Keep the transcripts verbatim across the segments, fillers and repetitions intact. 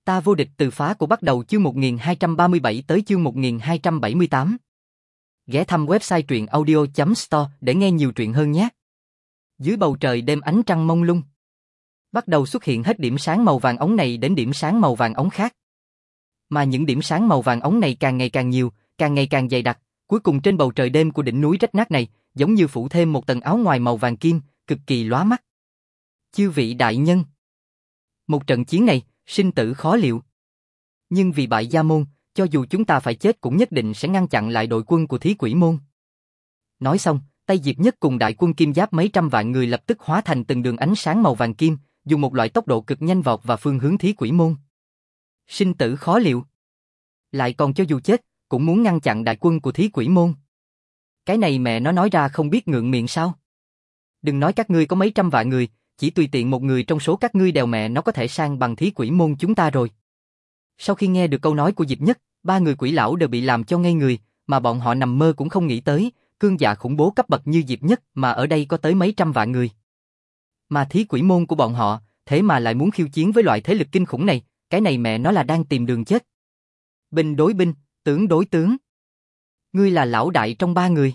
Ta vô địch từ phá của bắt đầu chương một nghìn hai trăm ba mươi bảy tới chương một nghìn hai trăm bảy mươi tám. Ghé thăm website truyện audio chấm store để nghe nhiều truyện hơn nhé. Dưới bầu trời đêm ánh trăng mông lung, bắt đầu xuất hiện hết điểm sáng màu vàng óng này đến điểm sáng màu vàng óng khác. Mà những điểm sáng màu vàng óng này càng ngày càng nhiều, càng ngày càng dày đặc, cuối cùng trên bầu trời đêm của đỉnh núi rách nát này, giống như phủ thêm một tầng áo ngoài màu vàng kim, cực kỳ lóa mắt. Chư vị đại nhân, một trận chiến này, sinh tử khó liệu. Nhưng vì bại gia môn, cho dù chúng ta phải chết cũng nhất định sẽ ngăn chặn lại đội quân của Thí Quỷ môn. Nói xong, tay Diệp Nhất cùng đại quân kim giáp mấy trăm vạn người lập tức hóa thành từng đường ánh sáng màu vàng kim, dùng một loại tốc độ cực nhanh vọt vào phương hướng Thí Quỷ môn. Sinh tử khó liệu. Lại còn cho dù chết, cũng muốn ngăn chặn đại quân của Thí Quỷ môn. Cái này mẹ nó nói ra không biết ngượng miệng sao? Đừng nói các ngươi có mấy trăm vạn người, chỉ tùy tiện một người trong số các ngươi đều mẹ nó có thể sang bằng Thí Quỷ môn chúng ta rồi. Sau khi nghe được câu nói của Diệp Nhất, ba người quỷ lão đều bị làm cho ngây người, mà bọn họ nằm mơ cũng không nghĩ tới, cương giả khủng bố cấp bậc như Diệp Nhất mà ở đây có tới mấy trăm vạn người. Mà Thí Quỷ môn của bọn họ, thế mà lại muốn khiêu chiến với loại thế lực kinh khủng này, cái này mẹ nó là đang tìm đường chết. Binh đối binh, tướng đối tướng. Ngươi là lão đại trong ba người.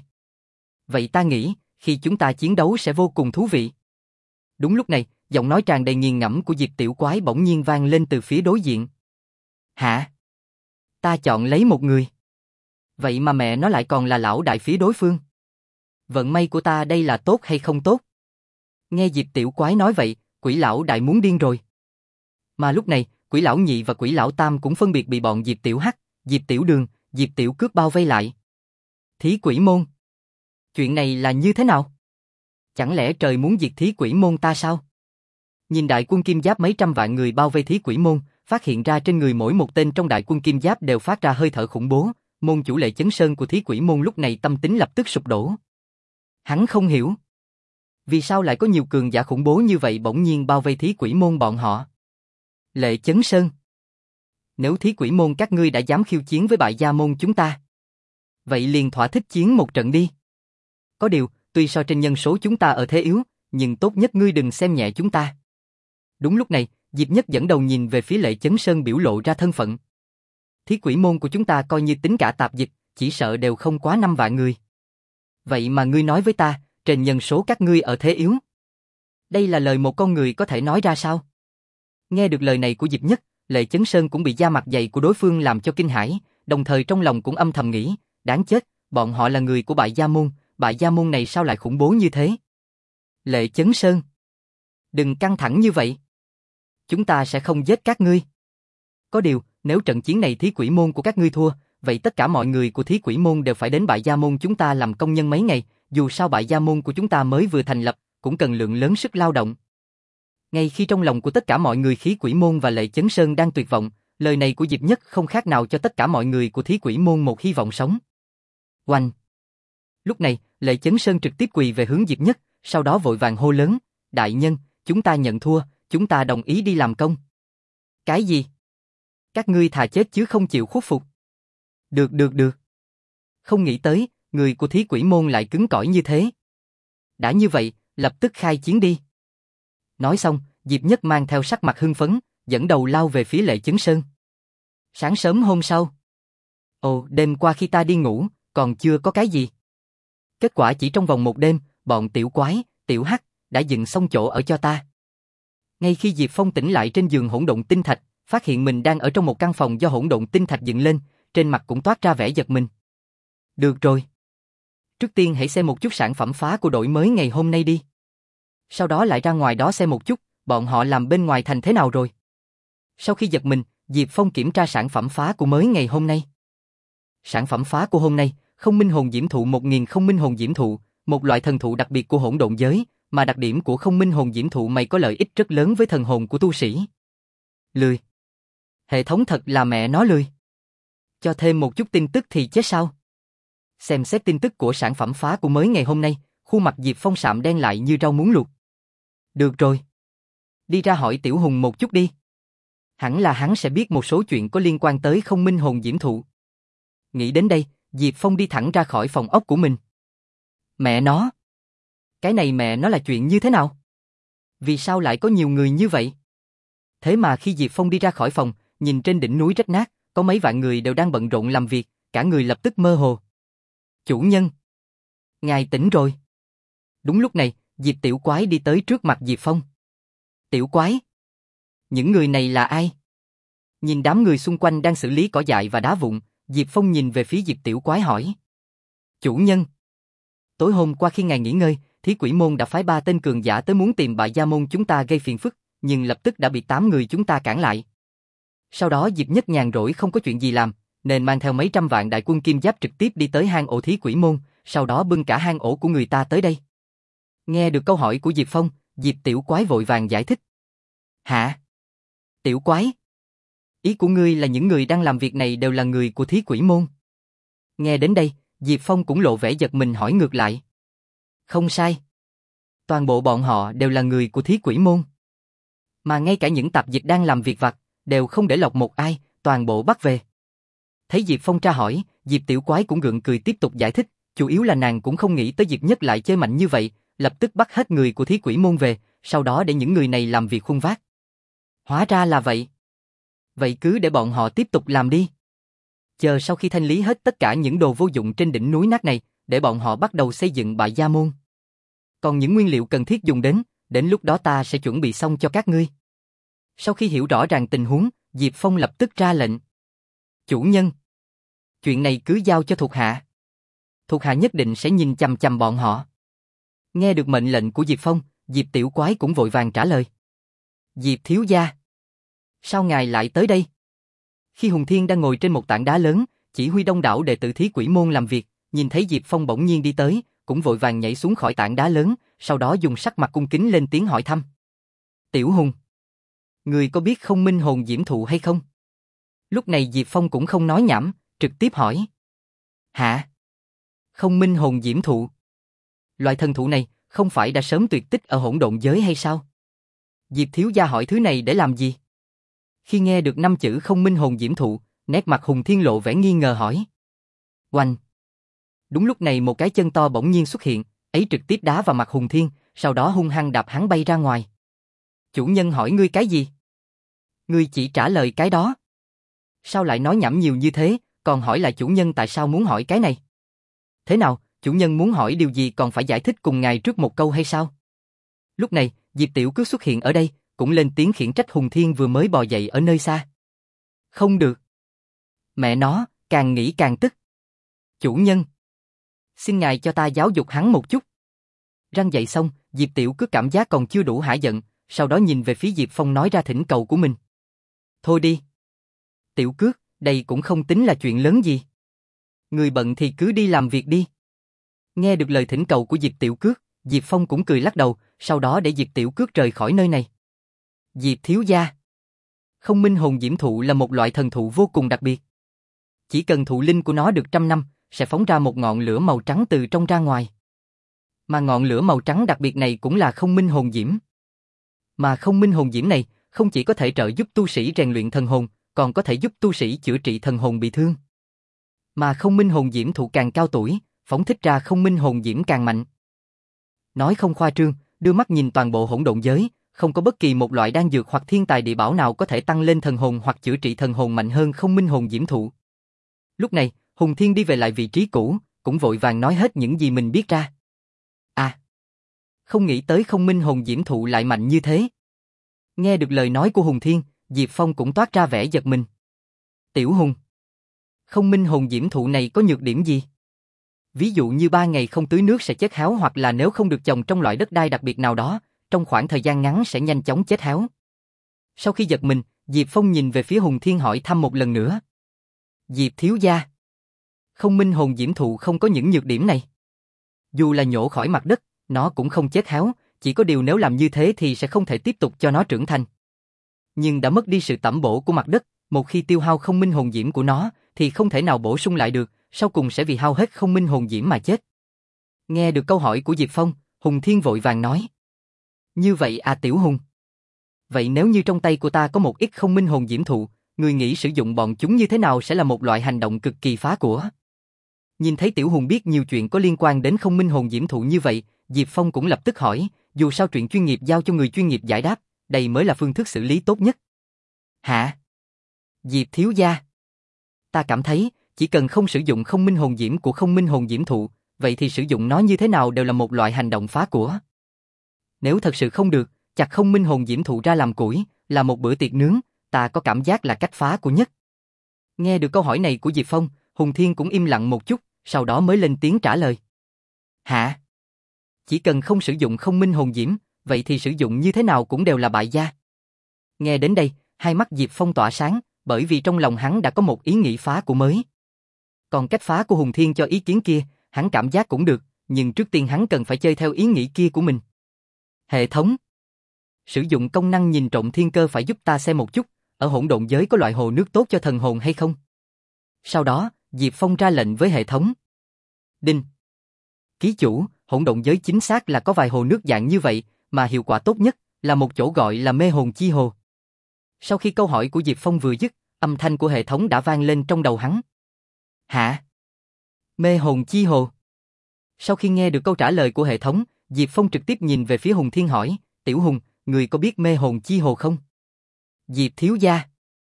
Vậy ta nghĩ, khi chúng ta chiến đấu sẽ vô cùng thú vị. Đúng lúc này, giọng nói tràn đầy nghiền ngẫm của Diệp Tiểu Quái bỗng nhiên vang lên từ phía đối diện. Hả? Ta chọn lấy một người. Vậy mà mẹ nó lại còn là lão đại phía đối phương. Vận may của ta đây là tốt hay không tốt? Nghe Diệp Tiểu Quái nói vậy, quỷ lão đại muốn điên rồi. Mà lúc này, quỷ lão nhị và quỷ lão tam cũng phân biệt bị bọn Diệp Tiểu Hắc, Diệp Tiểu Đường, Diệp Tiểu Cước bao vây lại. Thí Quỷ môn. Chuyện này là như thế nào? Chẳng lẽ trời muốn diệt Thí Quỷ môn ta sao? Nhìn đại quân kim giáp mấy trăm vạn người bao vây Thí Quỷ môn, phát hiện ra trên người mỗi một tên trong đại quân kim giáp đều phát ra hơi thở khủng bố, môn chủ Lệ Chấn Sơn của Thí Quỷ môn lúc này tâm tính lập tức sụp đổ. Hắn không hiểu, vì sao lại có nhiều cường giả khủng bố như vậy bỗng nhiên bao vây Thí Quỷ môn bọn họ. Lệ Chấn Sơn, nếu Thí Quỷ môn các ngươi đã dám khiêu chiến với bại gia môn chúng ta, vậy liền thỏa thích chiến một trận đi. Có điều, tuy so trên nhân số chúng ta ở thế yếu, nhưng tốt nhất ngươi đừng xem nhẹ chúng ta. Đúng lúc này, Diệp Nhất dẫn đầu nhìn về phía Lệ Chấn Sơn biểu lộ ra thân phận. Thí Quỷ môn của chúng ta coi như tính cả tạp dịch, chỉ sợ đều không quá năm vạn người. Vậy mà ngươi nói với ta, trên nhân số các ngươi ở thế yếu. Đây là lời một con người có thể nói ra sao? Nghe được lời này của Diệp Nhất, Lệ Chấn Sơn cũng bị da mặt dày của đối phương làm cho kinh hãi, đồng thời trong lòng cũng âm thầm nghĩ, đáng chết, bọn họ là người của bại gia môn, bại gia môn này sao lại khủng bố như thế? Lệ Chấn Sơn, đừng căng thẳng như vậy. Chúng ta sẽ không giết các ngươi. Có điều, nếu trận chiến này Thí Quỷ môn của các ngươi thua, vậy tất cả mọi người của Thí Quỷ môn đều phải đến bại gia môn chúng ta làm công nhân mấy ngày, dù sao bại gia môn của chúng ta mới vừa thành lập, cũng cần lượng lớn sức lao động. Ngay khi trong lòng của tất cả mọi người Khí Quỷ môn và Lệ Chấn Sơn đang tuyệt vọng, lời này của Diệp Nhất không khác nào cho tất cả mọi người của Thí Quỷ môn một hy vọng sống. Oanh! Lúc này, Lệ Chấn Sơn trực tiếp quỳ về hướng Diệp Nhất, sau đó vội vàng hô lớn, đại nhân, chúng ta nhận thua, chúng ta đồng ý đi làm công. Cái gì? Các ngươi thà chết chứ không chịu khuất phục. Được được được. Không nghĩ tới, người của Thí Quỷ môn lại cứng cỏi như thế. Đã như vậy, lập tức khai chiến đi. Nói xong, Diệp Nhất mang theo sắc mặt hưng phấn, dẫn đầu lao về phía Lệ Chấn Sơn. Sáng sớm hôm sau. Ồ, đêm qua khi ta đi ngủ, còn chưa có cái gì. Kết quả chỉ trong vòng một đêm, bọn Tiểu Quái, Tiểu Hắc đã dựng xong chỗ ở cho ta. Ngay khi Diệp Phong tỉnh lại trên giường hỗn độn tinh thạch, phát hiện mình đang ở trong một căn phòng do hỗn độn tinh thạch dựng lên, trên mặt cũng toát ra vẻ giật mình. Được rồi. Trước tiên hãy xem một chút sản phẩm phá của đội mới ngày hôm nay đi. Sau đó lại ra ngoài đó xem một chút, bọn họ làm bên ngoài thành thế nào rồi. Sau khi giật mình, Diệp Phong kiểm tra sản phẩm phá của mới ngày hôm nay. Sản phẩm phá của hôm nay, không minh hồn diễm thụ một nghìn không minh hồn diễm thụ, một loại thần thụ đặc biệt của hỗn độn giới, mà đặc điểm của không minh hồn diễm thụ mày có lợi ích rất lớn với thần hồn của tu sĩ. Lười. Hệ thống thật là mẹ nó lười. Cho thêm một chút tin tức thì chết sao? Xem xét tin tức của sản phẩm phá của mới ngày hôm nay, khuôn mặt Diệp Phong sạm đen lại như rau muống luộc. Được rồi. Đi ra hỏi Tiểu Hùng một chút đi. Hẳn là hắn sẽ biết một số chuyện có liên quan tới không minh hồn diễm thụ. Nghĩ đến đây, Diệp Phong đi thẳng ra khỏi phòng ốc của mình. Mẹ nó. Cái này mẹ nó là chuyện như thế nào? Vì sao lại có nhiều người như vậy? Thế mà khi Diệp Phong đi ra khỏi phòng, nhìn trên đỉnh núi rách nát, có mấy vạn người đều đang bận rộn làm việc, cả người lập tức mơ hồ. Chủ nhân! Ngài tỉnh rồi. Đúng lúc này, Diệp Tiểu Quái đi tới trước mặt Diệp Phong. Tiểu Quái! Những người này là ai? Nhìn đám người xung quanh đang xử lý cỏ dại và đá vụn, Diệp Phong nhìn về phía Diệp Tiểu Quái hỏi. Chủ nhân! Tối hôm qua khi ngài nghỉ ngơi, Thí Quỷ Môn đã phái ba tên cường giả tới muốn tìm Bại Gia Môn chúng ta gây phiền phức, nhưng lập tức đã bị tám người chúng ta cản lại. Sau đó Diệp Nhất nhàn rỗi không có chuyện gì làm, nên mang theo mấy trăm vạn đại quân kim giáp trực tiếp đi tới hang ổ Thí Quỷ Môn, sau đó bưng cả hang ổ của người ta tới đây. Nghe được câu hỏi của Diệp Phong, Diệp Tiểu Quái vội vàng giải thích. Hả? Tiểu Quái? Ý của ngươi là những người đang làm việc này đều là người của Thí Quỷ Môn? Nghe đến đây, Diệp Phong cũng lộ vẻ giật mình hỏi ngược lại. Không sai. Toàn bộ bọn họ đều là người của Thí Quỷ Môn. Mà ngay cả những tạp dịch đang làm việc vặt, đều không để lọt một ai, toàn bộ bắt về. Thấy Diệp Phong tra hỏi, Diệp Tiểu Quái cũng gượng cười tiếp tục giải thích, chủ yếu là nàng cũng không nghĩ tới Diệp Nhất lại chơi mạnh như vậy, lập tức bắt hết người của Thí Quỷ Môn về, sau đó để những người này làm việc khuân vác. Hóa ra là vậy. Vậy cứ để bọn họ tiếp tục làm đi. Chờ sau khi thanh lý hết tất cả những đồ vô dụng trên đỉnh núi nát này, để bọn họ bắt đầu xây dựng Bại Gia Môn. Còn những nguyên liệu cần thiết dùng đến, đến lúc đó ta sẽ chuẩn bị xong cho các ngươi. Sau khi hiểu rõ ràng tình huống, Diệp Phong lập tức ra lệnh. Chủ nhân! Chuyện này cứ giao cho thuộc hạ. Thuộc hạ nhất định sẽ nhìn chằm chằm bọn họ. Nghe được mệnh lệnh của Diệp Phong, Diệp Tiểu Quái cũng vội vàng trả lời. Diệp thiếu gia! Sao ngài lại tới đây? Khi Hùng Thiên đang ngồi trên một tảng đá lớn, chỉ huy đông đảo đệ tử Thí Quỷ Môn làm việc, nhìn thấy Diệp Phong bỗng nhiên đi tới, cũng vội vàng nhảy xuống khỏi tảng đá lớn, sau đó dùng sắc mặt cung kính lên tiếng hỏi thăm. Tiểu Hùng! Người có biết Không Minh Hồn Diễm Thụ hay không? Lúc này Diệp Phong cũng không nói nhảm, trực tiếp hỏi. Hả? Không Minh Hồn Diễm Thụ? Loại thần thụ này không phải đã sớm tuyệt tích ở hỗn độn giới hay sao? Diệp thiếu gia hỏi thứ này để làm gì? Khi nghe được năm chữ Không Minh Hồn Diễm Thụ, nét mặt Hùng Thiên lộ vẻ nghi ngờ hỏi. Oanh! Đúng lúc này một cái chân to bỗng nhiên xuất hiện, ấy trực tiếp đá vào mặt Hùng Thiên, sau đó hung hăng đạp hắn bay ra ngoài. Chủ nhân hỏi ngươi cái gì? Ngươi chỉ trả lời cái đó. Sao lại nói nhảm nhiều như thế, còn hỏi là chủ nhân tại sao muốn hỏi cái này? Thế nào, chủ nhân muốn hỏi điều gì còn phải giải thích cùng ngài trước một câu hay sao? Lúc này, Diệp Tiểu Cước xuất hiện ở đây, cũng lên tiếng khiển trách Hùng Thiên vừa mới bò dậy ở nơi xa. Không được. Mẹ nó, càng nghĩ càng tức. Chủ nhân! Xin ngài cho ta giáo dục hắn một chút. Răng dậy xong, Diệp Tiểu Cước cảm giác còn chưa đủ hả giận, sau đó nhìn về phía Diệp Phong nói ra thỉnh cầu của mình. Thôi đi. Tiểu Cước, đây cũng không tính là chuyện lớn gì. Người bận thì cứ đi làm việc đi. Nghe được lời thỉnh cầu của Diệp Tiểu Cước, Diệp Phong cũng cười lắc đầu, sau đó để Diệp Tiểu Cước rời khỏi nơi này. Diệp thiếu gia! Không Minh Hồn Diễm Thụ là một loại thần thụ vô cùng đặc biệt. Chỉ cần thụ linh của nó được trăm năm, sẽ phóng ra một ngọn lửa màu trắng từ trong ra ngoài. Mà ngọn lửa màu trắng đặc biệt này cũng là Không Minh Hồn Diễm. Mà Không Minh Hồn Diễm này không chỉ có thể trợ giúp tu sĩ rèn luyện thần hồn, còn có thể giúp tu sĩ chữa trị thần hồn bị thương. Mà Không Minh Hồn Diễm Thụ càng cao tuổi, phóng thích ra Không Minh Hồn Diễm càng mạnh. Nói không khoa trương, đưa mắt nhìn toàn bộ hỗn độn giới, không có bất kỳ một loại đan dược hoặc thiên tài địa bảo nào có thể tăng lên thần hồn hoặc chữa trị thần hồn mạnh hơn Không Minh Hồn Diễm Thụ. Lúc này, Hùng Thiên đi về lại vị trí cũ, cũng vội vàng nói hết những gì mình biết ra. À, không nghĩ tới Không Minh Hồn Diễm Thụ lại mạnh như thế. Nghe được lời nói của Hùng Thiên, Diệp Phong cũng toát ra vẻ giật mình. Tiểu Hùng, Không Minh Hồn Diễm Thụ này có nhược điểm gì? Ví dụ như ba ngày không tưới nước sẽ chết héo, hoặc là nếu không được trồng trong loại đất đai đặc biệt nào đó, trong khoảng thời gian ngắn sẽ nhanh chóng chết héo. Sau khi giật mình, Diệp Phong nhìn về phía Hùng Thiên hỏi thăm một lần nữa. Diệp thiếu gia, Không Minh Hồn Diễm Thụ không có những nhược điểm này. Dù là nhổ khỏi mặt đất, nó cũng không chết héo, chỉ có điều nếu làm như thế thì sẽ không thể tiếp tục cho nó trưởng thành. Nhưng đã mất đi sự tẩm bổ của mặt đất, một khi tiêu hao Không Minh Hồn Diễm của nó, thì không thể nào bổ sung lại được, sau cùng sẽ vì hao hết Không Minh Hồn Diễm mà chết. Nghe được câu hỏi của Diệp Phong, Hùng Thiên vội vàng nói. Như vậy à Tiểu Hùng. Vậy nếu như trong tay của ta có một ít Không Minh Hồn Diễm Thụ, người nghĩ sử dụng bọn chúng như thế nào sẽ là một loại hành động cực kỳ phá của. Nhìn thấy Tiểu Hùng biết nhiều chuyện có liên quan đến Không Minh Hồn Diễm Thụ như vậy, Diệp Phong cũng lập tức hỏi, dù sao chuyện chuyên nghiệp giao cho người chuyên nghiệp giải đáp, đây mới là phương thức xử lý tốt nhất. Hả? Diệp thiếu gia. Ta cảm thấy, chỉ cần không sử dụng không minh hồn diễm của không minh hồn diễm thụ, vậy thì sử dụng nó như thế nào đều là một loại hành động phá của. Nếu thật sự không được, chặt không minh hồn diễm thụ ra làm củi, là một bữa tiệc nướng, ta có cảm giác là cách phá của nhất. Nghe được câu hỏi này của Diệp Phong, Hùng Thiên cũng im lặng một chút, sau đó mới lên tiếng trả lời. Hả? Chỉ cần không sử dụng không minh hồn diễm, vậy thì sử dụng như thế nào cũng đều là bại gia. Nghe đến đây, hai mắt Diệp Phong tỏa sáng, bởi vì trong lòng hắn đã có một ý nghĩ phá của mới. Còn cách phá của Hùng Thiên cho ý kiến kia, hắn cảm giác cũng được, nhưng trước tiên hắn cần phải chơi theo ý nghĩ kia của mình. Hệ thống. Sử dụng công năng nhìn trộm thiên cơ phải giúp ta xem một chút, ở hỗn độn giới có loại hồ nước tốt cho thần hồn hay không? Sau đó, Diệp Phong ra lệnh với hệ thống. Đinh. Ký chủ, hỗn độn giới chính xác là có vài hồ nước dạng như vậy, mà hiệu quả tốt nhất là một chỗ gọi là mê hồn chi hồ. Sau khi câu hỏi của Diệp Phong vừa dứt, âm thanh của hệ thống đã vang lên trong đầu hắn. Hả? Mê hồn chi hồ? Sau khi nghe được câu trả lời của hệ thống, Diệp Phong trực tiếp nhìn về phía Hùng Thiên hỏi, Tiểu Hùng, người có biết mê hồn chi hồ không? Diệp thiếu gia.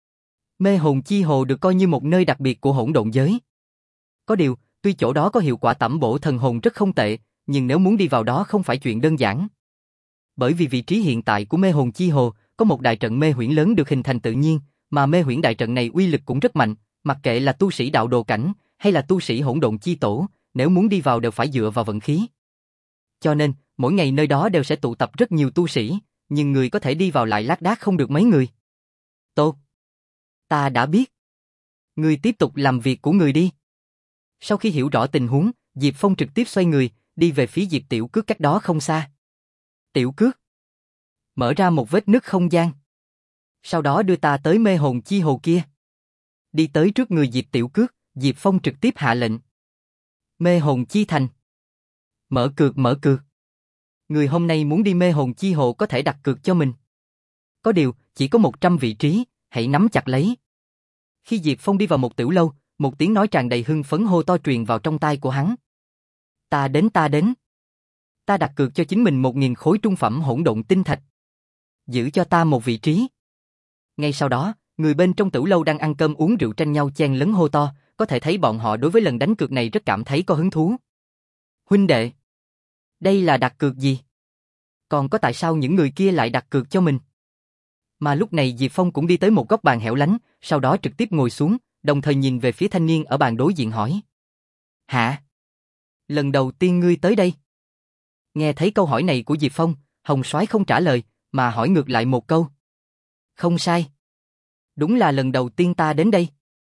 Mê hồn chi hồ được coi như một nơi đặc biệt của hỗn độn giới. Có điều, tuy chỗ đó có hiệu quả tẩm bổ thần hồn rất không tệ, nhưng nếu muốn đi vào đó không phải chuyện đơn giản. Bởi vì vị trí hiện tại của mê hồn chi hồ, có một đại trận mê huyễn lớn được hình thành tự nhiên, mà mê huyễn đại trận này uy lực cũng rất mạnh, mặc kệ là tu sĩ đạo đồ cảnh, hay là tu sĩ hỗn độn chi tổ, nếu muốn đi vào đều phải dựa vào vận khí. Cho nên, mỗi ngày nơi đó đều sẽ tụ tập rất nhiều tu sĩ, nhưng người có thể đi vào lại lác đác không được mấy người. Tốt. Ta đã biết. Người tiếp tục làm việc của người đi. Sau khi hiểu rõ tình huống, Diệp Phong trực tiếp xoay người, đi về phía Diệp Tiểu Cước cách đó không xa. Tiểu Cước. Mở ra một vết nứt không gian. Sau đó đưa ta tới mê hồn chi hồ kia. Đi tới trước người Diệp Tiểu Cước, Diệp Phong trực tiếp hạ lệnh. Mê hồn chi thành. Mở cược mở cược. Người hôm nay muốn đi mê hồn chi hồ có thể đặt cược cho mình. Có điều, chỉ có một trăm vị trí, hãy nắm chặt lấy. Khi Diệp Phong đi vào một tiểu lâu, một tiếng nói tràn đầy hưng phấn hô to truyền vào trong tai của hắn. Ta đến ta đến. Ta đặt cược cho chính mình một nghìn khối trung phẩm hỗn độn tinh thạch. Giữ cho ta một vị trí. Ngay sau đó, người bên trong tiểu lâu đang ăn cơm uống rượu tranh nhau chen lấn hô to, có thể thấy bọn họ đối với lần đánh cược này rất cảm thấy có hứng thú. Huynh đệ, đây là đặt cược gì? Còn có tại sao những người kia lại đặt cược cho mình? Mà lúc này Diệp Phong cũng đi tới một góc bàn hẻo lánh, sau đó trực tiếp ngồi xuống, đồng thời nhìn về phía thanh niên ở bàn đối diện hỏi. Hả? Lần đầu tiên ngươi tới đây? Nghe thấy câu hỏi này của Diệp Phong, Hồng Soái không trả lời, mà hỏi ngược lại một câu. Không sai. Đúng là lần đầu tiên ta đến đây.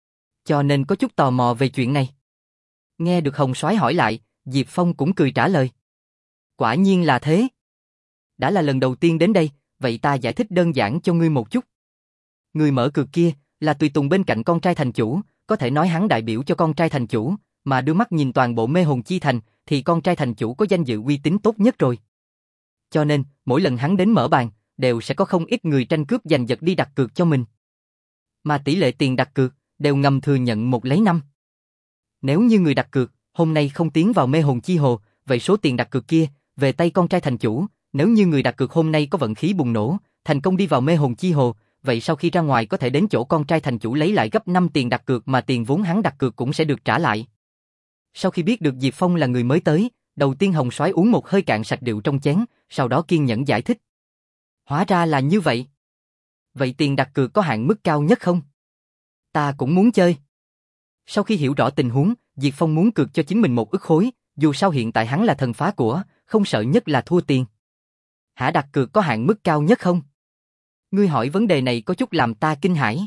Cho nên có chút tò mò về chuyện này. Nghe được Hồng Soái hỏi lại, Diệp Phong cũng cười trả lời. Quả nhiên là thế. Đã là lần đầu tiên đến đây, vậy ta giải thích đơn giản cho ngươi một chút. Người mở cược kia là tùy tùng bên cạnh con trai thành chủ, có thể nói hắn đại biểu cho con trai thành chủ, mà đưa mắt nhìn toàn bộ mê hồn chi thành thì con trai thành chủ có danh dự uy tín tốt nhất rồi. Cho nên, mỗi lần hắn đến mở bàn, đều sẽ có không ít người tranh cướp giành giật đi đặt cược cho mình. Mà tỷ lệ tiền đặt cược đều ngầm thừa nhận một lấy năm. Nếu như người đặt cược hôm nay không tiến vào mê hồn chi hồ, vậy số tiền đặt cược kia về tay con trai thành chủ. Nếu như người đặt cược hôm nay có vận khí bùng nổ, thành công đi vào mê hồn chi hồ, vậy sau khi ra ngoài có thể đến chỗ con trai thành chủ lấy lại gấp năm tiền đặt cược mà tiền vốn hắn đặt cược cũng sẽ được trả lại. Sau khi biết được Diệp Phong là người mới tới, đầu tiên Hồng Soái uống một hơi cạn sạch rượu trong chén, sau đó kiên nhẫn giải thích. Hóa ra là như vậy. Vậy tiền đặt cược có hạn mức cao nhất không? Ta cũng muốn chơi. Sau khi hiểu rõ tình huống, Diệp Phong muốn cược cho chính mình một ức khối, dù sao hiện tại hắn là thần phá của, không sợ nhất là thua tiền. Hả, đặt cược có hạn mức cao nhất không? Ngươi hỏi vấn đề này có chút làm ta kinh hãi.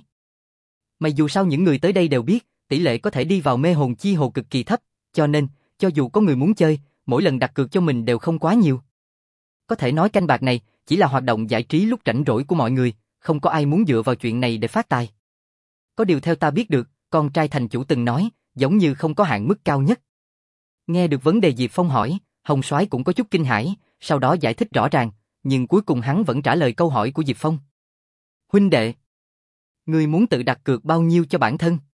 Mà dù sao những người tới đây đều biết, tỷ lệ có thể đi vào mê hồn chi hồ cực kỳ thấp, cho nên, cho dù có người muốn chơi, mỗi lần đặt cược cho mình đều không quá nhiều. Có thể nói canh bạc này chỉ là hoạt động giải trí lúc rảnh rỗi của mọi người, không có ai muốn dựa vào chuyện này để phát tài. Có điều theo ta biết được, con trai thành chủ từng nói, giống như không có hạn mức cao nhất. Nghe được vấn đề Diệp Phong hỏi, Hồng Soái cũng có chút kinh hãi, sau đó giải thích rõ ràng, nhưng cuối cùng hắn vẫn trả lời câu hỏi của Diệp Phong. Huynh đệ, ngươi muốn tự đặt cược bao nhiêu cho bản thân?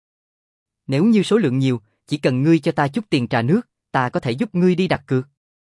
Nếu như số lượng nhiều, chỉ cần ngươi cho ta chút tiền trà nước, ta có thể giúp ngươi đi đặt cược.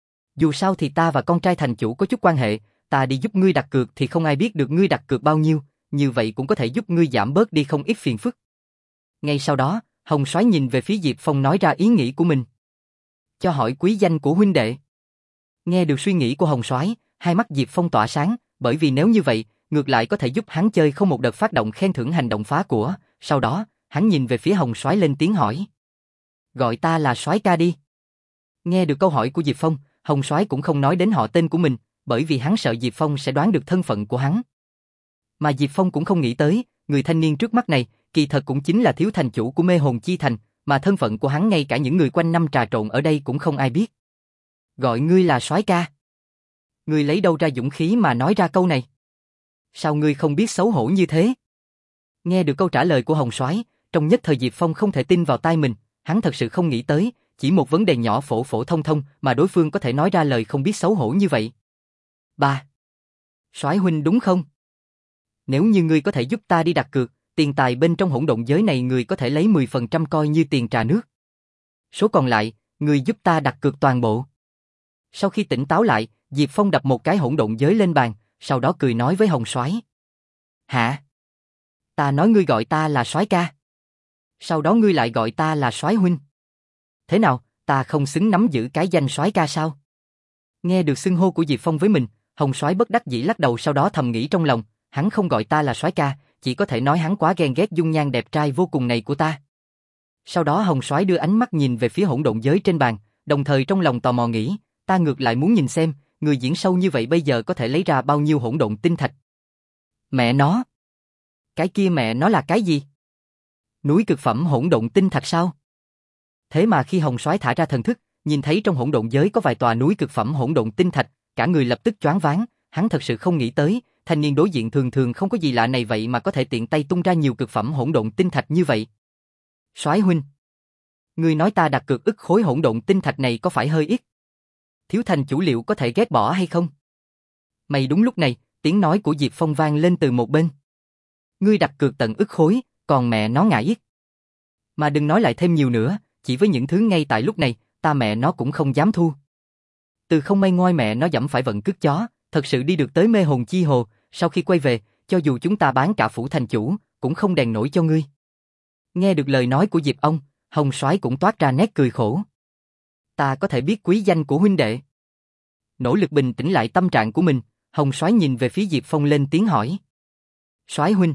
Dù sao thì ta và con trai thành chủ có chút quan hệ, ta đi giúp ngươi đặt cược thì không ai biết được ngươi đặt cược bao nhiêu, như vậy cũng có thể giúp ngươi giảm bớt đi không ít phiền phức. Ngay sau đó, Hồng Soái nhìn về phía Diệp Phong nói ra ý nghĩ của mình. Cho hỏi quý danh của huynh đệ. Nghe được suy nghĩ của Hồng Soái, hai mắt Diệp Phong tỏa sáng, bởi vì nếu như vậy, ngược lại có thể giúp hắn chơi không một đợt phát động khen thưởng hành động phá của, sau đó, hắn nhìn về phía Hồng Soái lên tiếng hỏi. Gọi ta là Soái ca đi. Nghe được câu hỏi của Diệp Phong, Hồng Soái cũng không nói đến họ tên của mình, bởi vì hắn sợ Diệp Phong sẽ đoán được thân phận của hắn. Mà Diệp Phong cũng không nghĩ tới, người thanh niên trước mắt này, kỳ thật cũng chính là thiếu thành chủ của Mê Hồn Chi Thành, mà thân phận của hắn ngay cả những người quanh năm trà trộn ở đây cũng không ai biết. Gọi ngươi là Soái ca. Ngươi lấy đâu ra dũng khí mà nói ra câu này? Sao ngươi không biết xấu hổ như thế? Nghe được câu trả lời của Hồng Soái, trong nhất thời Diệp Phong không thể tin vào tai mình, hắn thật sự không nghĩ tới, chỉ một vấn đề nhỏ phổ phổ thông thông mà đối phương có thể nói ra lời không biết xấu hổ như vậy. Ba. Soái huynh đúng không? Nếu như ngươi có thể giúp ta đi đặt cược, tiền tài bên trong hỗn độn giới này ngươi có thể lấy mười phần trăm coi như tiền trà nước. Số còn lại, ngươi giúp ta đặt cược toàn bộ. Sau khi tỉnh táo lại, Diệp Phong đập một cái hỗn độn giới lên bàn, sau đó cười nói với Hồng Soái. Hả? Ta nói ngươi gọi ta là Soái ca. Sau đó ngươi lại gọi ta là Soái huynh. Thế nào, ta không xứng nắm giữ cái danh Soái ca sao? Nghe được xưng hô của Diệp Phong với mình, Hồng Soái bất đắc dĩ lắc đầu, sau đó thầm nghĩ trong lòng, hắn không gọi ta là Soái ca, chỉ có thể nói hắn quá ghen ghét dung nhan đẹp trai vô cùng này của ta. Sau đó Hồng Soái đưa ánh mắt nhìn về phía hỗn độn giới trên bàn, đồng thời trong lòng tò mò nghĩ, ta ngược lại muốn nhìn xem, người diễn sâu như vậy bây giờ có thể lấy ra bao nhiêu hỗn độn tinh thạch. Mẹ nó! Cái kia mẹ nó là cái gì? Núi cực phẩm hỗn độn tinh thạch sao? Thế mà khi Hồng Soái thả ra thần thức, nhìn thấy trong hỗn độn giới có vài tòa núi cực phẩm hỗn độn tinh thạch, cả người lập tức choáng váng, hắn thật sự không nghĩ tới, thanh niên đối diện thường thường không có gì lạ này vậy mà có thể tiện tay tung ra nhiều cực phẩm hỗn độn tinh thạch như vậy. Soái huynh, ngươi nói ta đặt cược ức khối hỗn độn tinh thạch này có phải hơi ít? Thiếu thành chủ liệu có thể ghét bỏ hay không? May đúng lúc này, tiếng nói của Diệp Phong vang lên từ một bên. Ngươi đặt cược tận ức khối, còn mẹ nó ngại ít. Mà đừng nói lại thêm nhiều nữa, chỉ với những thứ ngay tại lúc này, ta mẹ nó cũng không dám thu. Từ không may ngoi mẹ nó dẫm phải vận cước chó, thật sự đi được tới Mê Hồn Chi Hồ, sau khi quay về, cho dù chúng ta bán cả phủ thành chủ, cũng không đèn nổi cho ngươi. Nghe được lời nói của Diệp ông, Hồng Soái cũng toát ra nét cười khổ. Ta có thể biết quý danh của huynh đệ. Nỗ lực bình tĩnh lại tâm trạng của mình, Hồng Soái nhìn về phía Diệp Phong lên tiếng hỏi. Soái huynh,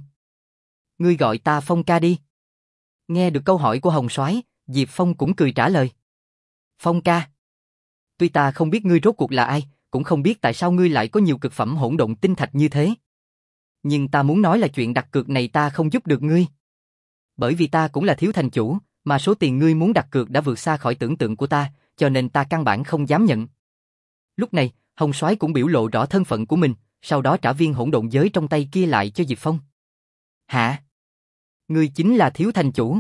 ngươi gọi ta Phong ca đi. Nghe được câu hỏi của Hồng Soái, Diệp Phong cũng cười trả lời. Phong ca. Tuy ta không biết ngươi rốt cuộc là ai, cũng không biết tại sao ngươi lại có nhiều cực phẩm hỗn độn tinh thạch như thế. Nhưng ta muốn nói là chuyện đặt cược này ta không giúp được ngươi. Bởi vì ta cũng là thiếu thành chủ, mà số tiền ngươi muốn đặt cược đã vượt xa khỏi tưởng tượng của ta, cho nên ta căn bản không dám nhận. Lúc này, Hồng Soái cũng biểu lộ rõ thân phận của mình, sau đó trả viên hỗn độn giới trong tay kia lại cho Diệp Phong. Hả? Ngươi chính là thiếu thành chủ?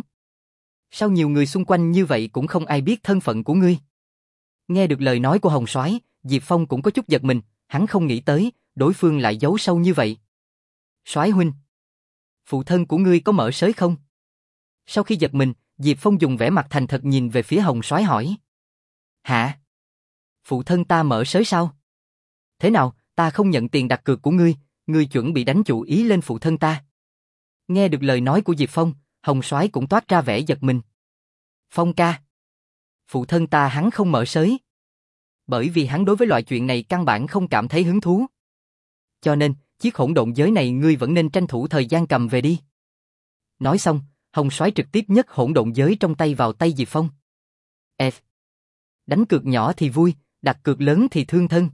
Sao nhiều người xung quanh như vậy cũng không ai biết thân phận của ngươi? Nghe được lời nói của Hồng Soái, Diệp Phong cũng có chút giật mình, hắn không nghĩ tới, đối phương lại giấu sâu như vậy. Soái huynh, phụ thân của ngươi có mở sới không? Sau khi giật mình, Diệp Phong dùng vẻ mặt thành thật nhìn về phía Hồng Soái hỏi. Hả? Phụ thân ta mở sới sao? Thế nào, ta không nhận tiền đặt cược của ngươi, ngươi chuẩn bị đánh chủ ý lên phụ thân ta. Nghe được lời nói của Diệp Phong, Hồng Soái cũng toát ra vẻ giật mình. Phong ca, phụ thân ta hắn không mở sới. Bởi vì hắn đối với loại chuyện này căn bản không cảm thấy hứng thú. Cho nên, chiếc hỗn độn giới này ngươi vẫn nên tranh thủ thời gian cầm về đi. Nói xong, Hồng Soái trực tiếp nhấc hỗn độn giới trong tay vào tay Diệp Phong. F. Đánh cược nhỏ thì vui, đặt cược lớn thì thương thân.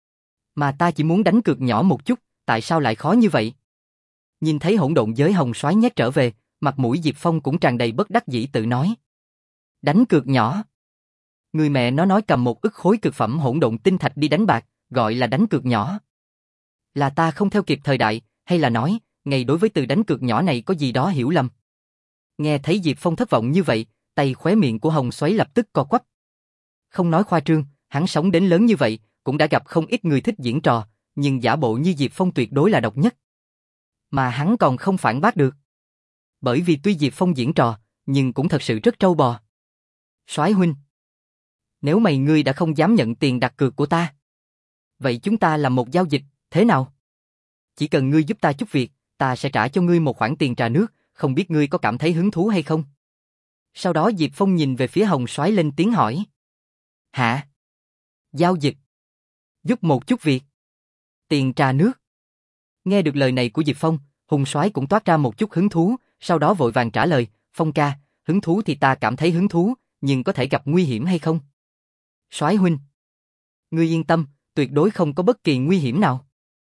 Mà ta chỉ muốn đánh cược nhỏ một chút, tại sao lại khó như vậy? Nhìn thấy hỗn độn giới Hồng Soái nhét trở về, mặt mũi Diệp Phong cũng tràn đầy bất đắc dĩ tự nói. Đánh cược nhỏ. Người mẹ nó nói cầm một ức khối cực phẩm hỗn độn tinh thạch đi đánh bạc, gọi là đánh cược nhỏ. Là ta không theo kịp thời đại, hay là nói, ngày đối với từ đánh cược nhỏ này có gì đó hiểu lầm. Nghe thấy Diệp Phong thất vọng như vậy, tay khóe miệng của Hồng Soái lập tức co quắp. Không nói khoa trương, hắn sống đến lớn như vậy, cũng đã gặp không ít người thích diễn trò, nhưng giả bộ như Diệp Phong tuyệt đối là độc nhất. Mà hắn còn không phản bác được. Bởi vì tuy Diệp Phong diễn trò, nhưng cũng thật sự rất trâu bò. Soái huynh, nếu mày ngươi đã không dám nhận tiền đặt cược của ta, vậy chúng ta làm một giao dịch, thế nào? Chỉ cần ngươi giúp ta chút việc, ta sẽ trả cho ngươi một khoản tiền trà nước, không biết ngươi có cảm thấy hứng thú hay không? Sau đó Diệp Phong nhìn về phía Hồng Soái lên tiếng hỏi. Hả? Giao dịch? Giúp một chút việc? Tiền trà nước? Nghe được lời này của Diệp Phong, Hồng Soái cũng toát ra một chút hứng thú, sau đó vội vàng trả lời, Phong ca, hứng thú thì ta cảm thấy hứng thú, nhưng có thể gặp nguy hiểm hay không? Soái huynh, ngươi yên tâm, tuyệt đối không có bất kỳ nguy hiểm nào.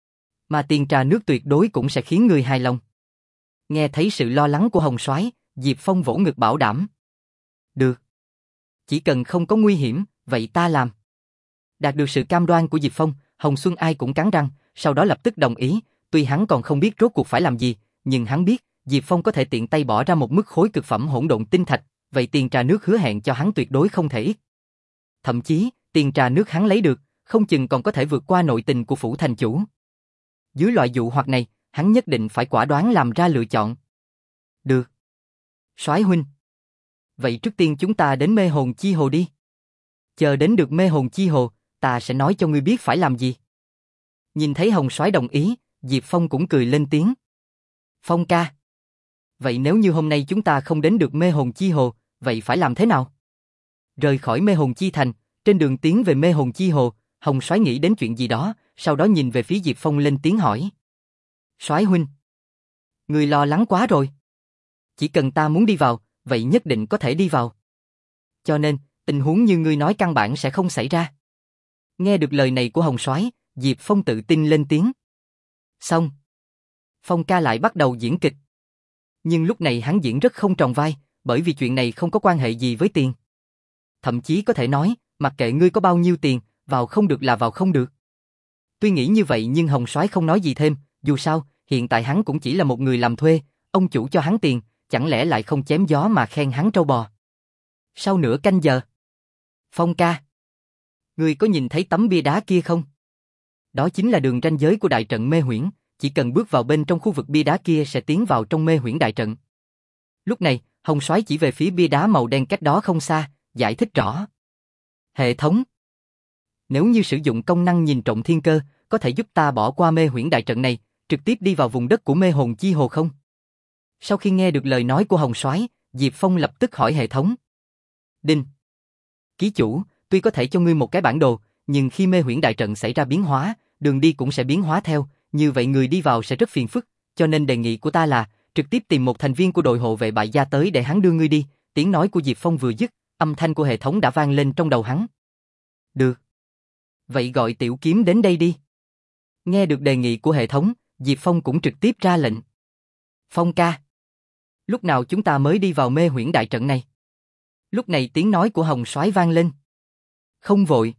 Mà tiền trà nước tuyệt đối cũng sẽ khiến ngươi hài lòng. Nghe thấy sự lo lắng của Hồng Soái, Diệp Phong vỗ ngực bảo đảm. Được. Chỉ cần không có nguy hiểm, vậy ta làm. Đạt được sự cam đoan của Diệp Phong, Hồng Xuân Ai cũng cắn răng, sau đó lập tức đồng ý, tuy hắn còn không biết rốt cuộc phải làm gì, nhưng hắn biết, Diệp Phong có thể tiện tay bỏ ra một mức khối cực phẩm hỗn độn tinh thạch, vậy tiền trà nước hứa hẹn cho hắn tuyệt đối không thể ít. Thậm chí, tiền trà nước hắn lấy được, không chừng còn có thể vượt qua nội tình của phủ thành chủ. Dưới loại dụ hoặc này, hắn nhất định phải quả đoán làm ra lựa chọn. Được. Soái huynh. Vậy trước tiên chúng ta đến mê hồn chi hồ đi. Chờ đến được mê hồn chi hồ, ta sẽ nói cho ngươi biết phải làm gì. Nhìn thấy Hồng Soái đồng ý, Diệp Phong cũng cười lên tiếng. Phong ca. Vậy nếu như hôm nay chúng ta không đến được mê hồn chi hồ, vậy phải làm thế nào? Rời khỏi mê hồn chi thành, trên đường tiến về mê hồn chi hồ, Hồng Soái nghĩ đến chuyện gì đó, sau đó nhìn về phía Diệp Phong lên tiếng hỏi. Soái huynh. Ngươi lo lắng quá rồi. Chỉ cần ta muốn đi vào, vậy nhất định có thể đi vào. Cho nên, tình huống như ngươi nói căn bản sẽ không xảy ra. Nghe được lời này của Hồng Soái, Diệp Phong tự tin lên tiếng. Xong. Phong ca lại bắt đầu diễn kịch. Nhưng lúc này hắn diễn rất không tròn vai, bởi vì chuyện này không có quan hệ gì với tiền. Thậm chí có thể nói, mặc kệ ngươi có bao nhiêu tiền, vào không được là vào không được. Tuy nghĩ như vậy nhưng Hồng Soái không nói gì thêm, dù sao, hiện tại hắn cũng chỉ là một người làm thuê, ông chủ cho hắn tiền, chẳng lẽ lại không chém gió mà khen hắn trâu bò. Sau nửa canh giờ. Phong ca. Ngươi có nhìn thấy tấm bia đá kia không? Đó chính là đường ranh giới của đại trận mê huyễn, chỉ cần bước vào bên trong khu vực bia đá kia sẽ tiến vào trong mê huyễn đại trận. Lúc này, Hồng Soái chỉ về phía bia đá màu đen cách đó không xa, giải thích rõ. Hệ thống. Nếu như sử dụng công năng nhìn trộm thiên cơ, có thể giúp ta bỏ qua mê huyễn đại trận này, trực tiếp đi vào vùng đất của mê hồn chi hồ không? Sau khi nghe được lời nói của Hồng Soái, Diệp Phong lập tức hỏi hệ thống. Đinh. Ký chủ, tuy có thể cho ngươi một cái bản đồ, nhưng khi mê huyễn đại trận xảy ra biến hóa, đường đi cũng sẽ biến hóa theo, như vậy người đi vào sẽ rất phiền phức, cho nên đề nghị của ta là trực tiếp tìm một thành viên của đội hộ vệ bại gia tới để hắn đưa ngươi đi. Tiếng nói của Diệp Phong vừa dứt, âm thanh của hệ thống đã vang lên trong đầu hắn. Được. Vậy gọi Tiểu Kiếm đến đây đi. Nghe được đề nghị của hệ thống, Diệp Phong cũng trực tiếp ra lệnh. Phong ca. Lúc nào chúng ta mới đi vào mê huyễn đại trận này? Lúc này tiếng nói của Hồng Soái vang lên. Không vội.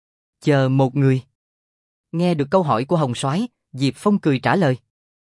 Chờ một người. Nghe được câu hỏi của Hồng Soái, Diệp Phong cười trả lời.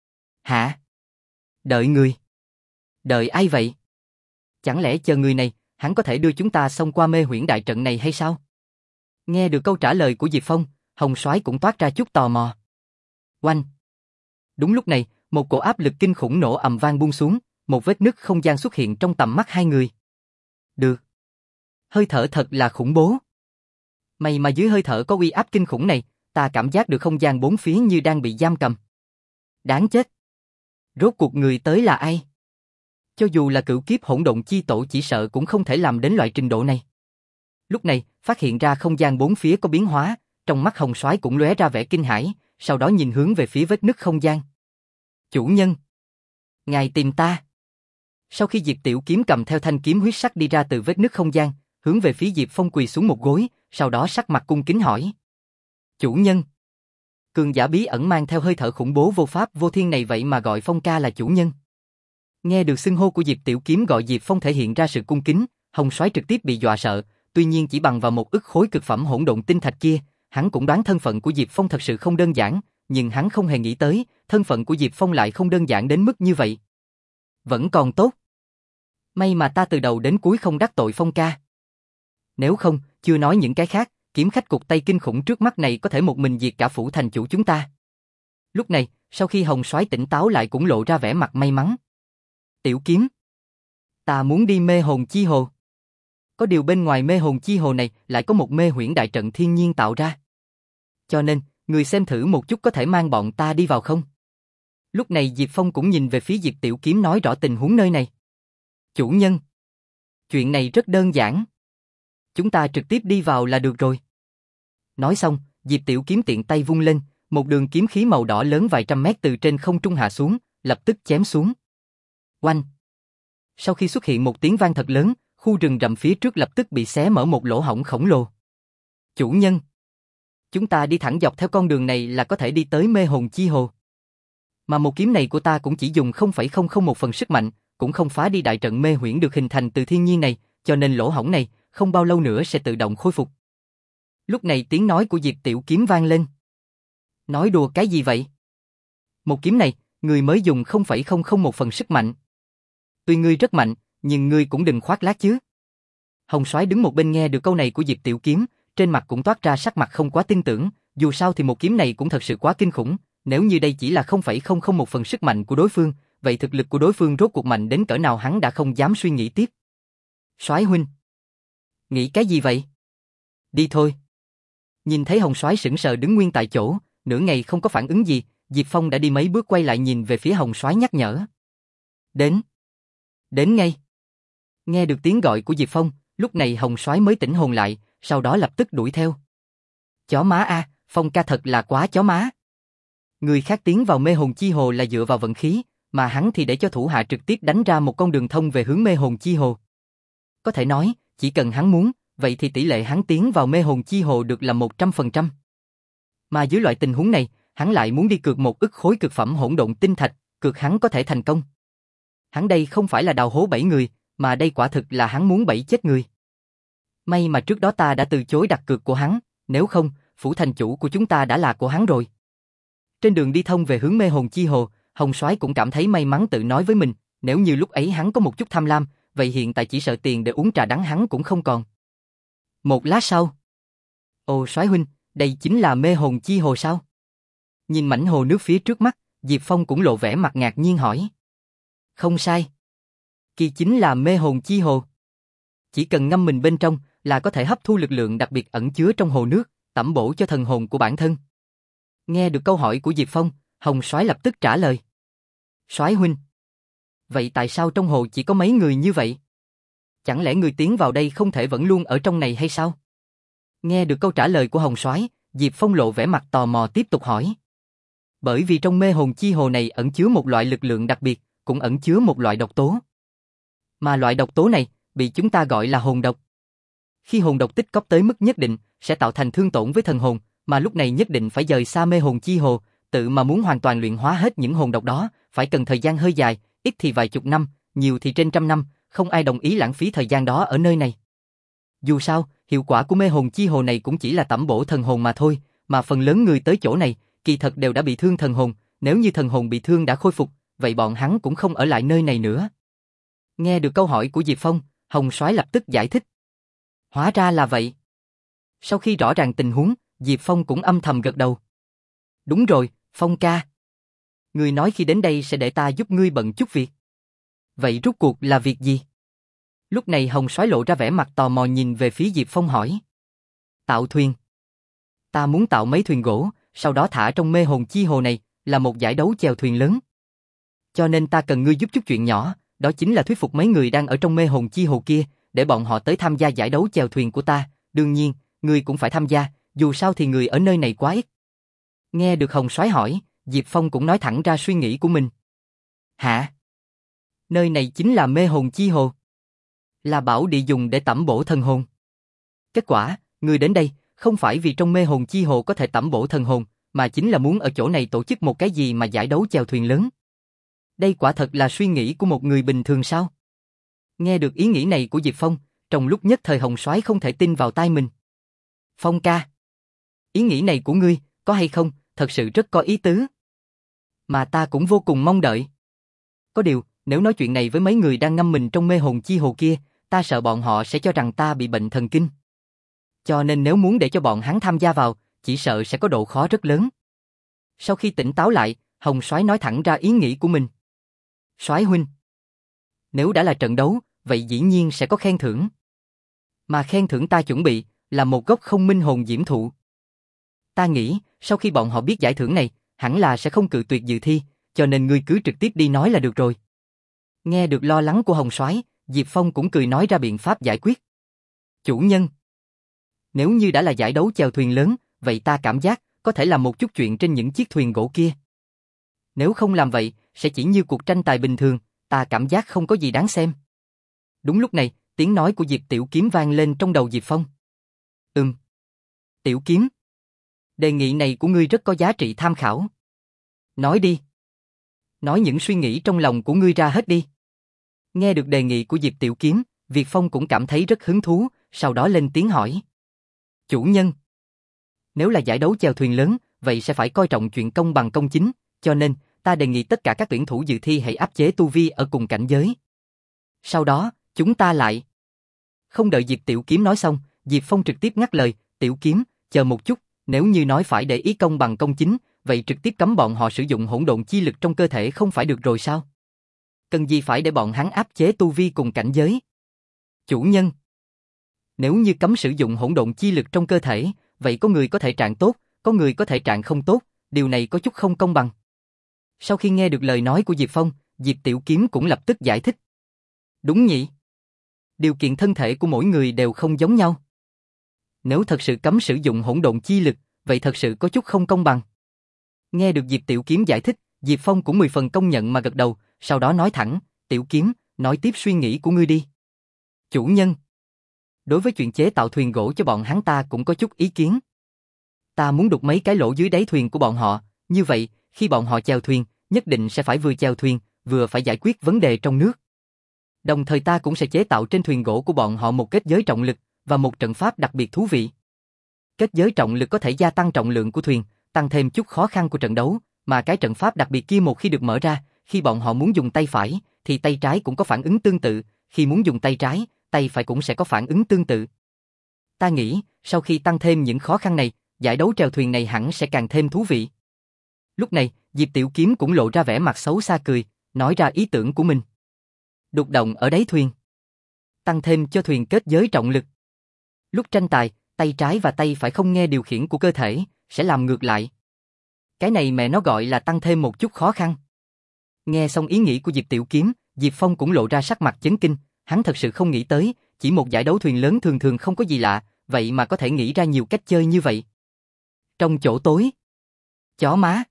Hả? Đợi người. Đợi ai vậy? Chẳng lẽ chờ người này, hắn có thể đưa chúng ta xông qua mê huyễn đại trận này hay sao? Nghe được câu trả lời của Diệp Phong, Hồng Soái cũng toát ra chút tò mò. Oanh! Đúng lúc này, một cổ áp lực kinh khủng nổ ầm vang buông xuống, một vết nứt không gian xuất hiện trong tầm mắt hai người. Được. Hơi thở thật là khủng bố. May mà dưới hơi thở có uy áp kinh khủng này, ta cảm giác được không gian bốn phía như đang bị giam cầm. Đáng chết. Rốt cuộc người tới là ai? Cho dù là cửu kiếp hỗn độn chi tổ chỉ sợ cũng không thể làm đến loại trình độ này. Lúc này, phát hiện ra không gian bốn phía có biến hóa, trong mắt Hồng Soái cũng lóe ra vẻ kinh hãi, sau đó nhìn hướng về phía vết nứt không gian. Chủ nhân, ngài tìm ta. Sau khi Diệp Tiểu Kiếm cầm theo thanh kiếm huyết sắc đi ra từ vết nứt không gian, hướng về phía Diệp Phong quỳ xuống một gối, sau đó sắc mặt cung kính hỏi. Chủ nhân. Cường giả bí ẩn mang theo hơi thở khủng bố vô pháp vô thiên này vậy mà gọi Phong ca là chủ nhân. Nghe được xưng hô của Diệp Tiểu Kiếm gọi Diệp Phong thể hiện ra sự cung kính, Hồng Soái trực tiếp bị dọa sợ, tuy nhiên chỉ bằng vào một ức khối cực phẩm hỗn độn tinh thạch kia, hắn cũng đoán thân phận của Diệp Phong thật sự không đơn giản, nhưng hắn không hề nghĩ tới, thân phận của Diệp Phong lại không đơn giản đến mức như vậy. Vẫn còn tốt. May mà ta từ đầu đến cuối không đắc tội Phong ca. Nếu không, chưa nói những cái khác, kiếm khách cụt tay kinh khủng trước mắt này có thể một mình diệt cả phủ thành chủ chúng ta. Lúc này, sau khi Hồng Soái tỉnh táo lại cũng lộ ra vẻ mặt may mắn. Tiểu Kiếm. Ta muốn đi mê hồn chi hồ. Có điều bên ngoài mê hồn chi hồ này lại có một mê huyễn đại trận thiên nhiên tạo ra. Cho nên, người xem thử một chút có thể mang bọn ta đi vào không? Lúc này Diệp Phong cũng nhìn về phía Diệp Tiểu Kiếm nói rõ tình huống nơi này. Chủ nhân, chuyện này rất đơn giản. Chúng ta trực tiếp đi vào là được rồi. Nói xong, Diệp Tiểu Kiếm tiện tay vung lên, một đường kiếm khí màu đỏ lớn vài trăm mét từ trên không trung hạ xuống, lập tức chém xuống. Oanh! Sau khi xuất hiện một tiếng vang thật lớn, khu rừng rậm phía trước lập tức bị xé mở một lỗ hổng khổng lồ. Chủ nhân, chúng ta đi thẳng dọc theo con đường này là có thể đi tới mê hồn chi hồ. Mà một kiếm này của ta cũng chỉ dùng không phẩy không không một phần sức mạnh, cũng không phá đi đại trận mê huyễn được hình thành từ thiên nhiên này, cho nên lỗ hổng này không bao lâu nữa sẽ tự động khôi phục. Lúc này tiếng nói của Diệp Tiểu Kiếm vang lên. Nói đùa cái gì vậy? Một kiếm này, người mới dùng không phẩy không không một phần sức mạnh. Tuy ngươi rất mạnh, nhưng ngươi cũng đừng khoác lác chứ. Hồng Soái đứng một bên nghe được câu này của Diệp Tiểu Kiếm, trên mặt cũng toát ra sắc mặt không quá tin tưởng, dù sao thì một kiếm này cũng thật sự quá kinh khủng, nếu như đây chỉ là không phẩy không không một phần sức mạnh của đối phương, vậy thực lực của đối phương rốt cuộc mạnh đến cỡ nào hắn đã không dám suy nghĩ tiếp. Soái huynh, nghĩ cái gì vậy? Đi thôi. Nhìn thấy Hồng Soái sững sờ đứng nguyên tại chỗ, nửa ngày không có phản ứng gì, Diệp Phong đã đi mấy bước quay lại nhìn về phía Hồng Soái nhắc nhở. Đến. Đến ngay. Nghe được tiếng gọi của Diệp Phong, lúc này Hồng Soái mới tỉnh hồn lại, sau đó lập tức đuổi theo. Chó má a, Phong ca thật là quá chó má. Người khác tiến vào mê hồn chi hồ là dựa vào vận khí, mà hắn thì để cho thủ hạ trực tiếp đánh ra một con đường thông về hướng mê hồn chi hồ. Có thể nói, chỉ cần hắn muốn, vậy thì tỷ lệ hắn tiến vào mê hồn chi hồ được là một trăm phần trăm. Mà dưới loại tình huống này, hắn lại muốn đi cược một ức khối cực phẩm hỗn độn tinh thạch, cược hắn có thể thành công. Hắn đây không phải là đào hố bẫy người, mà đây quả thực là hắn muốn bẫy chết người. May mà trước đó ta đã từ chối đặt cược của hắn, nếu không, phủ thành chủ của chúng ta đã là của hắn rồi. Trên đường đi thông về hướng mê hồn chi hồ, Hồng Soái cũng cảm thấy may mắn tự nói với mình, nếu như lúc ấy hắn có một chút tham lam, vậy hiện tại chỉ sợ tiền để uống trà đắng hắn cũng không còn. Một lát sau. Ồ Soái huynh, đây chính là mê hồn chi hồ sao? Nhìn mảnh hồ nước phía trước mắt, Diệp Phong cũng lộ vẻ mặt ngạc nhiên hỏi. Không sai. Kỳ chính là mê hồn chi hồ. Chỉ cần ngâm mình bên trong là có thể hấp thu lực lượng đặc biệt ẩn chứa trong hồ nước, tẩm bổ cho thần hồn của bản thân. Nghe được câu hỏi của Diệp Phong, Hồng Soái lập tức trả lời. Soái huynh. Vậy tại sao trong hồ chỉ có mấy người như vậy? Chẳng lẽ người tiến vào đây không thể vẫn luôn ở trong này hay sao? Nghe được câu trả lời của Hồng Soái, Diệp Phong lộ vẻ mặt tò mò tiếp tục hỏi. Bởi vì trong mê hồn chi hồ này ẩn chứa một loại lực lượng đặc biệt, cũng ẩn chứa một loại độc tố. Mà loại độc tố này, bị chúng ta gọi là hồn độc. Khi hồn độc tích cóp tới mức nhất định, sẽ tạo thành thương tổn với thần hồn, mà lúc này nhất định phải dời xa mê hồn chi hồ, tự mà muốn hoàn toàn luyện hóa hết những hồn độc đó, phải cần thời gian hơi dài, ít thì vài chục năm, nhiều thì trên trăm năm, không ai đồng ý lãng phí thời gian đó ở nơi này. Dù sao, hiệu quả của mê hồn chi hồ này cũng chỉ là tẩm bổ thần hồn mà thôi, mà phần lớn người tới chỗ này, kỳ thật đều đã bị thương thần hồn, nếu như thần hồn bị thương đã khôi phục, vậy bọn hắn cũng không ở lại nơi này nữa. Nghe được câu hỏi của Diệp Phong, Hồng Soái lập tức giải thích. Hóa ra là vậy. Sau khi rõ ràng tình huống, Diệp Phong cũng âm thầm gật đầu. Đúng rồi, Phong ca. Ngươi nói khi đến đây sẽ để ta giúp ngươi bận chút việc. Vậy rốt cuộc là việc gì? Lúc này Hồng Soái lộ ra vẻ mặt tò mò nhìn về phía Diệp Phong hỏi. Tạo thuyền. Ta muốn tạo mấy thuyền gỗ, sau đó thả trong mê hồn chi hồ này, là một giải đấu chèo thuyền lớn. Cho nên ta cần ngươi giúp chút chuyện nhỏ, đó chính là thuyết phục mấy người đang ở trong mê hồn chi hồ kia, để bọn họ tới tham gia giải đấu chèo thuyền của ta, đương nhiên, ngươi cũng phải tham gia, dù sao thì người ở nơi này quá ít. Nghe được Hồng Soái hỏi, Diệp Phong cũng nói thẳng ra suy nghĩ của mình. Hả? Nơi này chính là mê hồn chi hồ. Là bảo địa dùng để tẩm bổ thần hồn. Kết quả, ngươi đến đây, không phải vì trong mê hồn chi hồ có thể tẩm bổ thần hồn, mà chính là muốn ở chỗ này tổ chức một cái gì mà giải đấu chèo thuyền lớn. Đây quả thật là suy nghĩ của một người bình thường sao? Nghe được ý nghĩ này của Diệp Phong, trong lúc nhất thời Hồng Soái không thể tin vào tai mình. Phong ca, ý nghĩ này của ngươi, có hay không, thật sự rất có ý tứ. Mà ta cũng vô cùng mong đợi. Có điều, nếu nói chuyện này với mấy người đang ngâm mình trong mê hồn chi hồ kia, ta sợ bọn họ sẽ cho rằng ta bị bệnh thần kinh. Cho nên nếu muốn để cho bọn hắn tham gia vào, chỉ sợ sẽ có độ khó rất lớn. Sau khi tỉnh táo lại, Hồng Soái nói thẳng ra ý nghĩ của mình. Soái huynh, nếu đã là trận đấu, vậy dĩ nhiên sẽ có khen thưởng. Mà khen thưởng ta chuẩn bị là một gốc không minh hồn diễm thụ. Ta nghĩ, sau khi bọn họ biết giải thưởng này, hẳn là sẽ không cự tuyệt dự thi, cho nên ngươi cứ trực tiếp đi nói là được rồi. Nghe được lo lắng của Hồng Soái, Diệp Phong cũng cười nói ra biện pháp giải quyết. Chủ nhân, nếu như đã là giải đấu chèo thuyền lớn, vậy ta cảm giác có thể làm một chút chuyện trên những chiếc thuyền gỗ kia. Nếu không làm vậy, sẽ chỉ như cuộc tranh tài bình thường, ta cảm giác không có gì đáng xem. Đúng lúc này, tiếng nói của Diệp Tiểu Kiếm vang lên trong đầu Diệp Phong. Ừm. Tiểu Kiếm, đề nghị này của ngươi rất có giá trị tham khảo. Nói đi. Nói những suy nghĩ trong lòng của ngươi ra hết đi. Nghe được đề nghị của Diệp Tiểu Kiếm, Việt Phong cũng cảm thấy rất hứng thú, sau đó lên tiếng hỏi. Chủ nhân, nếu là giải đấu chèo thuyền lớn, vậy sẽ phải coi trọng chuyện công bằng công chính, cho nên, ta đề nghị tất cả các tuyển thủ dự thi hãy áp chế tu vi ở cùng cảnh giới. Sau đó, chúng ta lại... Không đợi Diệp Tiểu Kiếm nói xong, Diệp Phong trực tiếp ngắt lời, Tiểu Kiếm, chờ một chút, nếu như nói phải để ý công bằng công chính, vậy trực tiếp cấm bọn họ sử dụng hỗn độn chi lực trong cơ thể không phải được rồi sao? Cần gì phải để bọn hắn áp chế tu vi cùng cảnh giới? Chủ nhân, nếu như cấm sử dụng hỗn độn chi lực trong cơ thể, vậy có người có thể trạng tốt, có người có thể trạng không tốt, điều này có chút không công bằng. Sau khi nghe được lời nói của Diệp Phong, Diệp Tiểu Kiếm cũng lập tức giải thích. Đúng nhỉ? Điều kiện thân thể của mỗi người đều không giống nhau. Nếu thật sự cấm sử dụng hỗn độn chi lực, vậy thật sự có chút không công bằng. Nghe được Diệp Tiểu Kiếm giải thích, Diệp Phong cũng mười phần công nhận mà gật đầu, sau đó nói thẳng, Tiểu Kiếm, nói tiếp suy nghĩ của ngươi đi. Chủ nhân, đối với chuyện chế tạo thuyền gỗ cho bọn hắn ta cũng có chút ý kiến. Ta muốn đục mấy cái lỗ dưới đáy thuyền của bọn họ, như vậy, khi bọn họ chèo thuyền, nhất định sẽ phải vừa chèo thuyền, vừa phải giải quyết vấn đề trong nước. Đồng thời ta cũng sẽ chế tạo trên thuyền gỗ của bọn họ một kết giới trọng lực và một trận pháp đặc biệt thú vị. Kết giới trọng lực có thể gia tăng trọng lượng của thuyền, tăng thêm chút khó khăn của trận đấu, mà cái trận pháp đặc biệt kia một khi được mở ra, khi bọn họ muốn dùng tay phải, thì tay trái cũng có phản ứng tương tự, khi muốn dùng tay trái, tay phải cũng sẽ có phản ứng tương tự. Ta nghĩ, sau khi tăng thêm những khó khăn này, giải đấu chèo thuyền này hẳn sẽ càng thêm thú vị. Lúc này, Diệp Tiểu Kiếm cũng lộ ra vẻ mặt xấu xa cười, nói ra ý tưởng của mình. Đục động ở đáy thuyền, tăng thêm cho thuyền kết giới trọng lực. Lúc tranh tài, tay trái và tay phải không nghe điều khiển của cơ thể, sẽ làm ngược lại. Cái này mẹ nó gọi là tăng thêm một chút khó khăn. Nghe xong ý nghĩ của Diệp Tiểu Kiếm, Diệp Phong cũng lộ ra sắc mặt chấn kinh, hắn thật sự không nghĩ tới, chỉ một giải đấu thuyền lớn thường thường không có gì lạ, vậy mà có thể nghĩ ra nhiều cách chơi như vậy. Trong chỗ tối, chó má.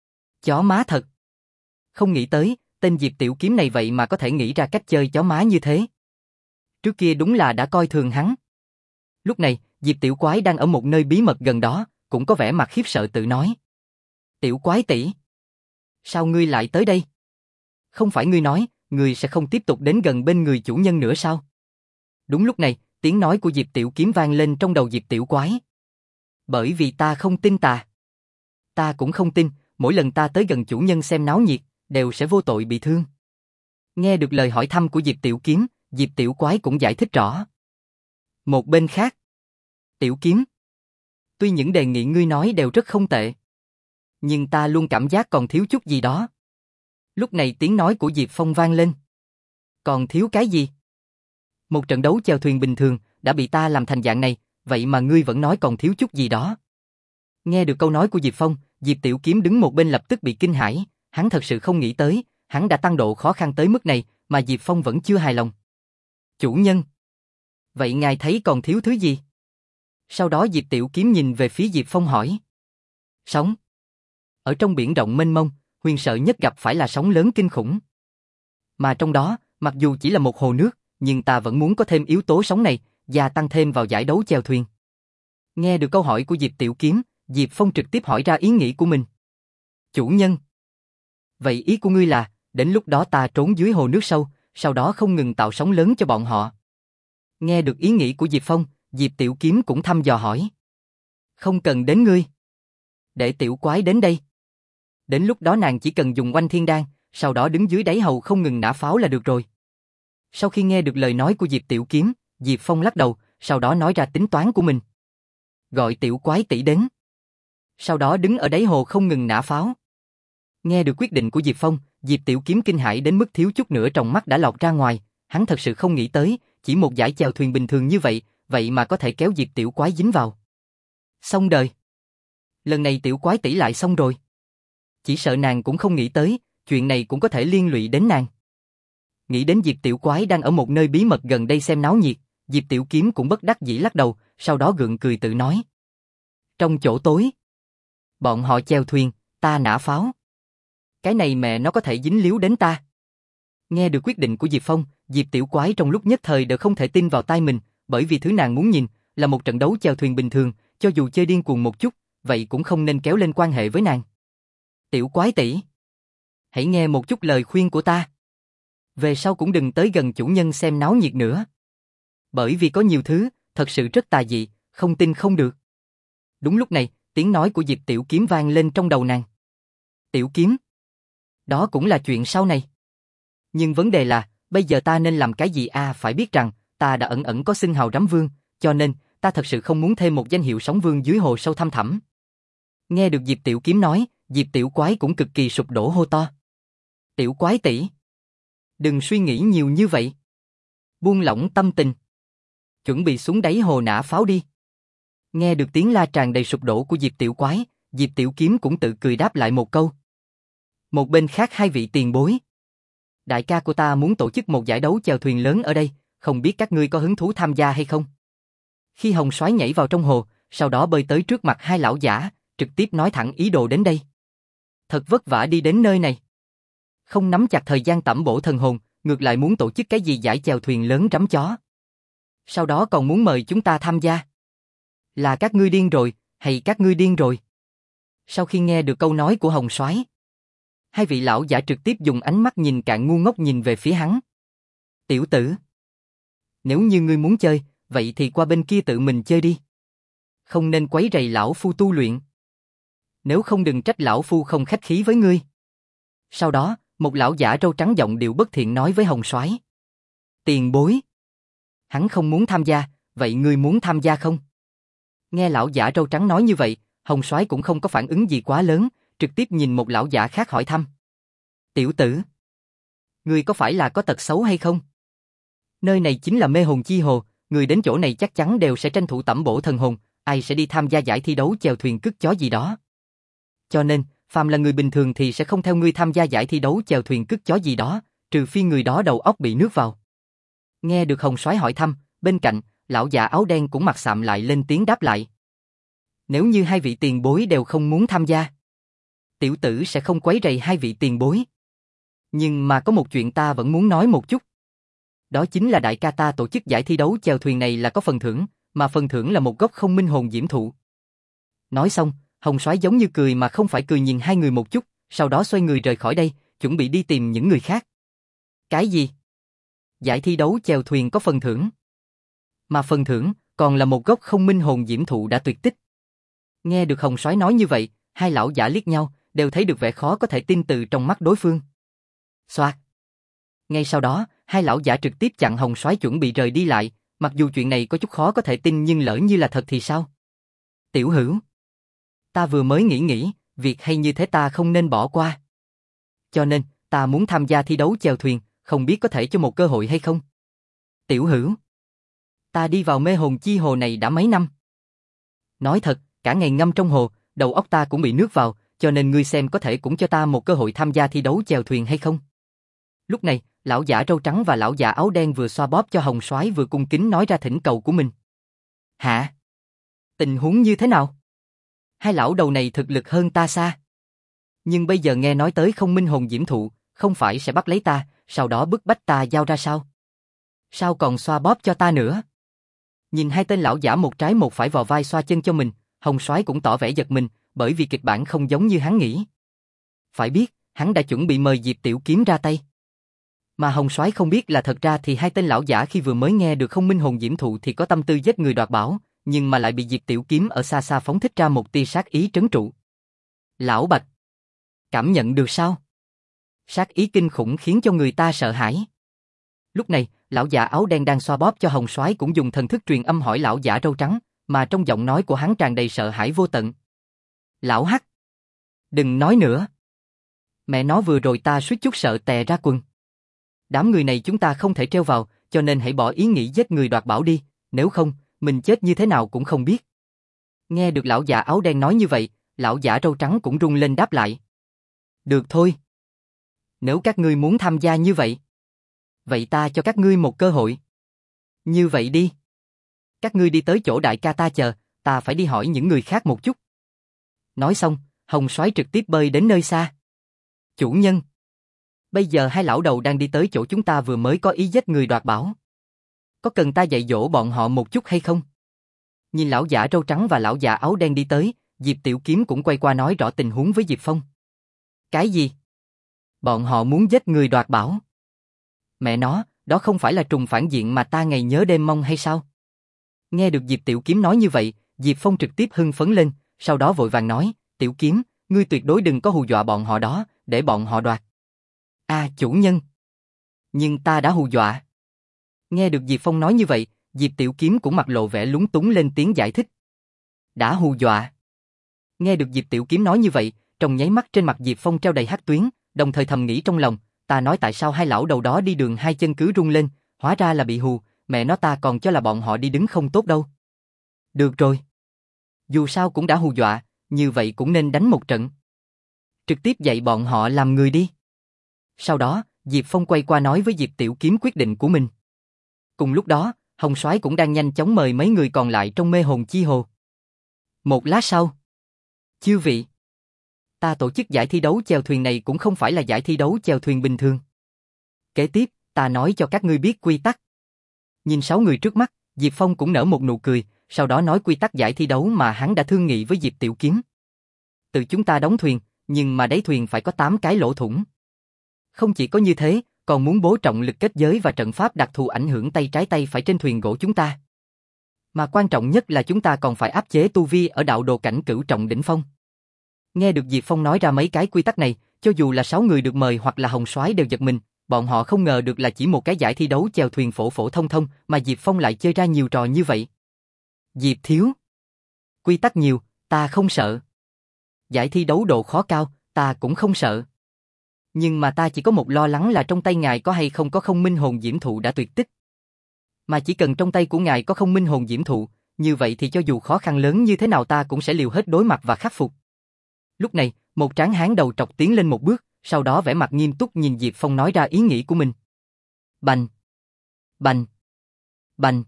Chó má thật. Không nghĩ tới, tên Diệp Tiểu Kiếm này vậy mà có thể nghĩ ra cách chơi chó má như thế. Trước kia đúng là đã coi thường hắn. Lúc này, Diệp Tiểu Quái đang ở một nơi bí mật gần đó, cũng có vẻ mặt khiếp sợ tự nói. Tiểu Quái tỷ, sao ngươi lại tới đây? Không phải ngươi nói, ngươi sẽ không tiếp tục đến gần bên người chủ nhân nữa sao? Đúng lúc này, tiếng nói của Diệp Tiểu Kiếm vang lên trong đầu Diệp Tiểu Quái. Bởi vì ta không tin ta. Ta cũng không tin, mỗi lần ta tới gần chủ nhân xem náo nhiệt, đều sẽ vô tội bị thương. Nghe được lời hỏi thăm của Diệp Tiểu Kiếm, Diệp Tiểu Quái cũng giải thích rõ. Một bên khác, Tiểu Kiếm, tuy những đề nghị ngươi nói đều rất không tệ, nhưng ta luôn cảm giác còn thiếu chút gì đó. Lúc này tiếng nói của Diệp Phong vang lên. Còn thiếu cái gì? Một trận đấu chèo thuyền bình thường đã bị ta làm thành dạng này, vậy mà ngươi vẫn nói còn thiếu chút gì đó. Nghe được câu nói của Diệp Phong, Diệp Tiểu Kiếm đứng một bên lập tức bị kinh hãi, hắn thật sự không nghĩ tới, hắn đã tăng độ khó khăn tới mức này mà Diệp Phong vẫn chưa hài lòng. Chủ nhân, vậy ngài thấy còn thiếu thứ gì? Sau đó Diệp Tiểu Kiếm nhìn về phía Diệp Phong hỏi. Sóng. Ở trong biển rộng mênh mông, Huyền sợ nhất gặp phải là sóng lớn kinh khủng. Mà trong đó, mặc dù chỉ là một hồ nước, nhưng ta vẫn muốn có thêm yếu tố sóng này, gia tăng thêm vào giải đấu chèo thuyền. Nghe được câu hỏi của Diệp Tiểu Kiếm, Diệp Phong trực tiếp hỏi ra ý nghĩ của mình. Chủ nhân, vậy ý của ngươi là, đến lúc đó ta trốn dưới hồ nước sâu, sau đó không ngừng tạo sóng lớn cho bọn họ. Nghe được ý nghĩ của Diệp Phong, Diệp Tiểu Kiếm cũng thăm dò hỏi. Không cần đến ngươi. Để Tiểu Quái đến đây. Đến lúc đó nàng chỉ cần dùng oanh thiên đan, sau đó đứng dưới đáy hầu không ngừng nã pháo là được rồi. Sau khi nghe được lời nói của Diệp Tiểu Kiếm, Diệp Phong lắc đầu, sau đó nói ra tính toán của mình. Gọi Tiểu Quái tỷ đến. Sau đó đứng ở đáy hồ không ngừng nã pháo. Nghe được quyết định của Diệp Phong, Diệp Tiểu Kiếm kinh hãi đến mức thiếu chút nữa trong mắt đã lọt ra ngoài, hắn thật sự không nghĩ tới, chỉ một giải chèo thuyền bình thường như vậy, vậy mà có thể kéo Diệp Tiểu Quái dính vào. Xong đời. Lần này Tiểu Quái tỷ lại xong rồi. Chỉ sợ nàng cũng không nghĩ tới, chuyện này cũng có thể liên lụy đến nàng. Nghĩ đến Diệp Tiểu Quái đang ở một nơi bí mật gần đây xem náo nhiệt, Diệp Tiểu Kiếm cũng bất đắc dĩ lắc đầu, sau đó gượng cười tự nói. Trong chỗ tối, bọn họ chèo thuyền, ta nã pháo. Cái này mẹ nó có thể dính líu đến ta. Nghe được quyết định của Diệp Phong, Diệp Tiểu Quái trong lúc nhất thời đều không thể tin vào tai mình, bởi vì thứ nàng muốn nhìn là một trận đấu chèo thuyền bình thường, cho dù chơi điên cuồng một chút, vậy cũng không nên kéo lên quan hệ với nàng. Tiểu Quái tỷ, hãy nghe một chút lời khuyên của ta. Về sau cũng đừng tới gần chủ nhân xem náo nhiệt nữa. Bởi vì có nhiều thứ, thật sự rất tà dị, không tin không được. Đúng lúc này, tiếng nói của Diệp Tiểu Kiếm vang lên trong đầu nàng. Tiểu Kiếm, đó cũng là chuyện sau này. Nhưng vấn đề là, bây giờ ta nên làm cái gì à? Phải biết rằng, ta đã ẩn ẩn có xưng hào Rắm Vương, cho nên, ta thật sự không muốn thêm một danh hiệu sóng vương dưới hồ sâu thăm thẳm. Nghe được Diệp Tiểu Kiếm nói, Diệp Tiểu Quái cũng cực kỳ sụp đổ hô to. Tiểu Quái tỷ, đừng suy nghĩ nhiều như vậy. Buông lỏng tâm tình. Chuẩn bị xuống đáy hồ nã pháo đi. Nghe được tiếng la tràn đầy sụp đổ của Diệp Tiểu Quái, Diệp Tiểu Kiếm cũng tự cười đáp lại một câu. Một bên khác hai vị tiền bối. Đại ca của ta muốn tổ chức một giải đấu chèo thuyền lớn ở đây, không biết các ngươi có hứng thú tham gia hay không? Khi Hồng Soái nhảy vào trong hồ, sau đó bơi tới trước mặt hai lão giả, trực tiếp nói thẳng ý đồ đến đây. Thật vất vả đi đến nơi này. Không nắm chặt thời gian tẩm bổ thần hồn, ngược lại muốn tổ chức cái gì giải chèo thuyền lớn rắm chó. Sau đó còn muốn mời chúng ta tham gia. Là các ngươi điên rồi, hay các ngươi điên rồi? Sau khi nghe được câu nói của Hồng Soái, hai vị lão giả trực tiếp dùng ánh mắt nhìn cạn ngu ngốc nhìn về phía hắn. Tiểu tử, nếu như ngươi muốn chơi, vậy thì qua bên kia tự mình chơi đi. Không nên quấy rầy lão phu tu luyện. Nếu không đừng trách lão phu không khách khí với ngươi. Sau đó, một lão giả râu trắng giọng điệu bất thiện nói với Hồng Soái. Tiền bối. Hắn không muốn tham gia, vậy ngươi muốn tham gia không? Nghe lão giả râu trắng nói như vậy, Hồng Soái cũng không có phản ứng gì quá lớn, trực tiếp nhìn một lão giả khác hỏi thăm. Tiểu tử, ngươi có phải là có tật xấu hay không? Nơi này chính là mê hồn chi hồ, người đến chỗ này chắc chắn đều sẽ tranh thủ tẩm bổ thần hồn, ai sẽ đi tham gia giải thi đấu chèo thuyền cứt chó gì đó. Cho nên, phàm là người bình thường thì sẽ không theo ngươi tham gia giải thi đấu chèo thuyền cứt chó gì đó, trừ phi người đó đầu óc bị nước vào. Nghe được Hồng Soái hỏi thăm, bên cạnh, lão già áo đen cũng mặt sạm lại lên tiếng đáp lại. Nếu như hai vị tiền bối đều không muốn tham gia, tiểu tử sẽ không quấy rầy hai vị tiền bối. Nhưng mà có một chuyện ta vẫn muốn nói một chút. Đó chính là đại ca ta tổ chức giải thi đấu chèo thuyền này là có phần thưởng, mà phần thưởng là một gốc không minh hồn diễm thụ. Nói xong, Hồng Soái giống như cười mà không phải cười nhìn hai người một chút, sau đó xoay người rời khỏi đây, chuẩn bị đi tìm những người khác. Cái gì? Giải thi đấu chèo thuyền có phần thưởng? Mà phần thưởng còn là một gốc không minh hồn diễm thụ đã tuyệt tích. Nghe được Hồng Soái nói như vậy, hai lão giả liếc nhau, đều thấy được vẻ khó có thể tin từ trong mắt đối phương. Xoạt. Ngay sau đó, hai lão giả trực tiếp chặn Hồng Soái chuẩn bị rời đi lại, mặc dù chuyện này có chút khó có thể tin nhưng lỡ như là thật thì sao? Tiểu Hữu, ta vừa mới nghĩ nghĩ, việc hay như thế ta không nên bỏ qua. Cho nên, ta muốn tham gia thi đấu chèo thuyền, không biết có thể cho một cơ hội hay không? Tiểu Hữu, ta đi vào mê hồn chi hồ này đã mấy năm. Nói thật, cả ngày ngâm trong hồ, đầu óc ta cũng bị nước vào, cho nên ngươi xem có thể cũng cho ta một cơ hội tham gia thi đấu chèo thuyền hay không? Lúc này, lão giả râu trắng và lão giả áo đen vừa xoa bóp cho Hồng Soái vừa cung kính nói ra thỉnh cầu của mình. Hả? Tình huống như thế nào? Hai lão đầu này thực lực hơn ta xa. Nhưng bây giờ nghe nói tới không minh hồn diễm thụ, không phải sẽ bắt lấy ta, sau đó bức bách ta giao ra sao? Sao còn xoa bóp cho ta nữa? Nhìn hai tên lão giả một trái một phải vò vai xoa chân cho mình, Hồng Soái cũng tỏ vẻ giật mình, bởi vì kịch bản không giống như hắn nghĩ. Phải biết, hắn đã chuẩn bị mời Diệp Tiểu Kiếm ra tay. Mà Hồng Soái không biết là thật ra thì hai tên lão giả khi vừa mới nghe được không minh hồn diễm thụ thì có tâm tư giết người đoạt bảo, nhưng mà lại bị Diệp Tiểu Kiếm ở xa xa phóng thích ra một tia sát ý trấn trụ. Lão Bạch, cảm nhận được sao? Sát ý kinh khủng khiến cho người ta sợ hãi. Lúc này, lão giả áo đen đang xoa bóp cho Hồng Soái cũng dùng thần thức truyền âm hỏi lão giả râu trắng, mà trong giọng nói của hắn tràn đầy sợ hãi vô tận. Lão Hắc, đừng nói nữa. Mẹ nó vừa rồi ta suýt chút sợ tè ra quần. Đám người này chúng ta không thể treo vào, cho nên hãy bỏ ý nghĩ giết người đoạt bảo đi, nếu không, mình chết như thế nào cũng không biết. Nghe được lão giả áo đen nói như vậy, lão giả râu trắng cũng run lên đáp lại. Được thôi. Nếu các ngươi muốn tham gia như vậy, vậy ta cho các ngươi một cơ hội. Như vậy đi. Các ngươi đi tới chỗ đại ca ta chờ, ta phải đi hỏi những người khác một chút. Nói xong, Hồng Soái trực tiếp bơi đến nơi xa. Chủ nhân. Bây giờ hai lão đầu đang đi tới chỗ chúng ta vừa mới có ý giết người đoạt bảo. Có cần ta dạy dỗ bọn họ một chút hay không? Nhìn lão giả râu trắng và lão giả áo đen đi tới, Diệp Tiểu Kiếm cũng quay qua nói rõ tình huống với Diệp Phong. Cái gì? Bọn họ muốn giết người đoạt bảo. Mẹ nó, đó không phải là trùng phản diện mà ta ngày nhớ đêm mong hay sao? Nghe được Diệp Tiểu Kiếm nói như vậy, Diệp Phong trực tiếp hưng phấn lên, sau đó vội vàng nói, Tiểu Kiếm, ngươi tuyệt đối đừng có hù dọa bọn họ đó, để bọn họ đoạt. À, chủ nhân. Nhưng ta đã hù dọa. Nghe được Diệp Phong nói như vậy, Diệp Tiểu Kiếm cũng mặt lộ vẻ lúng túng lên tiếng giải thích. Đã hù dọa. Nghe được Diệp Tiểu Kiếm nói như vậy, trong nháy mắt trên mặt Diệp Phong treo đầy hắc tuyến, đồng thời thầm nghĩ trong lòng, ta nói tại sao hai lão đầu đó đi đường hai chân cứ rung lên, hóa ra là bị hù, mẹ nó ta còn cho là bọn họ đi đứng không tốt đâu. Được rồi. Dù sao cũng đã hù dọa, như vậy cũng nên đánh một trận. Trực tiếp dạy bọn họ làm người đi. Sau đó, Diệp Phong quay qua nói với Diệp Tiểu Kiếm quyết định của mình. Cùng lúc đó, Hồng Soái cũng đang nhanh chóng mời mấy người còn lại trong mê hồn chi hồ. Một lát sau. Chư vị. Ta tổ chức giải thi đấu chèo thuyền này cũng không phải là giải thi đấu chèo thuyền bình thường. Kế tiếp, ta nói cho các ngươi biết quy tắc. Nhìn sáu người trước mắt, Diệp Phong cũng nở một nụ cười, sau đó nói quy tắc giải thi đấu mà hắn đã thương nghị với Diệp Tiểu Kiếm. Từ chúng ta đóng thuyền, nhưng mà đáy thuyền phải có tám cái lỗ thủng. Không chỉ có như thế, còn muốn bố trọng lực kết giới và trận pháp đặc thù ảnh hưởng tay trái tay phải trên thuyền gỗ chúng ta. Mà quan trọng nhất là chúng ta còn phải áp chế tu vi ở đạo đồ cảnh cửu trọng đỉnh phong. Nghe được Diệp Phong nói ra mấy cái quy tắc này, cho dù là sáu người được mời hoặc là Hồng Soái đều giật mình, bọn họ không ngờ được là chỉ một cái giải thi đấu chèo thuyền phổ phổ thông thông mà Diệp Phong lại chơi ra nhiều trò như vậy. Diệp thiếu. Quy tắc nhiều, ta không sợ. Giải thi đấu độ khó cao, ta cũng không sợ. Nhưng mà ta chỉ có một lo lắng là trong tay ngài có hay không có không minh hồn diễm thụ đã tuyệt tích. Mà chỉ cần trong tay của ngài có không minh hồn diễm thụ, như vậy thì cho dù khó khăn lớn như thế nào ta cũng sẽ liều hết đối mặt và khắc phục. Lúc này, một tráng hán đầu trọc tiến lên một bước, sau đó vẻ mặt nghiêm túc nhìn Diệp Phong nói ra ý nghĩ của mình. Bành! Bành! Bành!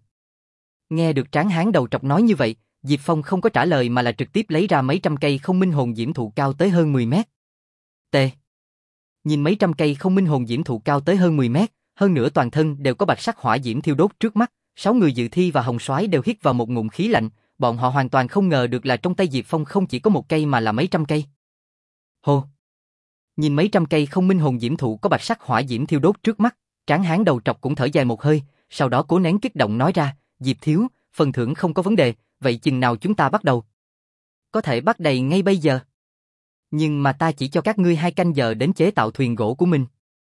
Nghe được tráng hán đầu trọc nói như vậy, Diệp Phong không có trả lời mà là trực tiếp lấy ra mấy trăm cây không minh hồn diễm thụ cao tới hơn mười mét. T. Nhìn mấy trăm cây không minh hồn diễm thụ cao tới hơn mười mét, hơn nữa toàn thân đều có bạch sắc hỏa diễm thiêu đốt trước mắt, sáu người dự thi và Hồng Soái đều hít vào một ngụm khí lạnh, bọn họ hoàn toàn không ngờ được là trong tay Diệp Phong không chỉ có một cây mà là mấy trăm cây. Hô! Nhìn mấy trăm cây không minh hồn diễm thụ có bạch sắc hỏa diễm thiêu đốt trước mắt, tráng hán đầu trọc cũng thở dài một hơi, sau đó cố nén kích động nói ra, Diệp thiếu, phần thưởng không có vấn đề, vậy chừng nào chúng ta bắt đầu? Có thể bắt đầy ngay bây giờ. Nhưng mà ta chỉ cho các ngươi hai canh giờ đến chế tạo thuyền gỗ của mình.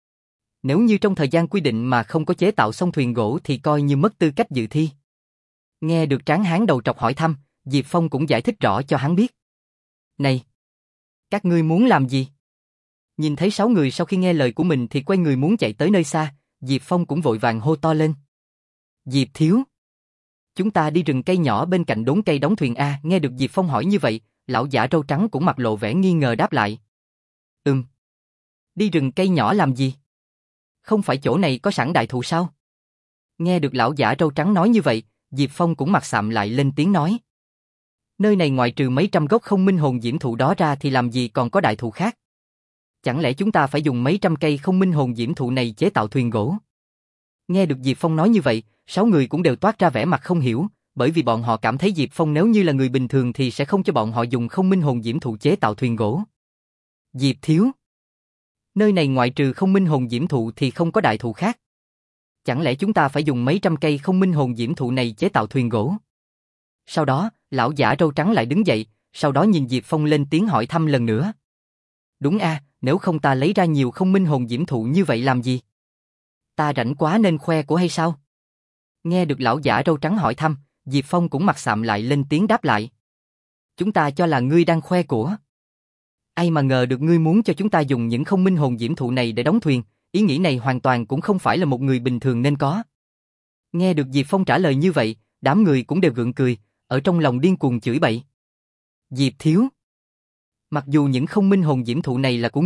Nếu như trong thời gian quy định mà không có chế tạo xong thuyền gỗ thì coi như mất tư cách dự thi. Nghe được tráng hán đầu trọc hỏi thăm, Diệp Phong cũng giải thích rõ cho hắn biết. Này! Các ngươi muốn làm gì? Nhìn thấy sáu người sau khi nghe lời của mình thì quay người muốn chạy tới nơi xa, Diệp Phong cũng vội vàng hô to lên. Diệp thiếu! Chúng ta đi rừng cây nhỏ bên cạnh đốn cây đóng thuyền A. Nghe được Diệp Phong hỏi như vậy, lão giả râu trắng cũng mặt lộ vẻ nghi ngờ đáp lại. Ừm. Đi rừng cây nhỏ làm gì? Không phải chỗ này có sẵn đại thụ sao? Nghe được lão giả râu trắng nói như vậy, Diệp Phong cũng mặt sạm lại lên tiếng nói. Nơi này ngoại trừ mấy trăm gốc không minh hồn diễm thụ đó ra thì làm gì còn có đại thụ khác? Chẳng lẽ chúng ta phải dùng mấy trăm cây không minh hồn diễm thụ này chế tạo thuyền gỗ? Nghe được Diệp Phong nói như vậy, sáu người cũng đều toát ra vẻ mặt không hiểu, bởi vì bọn họ cảm thấy Diệp Phong nếu như là người bình thường thì sẽ không cho bọn họ dùng không minh hồn diễm thụ chế tạo thuyền gỗ. Diệp thiếu! Nơi này ngoại trừ không minh hồn diễm thụ thì không có đại thụ khác. Chẳng lẽ chúng ta phải dùng mấy trăm cây không minh hồn diễm thụ này chế tạo thuyền gỗ? Sau đó, lão giả râu trắng lại đứng dậy, sau đó nhìn Diệp Phong lên tiếng hỏi thăm lần nữa. Đúng a, nếu không ta lấy ra nhiều không minh hồn diễm thụ như vậy làm gì? Ta rảnh quá nên khoe của hay sao? Nghe được lão giả râu trắng hỏi thăm, Diệp Phong cũng mặt sạm lại lên tiếng đáp lại. Chúng ta cho là ngươi đang khoe của. Ai mà ngờ được ngươi muốn cho chúng ta dùng những không minh hồn diễm thụ này để đóng thuyền, ý nghĩ này hoàn toàn cũng không phải là một người bình thường nên có. Nghe được Diệp Phong trả lời như vậy, đám người cũng đều gượng cười, ở trong lòng điên cuồng chửi bậy. Diệp thiếu! Mặc dù những không minh hồn diễm thụ này là của ngươi,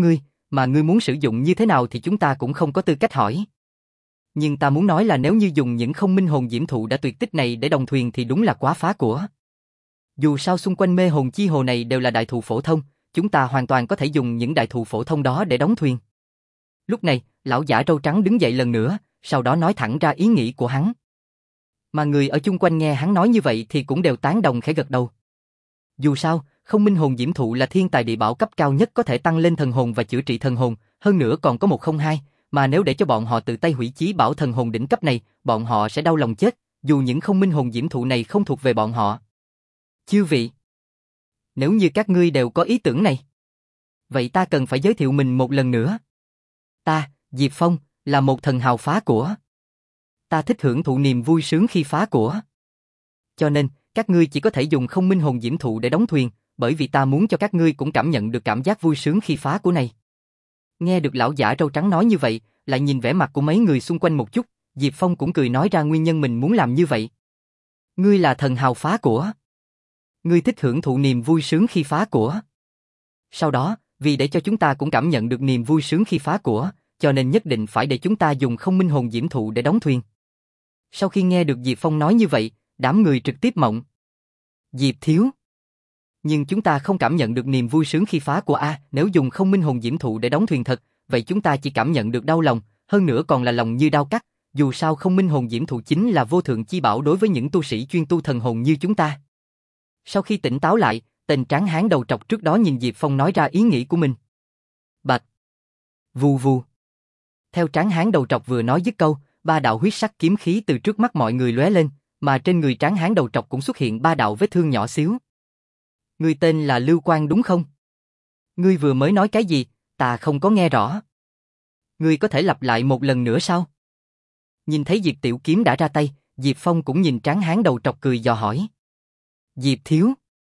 mà ngươi muốn sử dụng như thế nào thì chúng ta cũng không có tư cách hỏi. Nhưng ta muốn nói là nếu như dùng những không minh hồn diễm thụ đã tuyệt tích này để đồng thuyền thì đúng là quá phá của. Dù sao xung quanh mê hồn chi hồ này đều là đại thụ phổ thông, chúng ta hoàn toàn có thể dùng những đại thụ phổ thông đó để đóng thuyền. Lúc này, lão giả râu trắng đứng dậy lần nữa, sau đó nói thẳng ra ý nghĩ của hắn. Mà người ở chung quanh nghe hắn nói như vậy thì cũng đều tán đồng khẽ gật đầu. Dù sao, không minh hồn diễm thụ là thiên tài địa bảo cấp cao nhất có thể tăng lên thần hồn và chữa trị thần hồn, hơn nữa còn có một không hai, mà nếu để cho bọn họ tự tay hủy chí bảo thần hồn đỉnh cấp này, bọn họ sẽ đau lòng chết, dù những không minh hồn diễm thụ này không thuộc về bọn họ. Chư vị, nếu như các ngươi đều có ý tưởng này, vậy ta cần phải giới thiệu mình một lần nữa. Ta, Diệp Phong, là một thần hào phá của. Ta thích hưởng thụ niềm vui sướng khi phá của. Cho nên, các ngươi chỉ có thể dùng không minh hồn diễm thụ để đóng thuyền, bởi vì ta muốn cho các ngươi cũng cảm nhận được cảm giác vui sướng khi phá của này. Nghe được lão giả râu trắng nói như vậy, lại nhìn vẻ mặt của mấy người xung quanh một chút, Diệp Phong cũng cười nói ra nguyên nhân mình muốn làm như vậy. Ngươi là thần hào phá của. Ngươi thích hưởng thụ niềm vui sướng khi phá của. Sau đó, vì để cho chúng ta cũng cảm nhận được niềm vui sướng khi phá của, cho nên nhất định phải để chúng ta dùng không minh hồn diễm thụ để đóng thuyền. Sau khi nghe được Diệp Phong nói như vậy, đám người trực tiếp mộng. Diệp thiếu. Nhưng chúng ta không cảm nhận được niềm vui sướng khi phá của A, nếu dùng không minh hồn diễm thụ để đóng thuyền thật, vậy chúng ta chỉ cảm nhận được đau lòng, hơn nữa còn là lòng như đau cắt, dù sao không minh hồn diễm thụ chính là vô thượng chi bảo đối với những tu sĩ chuyên tu thần hồn như chúng ta. Sau khi tỉnh táo lại, tên tráng hán đầu trọc trước đó nhìn Diệp Phong nói ra ý nghĩ của mình. Bạch. Vù vù. Theo tráng hán đầu trọc vừa nói dứt câu, ba đạo huyết sắc kiếm khí từ trước mắt mọi người lóe lên, mà trên người tráng hán đầu trọc cũng xuất hiện ba đạo vết thương nhỏ xíu. Ngươi tên là Lưu Quang đúng không? Ngươi vừa mới nói cái gì, ta không có nghe rõ. Ngươi có thể lặp lại một lần nữa sao? Nhìn thấy Diệp Tiểu Kiếm đã ra tay, Diệp Phong cũng nhìn tráng hán đầu trọc cười dò hỏi. Diệp thiếu.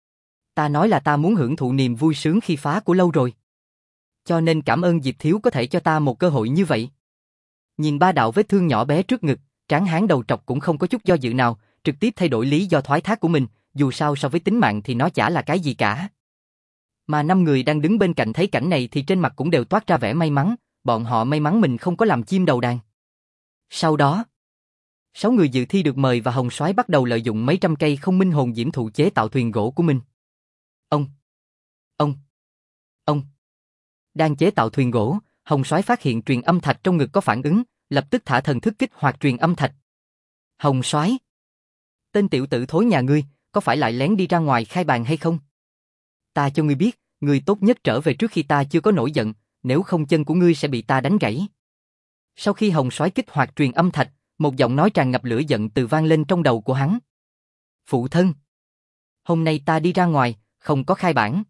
Ta nói là ta muốn hưởng thụ niềm vui sướng khi phá của lâu rồi. Cho nên cảm ơn Diệp thiếu có thể cho ta một cơ hội như vậy. Nhìn ba đạo vết thương nhỏ bé trước ngực, tráng hán đầu trọc cũng không có chút do dự nào, trực tiếp thay đổi lý do thoái thác của mình, dù sao so với tính mạng thì nó chả là cái gì cả. Mà năm người đang đứng bên cạnh thấy cảnh này thì trên mặt cũng đều toát ra vẻ may mắn, bọn họ may mắn mình không có làm chim đầu đàn. Sau đó, sáu người dự thi được mời và Hồng Soái bắt đầu lợi dụng mấy trăm cây không minh hồn diễm thụ chế tạo thuyền gỗ của mình. Ông, ông, ông. Đang chế tạo thuyền gỗ, Hồng Soái phát hiện truyền âm thạch trong ngực có phản ứng, lập tức thả thần thức kích hoạt truyền âm thạch. Hồng Soái, tên tiểu tử thối nhà ngươi, có phải lại lén đi ra ngoài khai bàn hay không? Ta cho ngươi biết, ngươi tốt nhất trở về trước khi ta chưa có nổi giận, nếu không chân của ngươi sẽ bị ta đánh gãy. Sau khi Hồng Soái kích hoạt truyền âm thạch, một giọng nói tràn ngập lửa giận từ vang lên trong đầu của hắn. Phụ thân, hôm nay ta đi ra ngoài, không có khai bản,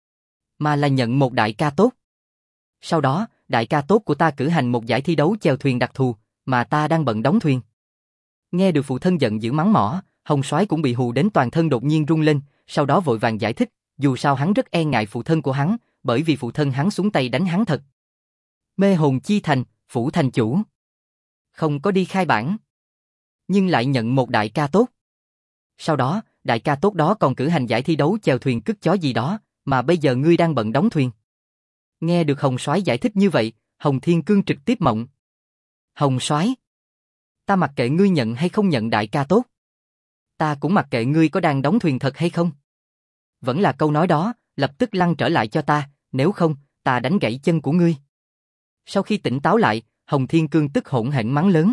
mà là nhận một đại ca tốt. Sau đó, đại ca tốt của ta cử hành một giải thi đấu chèo thuyền đặc thù, mà ta đang bận đóng thuyền. Nghe được phụ thân giận dữ mắng mỏ, Hồng Soái cũng bị hù đến toàn thân đột nhiên rung lên, sau đó vội vàng giải thích, dù sao hắn rất e ngại phụ thân của hắn, bởi vì phụ thân hắn xuống tay đánh hắn thật. Mê hồn chi thành, phủ thành chủ. Không có đi khai bản, nhưng lại nhận một đại ca tốt. Sau đó, đại ca tốt đó còn cử hành giải thi đấu chèo thuyền cứt chó gì đó, mà bây giờ ngươi đang bận đóng thuyền. Nghe được Hồng Soái giải thích như vậy, Hồng Thiên Cương trực tiếp mộng. Hồng Soái, ta mặc kệ ngươi nhận hay không nhận đại ca tốt. Ta cũng mặc kệ ngươi có đang đóng thuyền thật hay không. Vẫn là câu nói đó, lập tức lăn trở lại cho ta, nếu không, ta đánh gãy chân của ngươi. Sau khi tỉnh táo lại, Hồng Thiên Cương tức hỗn hển mắng lớn.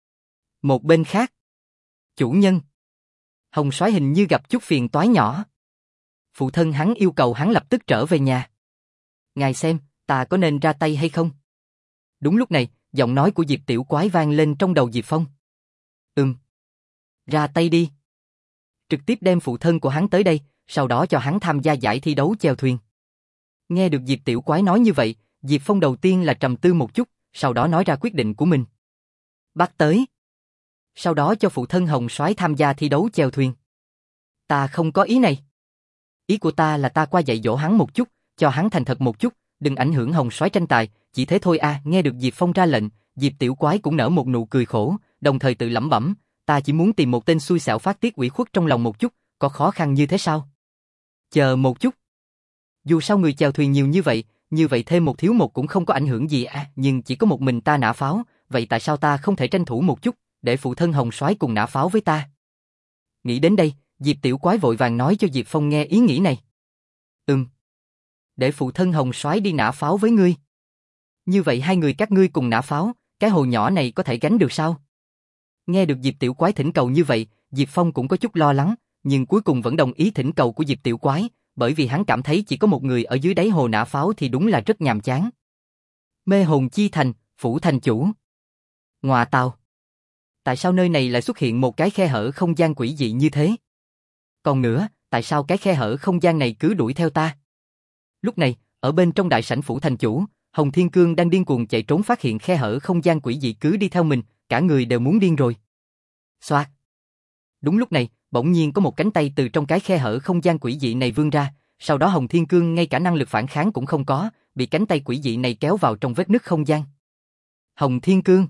Một bên khác, chủ nhân, Hồng Soái hình như gặp chút phiền toái nhỏ. Phụ thân hắn yêu cầu hắn lập tức trở về nhà. Ngài xem, ta có nên ra tay hay không? Đúng lúc này, giọng nói của Diệp Tiểu Quái vang lên trong đầu Diệp Phong. Ừm. Ra tay đi. Trực tiếp đem phụ thân của hắn tới đây, sau đó cho hắn tham gia giải thi đấu chèo thuyền. Nghe được Diệp Tiểu Quái nói như vậy, Diệp Phong đầu tiên là trầm tư một chút, sau đó nói ra quyết định của mình. Bắt tới. Sau đó cho phụ thân Hồng Soái tham gia thi đấu chèo thuyền. Ta không có ý này. Ý của ta là ta qua dạy dỗ hắn một chút, cho hắn thành thật một chút, đừng ảnh hưởng Hồng Soái tranh tài, chỉ thế thôi à. Nghe được Diệp Phong ra lệnh, Diệp Tiểu Quái cũng nở một nụ cười khổ, đồng thời tự lẩm bẩm, ta chỉ muốn tìm một tên xui xẻo phát tiết ủy khuất trong lòng một chút, có khó khăn như thế sao? Chờ một chút. Dù sao người chèo thuyền nhiều như vậy, như vậy thêm một thiếu một cũng không có ảnh hưởng gì à, nhưng chỉ có một mình ta nã pháo, vậy tại sao ta không thể tranh thủ một chút, để phụ thân Hồng Soái cùng nã pháo với ta? Nghĩ đến đây, Diệp Tiểu Quái vội vàng nói cho Diệp Phong nghe ý nghĩ này. Ừm. Để phụ thân Hồng Soái đi nã pháo với ngươi. Như vậy hai người các ngươi cùng nã pháo, cái hồ nhỏ này có thể gánh được sao? Nghe được Diệp Tiểu Quái thỉnh cầu như vậy, Diệp Phong cũng có chút lo lắng, nhưng cuối cùng vẫn đồng ý thỉnh cầu của Diệp Tiểu Quái, bởi vì hắn cảm thấy chỉ có một người ở dưới đáy hồ nã pháo thì đúng là rất nhàm chán. Mê hồn chi thành, phủ thành chủ. Ngọa tào. Tại sao nơi này lại xuất hiện một cái khe hở không gian quỷ dị như thế? Còn nữa, tại sao cái khe hở không gian này cứ đuổi theo ta? Lúc này, ở bên trong đại sảnh phủ thành chủ, Hồng Thiên Cương đang điên cuồng chạy trốn phát hiện khe hở không gian quỷ dị cứ đi theo mình, cả người đều muốn điên rồi. Xoạt. Đúng lúc này, bỗng nhiên có một cánh tay từ trong cái khe hở không gian quỷ dị này vươn ra, sau đó Hồng Thiên Cương ngay cả năng lực phản kháng cũng không có, bị cánh tay quỷ dị này kéo vào trong vết nứt không gian. Hồng Thiên Cương.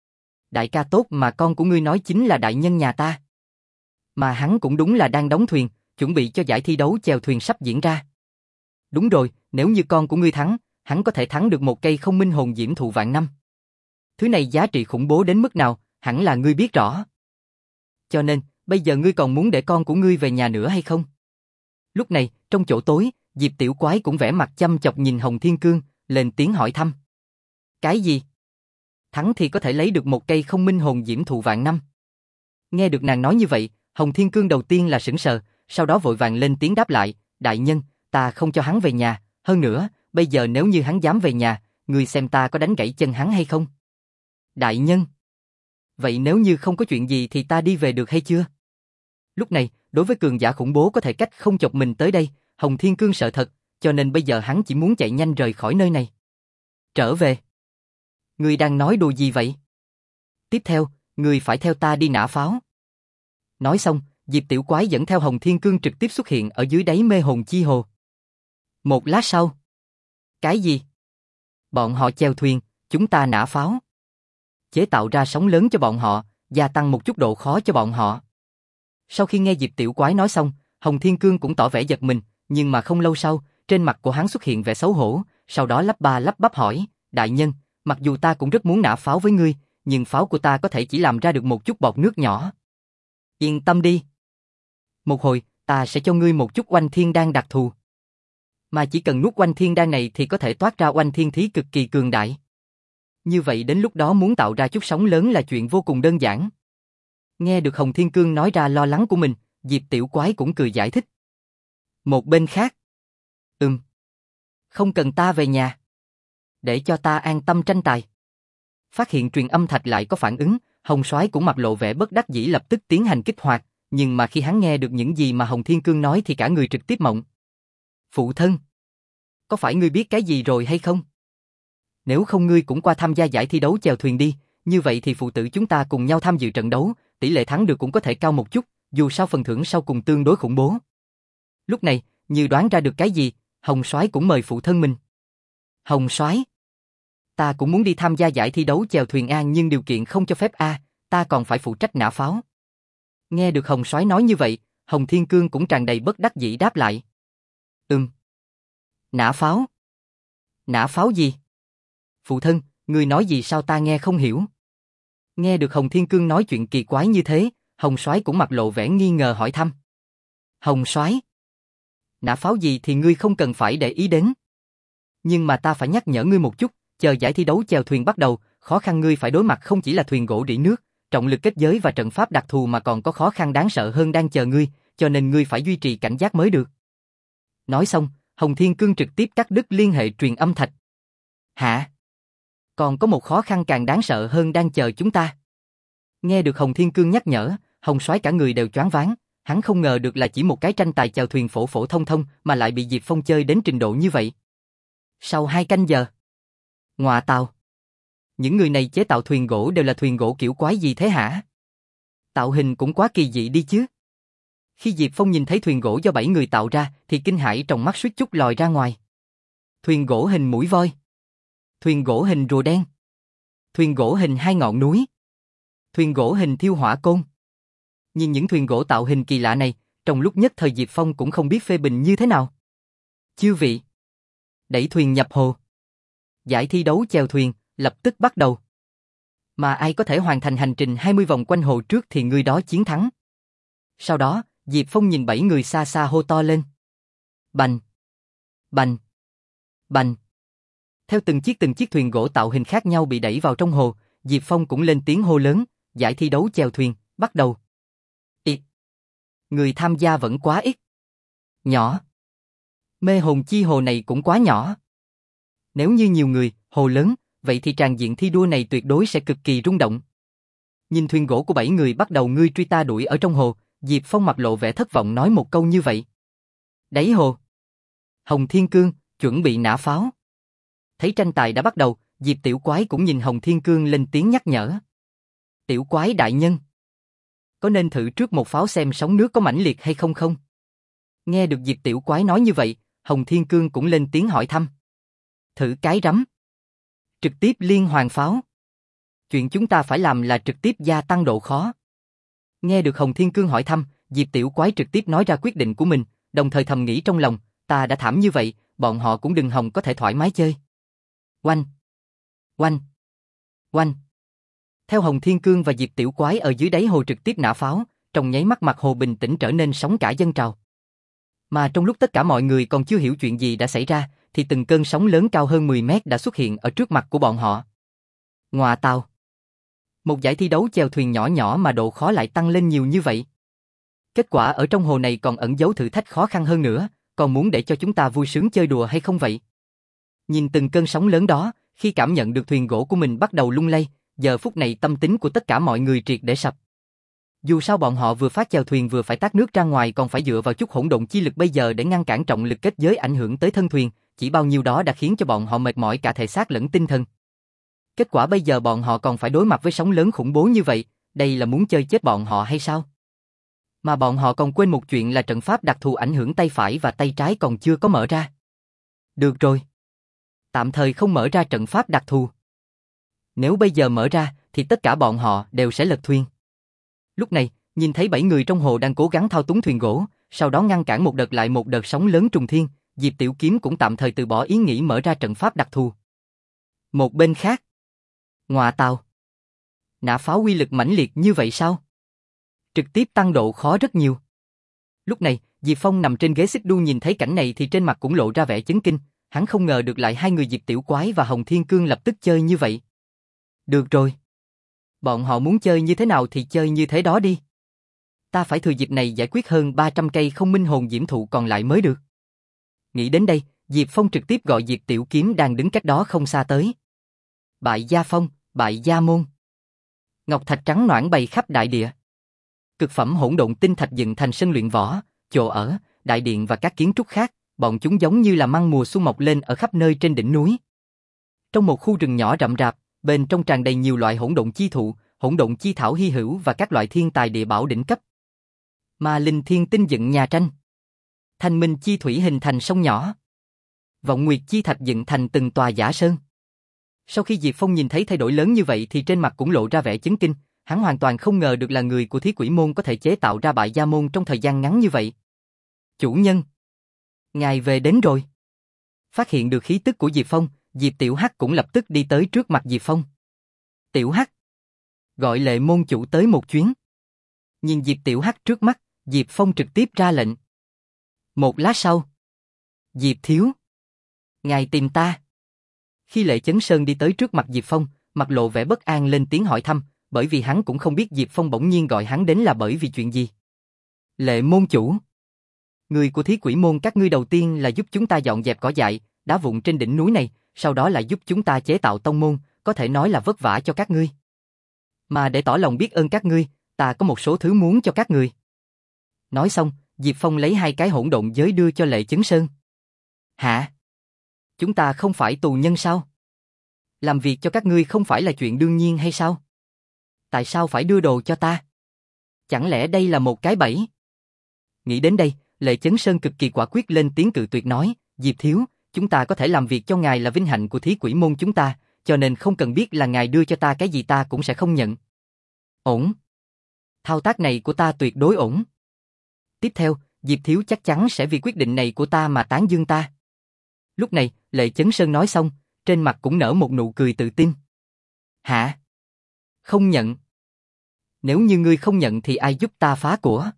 Đại ca tốt mà con của ngươi nói chính là đại nhân nhà ta. Mà hắn cũng đúng là đang đóng thuyền, chuẩn bị cho giải thi đấu chèo thuyền sắp diễn ra. Đúng rồi, nếu như con của ngươi thắng, hắn có thể thắng được một cây không minh hồn diễm thụ vạn năm. Thứ này giá trị khủng bố đến mức nào, hẳn là ngươi biết rõ. Cho nên, bây giờ ngươi còn muốn để con của ngươi về nhà nữa hay không? Lúc này, trong chỗ tối, Diệp Tiểu Quái cũng vẻ mặt chăm chọc nhìn Hồng Thiên Cương, lên tiếng hỏi thăm. Cái gì? Thắng thì có thể lấy được một cây không minh hồn diễm thụ vạn năm. Nghe được nàng nói như vậy, Hồng Thiên Cương đầu tiên là sững sờ, sau đó vội vàng lên tiếng đáp lại, đại nhân, ta không cho hắn về nhà, hơn nữa, bây giờ nếu như hắn dám về nhà, ngươi xem ta có đánh gãy chân hắn hay không? Đại nhân. Vậy nếu như không có chuyện gì thì ta đi về được hay chưa? Lúc này, đối với cường giả khủng bố có thể cách không chọc mình tới đây, Hồng Thiên Cương sợ thật, cho nên bây giờ hắn chỉ muốn chạy nhanh rời khỏi nơi này. Trở về. Ngươi đang nói đùa gì vậy? Tiếp theo, ngươi phải theo ta đi nã pháo. Nói xong, Diệp Tiểu Quái dẫn theo Hồng Thiên Cương trực tiếp xuất hiện ở dưới đáy mê hồn chi hồ. Một lát sau. Cái gì? Bọn họ chèo thuyền, chúng ta nã pháo. Chế tạo ra sóng lớn cho bọn họ, gia tăng một chút độ khó cho bọn họ. Sau khi nghe Diệp Tiểu Quái nói xong, Hồng Thiên Cương cũng tỏ vẻ giật mình, nhưng mà không lâu sau, trên mặt của hắn xuất hiện vẻ xấu hổ, sau đó lắp ba lắp bắp hỏi, đại nhân, mặc dù ta cũng rất muốn nã pháo với ngươi, nhưng pháo của ta có thể chỉ làm ra được một chút bọt nước nhỏ. Yên tâm đi. Một hồi, ta sẽ cho ngươi một chút oanh thiên đan đặc thù. Mà chỉ cần nuốt oanh thiên đan này thì có thể toát ra oanh thiên thí cực kỳ cường đại. Như vậy đến lúc đó muốn tạo ra chút sóng lớn là chuyện vô cùng đơn giản. Nghe được Hồng Thiên Cương nói ra lo lắng của mình, Diệp Tiểu Quái cũng cười giải thích. Một bên khác. Ừm. Không cần ta về nhà. Để cho ta an tâm tranh tài. Phát hiện truyền âm thạch lại có phản ứng, Hồng Soái cũng mặt lộ vẻ bất đắc dĩ lập tức tiến hành kích hoạt, nhưng mà khi hắn nghe được những gì mà Hồng Thiên Cương nói thì cả người trực tiếp mộng. Phụ thân. Có phải ngươi biết cái gì rồi hay không? Nếu không ngươi cũng qua tham gia giải thi đấu chèo thuyền đi, như vậy thì phụ tử chúng ta cùng nhau tham dự trận đấu, tỷ lệ thắng được cũng có thể cao một chút, dù sao phần thưởng sau cùng tương đối khủng bố. Lúc này, như đoán ra được cái gì, Hồng Soái cũng mời phụ thân mình. Hồng Soái, ta cũng muốn đi tham gia giải thi đấu chèo thuyền a, nhưng điều kiện không cho phép a, ta còn phải phụ trách nã pháo. Nghe được Hồng Soái nói như vậy, Hồng Thiên Cương cũng tràn đầy bất đắc dĩ đáp lại. Ừm. Nã pháo? Nã pháo gì? Phụ thân, ngươi nói gì sao ta nghe không hiểu? Nghe được Hồng Thiên Cương nói chuyện kỳ quái như thế, Hồng Soái cũng mặt lộ vẻ nghi ngờ hỏi thăm. Hồng Soái, nã pháo gì thì ngươi không cần phải để ý đến. Nhưng mà ta phải nhắc nhở ngươi một chút, chờ giải thi đấu chèo thuyền bắt đầu, khó khăn ngươi phải đối mặt không chỉ là thuyền gỗ rỉ nước, trọng lực kết giới và trận pháp đặc thù mà còn có khó khăn đáng sợ hơn đang chờ ngươi, cho nên ngươi phải duy trì cảnh giác mới được. Nói xong, Hồng Thiên Cương trực tiếp cắt đứt liên hệ truyền âm thạch. Hả? Còn có một khó khăn càng đáng sợ hơn đang chờ chúng ta. Nghe được Hồng Thiên Cương nhắc nhở, Hồng Soái cả người đều choáng váng, hắn không ngờ được là chỉ một cái tranh tài chèo thuyền phổ phổ thông thông mà lại bị Diệp Phong chơi đến trình độ như vậy. Sau hai canh giờ. Ngọa tào. Những người này chế tạo thuyền gỗ đều là thuyền gỗ kiểu quái gì thế hả? Tạo hình cũng quá kỳ dị đi chứ. Khi Diệp Phong nhìn thấy thuyền gỗ do bảy người tạo ra thì kinh hãi trong mắt suýt chút lòi ra ngoài. Thuyền gỗ hình mũi voi. Thuyền gỗ hình rùa đen. Thuyền gỗ hình hai ngọn núi. Thuyền gỗ hình thiêu hỏa côn. Nhìn những thuyền gỗ tạo hình kỳ lạ này, trong lúc nhất thời Diệp Phong cũng không biết phê bình như thế nào. Chư vị, Đẩy thuyền nhập hồ. Giải thi đấu chèo thuyền, lập tức bắt đầu. Mà ai có thể hoàn thành hành trình hai mươi vòng quanh hồ trước thì người đó chiến thắng. Sau đó, Diệp Phong nhìn bảy người xa xa hô to lên. Bành! Bành! Bành! Theo từng chiếc từng chiếc thuyền gỗ tạo hình khác nhau bị đẩy vào trong hồ, Diệp Phong cũng lên tiếng hô lớn, giải thi đấu chèo thuyền, bắt đầu. Ít. Người tham gia vẫn quá ít. Nhỏ. Mê hồn chi hồ này cũng quá nhỏ. Nếu như nhiều người, hồ lớn, vậy thì tràng diện thi đua này tuyệt đối sẽ cực kỳ rung động. Nhìn thuyền gỗ của bảy người bắt đầu ngươi truy ta đuổi ở trong hồ, Diệp Phong mặt lộ vẻ thất vọng nói một câu như vậy. Đáy hồ. Hồng Thiên Cương, chuẩn bị nã pháo. Thấy tranh tài đã bắt đầu, Diệp Tiểu Quái cũng nhìn Hồng Thiên Cương lên tiếng nhắc nhở. Tiểu Quái đại nhân. Có nên thử trước một pháo xem sóng nước có mãnh liệt hay không không? Nghe được Diệp Tiểu Quái nói như vậy, Hồng Thiên Cương cũng lên tiếng hỏi thăm. Thử cái rắm. Trực tiếp liên hoàn pháo. Chuyện chúng ta phải làm là trực tiếp gia tăng độ khó. Nghe được Hồng Thiên Cương hỏi thăm, Diệp Tiểu Quái trực tiếp nói ra quyết định của mình, đồng thời thầm nghĩ trong lòng, ta đã thảm như vậy, bọn họ cũng đừng hòng có thể thoải mái chơi. Oanh! Oanh! Oanh! Theo Hồng Thiên Cương và Diệp Tiểu Quái ở dưới đáy hồ trực tiếp nã pháo, trong nháy mắt mặt hồ bình tĩnh trở nên sóng cả dâng trào. Mà trong lúc tất cả mọi người còn chưa hiểu chuyện gì đã xảy ra, thì từng cơn sóng lớn cao hơn mười mét đã xuất hiện ở trước mặt của bọn họ. Ngoà tào! Một giải thi đấu chèo thuyền nhỏ nhỏ mà độ khó lại tăng lên nhiều như vậy. Kết quả ở trong hồ này còn ẩn giấu thử thách khó khăn hơn nữa, còn muốn để cho chúng ta vui sướng chơi đùa hay không vậy? Nhìn từng cơn sóng lớn đó, khi cảm nhận được thuyền gỗ của mình bắt đầu lung lay, giờ phút này tâm tính của tất cả mọi người triệt để sập. Dù sao bọn họ vừa phát chèo thuyền vừa phải tát nước ra ngoài còn phải dựa vào chút hỗn độn chi lực bây giờ để ngăn cản trọng lực kết giới ảnh hưởng tới thân thuyền, chỉ bao nhiêu đó đã khiến cho bọn họ mệt mỏi cả thể xác lẫn tinh thần. Kết quả bây giờ bọn họ còn phải đối mặt với sóng lớn khủng bố như vậy, đây là muốn chơi chết bọn họ hay sao? Mà bọn họ còn quên một chuyện là trận pháp đặc thù ảnh hưởng tay phải và tay trái còn chưa có mở ra. Được rồi. Tạm thời không mở ra trận pháp đặc thù. Nếu bây giờ mở ra, thì tất cả bọn họ đều sẽ lật thuyền. Lúc này, nhìn thấy bảy người trong hồ đang cố gắng thao túng thuyền gỗ, sau đó ngăn cản một đợt lại một đợt sóng lớn trùng thiên, Diệp Tiểu Kiếm cũng tạm thời từ bỏ ý nghĩ mở ra trận pháp đặc thù. Một bên khác. Ngoà tào! Nã pháo uy lực mãnh liệt như vậy sao? Trực tiếp tăng độ khó rất nhiều. Lúc này, Diệp Phong nằm trên ghế xích đu nhìn thấy cảnh này thì trên mặt cũng lộ ra vẻ chấn kinh, hắn không ngờ được lại hai người Diệp Tiểu Quái và Hồng Thiên Cương lập tức chơi như vậy. Được rồi. Bọn họ muốn chơi như thế nào thì chơi như thế đó đi. Ta phải thừa dịp này giải quyết hơn ba trăm cây không minh hồn diễm thụ còn lại mới được. Nghĩ đến đây, Diệp Phong trực tiếp gọi Diệp Tiểu Kiếm đang đứng cách đó không xa tới. Bại gia phong, bại gia môn. Ngọc thạch trắng noãn bày khắp đại địa. Cực phẩm hỗn độn tinh thạch dựng thành sân luyện võ, chỗ ở, đại điện và các kiến trúc khác, bọn chúng giống như là măng mùa xuân mọc lên ở khắp nơi trên đỉnh núi. Trong một khu rừng nhỏ rậm rạp, bên trong tràn đầy nhiều loại hỗn độn chi thụ, hỗn độn chi thảo hy hữu và các loại thiên tài địa bảo đỉnh cấp. Ma linh thiên tinh dựng nhà tranh. Thanh minh chi thủy hình thành sông nhỏ. Vọng nguyệt chi thạch dựng thành từng tòa giả sơn. Sau khi Diệp Phong nhìn thấy thay đổi lớn như vậy thì trên mặt cũng lộ ra vẻ chấn kinh, hắn hoàn toàn không ngờ được là người của Thí Quỷ môn có thể chế tạo ra bại gia môn trong thời gian ngắn như vậy. Chủ nhân, ngài về đến rồi. Phát hiện được khí tức của Diệp Phong, Diệp Tiểu Hắc cũng lập tức đi tới trước mặt Diệp Phong. Tiểu Hắc, gọi Lệ môn chủ tới một chuyến. Nhìn Diệp Tiểu Hắc trước mắt, Diệp Phong trực tiếp ra lệnh. Một lát sau, Diệp thiếu, ngài tìm ta. Khi Lệ Chấn Sơn đi tới trước mặt Diệp Phong, mặt lộ vẻ bất an lên tiếng hỏi thăm, bởi vì hắn cũng không biết Diệp Phong bỗng nhiên gọi hắn đến là bởi vì chuyện gì. Lệ môn chủ, người của Thí Quỷ môn các ngươi đầu tiên là giúp chúng ta dọn dẹp cỏ dại, đá vụn trên đỉnh núi này, sau đó lại giúp chúng ta chế tạo tông môn, có thể nói là vất vả cho các ngươi. Mà để tỏ lòng biết ơn các ngươi, ta có một số thứ muốn cho các ngươi. Nói xong, Diệp Phong lấy hai cái hỗn độn giới đưa cho Lệ Chấn Sơn. Hả? Chúng ta không phải tù nhân sao? Làm việc cho các ngươi không phải là chuyện đương nhiên hay sao? Tại sao phải đưa đồ cho ta? Chẳng lẽ đây là một cái bẫy? Nghĩ đến đây, Lệ Chấn Sơn cực kỳ quả quyết lên tiếng cự tuyệt nói, Diệp thiếu, chúng ta có thể làm việc cho ngài là vinh hạnh của Thí Quỷ môn chúng ta, cho nên không cần biết là ngài đưa cho ta cái gì ta cũng sẽ không nhận. Ổn. Thao tác này của ta tuyệt đối ổn. Tiếp theo, Diệp thiếu chắc chắn sẽ vì quyết định này của ta mà tán dương ta. Lúc này, Lệ Chấn Sơn nói xong, trên mặt cũng nở một nụ cười tự tin. Hả? Không nhận. Nếu như ngươi không nhận thì ai giúp ta phá của?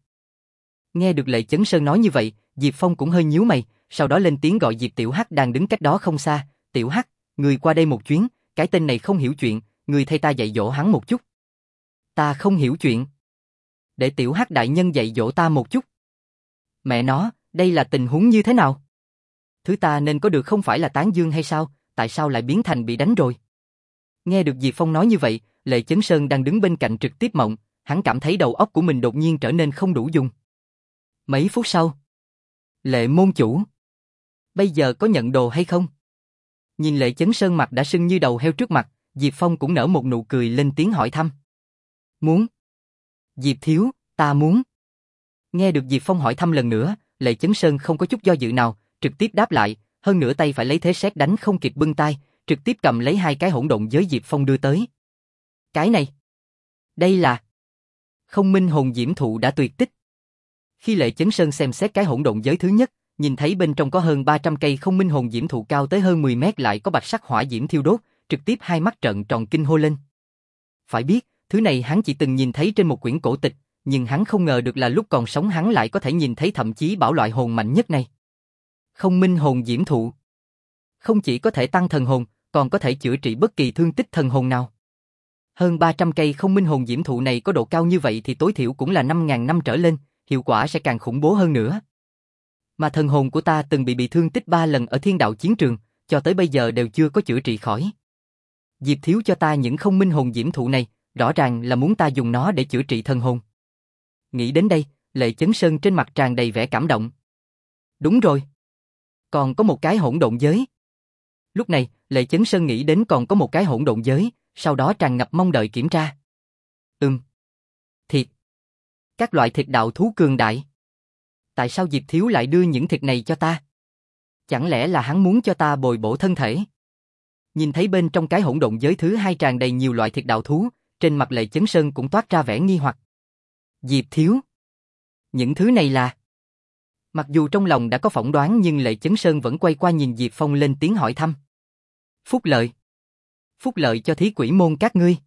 Nghe được Lệ Chấn Sơn nói như vậy, Diệp Phong cũng hơi nhíu mày, sau đó lên tiếng gọi Diệp Tiểu Hắc đang đứng cách đó không xa. Tiểu Hắc, ngươi qua đây một chuyến, cái tên này không hiểu chuyện, ngươi thay ta dạy dỗ hắn một chút. Ta không hiểu chuyện. Để Tiểu Hắc đại nhân dạy dỗ ta một chút. Mẹ nó, đây là tình huống như thế nào? Thứ ta nên có được không phải là tán dương hay sao, tại sao lại biến thành bị đánh rồi? Nghe được Diệp Phong nói như vậy, Lệ Chấn Sơn đang đứng bên cạnh trực tiếp mộng, hắn cảm thấy đầu óc của mình đột nhiên trở nên không đủ dùng. Mấy phút sau, Lệ môn chủ, bây giờ có nhận đồ hay không? Nhìn Lệ Chấn Sơn mặt đã sưng như đầu heo trước mặt, Diệp Phong cũng nở một nụ cười lên tiếng hỏi thăm. Muốn. Diệp thiếu, ta muốn. Nghe được Diệp Phong hỏi thăm lần nữa, Lệ Chấn Sơn không có chút do dự nào, trực tiếp đáp lại, hơn nữa tay phải lấy thế sét đánh không kịp bưng tay, trực tiếp cầm lấy hai cái hỗn độn giới Diệp Phong đưa tới. Cái này, đây là Không Minh Hồn Diễm Thụ đã tuyệt tích. Khi Lệ Chấn Sơn xem xét cái hỗn độn giới thứ nhất, nhìn thấy bên trong có hơn ba trăm cây Không Minh Hồn Diễm Thụ cao tới hơn mười mét lại có bạch sắc hỏa diễm thiêu đốt, trực tiếp hai mắt trợn tròn kinh hô lên. Phải biết, thứ này hắn chỉ từng nhìn thấy trên một quyển cổ tịch, nhưng hắn không ngờ được là lúc còn sống hắn lại có thể nhìn thấy thậm chí bảo loại hồn mạnh nhất này. Không Minh Hồn Diễm Thụ không chỉ có thể tăng thần hồn, còn có thể chữa trị bất kỳ thương tích thần hồn nào. Hơn ba trăm cây Không Minh Hồn Diễm Thụ này có độ cao như vậy thì tối thiểu cũng là năm nghìn năm trở lên, hiệu quả sẽ càng khủng bố hơn nữa. Mà thần hồn của ta từng bị bị thương tích ba lần ở thiên đạo chiến trường, cho tới bây giờ đều chưa có chữa trị khỏi. Diệp thiếu cho ta những Không Minh Hồn Diễm Thụ này, rõ ràng là muốn ta dùng nó để chữa trị thần hồn. Nghĩ đến đây, Lệ Chấn Sơn trên mặt tràn đầy vẻ cảm động. Đúng rồi. Còn có một cái hỗn độn giới. Lúc này, Lệ Chấn Sơn nghĩ đến còn có một cái hỗn độn giới, sau đó tràn ngập mong đợi kiểm tra. Ừm. Thịt. Các loại thịt đạo thú cường đại. Tại sao Diệp thiếu lại đưa những thịt này cho ta? Chẳng lẽ là hắn muốn cho ta bồi bổ thân thể? Nhìn thấy bên trong cái hỗn độn giới thứ hai tràn đầy nhiều loại thịt đạo thú, trên mặt Lệ Chấn Sơn cũng toát ra vẻ nghi hoặc. Diệp thiếu. Những thứ này là... Mặc dù trong lòng đã có phỏng đoán nhưng Lệ Chấn Sơn vẫn quay qua nhìn Diệp Phong lên tiếng hỏi thăm. Phúc lợi. Phúc lợi cho thí quỷ môn các ngươi.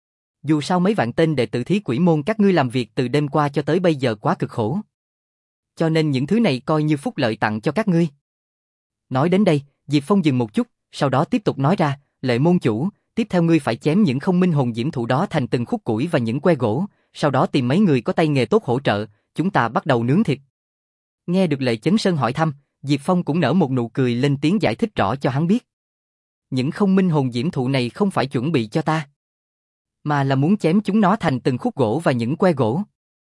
Dù sao mấy vạn tên đệ tử thí quỷ môn các ngươi làm việc từ đêm qua cho tới bây giờ quá cực khổ. Cho nên những thứ này coi như phúc lợi tặng cho các ngươi. Nói đến đây, Diệp Phong dừng một chút, sau đó tiếp tục nói ra, Lệ môn chủ, tiếp theo ngươi phải chém những Không Minh Hồn Diễm Thụ đó thành từng khúc củi và những que gỗ, sau đó tìm mấy người có tay nghề tốt hỗ trợ, chúng ta bắt đầu nướng thịt. Nghe được Lệ Chấn Sơn hỏi thăm, Diệp Phong cũng nở một nụ cười lên tiếng giải thích rõ cho hắn biết. Những Không Minh Hồn Diễm Thụ này không phải chuẩn bị cho ta, mà là muốn chém chúng nó thành từng khúc gỗ và những que gỗ.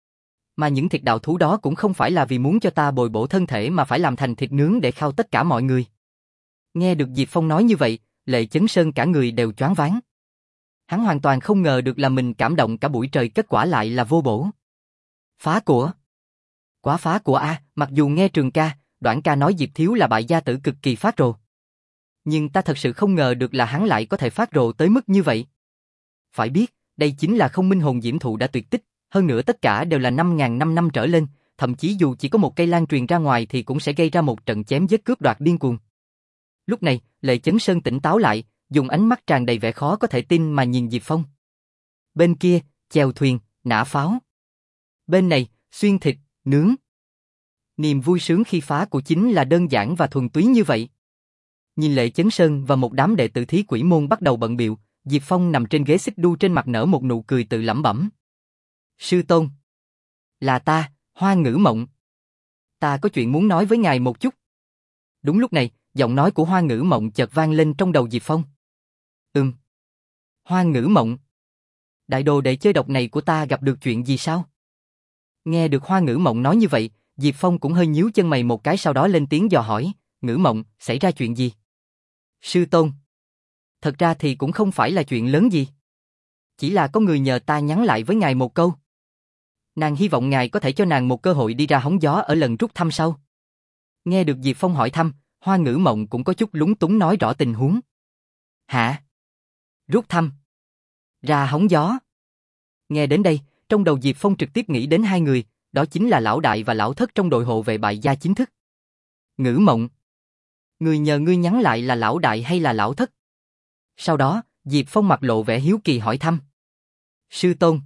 Mà những thịt đạo thú đó cũng không phải là vì muốn cho ta bồi bổ thân thể mà phải làm thành thịt nướng để khao tất cả mọi người. Nghe được Diệp Phong nói như vậy, Lệ Chấn Sơn cả người đều choáng váng. Hắn hoàn toàn không ngờ được là mình cảm động cả buổi trời kết quả lại là vô bổ. Phá của. Quá phá của a, mặc dù nghe Trường ca, Đoạn ca nói Diệp thiếu là bại gia tử cực kỳ phát rồ. Nhưng ta thật sự không ngờ được là hắn lại có thể phát rồ tới mức như vậy. Phải biết, đây chính là Không Minh Hồn Diễm Thụ đã tuyệt tích, hơn nữa tất cả đều là năm nghìn năm năm trở lên, thậm chí dù chỉ có một cây lan truyền ra ngoài thì cũng sẽ gây ra một trận chém giết cướp đoạt điên cuồng. Lúc này, Lệ Chấn Sơn tỉnh táo lại, dùng ánh mắt tràn đầy vẻ khó có thể tin mà nhìn Diệp Phong. Bên kia, chèo thuyền, nã pháo. Bên này, xuyên thịt, nướng. Niềm vui sướng khi phá của chính là đơn giản và thuần túy như vậy. Nhìn Lệ Chấn Sơn và một đám đệ tử thí quỷ môn bắt đầu bận bịu, Diệp Phong nằm trên ghế xích đu trên mặt nở một nụ cười tự lẩm bẩm. Sư tôn. Là ta, Hoa Ngữ Mộng. Ta có chuyện muốn nói với ngài một chút. Đúng lúc này, giọng nói của Hoa Ngữ Mộng chợt vang lên trong đầu Diệp Phong. Ừm. Hoa Ngữ Mộng. Đại đồ đệ chơi độc này của ta gặp được chuyện gì sao? Nghe được Hoa Ngữ Mộng nói như vậy, Diệp Phong cũng hơi nhíu chân mày một cái sau đó lên tiếng dò hỏi, Ngữ Mộng, xảy ra chuyện gì? Sư tôn. Thật ra thì cũng không phải là chuyện lớn gì. Chỉ là có người nhờ ta nhắn lại với ngài một câu. Nàng hy vọng ngài có thể cho nàng một cơ hội đi ra hóng gió ở lần rút thăm sau. Nghe được Diệp Phong hỏi thăm, Hoa Ngữ Mộng cũng có chút lúng túng nói rõ tình huống. Hả? Rút thăm? Ra hóng gió? Nghe đến đây, trong đầu Diệp Phong trực tiếp nghĩ đến hai người, đó chính là Lão Đại và Lão Thất trong đội hộ vệ bại gia chính thức. Ngữ Mộng. Người nhờ ngươi nhắn lại là lão đại hay là lão thất? Sau đó, Diệp Phong mặt lộ vẻ hiếu kỳ hỏi thăm. Sư tôn.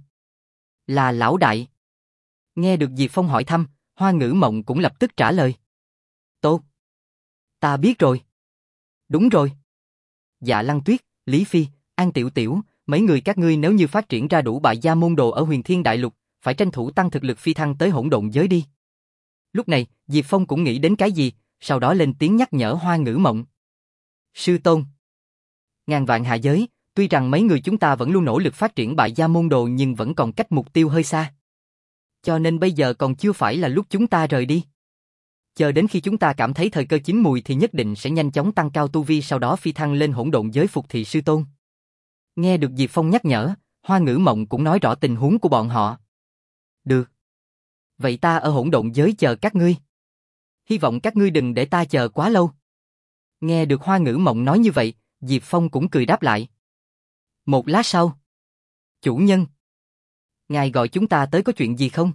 Là lão đại. Nghe được Diệp Phong hỏi thăm, Hoa Ngữ Mộng cũng lập tức trả lời. Tốt. Ta biết rồi. Đúng rồi. Dạ Lăng Tuyết, Lý Phi, An Tiểu Tiểu, mấy người các ngươi nếu như phát triển ra đủ bại gia môn đồ ở Huyền Thiên Đại Lục, phải tranh thủ tăng thực lực phi thăng tới hỗn độn giới đi. Lúc này, Diệp Phong cũng nghĩ đến cái gì, sau đó lên tiếng nhắc nhở Hoa Ngữ Mộng. Sư tôn. Ngàn vạn hạ giới, tuy rằng mấy người chúng ta vẫn luôn nỗ lực phát triển bại gia môn đồ nhưng vẫn còn cách mục tiêu hơi xa. Cho nên bây giờ còn chưa phải là lúc chúng ta rời đi. Chờ đến khi chúng ta cảm thấy thời cơ chín mùi thì nhất định sẽ nhanh chóng tăng cao tu vi sau đó phi thăng lên hỗn độn giới phục thị sư tôn. Nghe được Diệp Phong nhắc nhở, Hoa Ngữ Mộng cũng nói rõ tình huống của bọn họ. Được. Vậy ta ở hỗn độn giới chờ các ngươi. Hy vọng các ngươi đừng để ta chờ quá lâu. Nghe được Hoa Ngữ Mộng nói như vậy, Diệp Phong cũng cười đáp lại. Một lát sau. Chủ nhân. Ngài gọi chúng ta tới có chuyện gì không?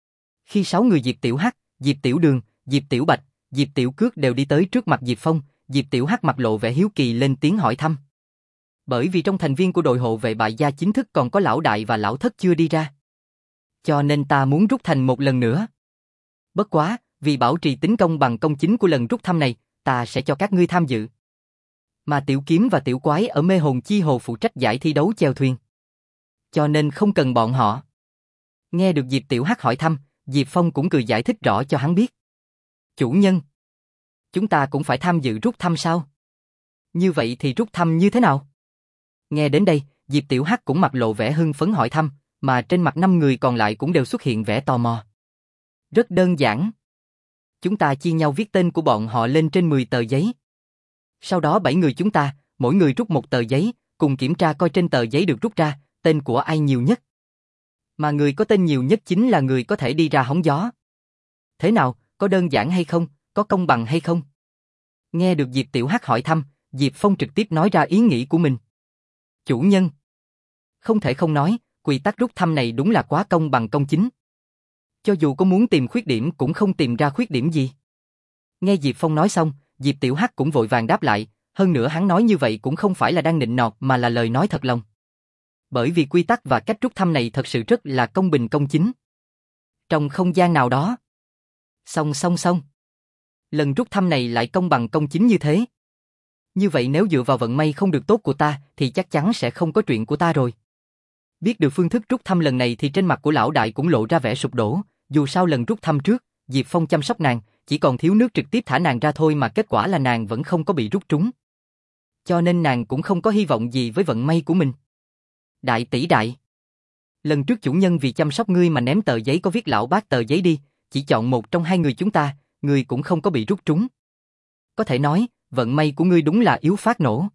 Khi sáu người Diệp Tiểu Hắc, Diệp Tiểu Đường, Diệp Tiểu Bạch, Diệp Tiểu Cước đều đi tới trước mặt Diệp Phong, Diệp Tiểu Hắc mặt lộ vẻ hiếu kỳ lên tiếng hỏi thăm. Bởi vì trong thành viên của đội hộ vệ bại gia chính thức còn có lão đại và lão thất chưa đi ra. Cho nên ta muốn rút thành một lần nữa. Bất quá, vì bảo trì tính công bằng công chính của lần rút thăm này, ta sẽ cho các ngươi tham dự. Mà Tiểu Kiếm và Tiểu Quái ở mê hồn chi hồ phụ trách giải thi đấu chèo thuyền. Cho nên không cần bọn họ. Nghe được Diệp Tiểu Hắc hỏi thăm, Diệp Phong cũng cười giải thích rõ cho hắn biết. Chủ nhân. Chúng ta cũng phải tham dự rút thăm sao? Như vậy thì rút thăm như thế nào? Nghe đến đây, Diệp Tiểu Hắc cũng mặt lộ vẻ hưng phấn hỏi thăm, mà trên mặt năm người còn lại cũng đều xuất hiện vẻ tò mò. Rất đơn giản. Chúng ta chia nhau viết tên của bọn họ lên trên mười tờ giấy. Sau đó bảy người chúng ta, mỗi người rút một tờ giấy, cùng kiểm tra coi trên tờ giấy được rút ra, tên của ai nhiều nhất. Mà người có tên nhiều nhất chính là người có thể đi ra hóng gió. Thế nào, có đơn giản hay không, có công bằng hay không? Nghe được Diệp Tiểu Hắc hỏi thăm, Diệp Phong trực tiếp nói ra ý nghĩ của mình. Chủ nhân. Không thể không nói, quy tắc rút thăm này đúng là quá công bằng công chính. Cho dù có muốn tìm khuyết điểm cũng không tìm ra khuyết điểm gì. Nghe Diệp Phong nói xong, Diệp Tiểu Hắc cũng vội vàng đáp lại, hơn nữa hắn nói như vậy cũng không phải là đang nịnh nọt mà là lời nói thật lòng. Bởi vì quy tắc và cách rút thăm này thật sự rất là công bình công chính. Trong không gian nào đó. Song song song. Lần rút thăm này lại công bằng công chính như thế. Như vậy nếu dựa vào vận may không được tốt của ta thì chắc chắn sẽ không có chuyện của ta rồi. Biết được phương thức rút thăm lần này thì trên mặt của lão đại cũng lộ ra vẻ sụp đổ, dù sao lần rút thăm trước, Diệp Phong chăm sóc nàng, chỉ còn thiếu nước trực tiếp thả nàng ra thôi mà kết quả là nàng vẫn không có bị rút trúng. Cho nên nàng cũng không có hy vọng gì với vận may của mình. Đại tỷ đại. Lần trước chủ nhân vì chăm sóc ngươi mà ném tờ giấy có viết lão bác tờ giấy đi, chỉ chọn một trong hai người chúng ta, ngươi cũng không có bị rút trúng. Có thể nói, vận may của ngươi đúng là yếu phát nổ.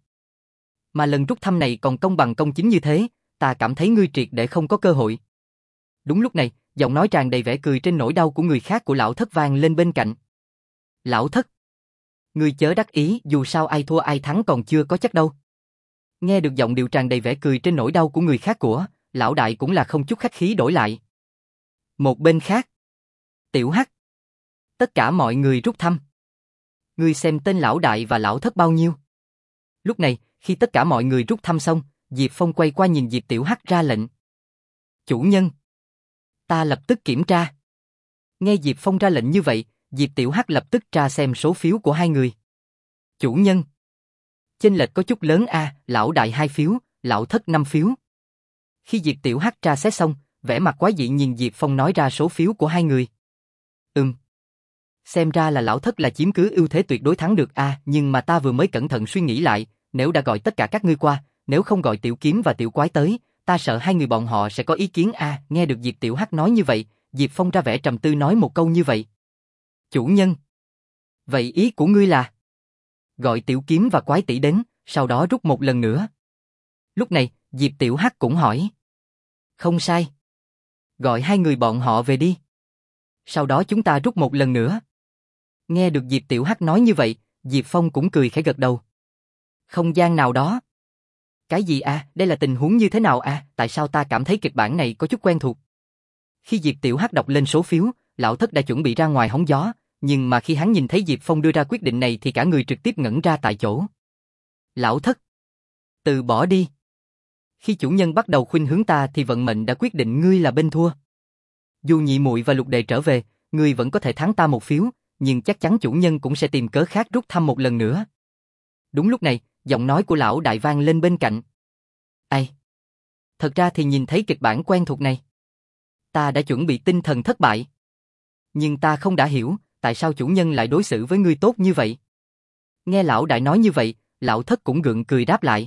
Mà lần rút thăm này còn công bằng công chính như thế, ta cảm thấy ngươi triệt để không có cơ hội. Đúng lúc này, giọng nói tràn đầy vẻ cười trên nỗi đau của người khác của lão thất vang lên bên cạnh. Lão thất. Ngươi chớ đắc ý, dù sao ai thua ai thắng còn chưa có chắc đâu. Nghe được giọng điệu tràn đầy vẻ cười trên nỗi đau của người khác của, lão đại cũng là không chút khách khí đổi lại. Một bên khác. Tiểu Hắc. Tất cả mọi người rút thăm. Ngươi xem tên lão đại và lão thất bao nhiêu. Lúc này, khi tất cả mọi người rút thăm xong, Diệp Phong quay qua nhìn Diệp Tiểu Hắc ra lệnh. Chủ nhân. Ta lập tức kiểm tra. Nghe Diệp Phong ra lệnh như vậy, Diệp Tiểu Hắc lập tức tra xem số phiếu của hai người. Chủ nhân. Chênh lệch có chút lớn a, à, lão đại hai phiếu, lão thất năm phiếu. Khi Diệp Tiểu Hắc tra xét xong, vẻ mặt quái dị nhìn Diệp Phong nói ra số phiếu của hai người. Ừm. Xem ra là lão thất là chiếm cứ ưu thế tuyệt đối thắng được a, à, nhưng mà ta vừa mới cẩn thận suy nghĩ lại, nếu đã gọi tất cả các ngươi qua, nếu không gọi Tiểu Kiếm và Tiểu Quái tới, ta sợ hai người bọn họ sẽ có ý kiến a, à. Nghe được Diệp Tiểu Hắc nói như vậy, Diệp Phong ra vẻ trầm tư nói một câu như vậy. Chủ nhân. Vậy ý của ngươi là gọi Tiểu Kiếm và Quái tỷ đến, sau đó rút một lần nữa. Lúc này, Diệp Tiểu Hắc cũng hỏi. Không sai. Gọi hai người bọn họ về đi. Sau đó chúng ta rút một lần nữa. Nghe được Diệp Tiểu Hắc nói như vậy, Diệp Phong cũng cười khẽ gật đầu. Không gian nào đó. Cái gì à, đây là tình huống như thế nào à, tại sao ta cảm thấy kịch bản này có chút quen thuộc. Khi Diệp Tiểu Hắc đọc lên số phiếu, lão thất đã chuẩn bị ra ngoài hóng gió, nhưng mà khi hắn nhìn thấy Diệp Phong đưa ra quyết định này thì cả người trực tiếp ngẩn ra tại chỗ. Lão thất, từ bỏ đi. Khi chủ nhân bắt đầu khuynh hướng ta thì vận mệnh đã quyết định ngươi là bên thua. Dù nhị muội và lục đệ trở về, ngươi vẫn có thể thắng ta một phiếu, nhưng chắc chắn chủ nhân cũng sẽ tìm cớ khác rút thăm một lần nữa. Đúng lúc này, giọng nói của lão đại vang lên bên cạnh. Ai? Thật ra thì nhìn thấy kịch bản quen thuộc này, ta đã chuẩn bị tinh thần thất bại. Nhưng ta không đã hiểu, tại sao chủ nhân lại đối xử với ngươi tốt như vậy? Nghe lão đại nói như vậy, lão thất cũng gượng cười đáp lại.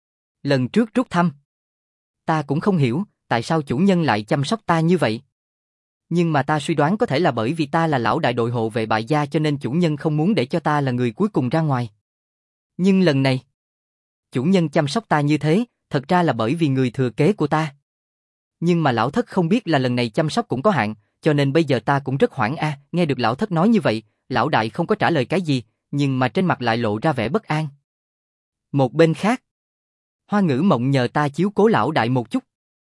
Lần trước rút thăm, ta cũng không hiểu, tại sao chủ nhân lại chăm sóc ta như vậy. Nhưng mà ta suy đoán có thể là bởi vì ta là lão đại đội hộ vệ bại gia cho nên chủ nhân không muốn để cho ta là người cuối cùng ra ngoài. Nhưng lần này, chủ nhân chăm sóc ta như thế, thật ra là bởi vì người thừa kế của ta. Nhưng mà lão thất không biết là lần này chăm sóc cũng có hạn, cho nên bây giờ ta cũng rất hoảng a. Nghe được lão thất nói như vậy, lão đại không có trả lời cái gì, nhưng mà trên mặt lại lộ ra vẻ bất an. Một bên khác, Hoa Ngữ Mộng nhờ ta chiếu cố lão đại một chút.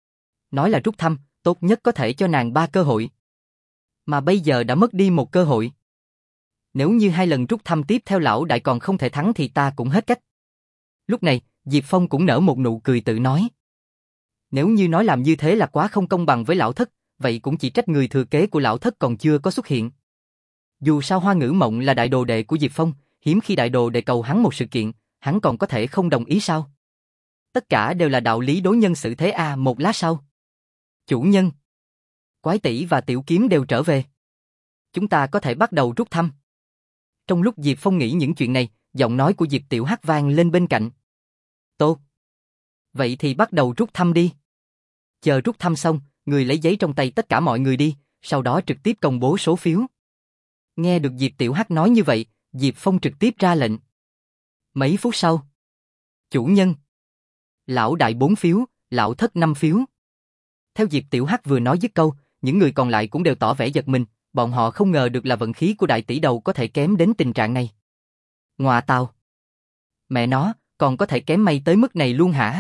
Nói là rút thăm, tốt nhất có thể cho nàng ba cơ hội. Mà bây giờ đã mất đi một cơ hội. Nếu như hai lần rút thăm tiếp theo lão đại còn không thể thắng thì ta cũng hết cách. Lúc này, Diệp Phong cũng nở một nụ cười tự nói. Nếu như nói làm như thế là quá không công bằng với lão thất, vậy cũng chỉ trách người thừa kế của lão thất còn chưa có xuất hiện. Dù sao Hoa Ngữ Mộng là đại đồ đệ của Diệp Phong, hiếm khi đại đồ đệ cầu hắn một sự kiện, hắn còn có thể không đồng ý sao? Tất cả đều là đạo lý đối nhân xử thế a. À, một lát sau. Chủ nhân, Quái Tỷ và Tiểu Kiếm đều trở về. Chúng ta có thể bắt đầu rút thăm. Trong lúc Diệp Phong nghĩ những chuyện này, giọng nói của Diệp Tiểu Hắc vang lên bên cạnh. Tốt. Vậy thì bắt đầu rút thăm đi. Chờ rút thăm xong, người lấy giấy trong tay tất cả mọi người đi, sau đó trực tiếp công bố số phiếu. Nghe được Diệp Tiểu Hắc nói như vậy, Diệp Phong trực tiếp ra lệnh. Mấy phút sau. Chủ nhân. Lão đại bốn phiếu, lão thất năm phiếu. Theo Diệp Tiểu Hắc vừa nói dứt câu, những người còn lại cũng đều tỏ vẻ giật mình, bọn họ không ngờ được là vận khí của đại tỷ đầu có thể kém đến tình trạng này. Ngoà tào. Mẹ nó, còn có thể kém may tới mức này luôn hả?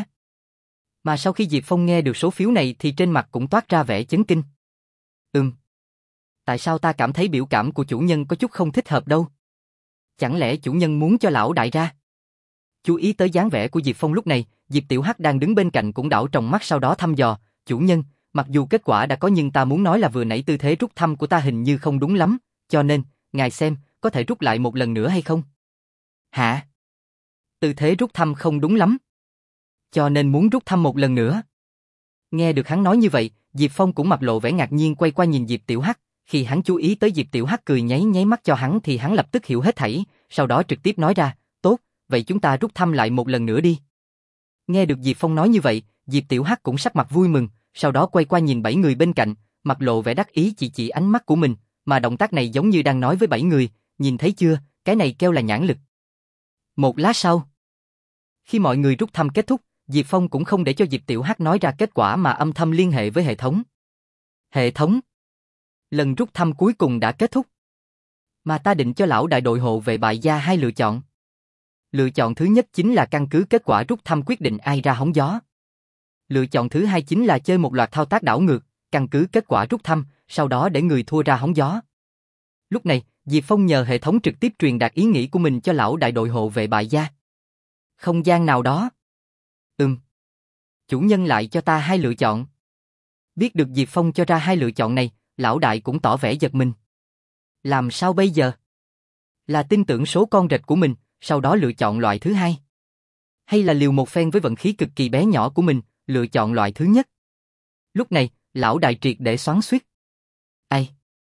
Mà sau khi Diệp Phong nghe được số phiếu này thì trên mặt cũng toát ra vẻ chấn kinh. Ừm. Tại sao ta cảm thấy biểu cảm của chủ nhân có chút không thích hợp đâu? Chẳng lẽ chủ nhân muốn cho lão đại ra? Chú ý tới dáng vẻ của Diệp Phong lúc này, Diệp Tiểu Hắc đang đứng bên cạnh cũng đảo tròng mắt sau đó thăm dò. Chủ nhân, mặc dù kết quả đã có nhưng ta muốn nói là vừa nãy tư thế rút thăm của ta hình như không đúng lắm, cho nên, ngài xem, có thể rút lại một lần nữa hay không? Hả? Tư thế rút thăm không đúng lắm. Cho nên muốn rút thăm một lần nữa. Nghe được hắn nói như vậy, Diệp Phong cũng mặt lộ vẻ ngạc nhiên quay qua nhìn Diệp Tiểu Hắc. Khi hắn chú ý tới Diệp Tiểu Hắc cười nháy nháy mắt cho hắn thì hắn lập tức hiểu hết thảy, sau đó trực tiếp nói ra, tốt, vậy chúng ta rút thăm lại một lần nữa đi. Nghe được Diệp Phong nói như vậy, Diệp Tiểu Hắc cũng sắc mặt vui mừng, sau đó quay qua nhìn bảy người bên cạnh, mặt lộ vẻ đắc ý chỉ chỉ ánh mắt của mình, mà động tác này giống như đang nói với bảy người, nhìn thấy chưa, cái này kêu là nhãn lực. Một lát sau, khi mọi người rút thăm kết thúc, Diệp Phong cũng không để cho Diệp Tiểu Hắc nói ra kết quả mà âm thầm liên hệ với hệ thống. Hệ thống, lần rút thăm cuối cùng đã kết thúc. Mà ta định cho lão đại đội hộ vệ bại gia hai lựa chọn. Lựa chọn thứ nhất chính là căn cứ kết quả rút thăm quyết định ai ra hóng gió. Lựa chọn thứ hai chính là chơi một loạt thao tác đảo ngược, căn cứ kết quả rút thăm, sau đó để người thua ra hóng gió. Lúc này, Diệp Phong nhờ hệ thống trực tiếp truyền đạt ý nghĩ của mình cho lão đại đội hộ vệ bại gia. Không gian nào đó. Ừm. Chủ nhân lại cho ta hai lựa chọn. Biết được Diệp Phong cho ra hai lựa chọn này, lão đại cũng tỏ vẻ giật mình. Làm sao bây giờ? Là tin tưởng số con rệp của mình, sau đó lựa chọn loại thứ hai. Hay là liều một phen với vận khí cực kỳ bé nhỏ của mình, lựa chọn loại thứ nhất. Lúc này, lão đại triệt để xoắn xuýt. Ai?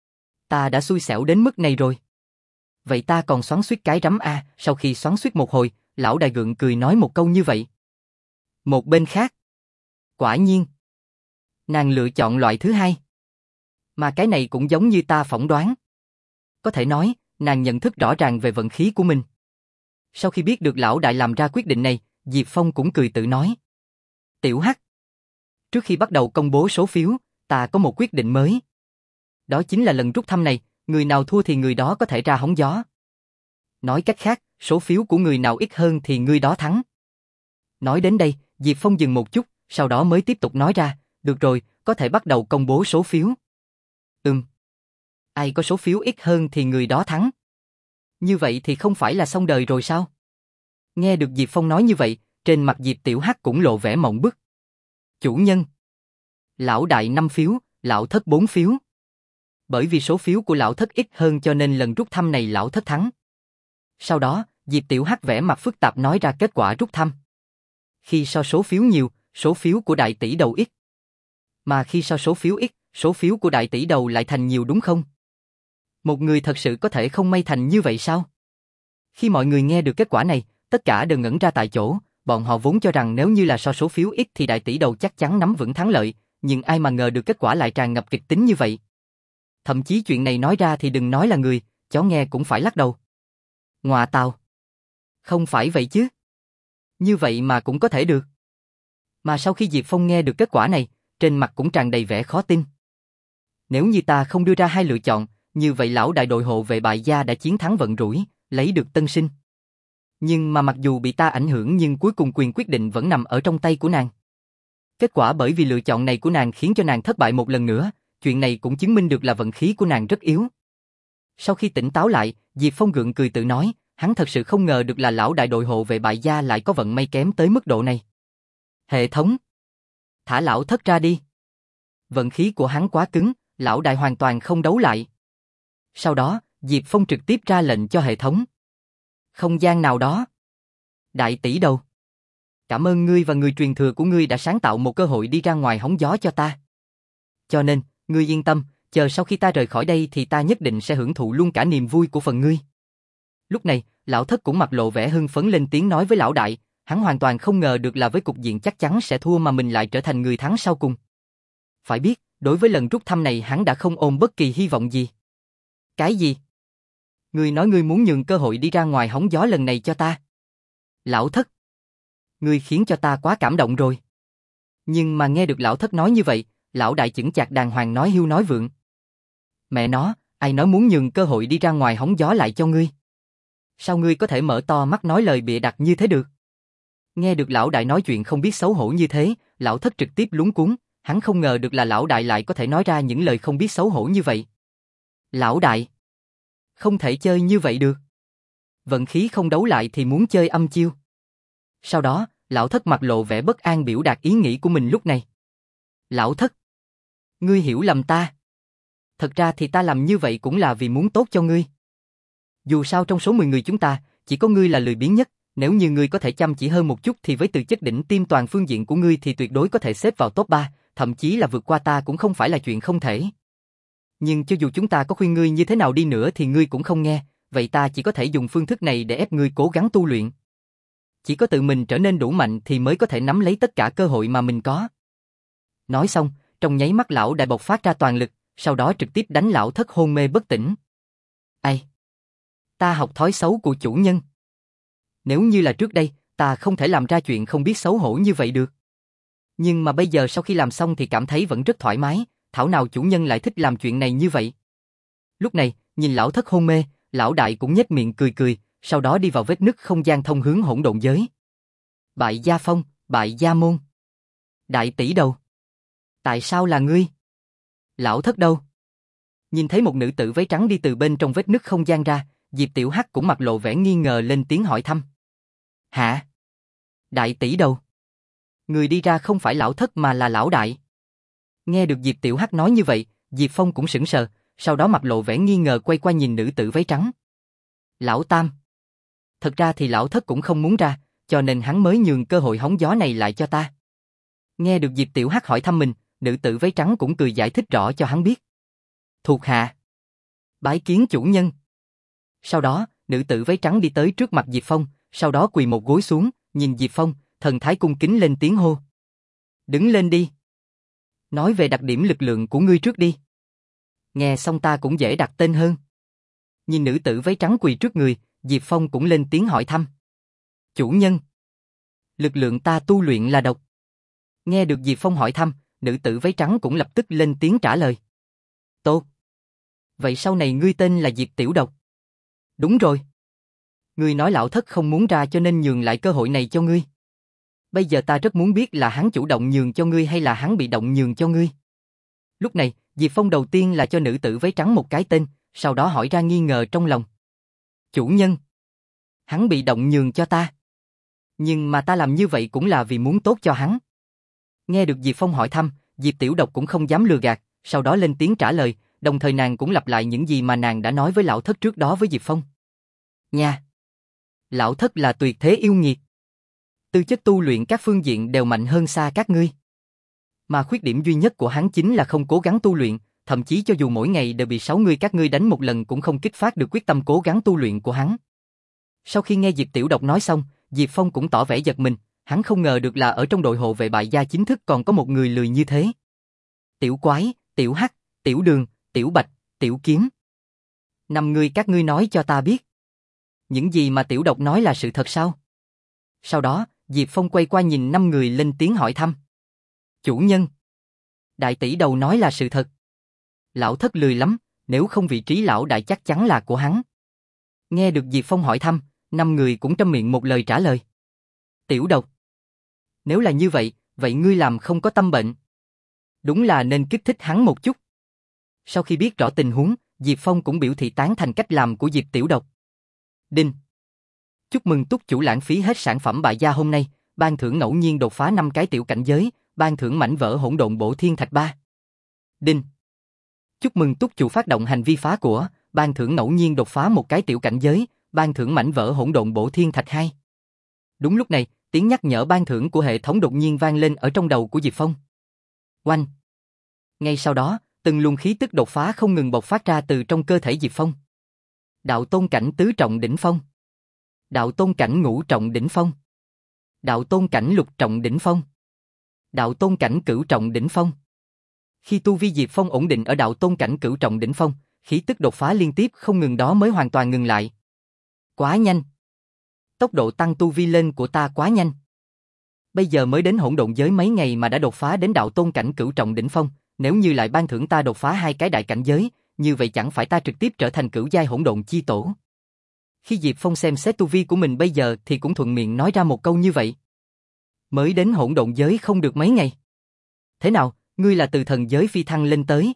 Ta đã xui xẻo đến mức này rồi. Vậy ta còn xoắn xuýt cái rắm a? Sau khi xoắn xuýt một hồi, lão đại gượng cười nói một câu như vậy. Một bên khác. Quả nhiên. Nàng lựa chọn loại thứ hai. Mà cái này cũng giống như ta phỏng đoán. Có thể nói, nàng nhận thức rõ ràng về vận khí của mình. Sau khi biết được lão đại làm ra quyết định này, Diệp Phong cũng cười tự nói. Tiểu Hắc. Trước khi bắt đầu công bố số phiếu, ta có một quyết định mới. Đó chính là lần rút thăm này, người nào thua thì người đó có thể ra hóng gió. Nói cách khác, số phiếu của người nào ít hơn thì người đó thắng. Nói đến đây, Diệp Phong dừng một chút, sau đó mới tiếp tục nói ra, được rồi, có thể bắt đầu công bố số phiếu. Ừm. Ai có số phiếu ít hơn thì người đó thắng. Như vậy thì không phải là xong đời rồi sao? Nghe được Diệp Phong nói như vậy, trên mặt Diệp Tiểu Hắc cũng lộ vẻ mộng bức. Chủ nhân. Lão đại năm phiếu, lão thất bốn phiếu. Bởi vì số phiếu của lão thất ít hơn cho nên lần rút thăm này lão thất thắng. Sau đó, Diệp Tiểu Hắc vẻ mặt phức tạp nói ra kết quả rút thăm. Khi so số phiếu nhiều, số phiếu của đại tỷ đầu ít. Mà khi so số phiếu ít, số phiếu của đại tỷ đầu lại thành nhiều đúng không? Một người thật sự có thể không may thành như vậy sao? Khi mọi người nghe được kết quả này, tất cả đều ngẩn ra tại chỗ, bọn họ vốn cho rằng nếu như là so số phiếu ít thì đại tỷ đầu chắc chắn nắm vững thắng lợi, nhưng ai mà ngờ được kết quả lại tràn ngập kịch tính như vậy. Thậm chí chuyện này nói ra thì đừng nói là người, chó nghe cũng phải lắc đầu. Ngọa tào. Không phải vậy chứ. Như vậy mà cũng có thể được. Mà sau khi Diệp Phong nghe được kết quả này, trên mặt cũng tràn đầy vẻ khó tin. Nếu như ta không đưa ra hai lựa chọn, như vậy lão đại đội hộ vệ bại gia đã chiến thắng vận rủi, lấy được tân sinh. Nhưng mà mặc dù bị ta ảnh hưởng nhưng cuối cùng quyền quyết định vẫn nằm ở trong tay của nàng. Kết quả bởi vì lựa chọn này của nàng khiến cho nàng thất bại một lần nữa, chuyện này cũng chứng minh được là vận khí của nàng rất yếu. Sau khi tỉnh táo lại, Diệp Phong gượng cười tự nói, hắn thật sự không ngờ được là lão đại đội hộ vệ bại gia lại có vận may kém tới mức độ này. Hệ thống. Thả lão thất ra đi. Vận khí của hắn quá cứng, lão đại hoàn toàn không đấu lại. Sau đó, Diệp Phong trực tiếp ra lệnh cho hệ thống. Không gian nào đó. Đại tỷ đầu. Cảm ơn ngươi và người truyền thừa của ngươi đã sáng tạo một cơ hội đi ra ngoài hóng gió cho ta. Cho nên, ngươi yên tâm, chờ sau khi ta rời khỏi đây thì ta nhất định sẽ hưởng thụ luôn cả niềm vui của phần ngươi. Lúc này, lão thất cũng mặt lộ vẻ hưng phấn lên tiếng nói với lão đại, hắn hoàn toàn không ngờ được là với cục diện chắc chắn sẽ thua mà mình lại trở thành người thắng sau cùng. Phải biết, đối với lần rút thăm này hắn đã không ôm bất kỳ hy vọng gì. Cái gì? Ngươi nói ngươi muốn nhường cơ hội đi ra ngoài hóng gió lần này cho ta. Lão thất. Ngươi khiến cho ta quá cảm động rồi. Nhưng mà nghe được lão thất nói như vậy, lão đại chững chạc đàng hoàng nói hiu nói vượng. Mẹ nó, ai nói muốn nhường cơ hội đi ra ngoài hóng gió lại cho ngươi? Sao ngươi có thể mở to mắt nói lời bịa đặt như thế được? Nghe được lão đại nói chuyện không biết xấu hổ như thế, lão thất trực tiếp lúng cuống, hắn không ngờ được là lão đại lại có thể nói ra những lời không biết xấu hổ như vậy. Lão đại, không thể chơi như vậy được. Vận khí không đấu lại thì muốn chơi âm chiêu. Sau đó, lão thất mặt lộ vẻ bất an biểu đạt ý nghĩ của mình lúc này. Lão thất, ngươi hiểu lầm ta. Thật ra thì ta làm như vậy cũng là vì muốn tốt cho ngươi. Dù sao trong số mười người chúng ta, chỉ có ngươi là lười biếng nhất, nếu như ngươi có thể chăm chỉ hơn một chút thì với từ chất đỉnh tiêm toàn phương diện của ngươi thì tuyệt đối có thể xếp vào top ba, thậm chí là vượt qua ta cũng không phải là chuyện không thể. Nhưng cho dù chúng ta có khuyên ngươi như thế nào đi nữa thì ngươi cũng không nghe, vậy ta chỉ có thể dùng phương thức này để ép ngươi cố gắng tu luyện. Chỉ có tự mình trở nên đủ mạnh thì mới có thể nắm lấy tất cả cơ hội mà mình có. Nói xong, trong nháy mắt lão đại bộc phát ra toàn lực, sau đó trực tiếp đánh lão thất hôn mê bất tỉnh. Ai? Ta học thói xấu của chủ nhân. Nếu như là trước đây, ta không thể làm ra chuyện không biết xấu hổ như vậy được. Nhưng mà bây giờ sau khi làm xong thì cảm thấy vẫn rất thoải mái, thảo nào chủ nhân lại thích làm chuyện này như vậy. Lúc này, nhìn lão thất hôn mê, lão đại cũng nhếch miệng cười cười, sau đó đi vào vết nứt không gian thông hướng hỗn độn giới. Bại gia phong, bại gia môn. Đại tỷ đầu. Tại sao là ngươi? Lão thất đâu? Nhìn thấy một nữ tử váy trắng đi từ bên trong vết nứt không gian ra, Diệp Tiểu Hắc cũng mặt lộ vẻ nghi ngờ lên tiếng hỏi thăm. Hả? Đại tỷ đầu. Người đi ra không phải lão thất mà là lão đại. Nghe được Diệp Tiểu Hắc nói như vậy, Diệp Phong cũng sững sờ, sau đó mặt lộ vẻ nghi ngờ quay qua nhìn nữ tử váy trắng. Lão tam. Thật ra thì lão thất cũng không muốn ra, cho nên hắn mới nhường cơ hội hóng gió này lại cho ta. Nghe được Diệp Tiểu Hắc hỏi thăm mình, nữ tử váy trắng cũng cười giải thích rõ cho hắn biết. Thuộc hạ. Bái kiến chủ nhân. Sau đó, nữ tử váy trắng đi tới trước mặt Diệp Phong, sau đó quỳ một gối xuống, nhìn Diệp Phong, thần thái cung kính lên tiếng hô. Đứng lên đi. Nói về đặc điểm lực lượng của ngươi trước đi. Nghe xong ta cũng dễ đặt tên hơn. Nhìn nữ tử váy trắng quỳ trước người, Diệp Phong cũng lên tiếng hỏi thăm. Chủ nhân. Lực lượng ta tu luyện là độc. Nghe được Diệp Phong hỏi thăm, nữ tử váy trắng cũng lập tức lên tiếng trả lời. Tốt. Vậy sau này ngươi tên là Diệp Tiểu Độc. Đúng rồi. Ngươi nói lão thất không muốn ra cho nên nhường lại cơ hội này cho ngươi. Bây giờ ta rất muốn biết là hắn chủ động nhường cho ngươi hay là hắn bị động nhường cho ngươi. Lúc này, Diệp Phong đầu tiên là cho nữ tử váy trắng một cái tên, sau đó hỏi ra nghi ngờ trong lòng. Chủ nhân, hắn bị động nhường cho ta. Nhưng mà ta làm như vậy cũng là vì muốn tốt cho hắn. Nghe được Diệp Phong hỏi thăm, Diệp Tiểu Độc cũng không dám lừa gạt, sau đó lên tiếng trả lời, đồng thời nàng cũng lặp lại những gì mà nàng đã nói với lão thất trước đó với Diệp Phong. Nha! Lão thất là tuyệt thế yêu nghiệt. Tư chất tu luyện các phương diện đều mạnh hơn xa các ngươi. Mà khuyết điểm duy nhất của hắn chính là không cố gắng tu luyện, thậm chí cho dù mỗi ngày đều bị sáu người các ngươi đánh một lần cũng không kích phát được quyết tâm cố gắng tu luyện của hắn. Sau khi nghe Diệp Tiểu Độc nói xong, Diệp Phong cũng tỏ vẻ giật mình, hắn không ngờ được là ở trong đội hộ vệ bại gia chính thức còn có một người lười như thế. Tiểu Quái, Tiểu Hắc, Tiểu Đường, Tiểu Bạch, Tiểu Kiếm. Năm người các ngươi nói cho ta biết. Những gì mà Tiểu Độc nói là sự thật sao? Sau đó, Diệp Phong quay qua nhìn năm người lên tiếng hỏi thăm. Chủ nhân. Đại tỷ đầu nói là sự thật. Lão thất lười lắm, nếu không vị trí lão đại chắc chắn là của hắn. Nghe được Diệp Phong hỏi thăm, năm người cũng trăm miệng một lời trả lời. Tiểu Độc. Nếu là như vậy, vậy ngươi làm không có tâm bệnh. Đúng là nên kích thích hắn một chút. Sau khi biết rõ tình huống, Diệp Phong cũng biểu thị tán thành cách làm của Diệp Tiểu Độc. Đinh. Chúc mừng túc chủ lãng phí hết sản phẩm bại gia hôm nay, ban thưởng ngẫu nhiên đột phá năm cái tiểu cảnh giới, ban thưởng mảnh vỡ hỗn độn bổ thiên thạch ba. Đinh. Chúc mừng túc chủ phát động hành vi phá của, ban thưởng ngẫu nhiên đột phá một cái tiểu cảnh giới, ban thưởng mảnh vỡ hỗn độn bổ thiên thạch hai. Đúng lúc này, tiếng nhắc nhở ban thưởng của hệ thống đột nhiên vang lên ở trong đầu của Diệp Phong. Oanh! Ngay sau đó, từng luồng khí tức đột phá không ngừng bộc phát ra từ trong cơ thể Diệp Phong. Đạo tôn cảnh tứ trọng đỉnh phong. Đạo tôn cảnh ngũ trọng đỉnh phong. Đạo tôn cảnh lục trọng đỉnh phong. Đạo tôn cảnh cửu trọng đỉnh phong. Khi tu vi Diệp Phong ổn định ở đạo tôn cảnh cửu trọng đỉnh phong, khí tức đột phá liên tiếp không ngừng đó mới hoàn toàn ngừng lại. Quá nhanh. Tốc độ tăng tu vi lên của ta quá nhanh. Bây giờ mới đến hỗn độn giới mấy ngày mà đã đột phá đến đạo tôn cảnh cửu trọng đỉnh phong, nếu như lại ban thưởng ta đột phá hai cái đại cảnh giới, như vậy chẳng phải ta trực tiếp trở thành cửu giai hỗn độn chi tổ. Khi Diệp Phong xem xét tu vi của mình bây giờ thì cũng thuận miệng nói ra một câu như vậy. Mới đến hỗn độn giới không được mấy ngày. Thế nào, ngươi là từ thần giới phi thăng lên tới?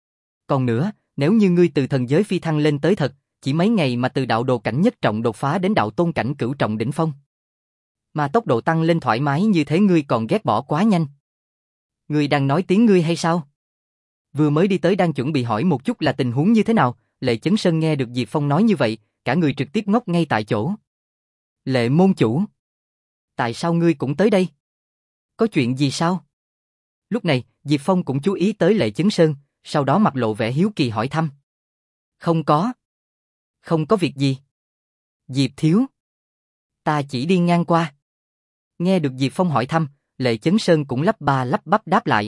Còn nữa, nếu như ngươi từ thần giới phi thăng lên tới thật, chỉ mấy ngày mà từ đạo đồ cảnh nhất trọng đột phá đến đạo tôn cảnh cửu trọng đỉnh phong. Mà tốc độ tăng lên thoải mái như thế ngươi còn ghét bỏ quá nhanh. Ngươi đang nói tiếng ngươi hay sao? Vừa mới đi tới đang chuẩn bị hỏi một chút là tình huống như thế nào, Lệ Chấn Sơn nghe được Diệp Phong nói như vậy, cả người trực tiếp ngốc ngay tại chỗ. Lệ môn chủ. Tại sao ngươi cũng tới đây? Có chuyện gì sao? Lúc này, Diệp Phong cũng chú ý tới Lệ Chấn Sơn, sau đó mặt lộ vẻ hiếu kỳ hỏi thăm. Không có. Không có việc gì. Diệp thiếu. Ta chỉ đi ngang qua. Nghe được Diệp Phong hỏi thăm, Lệ Chấn Sơn cũng lắp ba lắp bắp đáp lại.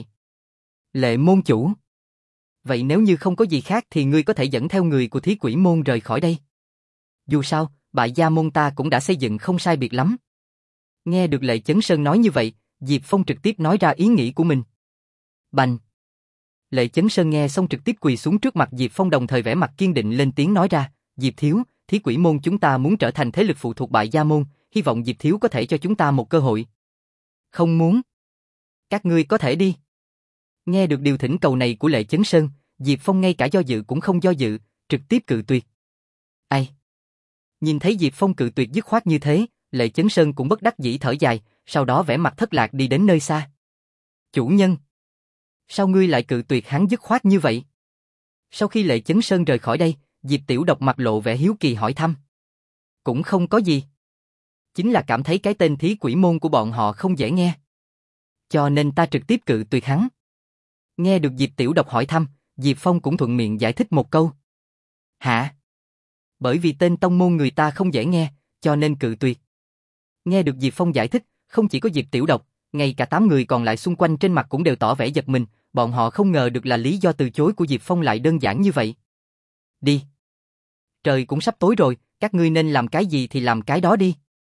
Lệ môn chủ. Vậy nếu như không có gì khác thì ngươi có thể dẫn theo người của Thí Quỷ môn rời khỏi đây. Dù sao, bại gia môn ta cũng đã xây dựng không sai biệt lắm. Nghe được Lệ Chấn Sơn nói như vậy, Diệp Phong trực tiếp nói ra ý nghĩ của mình. Bành! Lệ Chấn Sơn nghe xong trực tiếp quỳ xuống trước mặt Diệp Phong đồng thời vẻ mặt kiên định lên tiếng nói ra, Diệp thiếu, Thí Quỷ môn chúng ta muốn trở thành thế lực phụ thuộc bại gia môn, hy vọng Diệp thiếu có thể cho chúng ta một cơ hội. Không muốn. Các ngươi có thể đi. Nghe được điều thỉnh cầu này của Lệ Chấn Sơn, Diệp Phong ngay cả do dự cũng không do dự, trực tiếp cự tuyệt. Ai? Nhìn thấy Diệp Phong cự tuyệt dứt khoát như thế, Lệ Chấn Sơn cũng bất đắc dĩ thở dài, sau đó vẻ mặt thất lạc đi đến nơi xa. Chủ nhân! Sao ngươi lại cự tuyệt hắn dứt khoát như vậy? Sau khi Lệ Chấn Sơn rời khỏi đây, Diệp Tiểu Độc mặt lộ vẻ hiếu kỳ hỏi thăm. Cũng không có gì. Chính là cảm thấy cái tên Thí Quỷ môn của bọn họ không dễ nghe. Cho nên ta trực tiếp cự tuyệt hắn. Nghe được Diệp Tiểu Độc hỏi thăm, Diệp Phong cũng thuận miệng giải thích một câu. Hả? Bởi vì tên tông môn người ta không dễ nghe, cho nên cự tuyệt. Nghe được Diệp Phong giải thích, không chỉ có Diệp Tiểu Độc, ngay cả tám người còn lại xung quanh trên mặt cũng đều tỏ vẻ giật mình, bọn họ không ngờ được là lý do từ chối của Diệp Phong lại đơn giản như vậy. Đi. Trời cũng sắp tối rồi, các ngươi nên làm cái gì thì làm cái đó đi.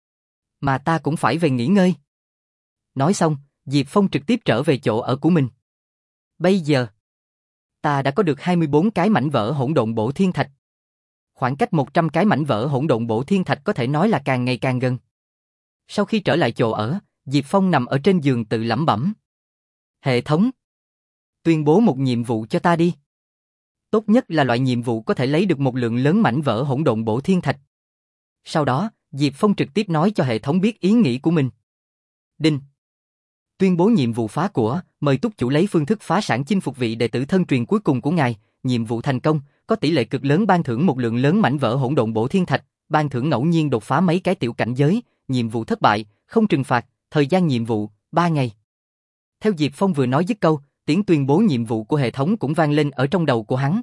Mà ta cũng phải về nghỉ ngơi. Nói xong, Diệp Phong trực tiếp trở về chỗ ở của mình. Bây giờ, ta đã có được hai mươi bốn cái mảnh vỡ hỗn độn bổ thiên thạch. Khoảng cách một trăm cái mảnh vỡ hỗn độn bổ thiên thạch có thể nói là càng ngày càng gần. Sau khi trở lại chỗ ở, Diệp Phong nằm ở trên giường tự lẩm bẩm. Hệ thống. Tuyên bố một nhiệm vụ cho ta đi. Tốt nhất là loại nhiệm vụ có thể lấy được một lượng lớn mảnh vỡ hỗn độn bổ thiên thạch. Sau đó, Diệp Phong trực tiếp nói cho hệ thống biết ý nghĩ của mình. Đinh. Tuyên bố nhiệm vụ phá của, mời túc chủ lấy phương thức phá sản chinh phục vị đệ tử thân truyền cuối cùng của ngài, nhiệm vụ thành công, có tỷ lệ cực lớn ban thưởng một lượng lớn mảnh vỡ hỗn độn bổ thiên thạch, ban thưởng ngẫu nhiên đột phá mấy cái tiểu cảnh giới, nhiệm vụ thất bại, không trừng phạt, thời gian nhiệm vụ, ba ngày. Theo Diệp Phong vừa nói dứt câu, tiếng tuyên bố nhiệm vụ của hệ thống cũng vang lên ở trong đầu của hắn.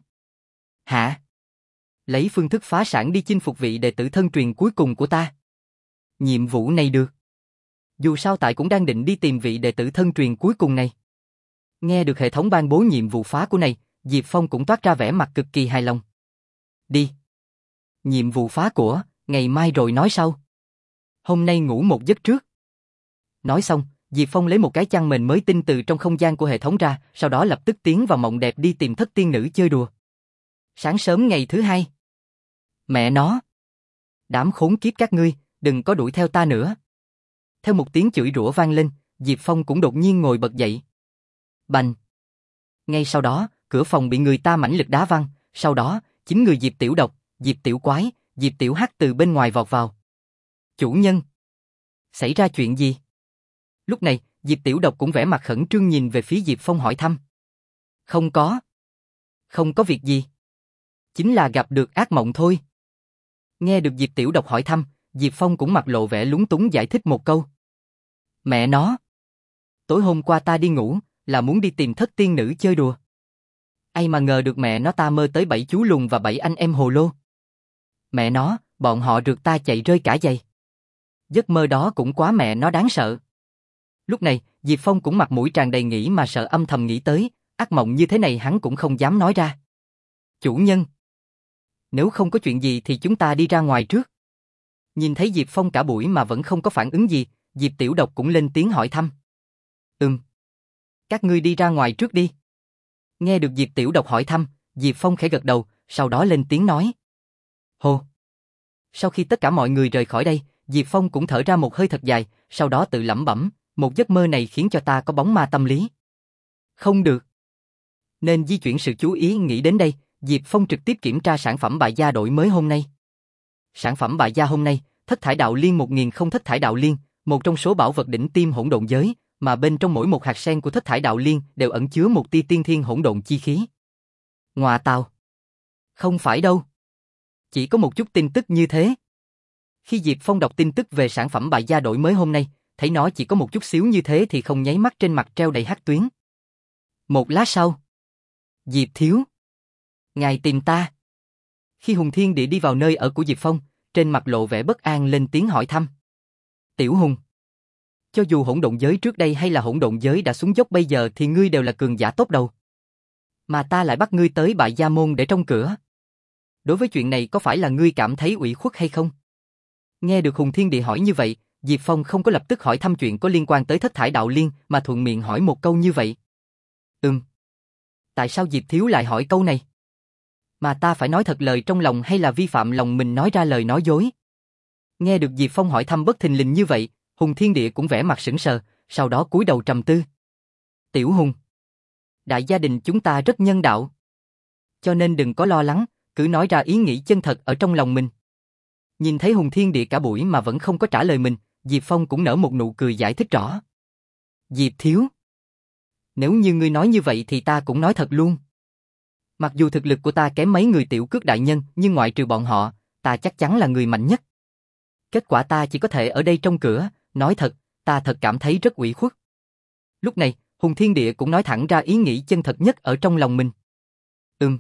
Hả? Lấy phương thức phá sản đi chinh phục vị đệ tử thân truyền cuối cùng của ta. Nhiệm vụ này được. Dù sao tại cũng đang định đi tìm vị đệ tử thân truyền cuối cùng này. Nghe được hệ thống ban bố nhiệm vụ phá của này, Diệp Phong cũng toát ra vẻ mặt cực kỳ hài lòng. Đi. Nhiệm vụ phá của, ngày mai rồi nói sau. Hôm nay ngủ một giấc trước. Nói xong, Diệp Phong lấy một cái chăn mền mới tinh từ trong không gian của hệ thống ra, sau đó lập tức tiến vào mộng đẹp đi tìm thất tiên nữ chơi đùa. Sáng sớm ngày thứ hai. Mẹ nó. Đám khốn kiếp các ngươi, đừng có đuổi theo ta nữa. Theo một tiếng chửi rủa vang lên, Diệp Phong cũng đột nhiên ngồi bật dậy. Bành. Ngay sau đó, cửa phòng bị người ta mãnh lực đá văng, sau đó, chính người Diệp Tiểu Độc, Diệp Tiểu Quái, Diệp Tiểu Hắc từ bên ngoài vọt vào. Chủ nhân. Xảy ra chuyện gì? Lúc này, Diệp Tiểu Độc cũng vẻ mặt khẩn trương nhìn về phía Diệp Phong hỏi thăm. Không có. Không có việc gì. Chính là gặp được ác mộng thôi. Nghe được Diệp Tiểu Độc hỏi thăm, Diệp Phong cũng mặt lộ vẻ lúng túng giải thích một câu. Mẹ nó. Tối hôm qua ta đi ngủ, là muốn đi tìm thất tiên nữ chơi đùa. Ai mà ngờ được mẹ nó ta mơ tới bảy chú lùn và bảy anh em hồ lô. Mẹ nó, bọn họ rượt ta chạy rơi cả giày. Giấc mơ đó cũng quá mẹ nó đáng sợ. Lúc này, Diệp Phong cũng mặt mũi tràn đầy nghĩ mà sợ âm thầm nghĩ tới, ác mộng như thế này hắn cũng không dám nói ra. Chủ nhân. Nếu không có chuyện gì thì chúng ta đi ra ngoài trước. Nhìn thấy Diệp Phong cả buổi mà vẫn không có phản ứng gì, Diệp Tiểu Độc cũng lên tiếng hỏi thăm. Ừm. Các ngươi đi ra ngoài trước đi. Nghe được Diệp Tiểu Độc hỏi thăm, Diệp Phong khẽ gật đầu, sau đó lên tiếng nói. Hồ. Sau khi tất cả mọi người rời khỏi đây, Diệp Phong cũng thở ra một hơi thật dài, sau đó tự lẩm bẩm, một giấc mơ này khiến cho ta có bóng ma tâm lý. Không được. Nên di chuyển sự chú ý nghĩ đến đây, Diệp Phong trực tiếp kiểm tra sản phẩm bại gia đổi mới hôm nay. Sản phẩm bại gia hôm nay, thất thải đạo liên một nghìn không thất thải đạo liên, một trong số bảo vật đỉnh tiêm hỗn độn giới, mà bên trong mỗi một hạt sen của thất thải đạo liên đều ẩn chứa một tia tiên thiên hỗn độn chi khí. Ngoà tào. Không phải đâu. Chỉ có một chút tin tức như thế. Khi Diệp Phong đọc tin tức về sản phẩm bại gia đổi mới hôm nay, thấy nó chỉ có một chút xíu như thế thì không nháy mắt trên mặt treo đầy hắc tuyến. Một lát sau. Diệp thiếu. Ngài tìm ta. Khi Hùng Thiên Địa đi vào nơi ở của Diệp Phong, trên mặt lộ vẻ bất an lên tiếng hỏi thăm. Tiểu Hùng. Cho dù hỗn độn giới trước đây hay là hỗn độn giới đã xuống dốc bây giờ thì ngươi đều là cường giả tốt đầu. Mà ta lại bắt ngươi tới bại gia môn để trông cửa. Đối với chuyện này có phải là ngươi cảm thấy ủy khuất hay không? Nghe được Hùng Thiên Địa hỏi như vậy, Diệp Phong không có lập tức hỏi thăm chuyện có liên quan tới thất thải đạo liên mà thuận miệng hỏi một câu như vậy. Ừm. Tại sao Diệp thiếu lại hỏi câu này? Mà ta phải nói thật lời trong lòng hay là vi phạm lòng mình nói ra lời nói dối? Nghe được Diệp Phong hỏi thăm bất thình lình như vậy, Hùng Thiên Địa cũng vẻ mặt sững sờ, sau đó cúi đầu trầm tư. Tiểu Hùng. Đại gia đình chúng ta rất nhân đạo. Cho nên đừng có lo lắng, cứ nói ra ý nghĩ chân thật ở trong lòng mình. Nhìn thấy Hùng Thiên Địa cả buổi mà vẫn không có trả lời mình, Diệp Phong cũng nở một nụ cười giải thích rõ. Diệp thiếu. Nếu như ngươi nói như vậy thì ta cũng nói thật luôn. Mặc dù thực lực của ta kém mấy người tiểu cước đại nhân, nhưng ngoại trừ bọn họ, ta chắc chắn là người mạnh nhất. Kết quả ta chỉ có thể ở đây trong cửa, nói thật, ta thật cảm thấy rất ủy khuất. Lúc này, Hùng Thiên Địa cũng nói thẳng ra ý nghĩ chân thật nhất ở trong lòng mình. Ừm.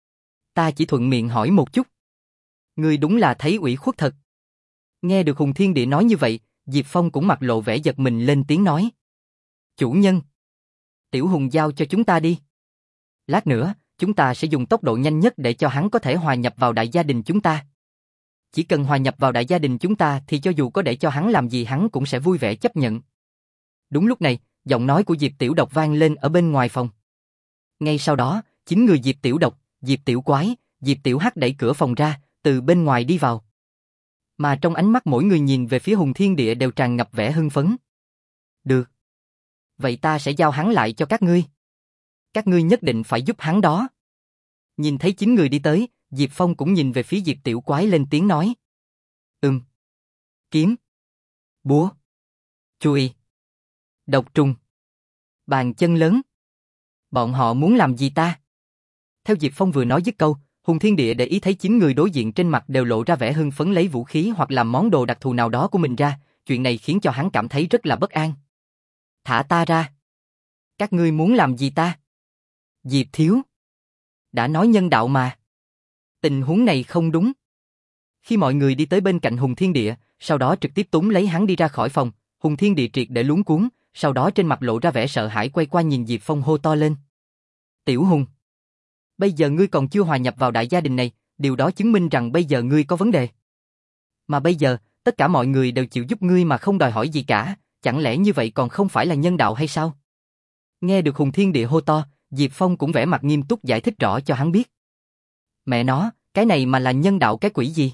Ta chỉ thuận miệng hỏi một chút. Ngươi đúng là thấy ủy khuất thật. Nghe được Hùng Thiên Địa nói như vậy, Diệp Phong cũng mặt lộ vẻ giật mình lên tiếng nói. Chủ nhân. Tiểu Hùng giao cho chúng ta đi. Lát nữa, chúng ta sẽ dùng tốc độ nhanh nhất để cho hắn có thể hòa nhập vào đại gia đình chúng ta. Chỉ cần hòa nhập vào đại gia đình chúng ta thì cho dù có để cho hắn làm gì hắn cũng sẽ vui vẻ chấp nhận. Đúng lúc này, giọng nói của Diệp Tiểu Độc vang lên ở bên ngoài phòng. Ngay sau đó, chính người Diệp Tiểu Độc, Diệp Tiểu Quái, Diệp Tiểu Hắc đẩy cửa phòng ra, từ bên ngoài đi vào. Mà trong ánh mắt mỗi người nhìn về phía Hùng Thiên Địa đều tràn ngập vẻ hưng phấn. Được. Vậy ta sẽ giao hắn lại cho các ngươi. Các ngươi nhất định phải giúp hắn đó. Nhìn thấy chín người đi tới, Diệp Phong cũng nhìn về phía Diệp Tiểu Quái lên tiếng nói. Ừm. Kiếm. Búa. Chùy. Độc trùng. Bàn chân lớn. Bọn họ muốn làm gì ta? Theo Diệp Phong vừa nói dứt câu, Hùng Thiên Địa để ý thấy chín người đối diện trên mặt đều lộ ra vẻ hưng phấn lấy vũ khí hoặc làm món đồ đặc thù nào đó của mình ra, chuyện này khiến cho hắn cảm thấy rất là bất an. Thả ta ra. Các ngươi muốn làm gì ta? Diệp Thiếu. Đã nói nhân đạo mà. Tình huống này không đúng. Khi mọi người đi tới bên cạnh Hùng Thiên Địa, sau đó trực tiếp túm lấy hắn đi ra khỏi phòng, Hùng Thiên Địa triệt để luống cuống, sau đó trên mặt lộ ra vẻ sợ hãi quay qua nhìn Diệp Phong hô to lên. Tiểu Hùng. Bây giờ ngươi còn chưa hòa nhập vào đại gia đình này, điều đó chứng minh rằng bây giờ ngươi có vấn đề. Mà bây giờ, tất cả mọi người đều chịu giúp ngươi mà không đòi hỏi gì cả, chẳng lẽ như vậy còn không phải là nhân đạo hay sao? Nghe được Hùng Thiên Địa hô to, Diệp Phong cũng vẻ mặt nghiêm túc giải thích rõ cho hắn biết. Mẹ nó, cái này mà là nhân đạo cái quỷ gì?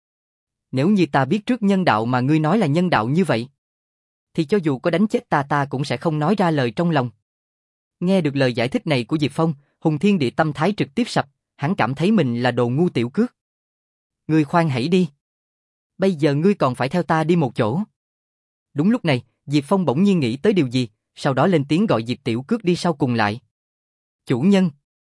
Nếu như ta biết trước nhân đạo mà ngươi nói là nhân đạo như vậy, thì cho dù có đánh chết ta ta cũng sẽ không nói ra lời trong lòng. Nghe được lời giải thích này của Diệp Phong, Hùng Thiên Địa tâm thái trực tiếp sập, hắn cảm thấy mình là đồ ngu tiểu cước. Ngươi khoan hãy đi. Bây giờ ngươi còn phải theo ta đi một chỗ. Đúng lúc này, Diệp Phong bỗng nhiên nghĩ tới điều gì, sau đó lên tiếng gọi Diệp Tiểu Cước đi sau cùng lại. Chủ nhân.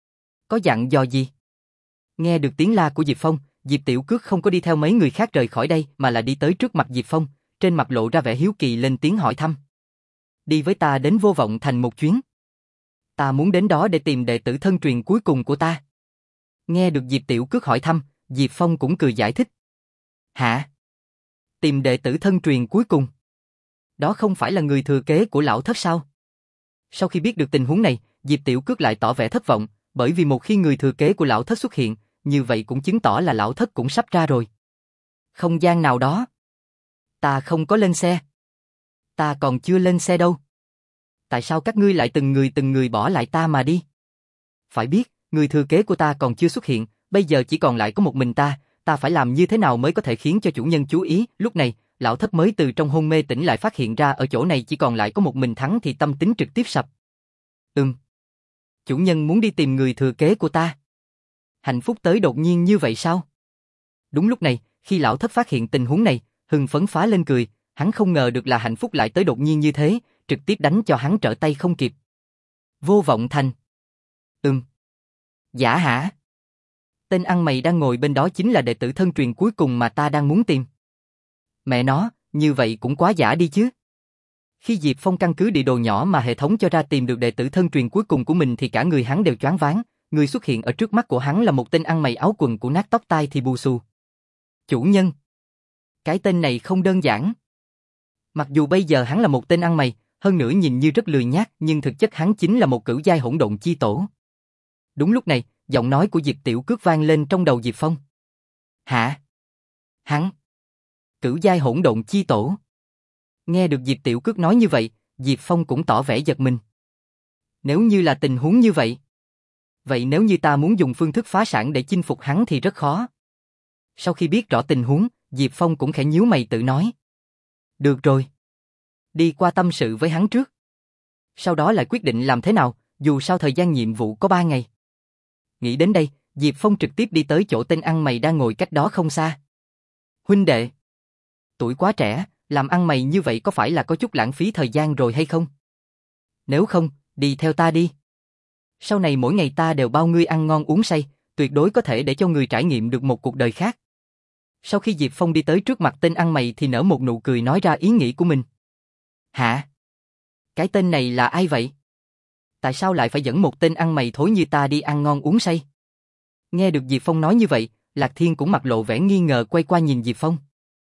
Có dặn dò gì? Nghe được tiếng la của Diệp Phong, Diệp Tiểu Cước không có đi theo mấy người khác rời khỏi đây mà là đi tới trước mặt Diệp Phong, trên mặt lộ ra vẻ hiếu kỳ lên tiếng hỏi thăm. Đi với ta đến Vô Vọng Thành một chuyến. Ta muốn đến đó để tìm đệ tử thân truyền cuối cùng của ta. Nghe được Diệp Tiểu Cước hỏi thăm, Diệp Phong cũng cười giải thích. Hả? Tìm đệ tử thân truyền cuối cùng? Đó không phải là người thừa kế của lão thất sao? Sau khi biết được tình huống này, Diệp Tiểu Cước lại tỏ vẻ thất vọng, bởi vì một khi người thừa kế của lão thất xuất hiện, như vậy cũng chứng tỏ là lão thất cũng sắp ra rồi. Không gian nào đó. Ta không có lên xe. Ta còn chưa lên xe đâu. Tại sao các ngươi lại từng người từng người bỏ lại ta mà đi? Phải biết, người thừa kế của ta còn chưa xuất hiện, bây giờ chỉ còn lại có một mình ta, ta phải làm như thế nào mới có thể khiến cho chủ nhân chú ý? Lúc này, lão thất mới từ trong hôn mê tỉnh lại phát hiện ra ở chỗ này chỉ còn lại có một mình hắn thì tâm tính trực tiếp sập. Ừm. Chủ nhân muốn đi tìm người thừa kế của ta. Hạnh phúc tới đột nhiên như vậy sao? Đúng lúc này, khi lão thất phát hiện tình huống này, hưng phấn phá lên cười, hắn không ngờ được là hạnh phúc lại tới đột nhiên như thế, trực tiếp đánh cho hắn trở tay không kịp. Vô Vọng Thành. Ừm. Giả hả? Tên ăn mày đang ngồi bên đó chính là đệ tử thân truyền cuối cùng mà ta đang muốn tìm. Mẹ nó, như vậy cũng quá giả đi chứ. Khi Diệp Phong căn cứ địa đồ nhỏ mà hệ thống cho ra tìm được đệ tử thân truyền cuối cùng của mình thì cả người hắn đều choáng váng, người xuất hiện ở trước mắt của hắn là một tên ăn mày áo quần của nát tóc tai thì bù xù. Chủ nhân. Cái tên này không đơn giản. Mặc dù bây giờ hắn là một tên ăn mày, hơn nữa nhìn như rất lười nhác, nhưng thực chất hắn chính là một cửu giai hỗn độn chi tổ. Đúng lúc này, giọng nói của Diệp Tiểu Cước vang lên trong đầu Diệp Phong. Hả? Hắn? Cửu giai hỗn độn chi tổ? Nghe được Diệp Tiểu Cước nói như vậy, Diệp Phong cũng tỏ vẻ giật mình. Nếu như là tình huống như vậy, vậy nếu như ta muốn dùng phương thức phá sản để chinh phục hắn thì rất khó. Sau khi biết rõ tình huống, Diệp Phong cũng khẽ nhíu mày tự nói. Được rồi. Đi qua tâm sự với hắn trước. Sau đó lại quyết định làm thế nào, dù sao thời gian nhiệm vụ có ba ngày. Nghĩ đến đây, Diệp Phong trực tiếp đi tới chỗ tên ăn mày đang ngồi cách đó không xa. Huynh đệ. Tuổi quá trẻ, làm ăn mày như vậy có phải là có chút lãng phí thời gian rồi hay không? Nếu không, đi theo ta đi. Sau này mỗi ngày ta đều bao ngươi ăn ngon uống say, tuyệt đối có thể để cho người trải nghiệm được một cuộc đời khác. Sau khi Diệp Phong đi tới trước mặt tên ăn mày thì nở một nụ cười nói ra ý nghĩ của mình. Hả? Cái tên này là ai vậy? Tại sao lại phải dẫn một tên ăn mày thối như ta đi ăn ngon uống say? Nghe được Diệp Phong nói như vậy, Lạc Thiên cũng mặt lộ vẻ nghi ngờ quay qua nhìn Diệp Phong.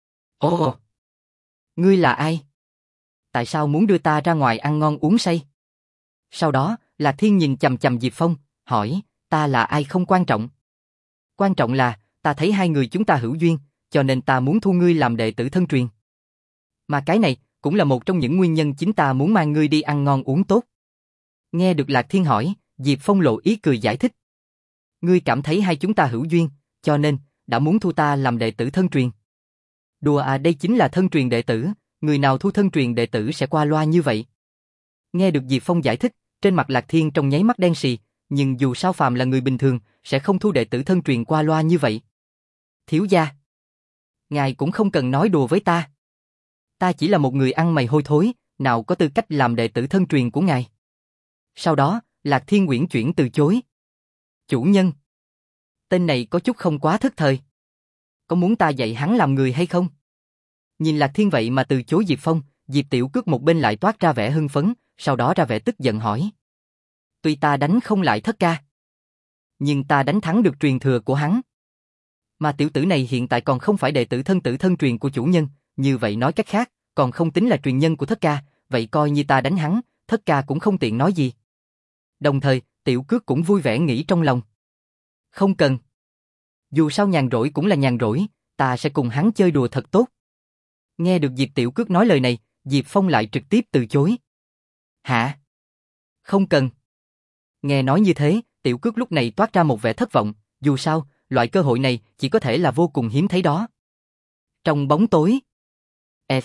Ồ! Ngươi là ai? Tại sao muốn đưa ta ra ngoài ăn ngon uống say? Sau đó, Lạc Thiên nhìn chằm chằm Diệp Phong, hỏi, ta là ai không quan trọng. Quan trọng là, ta thấy hai người chúng ta hữu duyên, cho nên ta muốn thu ngươi làm đệ tử thân truyền. Mà cái này, cũng là một trong những nguyên nhân chính ta muốn mang ngươi đi ăn ngon uống tốt. Nghe được Lạc Thiên hỏi, Diệp Phong lộ ý cười giải thích. Ngươi cảm thấy hai chúng ta hữu duyên, cho nên, đã muốn thu ta làm đệ tử thân truyền. Đùa à, đây chính là thân truyền đệ tử, người nào thu thân truyền đệ tử sẽ qua loa như vậy. Nghe được Diệp Phong giải thích, Trên mặt Lạc Thiên trong nháy mắt đen sì, nhưng dù sao phàm là người bình thường, sẽ không thu đệ tử thân truyền qua loa như vậy. Thiếu gia, ngài cũng không cần nói đùa với ta. Ta chỉ là một người ăn mày hôi thối, nào có tư cách làm đệ tử thân truyền của ngài. Sau đó, Lạc Thiên uyển chuyển từ chối. Chủ nhân, tên này có chút không quá thất thời. Có muốn ta dạy hắn làm người hay không? Nhìn Lạc Thiên vậy mà từ chối Diệp Phong, Diệp Tiểu Cước một bên lại toát ra vẻ hưng phấn, sau đó ra vẻ tức giận hỏi. Tuy ta đánh không lại thất ca, nhưng ta đánh thắng được truyền thừa của hắn. Mà tiểu tử này hiện tại còn không phải đệ tử thân tử thân truyền của chủ nhân, như vậy nói cách khác, còn không tính là truyền nhân của thất ca, vậy coi như ta đánh hắn, thất ca cũng không tiện nói gì. Đồng thời, Tiểu Cước cũng vui vẻ nghĩ trong lòng. Không cần. Dù sao nhàn rỗi cũng là nhàn rỗi, ta sẽ cùng hắn chơi đùa thật tốt. Nghe được Diệp Tiểu Cước nói lời này, Diệp Phong lại trực tiếp từ chối. Hả? Không cần. Nghe nói như thế, Tiểu Cước lúc này toát ra một vẻ thất vọng, dù sao, loại cơ hội này chỉ có thể là vô cùng hiếm thấy đó. Trong bóng tối. F.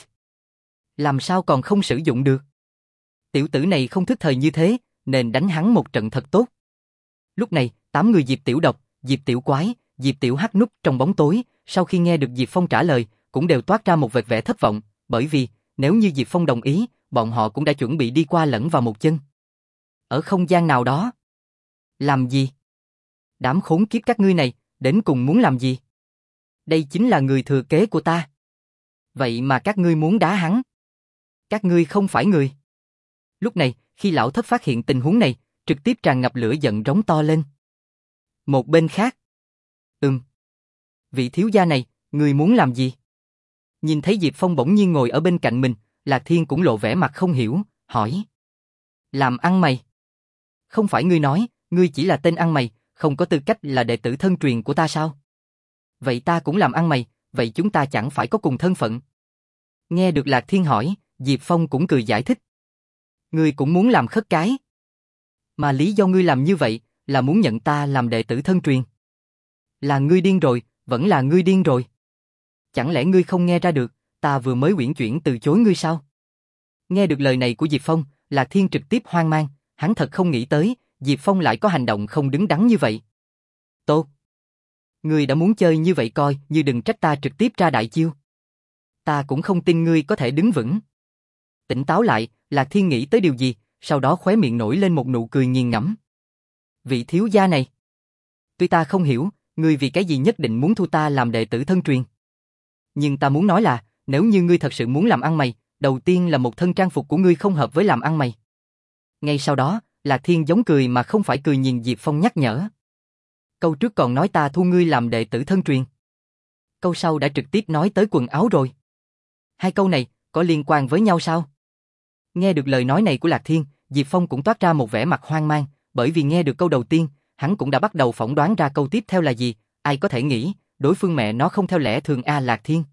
Làm sao còn không sử dụng được? Tiểu tử này không thức thời như thế, nên đánh hắn một trận thật tốt. Lúc này, tám người Diệp Tiểu Độc, Diệp Tiểu Quái, Diệp Tiểu Hắc núp trong bóng tối, sau khi nghe được Diệp Phong trả lời, cũng đều toát ra một vệt vẻ thất vọng, bởi vì, nếu như Diệp Phong đồng ý, bọn họ cũng đã chuẩn bị đi qua lẫn vào một chân. Ở không gian nào đó. Làm gì? Đám khốn kiếp các ngươi này, đến cùng muốn làm gì? Đây chính là người thừa kế của ta. Vậy mà các ngươi muốn đá hắn. Các ngươi không phải người. Lúc này, khi lão thất phát hiện tình huống này, trực tiếp tràn ngập lửa giận rống to lên. Một bên khác. Ừm. Vị thiếu gia này, ngươi muốn làm gì? Nhìn thấy Diệp Phong bỗng nhiên ngồi ở bên cạnh mình, Lạc Thiên cũng lộ vẻ mặt không hiểu, hỏi. Làm ăn mày? Không phải ngươi nói, ngươi chỉ là tên ăn mày, không có tư cách là đệ tử thân truyền của ta sao? Vậy ta cũng làm ăn mày, vậy chúng ta chẳng phải có cùng thân phận? Nghe được Lạc Thiên hỏi, Diệp Phong cũng cười giải thích. Ngươi cũng muốn làm khất cái. Mà lý do ngươi làm như vậy, là muốn nhận ta làm đệ tử thân truyền. Là ngươi điên rồi, vẫn là ngươi điên rồi. Chẳng lẽ ngươi không nghe ra được, ta vừa mới uyển chuyển từ chối ngươi sao? Nghe được lời này của Diệp Phong, Lạc Thiên trực tiếp hoang mang, hắn thật không nghĩ tới, Diệp Phong lại có hành động không đứng đắn như vậy. Tốt. Ngươi đã muốn chơi như vậy coi, như đừng trách ta trực tiếp ra đại chiêu. Ta cũng không tin ngươi có thể đứng vững. Tỉnh táo lại, Lạc Thiên nghĩ tới điều gì, sau đó khóe miệng nổi lên một nụ cười nghiền ngẫm. Vị thiếu gia này. Tuy ta không hiểu, ngươi vì cái gì nhất định muốn thu ta làm đệ tử thân truyền. Nhưng ta muốn nói là, nếu như ngươi thật sự muốn làm ăn mày, đầu tiên là một thân trang phục của ngươi không hợp với làm ăn mày. Ngay sau đó, Lạc Thiên giống cười mà không phải cười nhìn Diệp Phong nhắc nhở. Câu trước còn nói ta thu ngươi làm đệ tử thân truyền. Câu sau đã trực tiếp nói tới quần áo rồi. Hai câu này, có liên quan với nhau sao? Nghe được lời nói này của Lạc Thiên, Diệp Phong cũng toát ra một vẻ mặt hoang mang, bởi vì nghe được câu đầu tiên, hắn cũng đã bắt đầu phỏng đoán ra câu tiếp theo là gì, ai có thể nghĩ, đối phương mẹ nó không theo lẽ thường a Lạc Thiên.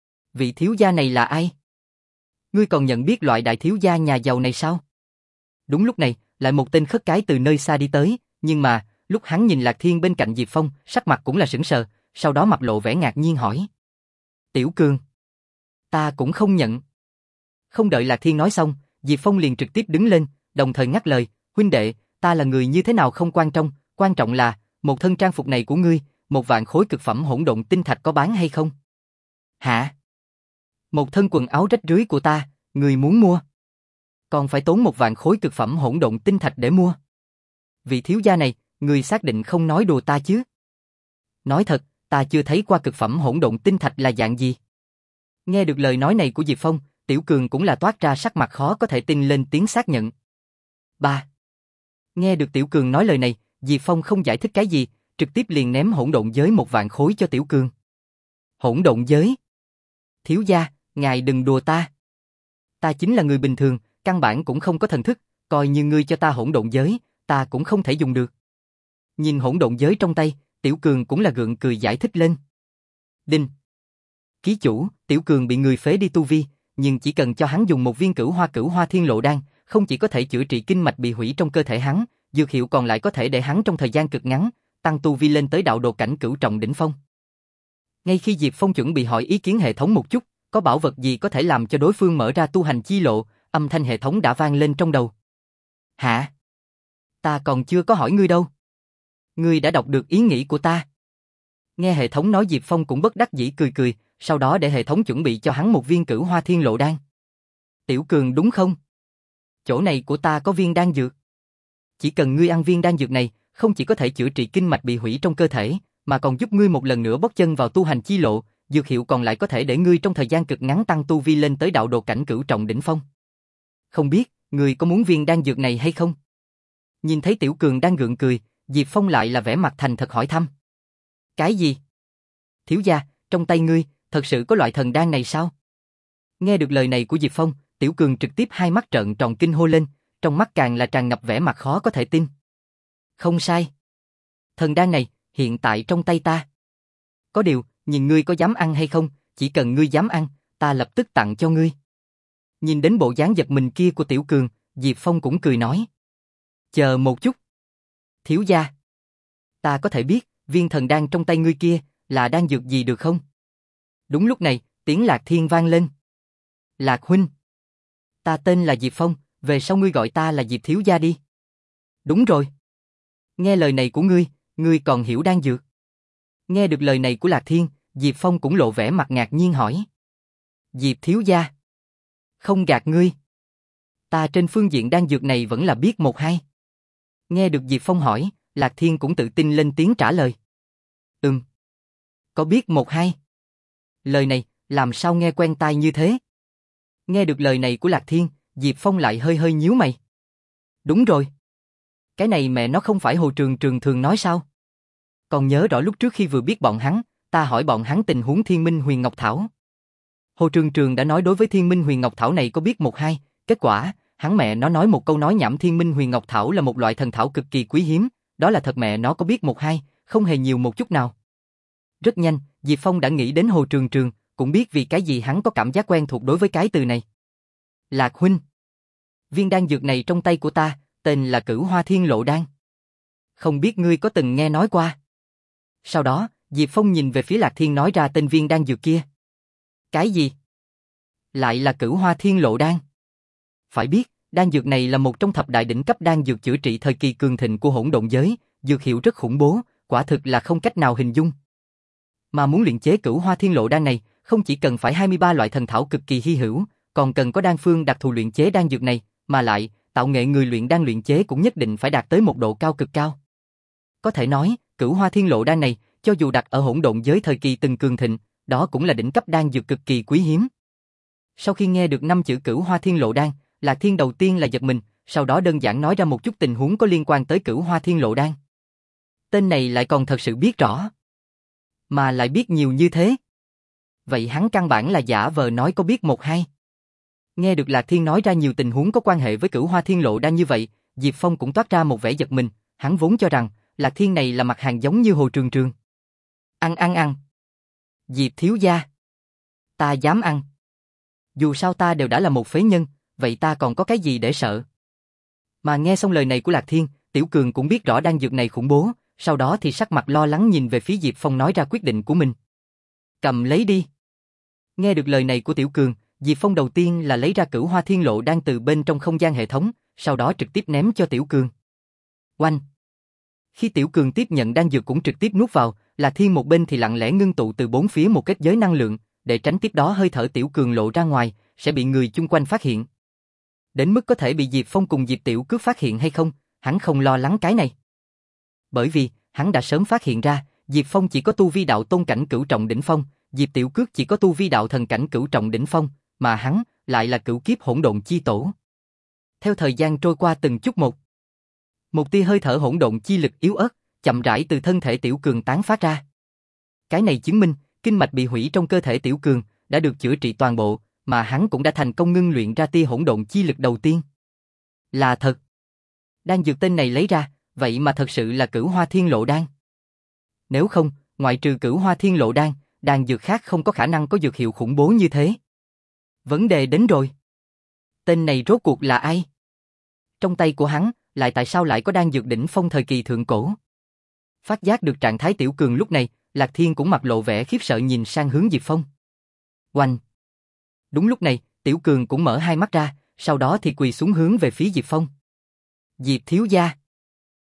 Vị thiếu gia này là ai? Ngươi còn nhận biết loại đại thiếu gia nhà giàu này sao? Đúng lúc này, lại một tên khất cái từ nơi xa đi tới, nhưng mà, lúc hắn nhìn Lạc Thiên bên cạnh Diệp Phong, sắc mặt cũng là sững sờ, sau đó mặt lộ vẻ ngạc nhiên hỏi. Tiểu Cường. Ta cũng không nhận. Không đợi Lạc Thiên nói xong, Diệp Phong liền trực tiếp đứng lên, đồng thời ngắt lời, huynh đệ, ta là người như thế nào không quan trọng, quan trọng là, một thân trang phục này của ngươi, một vạn khối cực phẩm hỗn độn tinh thạch có bán hay không? Hả? Một thân quần áo rách rưới của ta, ngươi muốn mua? Còn phải tốn một vạn khối cực phẩm hỗn độn tinh thạch để mua. Vị thiếu gia này, ngươi xác định không nói đùa ta chứ? Nói thật, ta chưa thấy qua cực phẩm hỗn độn tinh thạch là dạng gì. Nghe được lời nói này của Diệp Phong, Tiểu Cường cũng là toát ra sắc mặt khó có thể tin lên tiếng xác nhận. Ba. Nghe được Tiểu Cường nói lời này, Diệp Phong không giải thích cái gì, trực tiếp liền ném hỗn độn giới một vạn khối cho Tiểu Cường. Hỗn độn giới? Thiếu gia, ngài đừng đùa ta. Ta chính là người bình thường, căn bản cũng không có thần thức, coi như ngươi cho ta hỗn độn giới, ta cũng không thể dùng được. Nhìn hỗn độn giới trong tay, Tiểu Cường cũng là gượng cười giải thích lên. Đinh. Ký chủ, Tiểu Cường bị người phế đi tu vi, nhưng chỉ cần cho hắn dùng một viên cửu hoa cửu hoa thiên lộ đan, không chỉ có thể chữa trị kinh mạch bị hủy trong cơ thể hắn, dược hiệu còn lại có thể để hắn trong thời gian cực ngắn, tăng tu vi lên tới đạo đồ cảnh cửu trọng đỉnh phong. Ngay khi Diệp Phong chuẩn bị hỏi ý kiến hệ thống một chút, có bảo vật gì có thể làm cho đối phương mở ra tu hành chi lộ, âm thanh hệ thống đã vang lên trong đầu. Hả? Ta còn chưa có hỏi ngươi đâu. Ngươi đã đọc được ý nghĩ của ta. Nghe hệ thống nói Diệp Phong cũng bất đắc dĩ cười cười, sau đó để hệ thống chuẩn bị cho hắn một viên Cửu Hoa Thiên Lộ đan. Tiểu Cường đúng không? Chỗ này của ta có viên đan dược. Chỉ cần ngươi ăn viên đan dược này, không chỉ có thể chữa trị kinh mạch bị hủy trong cơ thể, mà còn giúp ngươi một lần nữa bóc chân vào tu hành chi lộ, dược hiệu còn lại có thể để ngươi trong thời gian cực ngắn tăng tu vi lên tới đạo đột cảnh cửu trọng đỉnh phong. Không biết, ngươi có muốn viên đan dược này hay không? Nhìn thấy Tiểu Cường đang gượng cười, Diệp Phong lại là vẻ mặt thành thật hỏi thăm. Cái gì? Thiếu gia, trong tay ngươi, thật sự có loại thần đan này sao? Nghe được lời này của Diệp Phong, Tiểu Cường trực tiếp hai mắt trợn tròn kinh hô lên, trong mắt càng là tràn ngập vẻ mặt khó có thể tin. Không sai. Thần đan này, hiện tại trong tay ta. Có điều, nhìn ngươi có dám ăn hay không, chỉ cần ngươi dám ăn, ta lập tức tặng cho ngươi. Nhìn đến bộ dáng giật mình kia của Tiểu Cường, Diệp Phong cũng cười nói. Chờ một chút. Thiếu gia. Ta có thể biết, viên thần đan trong tay ngươi kia, là đan dược gì được không? Đúng lúc này, tiếng Lạc Thiên vang lên. Lạc huynh. Ta tên là Diệp Phong, về sau ngươi gọi ta là Diệp thiếu gia đi. Đúng rồi. Nghe lời này của ngươi, ngươi còn hiểu đan dược. Nghe được lời này của Lạc Thiên, Diệp Phong cũng lộ vẻ mặt ngạc nhiên hỏi. Diệp thiếu gia. Không gạt ngươi. Ta trên phương diện đan dược này vẫn là biết một hai. Nghe được Diệp Phong hỏi, Lạc Thiên cũng tự tin lên tiếng trả lời. Ừm. Có biết một hai. Lời này, làm sao nghe quen tai như thế? Nghe được lời này của Lạc Thiên, Diệp Phong lại hơi hơi nhíu mày. Đúng rồi. Cái này mẹ nó không phải Hồ Trường Trường thường nói sao? Còn nhớ rõ lúc trước khi vừa biết bọn hắn, ta hỏi bọn hắn tình huống Thiên Minh Huyền Ngọc Thảo. Hồ Trường Trường đã nói đối với Thiên Minh Huyền Ngọc Thảo này có biết một hai, kết quả, hắn mẹ nó nói một câu nói nhảm Thiên Minh Huyền Ngọc Thảo là một loại thần thảo cực kỳ quý hiếm, đó là thật mẹ nó có biết một hai, không hề nhiều một chút nào. Rất nhanh, Diệp Phong đã nghĩ đến Hồ Trường Trường, cũng biết vì cái gì hắn có cảm giác quen thuộc đối với cái từ này. Lạc huynh. Viên đan dược này trong tay của ta, tên là Cửu Hoa Thiên Lộ đan. Không biết ngươi có từng nghe nói qua. Sau đó, Diệp Phong nhìn về phía Lạc Thiên nói ra tên viên đan dược kia. Cái gì? Lại là Cửu Hoa Thiên Lộ đan. Phải biết, đan dược này là một trong thập đại đỉnh cấp đan dược chữa trị thời kỳ cường thịnh của hỗn độn giới, dược hiệu rất khủng bố, quả thực là không cách nào hình dung. Mà muốn luyện chế Cửu Hoa Thiên Lộ đan này, không chỉ cần phải hai mươi ba loại thần thảo cực kỳ hy hữu, còn cần có đan phương đặc thù luyện chế đan dược này, mà lại, tạo nghệ người luyện đan luyện chế cũng nhất định phải đạt tới một độ cao cực cao. Có thể nói, Cửu Hoa Thiên Lộ đan này, cho dù đặt ở hỗn độn giới thời kỳ từng cường thịnh, đó cũng là đỉnh cấp đan dược cực kỳ quý hiếm. Sau khi nghe được năm chữ Cửu Hoa Thiên Lộ đan, Lạc Thiên đầu tiên là giật mình, sau đó đơn giản nói ra một chút tình huống có liên quan tới Cửu Hoa Thiên Lộ đan. Tên này lại còn thật sự biết rõ, mà lại biết nhiều như thế. Vậy hắn căn bản là giả vờ nói có biết một hai. Nghe được Lạc Thiên nói ra nhiều tình huống có quan hệ với Cửu Hoa Thiên Lộ đan như vậy, Diệp Phong cũng toát ra một vẻ giật mình, hắn vốn cho rằng Lạc Thiên này là mặt hàng giống như Hồ Trường Trường. Ăn ăn ăn. Diệp thiếu gia. Ta dám ăn. Dù sao ta đều đã là một phế nhân, vậy ta còn có cái gì để sợ. Mà nghe xong lời này của Lạc Thiên, Tiểu Cường cũng biết rõ đan dược này khủng bố, sau đó thì sắc mặt lo lắng nhìn về phía Diệp Phong nói ra quyết định của mình. Cầm lấy đi. Nghe được lời này của Tiểu Cường, Diệp Phong đầu tiên là lấy ra Cửu Hoa Thiên Lộ đan từ bên trong không gian hệ thống, sau đó trực tiếp ném cho Tiểu Cường. Oanh! Khi Tiểu Cường tiếp nhận đan dược cũng trực tiếp nuốt vào, Lạc Thiên một bên thì lặng lẽ ngưng tụ từ bốn phía một kết giới năng lượng, để tránh tiếp đó hơi thở Tiểu Cường lộ ra ngoài, sẽ bị người chung quanh phát hiện. Đến mức có thể bị Diệp Phong cùng Diệp Tiểu Cước phát hiện hay không, hắn không lo lắng cái này. Bởi vì, hắn đã sớm phát hiện ra, Diệp Phong chỉ có tu vi đạo tôn cảnh cửu trọng đỉnh phong, Diệp Tiểu Cước chỉ có tu vi đạo thần cảnh cửu trọng đỉnh phong, mà hắn lại là cửu kiếp hỗn độn chi tổ. Theo thời gian trôi qua từng chút một, một tia hơi thở hỗn độn chi lực yếu ớt, chậm rãi từ thân thể Tiểu Cường tán phát ra. Cái này chứng minh, kinh mạch bị hủy trong cơ thể Tiểu Cường đã được chữa trị toàn bộ, mà hắn cũng đã thành công ngưng luyện ra tia hỗn độn chi lực đầu tiên. Là thật. Đan dược tên này lấy ra, vậy mà thật sự là Cửu Hoa Thiên Lộ đan. Nếu không, ngoại trừ Cửu Hoa Thiên Lộ đan, đan dược khác không có khả năng có dược hiệu khủng bố như thế. Vấn đề đến rồi. Tên này rốt cuộc là ai? Trong tay của hắn, lại tại sao lại có đan dược đỉnh phong thời kỳ thượng cổ? Phát giác được trạng thái Tiểu Cường lúc này, Lạc Thiên cũng mặt lộ vẻ khiếp sợ nhìn sang hướng Diệp Phong. Oanh! Đúng lúc này, Tiểu Cường cũng mở hai mắt ra, sau đó thì quỳ xuống hướng về phía Diệp Phong. Diệp thiếu gia!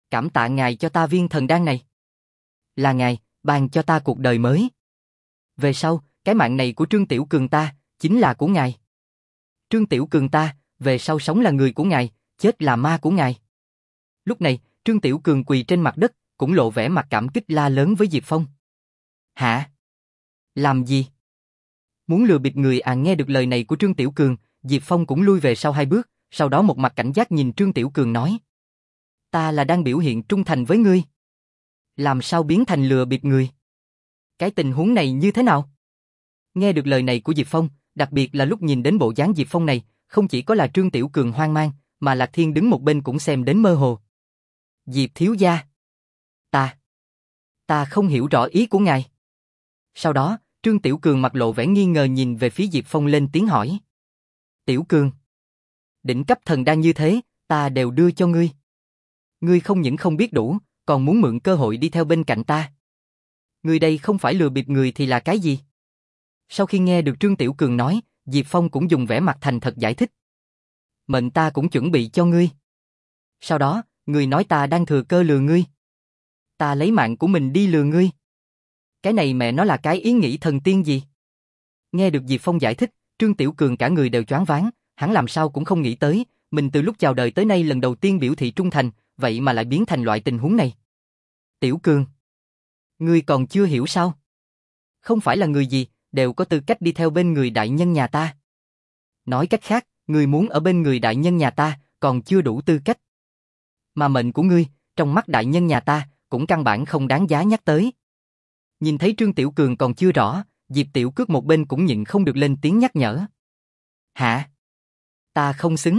Cảm tạ ngài cho ta viên thần đan này. Là ngài, ban cho ta cuộc đời mới. Về sau, cái mạng này của Trương Tiểu Cường ta, chính là của ngài. Trương Tiểu Cường ta, về sau sống là người của ngài, chết là ma của ngài. Lúc này, Trương Tiểu Cường quỳ trên mặt đất, cũng lộ vẻ mặt cảm kích la lớn với Diệp Phong. Hả? Làm gì? Muốn lừa bịp người à? Nghe được lời này của Trương Tiểu Cường, Diệp Phong cũng lui về sau hai bước, sau đó một mặt cảnh giác nhìn Trương Tiểu Cường nói. Ta là đang biểu hiện trung thành với ngươi. Làm sao biến thành lừa bịp người? Cái tình huống này như thế nào? Nghe được lời này của Diệp Phong, đặc biệt là lúc nhìn đến bộ dáng Diệp Phong này, không chỉ có là Trương Tiểu Cường hoang mang, mà Lạc Thiên đứng một bên cũng xem đến mơ hồ. Diệp thiếu gia. Ta. Ta không hiểu rõ ý của ngài. Sau đó, Trương Tiểu Cường mặt lộ vẻ nghi ngờ nhìn về phía Diệp Phong lên tiếng hỏi. Tiểu Cường. Đỉnh cấp thần đan như thế, ta đều đưa cho ngươi. Ngươi không những không biết đủ, còn muốn mượn cơ hội đi theo bên cạnh ta. Ngươi đây không phải lừa bịp người thì là cái gì? Sau khi nghe được Trương Tiểu Cường nói, Diệp Phong cũng dùng vẻ mặt thành thật giải thích. Mệnh ta cũng chuẩn bị cho ngươi. Sau đó, ngươi nói ta đang thừa cơ lừa ngươi. Ta lấy mạng của mình đi lừa ngươi. Cái này mẹ nó là cái ý nghĩ thần tiên gì? Nghe được Diệp Phong giải thích, Trương Tiểu Cường cả người đều choáng váng, hắn làm sao cũng không nghĩ tới, mình từ lúc chào đời tới nay lần đầu tiên biểu thị trung thành, vậy mà lại biến thành loại tình huống này. Tiểu Cường, ngươi còn chưa hiểu sao? Không phải là người gì, đều có tư cách đi theo bên người đại nhân nhà ta. Nói cách khác, ngươi muốn ở bên người đại nhân nhà ta, còn chưa đủ tư cách. Mà mệnh của ngươi, trong mắt đại nhân nhà ta, cũng căn bản không đáng giá nhắc tới. Nhìn thấy Trương Tiểu Cường còn chưa rõ, Diệp Tiểu Cước một bên cũng nhịn không được lên tiếng nhắc nhở. Hả? Ta không xứng.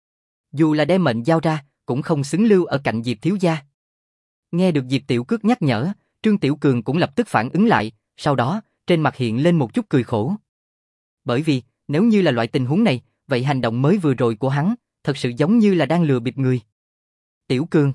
Dù là đem mệnh giao ra, cũng không xứng lưu ở cạnh Diệp thiếu gia. Nghe được Diệp Tiểu Cước nhắc nhở, Trương Tiểu Cường cũng lập tức phản ứng lại, sau đó, trên mặt hiện lên một chút cười khổ. Bởi vì, nếu như là loại tình huống này, vậy hành động mới vừa rồi của hắn, thật sự giống như là đang lừa bịp người. Tiểu Cường,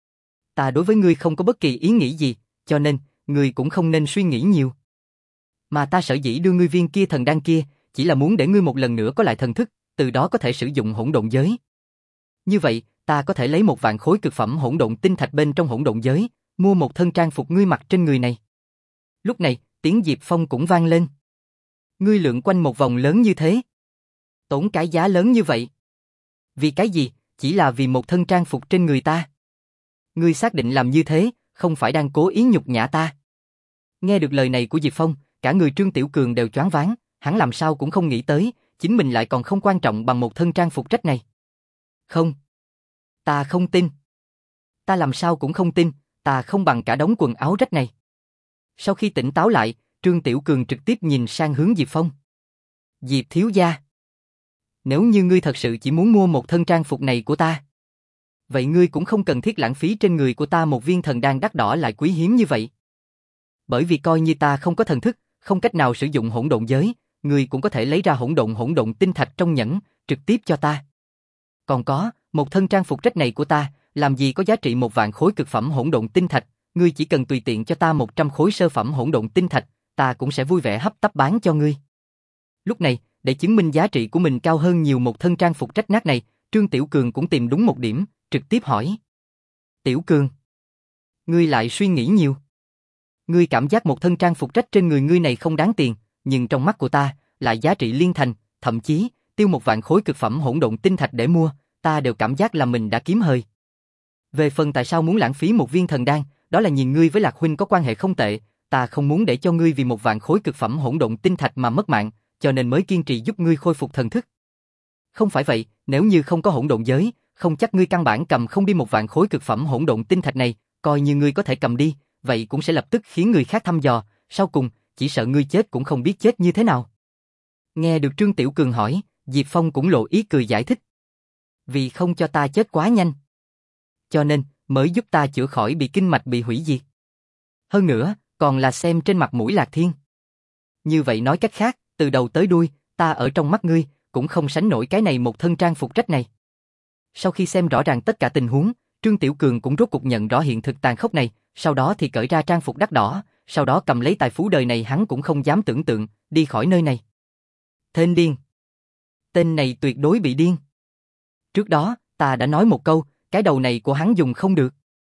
ta đối với ngươi không có bất kỳ ý nghĩ gì, cho nên, ngươi cũng không nên suy nghĩ nhiều. Mà ta sở dĩ đưa ngươi viên kia thần đan kia, chỉ là muốn để ngươi một lần nữa có lại thần thức, từ đó có thể sử dụng hỗn độn giới. Như vậy, ta có thể lấy một vạn khối cực phẩm hỗn độn tinh thạch bên trong hỗn độn giới, mua một thân trang phục ngươi mặc trên người này. Lúc này, tiếng Diệp Phong cũng vang lên. Ngươi lượn quanh một vòng lớn như thế. Tốn cái giá lớn như vậy. Vì cái gì? Chỉ là vì một thân trang phục trên người ta. Ngươi xác định làm như thế, không phải đang cố ý nhục nhã ta. Nghe được lời này của Diệp Phong, cả người Trương Tiểu Cường đều choáng váng, hắn làm sao cũng không nghĩ tới, chính mình lại còn không quan trọng bằng một thân trang phục rách này. Không. Ta không tin. Ta làm sao cũng không tin, ta không bằng cả đống quần áo rách này. Sau khi tỉnh táo lại, Trương Tiểu Cường trực tiếp nhìn sang hướng Diệp Phong. Diệp thiếu gia. Nếu như ngươi thật sự chỉ muốn mua một thân trang phục này của ta, vậy ngươi cũng không cần thiết lãng phí trên người của ta một viên thần đan đắt đỏ lại quý hiếm như vậy. Bởi vì coi như ta không có thần thức, không cách nào sử dụng hỗn độn giới, ngươi cũng có thể lấy ra hỗn độn hỗn độn tinh thạch trong nhẫn, trực tiếp cho ta. Còn có, một thân trang phục rách này của ta, làm gì có giá trị một vạn khối cực phẩm hỗn độn tinh thạch, ngươi chỉ cần tùy tiện cho ta một trăm khối sơ phẩm hỗn độn tinh thạch, ta cũng sẽ vui vẻ hấp tấp bán cho ngươi. Lúc này, để chứng minh giá trị của mình cao hơn nhiều một thân trang phục rách nát này, Trương Tiểu Cường cũng tìm đúng một điểm, trực tiếp hỏi. Tiểu Cường, ngươi lại suy nghĩ nhiều. Ngươi cảm giác một thân trang phục rách trên người ngươi này không đáng tiền, nhưng trong mắt của ta, lại giá trị liên thành, thậm chí, tiêu một vạn khối cực phẩm hỗn độn tinh thạch để mua, ta đều cảm giác là mình đã kiếm hơi. Về phần tại sao muốn lãng phí một viên thần đan, đó là nhìn ngươi với Lạc huynh có quan hệ không tệ, ta không muốn để cho ngươi vì một vạn khối cực phẩm hỗn độn tinh thạch mà mất mạng, cho nên mới kiên trì giúp ngươi khôi phục thần thức. Không phải vậy, nếu như không có hỗn độn giới, không chắc ngươi căn bản cầm không đi một vạn khối cực phẩm hỗn độn tinh thạch này, coi như ngươi có thể cầm đi, vậy cũng sẽ lập tức khiến người khác thăm dò, sau cùng, chỉ sợ ngươi chết cũng không biết chết như thế nào. Nghe được Trương Tiểu Cường hỏi, Diệp Phong cũng lộ ý cười giải thích. Vì không cho ta chết quá nhanh, cho nên, mới giúp ta chữa khỏi bị kinh mạch bị hủy diệt. Hơn nữa, còn là xem trên mặt mũi Lạc Thiên. Như vậy nói cách khác, từ đầu tới đuôi, ta ở trong mắt ngươi, cũng không sánh nổi cái này một thân trang phục rách này. Sau khi xem rõ ràng tất cả tình huống, Trương Tiểu Cường cũng rốt cuộc nhận rõ hiện thực tàn khốc này, sau đó thì cởi ra trang phục đắt đỏ, sau đó cầm lấy tài phú đời này hắn cũng không dám tưởng tượng, đi khỏi nơi này. Tên điên. Tên này tuyệt đối bị điên. Trước đó, ta đã nói một câu, cái đầu này của hắn dùng không được.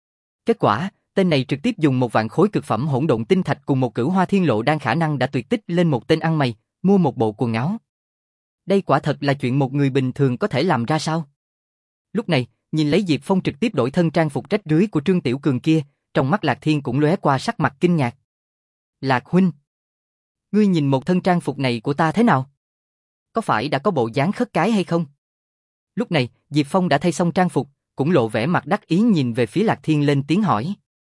Kết quả, tên này trực tiếp dùng một vạn khối cực phẩm hỗn độn tinh thạch cùng một cửu hoa thiên lộ đan khả năng đã tuyệt tích lên một tên ăn mày, mua một bộ quần áo. Đây quả thật là chuyện một người bình thường có thể làm ra sao? Lúc này, nhìn lấy Diệp Phong trực tiếp đổi thân trang phục rách rưới của Trương Tiểu Cường kia, trong mắt Lạc Thiên cũng lóe qua sắc mặt kinh ngạc. Lạc huynh, ngươi nhìn một thân trang phục này của ta thế nào? Có phải đã có bộ dáng khất cái hay không? Lúc này, Diệp Phong đã thay xong trang phục, cũng lộ vẻ mặt đắc ý nhìn về phía Lạc Thiên lên tiếng hỏi.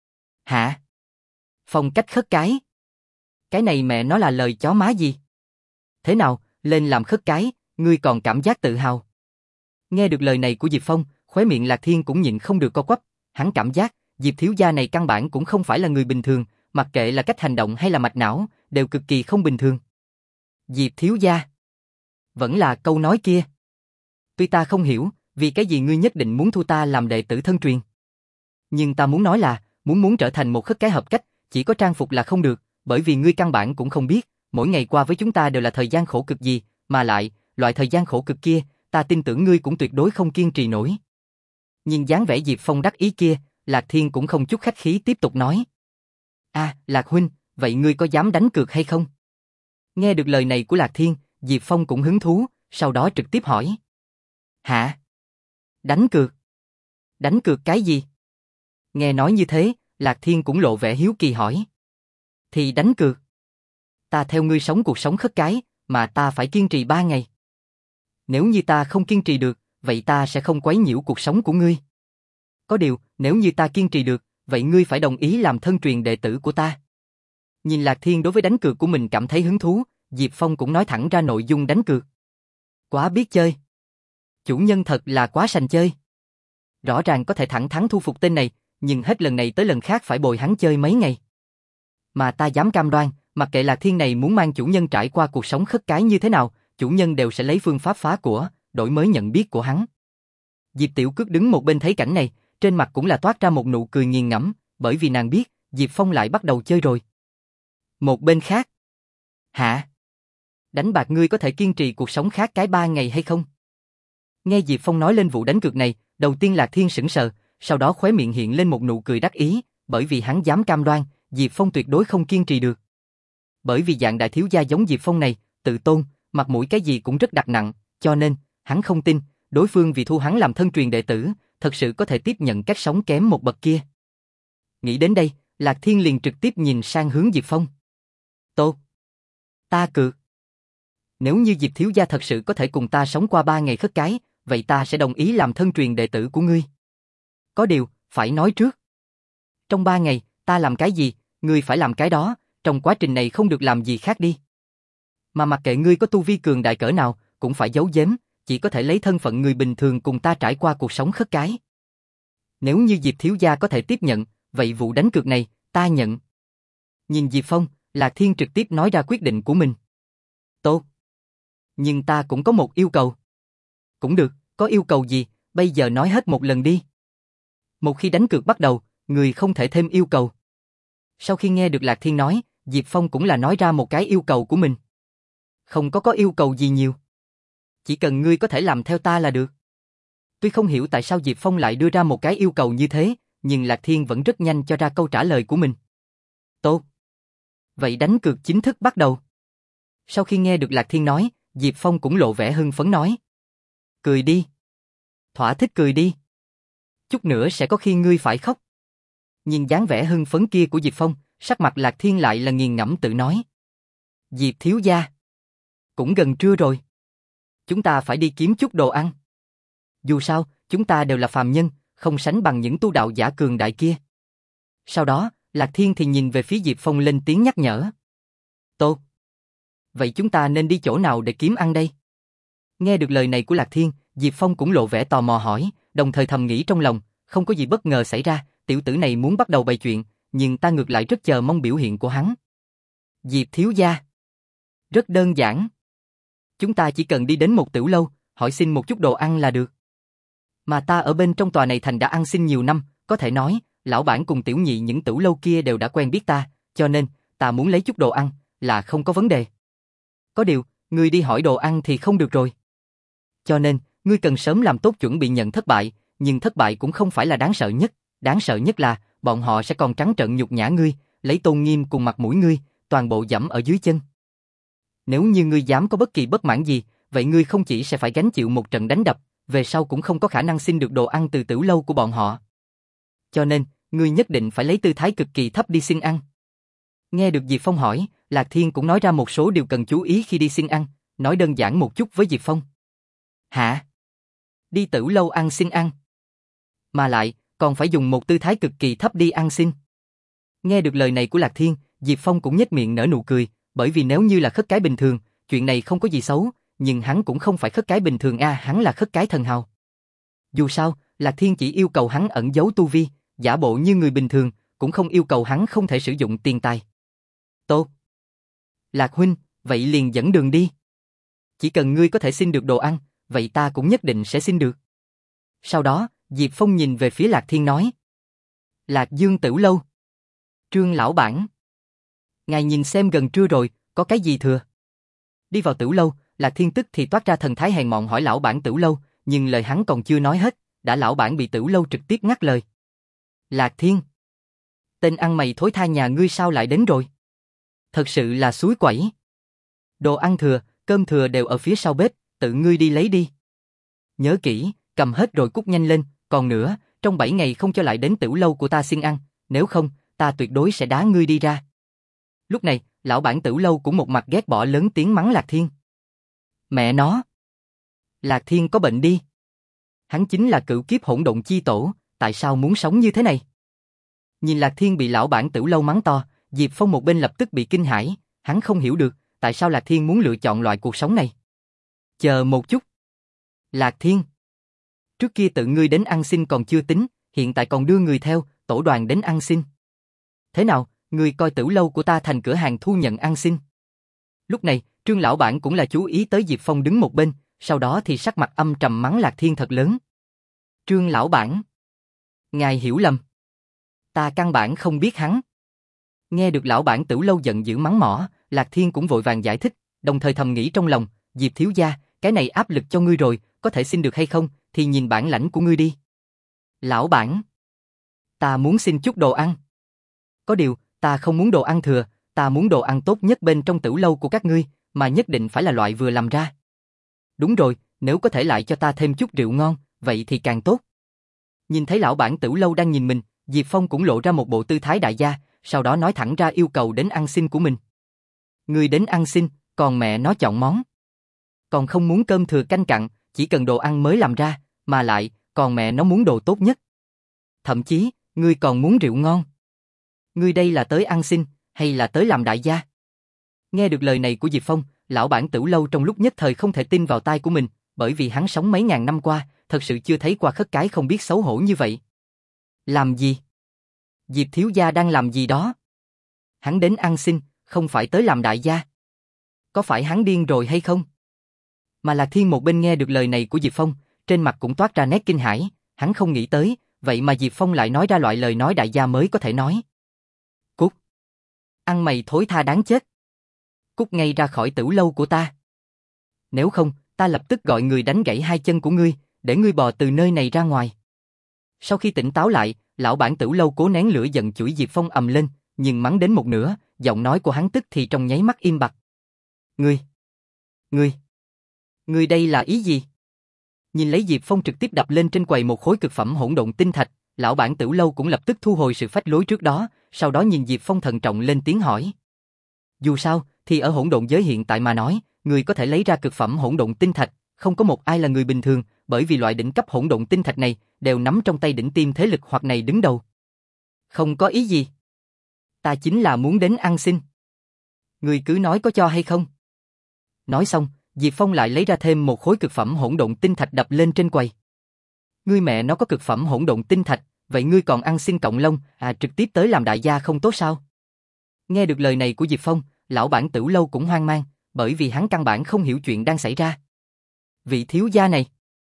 Hả? Phong cách khất cái? Cái này mẹ nó là lời chó má gì? Thế nào, lên làm khất cái, ngươi còn cảm giác tự hào? Nghe được lời này của Diệp Phong, khóe miệng Lạc Thiên cũng nhịn không được co quắp, hắn cảm giác, Diệp thiếu gia này căn bản cũng không phải là người bình thường, mặc kệ là cách hành động hay là mạch não, đều cực kỳ không bình thường. Diệp thiếu gia. Vẫn là câu nói kia. Tuy ta không hiểu, vì cái gì ngươi nhất định muốn thu ta làm đệ tử thân truyền. Nhưng ta muốn nói là, muốn muốn trở thành một khất cái hợp cách, chỉ có trang phục là không được, bởi vì ngươi căn bản cũng không biết, mỗi ngày qua với chúng ta đều là thời gian khổ cực gì, mà lại, loại thời gian khổ cực kia, ta tin tưởng ngươi cũng tuyệt đối không kiên trì nổi. Nhìn dáng vẻ Diệp Phong đắc ý kia, Lạc Thiên cũng không chút khách khí tiếp tục nói. A, à, Lạc huynh, vậy ngươi có dám đánh cược hay không? Nghe được lời này của Lạc Thiên, Diệp Phong cũng hứng thú, sau đó trực tiếp hỏi. Hả? Đánh cược? Đánh cược cái gì? Nghe nói như thế, Lạc Thiên cũng lộ vẻ hiếu kỳ hỏi. Thì đánh cược. Ta theo ngươi sống cuộc sống khất cái, mà ta phải kiên trì ba ngày. Nếu như ta không kiên trì được, vậy ta sẽ không quấy nhiễu cuộc sống của ngươi. Có điều, nếu như ta kiên trì được, vậy ngươi phải đồng ý làm thân truyền đệ tử của ta. Nhìn Lạc Thiên đối với đánh cược của mình cảm thấy hứng thú, Diệp Phong cũng nói thẳng ra nội dung đánh cược. Quá biết chơi. Chủ nhân thật là quá sành chơi. Rõ ràng có thể thẳng thắn thu phục tên này, nhưng hết lần này tới lần khác phải bồi hắn chơi mấy ngày. Mà ta dám cam đoan, mặc kệ Lạc Thiên này muốn mang chủ nhân trải qua cuộc sống khất cái như thế nào, chủ nhân đều sẽ lấy phương pháp phá của, đổi mới nhận biết của hắn. Diệp Tiểu Cước đứng một bên thấy cảnh này, trên mặt cũng là toát ra một nụ cười nghiền ngẫm, bởi vì nàng biết, Diệp Phong lại bắt đầu chơi rồi. Một bên khác. Hả? Đánh bạc ngươi có thể kiên trì cuộc sống khác cái ba ngày hay không? Nghe Diệp Phong nói lên vụ đánh cược này, đầu tiên Lạc Thiên sững sờ, sau đó khóe miệng hiện lên một nụ cười đắc ý, bởi vì hắn dám cam đoan, Diệp Phong tuyệt đối không kiên trì được. Bởi vì dạng đại thiếu gia giống Diệp Phong này, tự tôn, mặt mũi cái gì cũng rất đặt nặng, cho nên, hắn không tin, đối phương vì thu hắn làm thân truyền đệ tử, thật sự có thể tiếp nhận cách sống kém một bậc kia. Nghĩ đến đây, Lạc Thiên liền trực tiếp nhìn sang hướng Diệp Phong. Tốt. Ta cược. Nếu như Diệp thiếu gia thật sự có thể cùng ta sống qua ba ngày khất cái, vậy ta sẽ đồng ý làm thân truyền đệ tử của ngươi. Có điều, phải nói trước. Trong ba ngày, ta làm cái gì, ngươi phải làm cái đó, trong quá trình này không được làm gì khác đi. Mà mặc kệ ngươi có tu vi cường đại cỡ nào, cũng phải giấu giếm, chỉ có thể lấy thân phận người bình thường cùng ta trải qua cuộc sống khất cái. Nếu như Diệp thiếu gia có thể tiếp nhận, vậy vụ đánh cược này, ta nhận. Nhìn Diệp Phong, Lạc Thiên trực tiếp nói ra quyết định của mình. Tốt. Nhưng ta cũng có một yêu cầu. Cũng được, có yêu cầu gì, bây giờ nói hết một lần đi. Một khi đánh cược bắt đầu, người không thể thêm yêu cầu. Sau khi nghe được Lạc Thiên nói, Diệp Phong cũng là nói ra một cái yêu cầu của mình. Không có có yêu cầu gì nhiều. Chỉ cần ngươi có thể làm theo ta là được. Tuy không hiểu tại sao Diệp Phong lại đưa ra một cái yêu cầu như thế, nhưng Lạc Thiên vẫn rất nhanh cho ra câu trả lời của mình. Tốt. Vậy đánh cược chính thức bắt đầu. Sau khi nghe được Lạc Thiên nói, Diệp Phong cũng lộ vẻ hưng phấn nói. Cười đi. Thỏa thích cười đi. Chút nữa sẽ có khi ngươi phải khóc. Nhìn dáng vẻ hưng phấn kia của Diệp Phong, sắc mặt Lạc Thiên lại là nghiền ngẫm tự nói. Diệp thiếu gia. Cũng gần trưa rồi. Chúng ta phải đi kiếm chút đồ ăn. Dù sao, chúng ta đều là phàm nhân, không sánh bằng những tu đạo giả cường đại kia. Sau đó, Lạc Thiên thì nhìn về phía Diệp Phong lên tiếng nhắc nhở. Tốt. Vậy chúng ta nên đi chỗ nào để kiếm ăn đây? Nghe được lời này của Lạc Thiên, Diệp Phong cũng lộ vẻ tò mò hỏi, đồng thời thầm nghĩ trong lòng, không có gì bất ngờ xảy ra, tiểu tử này muốn bắt đầu bày chuyện, nhưng ta ngược lại rất chờ mong biểu hiện của hắn. Diệp thiếu gia. Rất đơn giản. Chúng ta chỉ cần đi đến một tiểu lâu, hỏi xin một chút đồ ăn là được. Mà ta ở bên trong tòa này thành đã ăn xin nhiều năm, có thể nói, lão bản cùng tiểu nhị những tiểu lâu kia đều đã quen biết ta, cho nên, ta muốn lấy chút đồ ăn, là không có vấn đề. Có điều, ngươi đi hỏi đồ ăn thì không được rồi. Cho nên, ngươi cần sớm làm tốt chuẩn bị nhận thất bại, nhưng thất bại cũng không phải là đáng sợ nhất, đáng sợ nhất là, bọn họ sẽ còn trắng trợn nhục nhã ngươi, lấy tôn nghiêm cùng mặt mũi ngươi, toàn bộ dẫm ở dưới chân. Nếu như ngươi dám có bất kỳ bất mãn gì, vậy ngươi không chỉ sẽ phải gánh chịu một trận đánh đập, về sau cũng không có khả năng xin được đồ ăn từ tiểu lâu của bọn họ. Cho nên, ngươi nhất định phải lấy tư thái cực kỳ thấp đi xin ăn. Nghe được Diệp Phong hỏi, Lạc Thiên cũng nói ra một số điều cần chú ý khi đi xin ăn, nói đơn giản một chút với Diệp Phong. Hả? Đi tiểu lâu ăn xin ăn? Mà lại, còn phải dùng một tư thái cực kỳ thấp đi ăn xin. Nghe được lời này của Lạc Thiên, Diệp Phong cũng nhếch miệng nở nụ cười, bởi vì nếu như là khất cái bình thường, chuyện này không có gì xấu, nhưng hắn cũng không phải khất cái bình thường a, à, hắn là khất cái thần hào. Dù sao, Lạc Thiên chỉ yêu cầu hắn ẩn giấu tu vi, giả bộ như người bình thường, cũng không yêu cầu hắn không thể sử dụng tiền tài. Tốt. Lạc huynh, vậy liền dẫn đường đi. Chỉ cần ngươi có thể xin được đồ ăn, vậy ta cũng nhất định sẽ xin được. Sau đó, Diệp Phong nhìn về phía Lạc Thiên nói. Lạc Dương Tiểu Lâu. Trương lão bản. Ngài nhìn xem gần trưa rồi, có cái gì thừa? Đi vào Tiểu Lâu, Lạc Thiên tức thì toát ra thần thái hèn mọn hỏi lão bản Tiểu Lâu, nhưng lời hắn còn chưa nói hết, đã lão bản bị Tiểu Lâu trực tiếp ngắt lời. Lạc Thiên. Tên ăn mày thối tha nhà ngươi sao lại đến rồi? Thật sự là suối quẩy. Đồ ăn thừa, cơm thừa đều ở phía sau bếp, tự ngươi đi lấy đi. Nhớ kỹ, cầm hết rồi cút nhanh lên, còn nữa, trong bảy ngày không cho lại đến Tiểu Lâu của ta xin ăn, nếu không, ta tuyệt đối sẽ đá ngươi đi ra. Lúc này, lão bản Tiểu Lâu cũng một mặt ghét bỏ lớn tiếng mắng Lạc Thiên. Mẹ nó! Lạc Thiên có bệnh đi. Hắn chính là cửu kiếp hỗn độn chi tổ, tại sao muốn sống như thế này? Nhìn Lạc Thiên bị lão bản Tiểu Lâu mắng to, Diệp Phong một bên lập tức bị kinh hãi, hắn không hiểu được, tại sao Lạc Thiên muốn lựa chọn loại cuộc sống này. Chờ một chút. Lạc Thiên. Trước kia tự ngươi đến ăn xin còn chưa tính, hiện tại còn đưa người theo, tổ đoàn đến ăn xin. Thế nào, ngươi coi Tiểu Lâu của ta thành cửa hàng thu nhận ăn xin? Lúc này, Trương lão bản cũng là chú ý tới Diệp Phong đứng một bên, sau đó thì sắc mặt âm trầm mắng Lạc Thiên thật lớn. Trương lão bản. Ngài hiểu lầm. Ta căn bản không biết hắn. Nghe được lão bản Tiểu Lâu giận dữ mắng mỏ, Lạc Thiên cũng vội vàng giải thích, đồng thời thầm nghĩ trong lòng, Diệp thiếu gia, cái này áp lực cho ngươi rồi, có thể xin được hay không, thì nhìn bản lãnh của ngươi đi. Lão bản. Ta muốn xin chút đồ ăn. Có điều, ta không muốn đồ ăn thừa, ta muốn đồ ăn tốt nhất bên trong Tiểu Lâu của các ngươi, mà nhất định phải là loại vừa làm ra. Đúng rồi, nếu có thể lại cho ta thêm chút rượu ngon, vậy thì càng tốt. Nhìn thấy lão bản Tiểu Lâu đang nhìn mình, Diệp Phong cũng lộ ra một bộ tư thái đại gia, sau đó nói thẳng ra yêu cầu đến ăn xin của mình. Người đến ăn xin, còn mẹ nó chọn món. Còn không muốn cơm thừa canh cặn, chỉ cần đồ ăn mới làm ra, mà lại, còn mẹ nó muốn đồ tốt nhất. Thậm chí, ngươi còn muốn rượu ngon. Ngươi đây là tới ăn xin, hay là tới làm đại gia? Nghe được lời này của Diệp Phong, lão bản Tiểu Lâu trong lúc nhất thời không thể tin vào tai của mình, bởi vì hắn sống mấy ngàn năm qua, thật sự chưa thấy qua khất cái không biết xấu hổ như vậy. Làm gì? Diệp thiếu gia đang làm gì đó? Hắn đến ăn xin, không phải tới làm đại gia. Có phải hắn điên rồi hay không? Mà Lạc Thiên một bên nghe được lời này của Diệp Phong, trên mặt cũng toát ra nét kinh hãi, hắn không nghĩ tới, vậy mà Diệp Phong lại nói ra loại lời nói đại gia mới có thể nói. Cút! Ăn mày thối tha đáng chết! Cút ngay ra khỏi Tiểu Lâu của ta! Nếu không, ta lập tức gọi người đánh gãy hai chân của ngươi, để ngươi bò từ nơi này ra ngoài. Sau khi tỉnh táo lại, lão bản Tiểu Lâu cố nén lửa giận chửi Diệp Phong ầm lên, nhưng mắng đến một nửa, giọng nói của hắn tức thì trong nháy mắt im bặt. Ngươi! Ngươi! Ngươi đây là ý gì? Nhìn lấy Diệp Phong trực tiếp đập lên trên quầy một khối cực phẩm hỗn độn tinh thạch, lão bản Tiểu Lâu cũng lập tức thu hồi sự phách lối trước đó, sau đó nhìn Diệp Phong thận trọng lên tiếng hỏi. Dù sao, thì ở hỗn độn giới hiện tại mà nói, người có thể lấy ra cực phẩm hỗn độn tinh thạch, không có một ai là người bình thường, bởi vì loại đỉnh cấp hỗn độn tinh thạch này đều nắm trong tay đỉnh tiêm thế lực hoặc này đứng đầu. Không có ý gì. Ta chính là muốn đến ăn xin. Người cứ nói có cho hay không. Nói xong, Diệp Phong lại lấy ra thêm một khối cực phẩm hỗn độn tinh thạch đập lên trên quầy. Ngươi mẹ nó có cực phẩm hỗn độn tinh thạch, vậy ngươi còn ăn xin cộng lông, à trực tiếp tới làm đại gia không tốt sao? Nghe được lời này của Diệp Phong, lão bản Tiểu Lâu cũng hoang mang, bởi vì hắn căn bản không hiểu chuyện đang xảy ra. Vị thiếu gia này,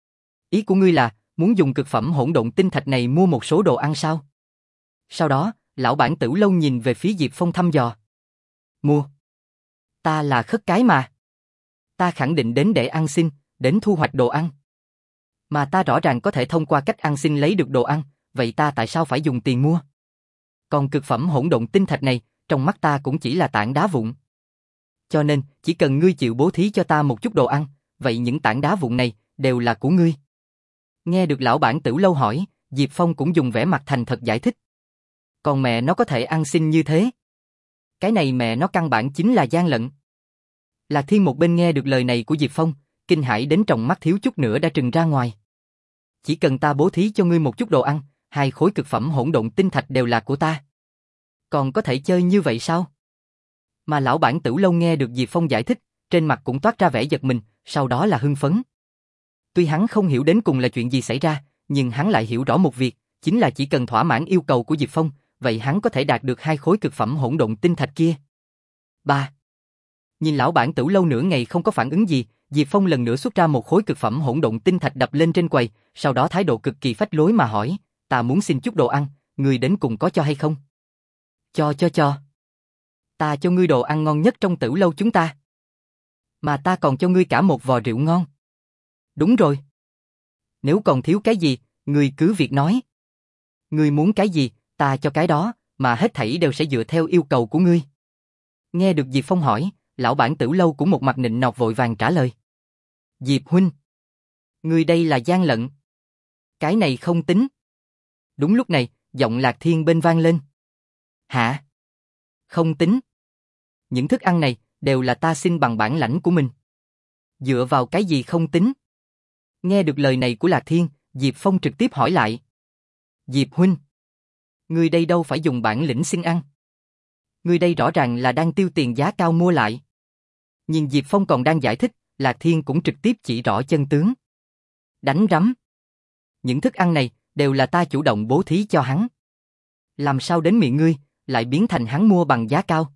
ý của ngươi là muốn dùng cực phẩm hỗn độn tinh thạch này mua một số đồ ăn sao? Sau đó, lão bản Tiểu Lâu nhìn về phía Diệp Phong thăm dò. Mua? Ta là khất cái mà. Ta khẳng định đến để ăn xin, đến thu hoạch đồ ăn. Mà ta rõ ràng có thể thông qua cách ăn xin lấy được đồ ăn, vậy ta tại sao phải dùng tiền mua? Còn cực phẩm hỗn độn tinh thạch này, trong mắt ta cũng chỉ là tảng đá vụn. Cho nên, chỉ cần ngươi chịu bố thí cho ta một chút đồ ăn, vậy những tảng đá vụn này đều là của ngươi. Nghe được lão bản Tử Lâu hỏi, Diệp Phong cũng dùng vẻ mặt thành thật giải thích. Còn mẹ nó có thể ăn xin như thế. Cái này mẹ nó căn bản chính là gian lận. Lạc Thiên một bên nghe được lời này của Diệp Phong, kinh hãi đến tròng mắt thiếu chút nữa đã trừng ra ngoài. Chỉ cần ta bố thí cho ngươi một chút đồ ăn, hai khối cực phẩm hỗn độn tinh thạch đều là của ta. Còn có thể chơi như vậy sao? Mà lão bản Tử Lâu nghe được Diệp Phong giải thích, trên mặt cũng toát ra vẻ giật mình, sau đó là hưng phấn. Tuy hắn không hiểu đến cùng là chuyện gì xảy ra, nhưng hắn lại hiểu rõ một việc, chính là chỉ cần thỏa mãn yêu cầu của Diệp Phong, vậy hắn có thể đạt được hai khối cực phẩm hỗn độn tinh thạch kia. Ba. Nhìn lão bản Tử Lâu nửa ngày không có phản ứng gì, Diệp Phong lần nữa xuất ra một khối cực phẩm hỗn độn tinh thạch đập lên trên quầy, sau đó thái độ cực kỳ phách lối mà hỏi, ta muốn xin chút đồ ăn, ngươi đến cùng có cho hay không? Cho cho cho. Ta cho ngươi đồ ăn ngon nhất trong Tử Lâu chúng ta. Mà ta còn cho ngươi cả một vò rượu ngon. Đúng rồi. Nếu còn thiếu cái gì, ngươi cứ việc nói. Ngươi muốn cái gì, ta cho cái đó, mà hết thảy đều sẽ dựa theo yêu cầu của ngươi. Nghe được Diệp Phong hỏi, lão bản Tử Lâu cũng một mặt nịnh nọt vội vàng trả lời. Diệp huynh, ngươi đây là gian lận. Cái này không tính. Đúng lúc này, giọng Lạc Thiên bên vang lên. Hả? Không tính. Những thức ăn này đều là ta xin bằng bản lãnh của mình. Dựa vào cái gì không tính? Nghe được lời này của Lạc Thiên, Diệp Phong trực tiếp hỏi lại. Diệp huynh, ngươi đây đâu phải dùng bản lĩnh xin ăn. Ngươi đây rõ ràng là đang tiêu tiền giá cao mua lại. Nhìn Diệp Phong còn đang giải thích, Lạc Thiên cũng trực tiếp chỉ rõ chân tướng. Đánh rắm. Những thức ăn này đều là ta chủ động bố thí cho hắn. Làm sao đến miệng ngươi, lại biến thành hắn mua bằng giá cao?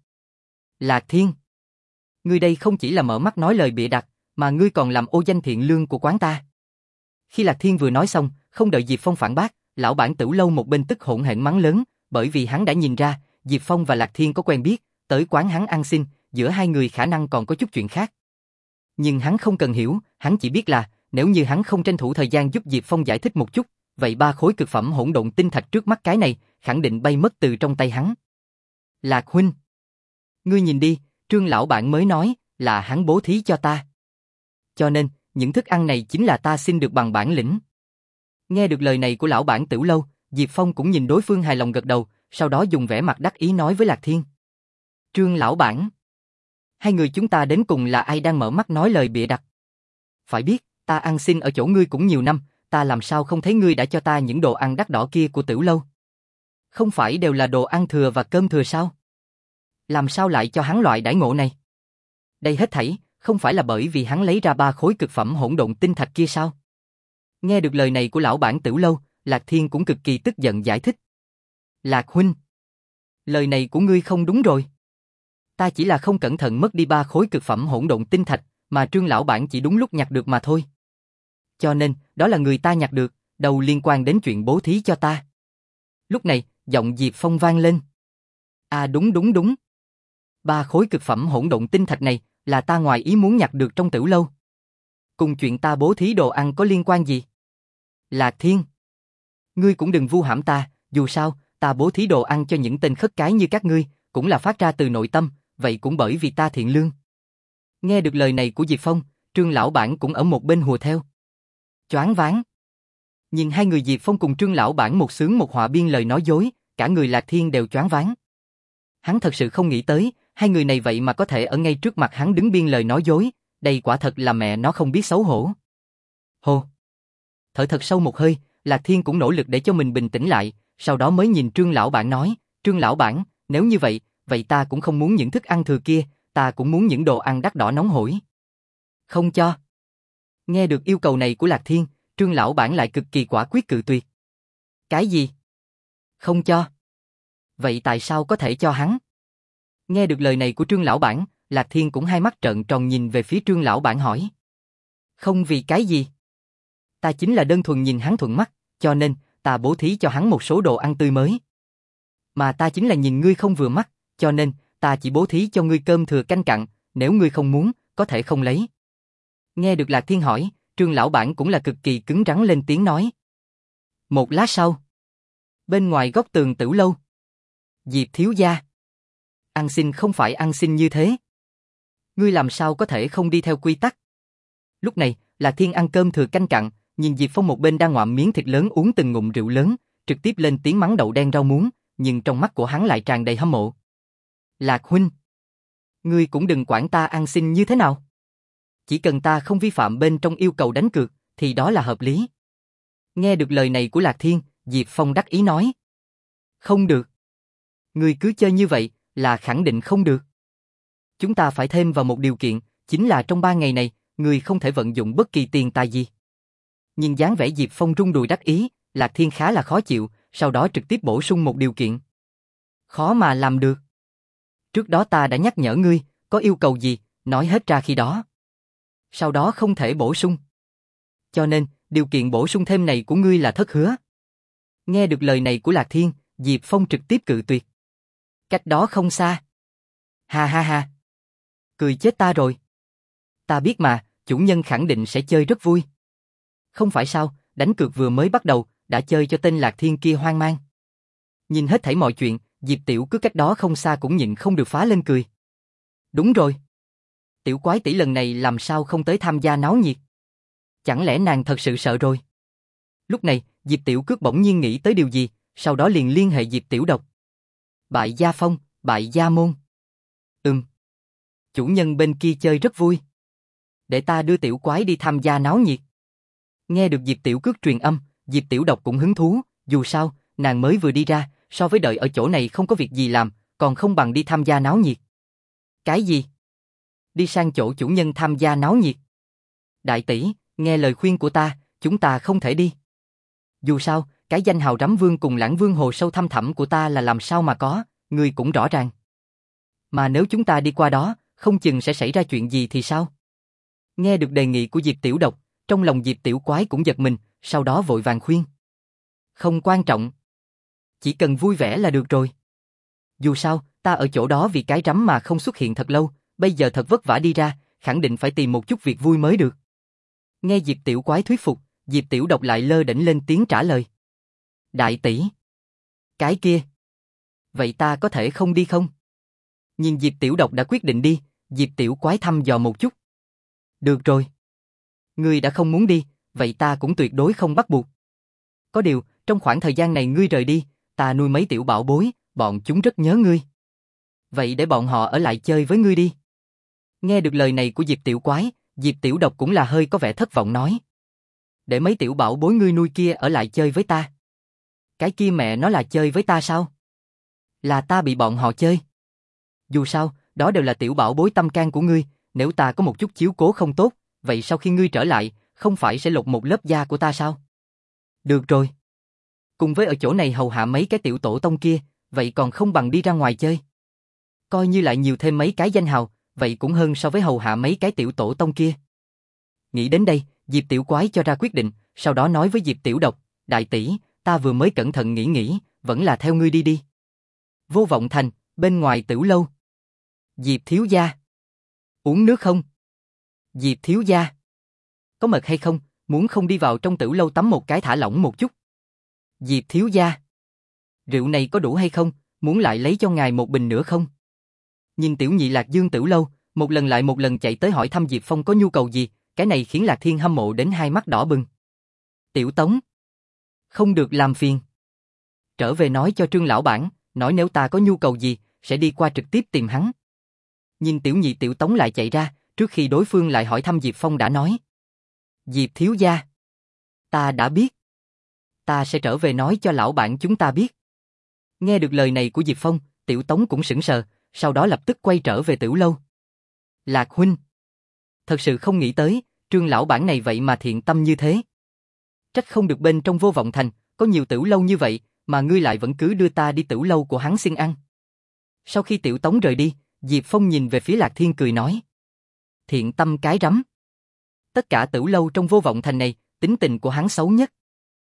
Lạc Thiên, ngươi đây không chỉ là mở mắt nói lời bịa đặt, mà ngươi còn làm ô danh thiện lương của quán ta. Khi Lạc Thiên vừa nói xong, không đợi Diệp Phong phản bác, lão bản Tử Lâu một bên tức hỗn hển mắng lớn, bởi vì hắn đã nhìn ra, Diệp Phong và Lạc Thiên có quen biết, tới quán hắn ăn xin, giữa hai người khả năng còn có chút chuyện khác. Nhưng hắn không cần hiểu, hắn chỉ biết là, nếu như hắn không tranh thủ thời gian giúp Diệp Phong giải thích một chút, vậy ba khối cực phẩm hỗn độn tinh thạch trước mắt cái này, khẳng định bay mất từ trong tay hắn. Lạc huynh, ngươi nhìn đi, Trương lão bản mới nói, là hắn bố thí cho ta. Cho nên, những thức ăn này chính là ta xin được bằng bản lĩnh. Nghe được lời này của lão bản Tử Lâu, Diệp Phong cũng nhìn đối phương hài lòng gật đầu, sau đó dùng vẻ mặt đắc ý nói với Lạc Thiên. Trương lão bản, hai người chúng ta đến cùng là ai đang mở mắt nói lời bịa đặt? Phải biết, ta ăn xin ở chỗ ngươi cũng nhiều năm, ta làm sao không thấy ngươi đã cho ta những đồ ăn đắt đỏ kia của Tử Lâu? Không phải đều là đồ ăn thừa và cơm thừa sao? Làm sao lại cho hắn loại đãi ngộ này? Đây hết thảy, không phải là bởi vì hắn lấy ra ba khối cực phẩm hỗn độn tinh thạch kia sao? Nghe được lời này của lão bản Tử Lâu, Lạc Thiên cũng cực kỳ tức giận giải thích. Lạc huynh, lời này của ngươi không đúng rồi. Ta chỉ là không cẩn thận mất đi ba khối cực phẩm hỗn độn tinh thạch, mà Trương lão bản chỉ đúng lúc nhặt được mà thôi. Cho nên, đó là người ta nhặt được, đâu liên quan đến chuyện bố thí cho ta. Lúc này, giọng Diệp Phong vang lên. À đúng đúng đúng. Ba khối cực phẩm hỗn độn tinh thạch này là ta ngoài ý muốn nhặt được trong Tử Lâu. Cùng chuyện ta bố thí đồ ăn có liên quan gì? Lạc Thiên, ngươi cũng đừng vu hãm ta, dù sao, ta bố thí đồ ăn cho những tên khất cái như các ngươi, cũng là phát ra từ nội tâm, vậy cũng bởi vì ta thiện lương. Nghe được lời này của Diệp Phong, Trương lão bản cũng ở một bên hùa theo. Choáng váng. Nhìn hai người Diệp Phong cùng Trương lão bản một xướng một họa biên lời nói dối, cả người Lạc Thiên đều choáng váng. Hắn thật sự không nghĩ tới, hai người này vậy mà có thể ở ngay trước mặt hắn đứng biên lời nói dối, đây quả thật là mẹ nó không biết xấu hổ. Hô. Thở thật sâu một hơi, Lạc Thiên cũng nỗ lực để cho mình bình tĩnh lại, sau đó mới nhìn Trương lão bản nói, Trương lão bản, nếu như vậy, vậy ta cũng không muốn những thức ăn thừa kia, ta cũng muốn những đồ ăn đắt đỏ nóng hổi. Không cho. Nghe được yêu cầu này của Lạc Thiên, Trương lão bản lại cực kỳ quả quyết cự tuyệt. Cái gì? Không cho. Vậy tại sao có thể cho hắn? Nghe được lời này của Trương lão bản, Lạc Thiên cũng hai mắt trợn tròn nhìn về phía Trương lão bản hỏi. Không vì cái gì? Ta chính là đơn thuần nhìn hắn thuận mắt, cho nên ta bố thí cho hắn một số đồ ăn tươi mới. Mà ta chính là nhìn ngươi không vừa mắt, cho nên ta chỉ bố thí cho ngươi cơm thừa canh cặn, nếu ngươi không muốn, có thể không lấy. Nghe được Lạc Thiên hỏi, Trương lão bản cũng là cực kỳ cứng rắn lên tiếng nói. Một lát sau, bên ngoài góc tường Tử Lâu, Diệp thiếu gia. Ăn xin không phải ăn xin như thế. Ngươi làm sao có thể không đi theo quy tắc? Lúc này, Lạc Thiên ăn cơm thừa canh cặn, nhìn Diệp Phong một bên đang ngoạm miếng thịt lớn uống từng ngụm rượu lớn, trực tiếp lên tiếng mắng đậu đen rau muống, nhưng trong mắt của hắn lại tràn đầy hâm mộ. Lạc huynh, ngươi cũng đừng quản ta ăn xin như thế nào. Chỉ cần ta không vi phạm bên trong yêu cầu đánh cược, thì đó là hợp lý. Nghe được lời này của Lạc Thiên, Diệp Phong đắc ý nói. Không được. Ngươi cứ chơi như vậy, là khẳng định không được. Chúng ta phải thêm vào một điều kiện, chính là trong ba ngày này, ngươi không thể vận dụng bất kỳ tiền tài gì. Nhìn dáng vẻ Diệp Phong rung đùi đắc ý, Lạc Thiên khá là khó chịu, sau đó trực tiếp bổ sung một điều kiện. Khó mà làm được. Trước đó ta đã nhắc nhở ngươi, có yêu cầu gì, nói hết ra khi đó. Sau đó không thể bổ sung. Cho nên, điều kiện bổ sung thêm này của ngươi là thất hứa. Nghe được lời này của Lạc Thiên, Diệp Phong trực tiếp cự tuyệt. Cách đó không xa. Ha ha ha. Cười chết ta rồi. Ta biết mà, chủ nhân khẳng định sẽ chơi rất vui. Không phải sao, đánh cược vừa mới bắt đầu, đã chơi cho tên Lạc Thiên kia hoang mang. Nhìn hết thảy mọi chuyện, Diệp Tiểu cứ cách đó không xa cũng nhịn không được phá lên cười. Đúng rồi. Tiểu quái tỷ lần này làm sao không tới tham gia náo nhiệt? Chẳng lẽ nàng thật sự sợ rồi? Lúc này, Diệp Tiểu Cước bỗng nhiên nghĩ tới điều gì, sau đó liền liên hệ Diệp Tiểu Độc. Bại gia phong, bại gia môn. Ừm. Chủ nhân bên kia chơi rất vui. Để ta đưa tiểu quái đi tham gia náo nhiệt. Nghe được Diệp Tiểu Cước truyền âm, Diệp Tiểu Độc cũng hứng thú, dù sao, nàng mới vừa đi ra, so với đợi ở chỗ này không có việc gì làm, còn không bằng đi tham gia náo nhiệt. Cái gì? Đi sang chỗ chủ nhân tham gia náo nhiệt. Đại tỷ, nghe lời khuyên của ta, chúng ta không thể đi. Dù sao, cái danh hào Rắm Vương cùng Lãng Vương hồ sâu thăm thẳm của ta là làm sao mà có, ngươi cũng rõ ràng. Mà nếu chúng ta đi qua đó, không chừng sẽ xảy ra chuyện gì thì sao? Nghe được đề nghị của Diệp Tiểu Độc, trong lòng Diệp Tiểu Quái cũng giật mình, sau đó vội vàng khuyên. Không quan trọng. Chỉ cần vui vẻ là được rồi. Dù sao, ta ở chỗ đó vì cái rắm mà không xuất hiện thật lâu, bây giờ thật vất vả đi ra, khẳng định phải tìm một chút việc vui mới được. Nghe Diệp Tiểu Quái thuyết phục, Diệp Tiểu Độc lại lơ đễnh lên tiếng trả lời. Đại tỷ. Cái kia. Vậy ta có thể không đi không? Nhìn Diệp Tiểu Độc đã quyết định đi, Diệp Tiểu Quái thăm dò một chút. Được rồi. Ngươi đã không muốn đi, vậy ta cũng tuyệt đối không bắt buộc. Có điều, trong khoảng thời gian này ngươi rời đi, ta nuôi mấy tiểu bảo bối, bọn chúng rất nhớ ngươi. Vậy để bọn họ ở lại chơi với ngươi đi. Nghe được lời này của Diệp Tiểu Quái, Diệp Tiểu Độc cũng là hơi có vẻ thất vọng nói. Để mấy tiểu bảo bối ngươi nuôi kia ở lại chơi với ta. Cái kia mẹ nó là chơi với ta sao? Là ta bị bọn họ chơi. Dù sao, đó đều là tiểu bảo bối tâm can của ngươi, nếu ta có một chút chiếu cố không tốt, vậy sau khi ngươi trở lại, không phải sẽ lột một lớp da của ta sao? Được rồi. Cùng với ở chỗ này hầu hạ mấy cái tiểu tổ tông kia, vậy còn không bằng đi ra ngoài chơi. Coi như lại nhiều thêm mấy cái danh hào, vậy cũng hơn so với hầu hạ mấy cái tiểu tổ tông kia. Nghĩ đến đây, Diệp Tiểu Quái cho ra quyết định, sau đó nói với Diệp Tiểu Độc, đại tỷ, ta vừa mới cẩn thận nghĩ nghĩ, vẫn là theo ngươi đi đi. Vô Vọng Thành, bên ngoài tiểu lâu. Diệp thiếu gia. Uống nước không? Diệp thiếu gia. Có mệt hay không, muốn không đi vào trong tiểu lâu tắm một cái thả lỏng một chút. Diệp thiếu gia. Rượu này có đủ hay không, muốn lại lấy cho ngài một bình nữa không? Nhìn tiểu nhị Lạc Dương tiểu lâu, một lần lại một lần chạy tới hỏi thăm Diệp Phong có nhu cầu gì, cái này khiến Lạc Thiên hâm mộ đến hai mắt đỏ bừng. Tiểu Tống. Không được làm phiền. Trở về nói cho Trương lão bản, nói nếu ta có nhu cầu gì, sẽ đi qua trực tiếp tìm hắn. Nhìn tiểu nhị Tiểu Tống lại chạy ra, trước khi đối phương lại hỏi thăm Diệp Phong đã nói. Diệp thiếu gia. Ta đã biết. Ta sẽ trở về nói cho lão bản chúng ta biết. Nghe được lời này của Diệp Phong, Tiểu Tống cũng sững sờ, sau đó lập tức quay trở về tiểu lâu. Lạc huynh. Thật sự không nghĩ tới, Trương lão bản này vậy mà thiện tâm như thế. Trách không được bên trong Vô Vọng Thành, có nhiều tiểu lâu như vậy, mà ngươi lại vẫn cứ đưa ta đi tiểu lâu của hắn xin ăn. Sau khi Tiểu Tống rời đi, Diệp Phong nhìn về phía Lạc Thiên cười nói. Thiện tâm cái rắm. Tất cả tiểu lâu trong Vô Vọng Thành này, tính tình của hắn xấu nhất.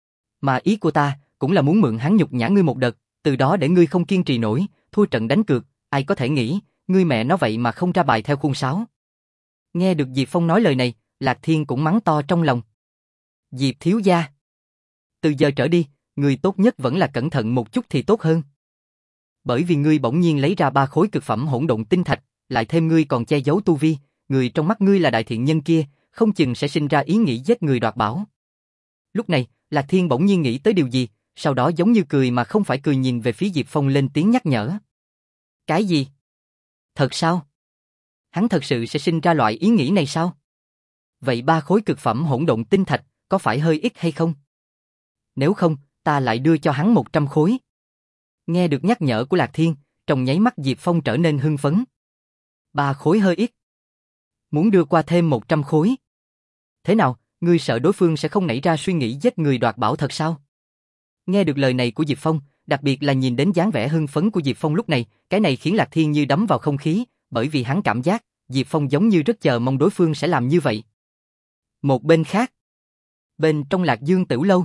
Mà ý của ta, cũng là muốn mượn hắn nhục nhã ngươi một đợt, từ đó để ngươi không kiên trì nổi, thua trận đánh cược, ai có thể nghĩ, ngươi mẹ nó vậy mà không ra bài theo khuôn sáo. Nghe được Diệp Phong nói lời này, Lạc Thiên cũng mắng to trong lòng. Diệp thiếu gia. Từ giờ trở đi, người tốt nhất vẫn là cẩn thận một chút thì tốt hơn. Bởi vì ngươi bỗng nhiên lấy ra ba khối cực phẩm hỗn độn tinh thạch, lại thêm ngươi còn che giấu tu vi, người trong mắt ngươi là đại thiện nhân kia, không chừng sẽ sinh ra ý nghĩ giết người đoạt bảo. Lúc này, Lạc Thiên bỗng nhiên nghĩ tới điều gì, sau đó giống như cười mà không phải cười nhìn về phía Diệp Phong lên tiếng nhắc nhở. Cái gì? Thật sao? Hắn thật sự sẽ sinh ra loại ý nghĩ này sao? Vậy ba khối cực phẩm hỗn độn tinh thạch, có phải hơi ít hay không? Nếu không, ta lại đưa cho hắn một trăm khối. Nghe được nhắc nhở của Lạc Thiên, trong nháy mắt Diệp Phong trở nên hưng phấn. Ba khối hơi ít. Muốn đưa qua thêm một trăm khối. Thế nào, ngươi sợ đối phương sẽ không nảy ra suy nghĩ giết người đoạt bảo thật sao? Nghe được lời này của Diệp Phong, đặc biệt là nhìn đến dáng vẻ hưng phấn của Diệp Phong lúc này, cái này khiến Lạc Thiên như đắm vào không khí, bởi vì hắn cảm giác, Diệp Phong giống như rất chờ mong đối phương sẽ làm như vậy. Một bên khác, bên trong Lạc Dương Tửu Lâu.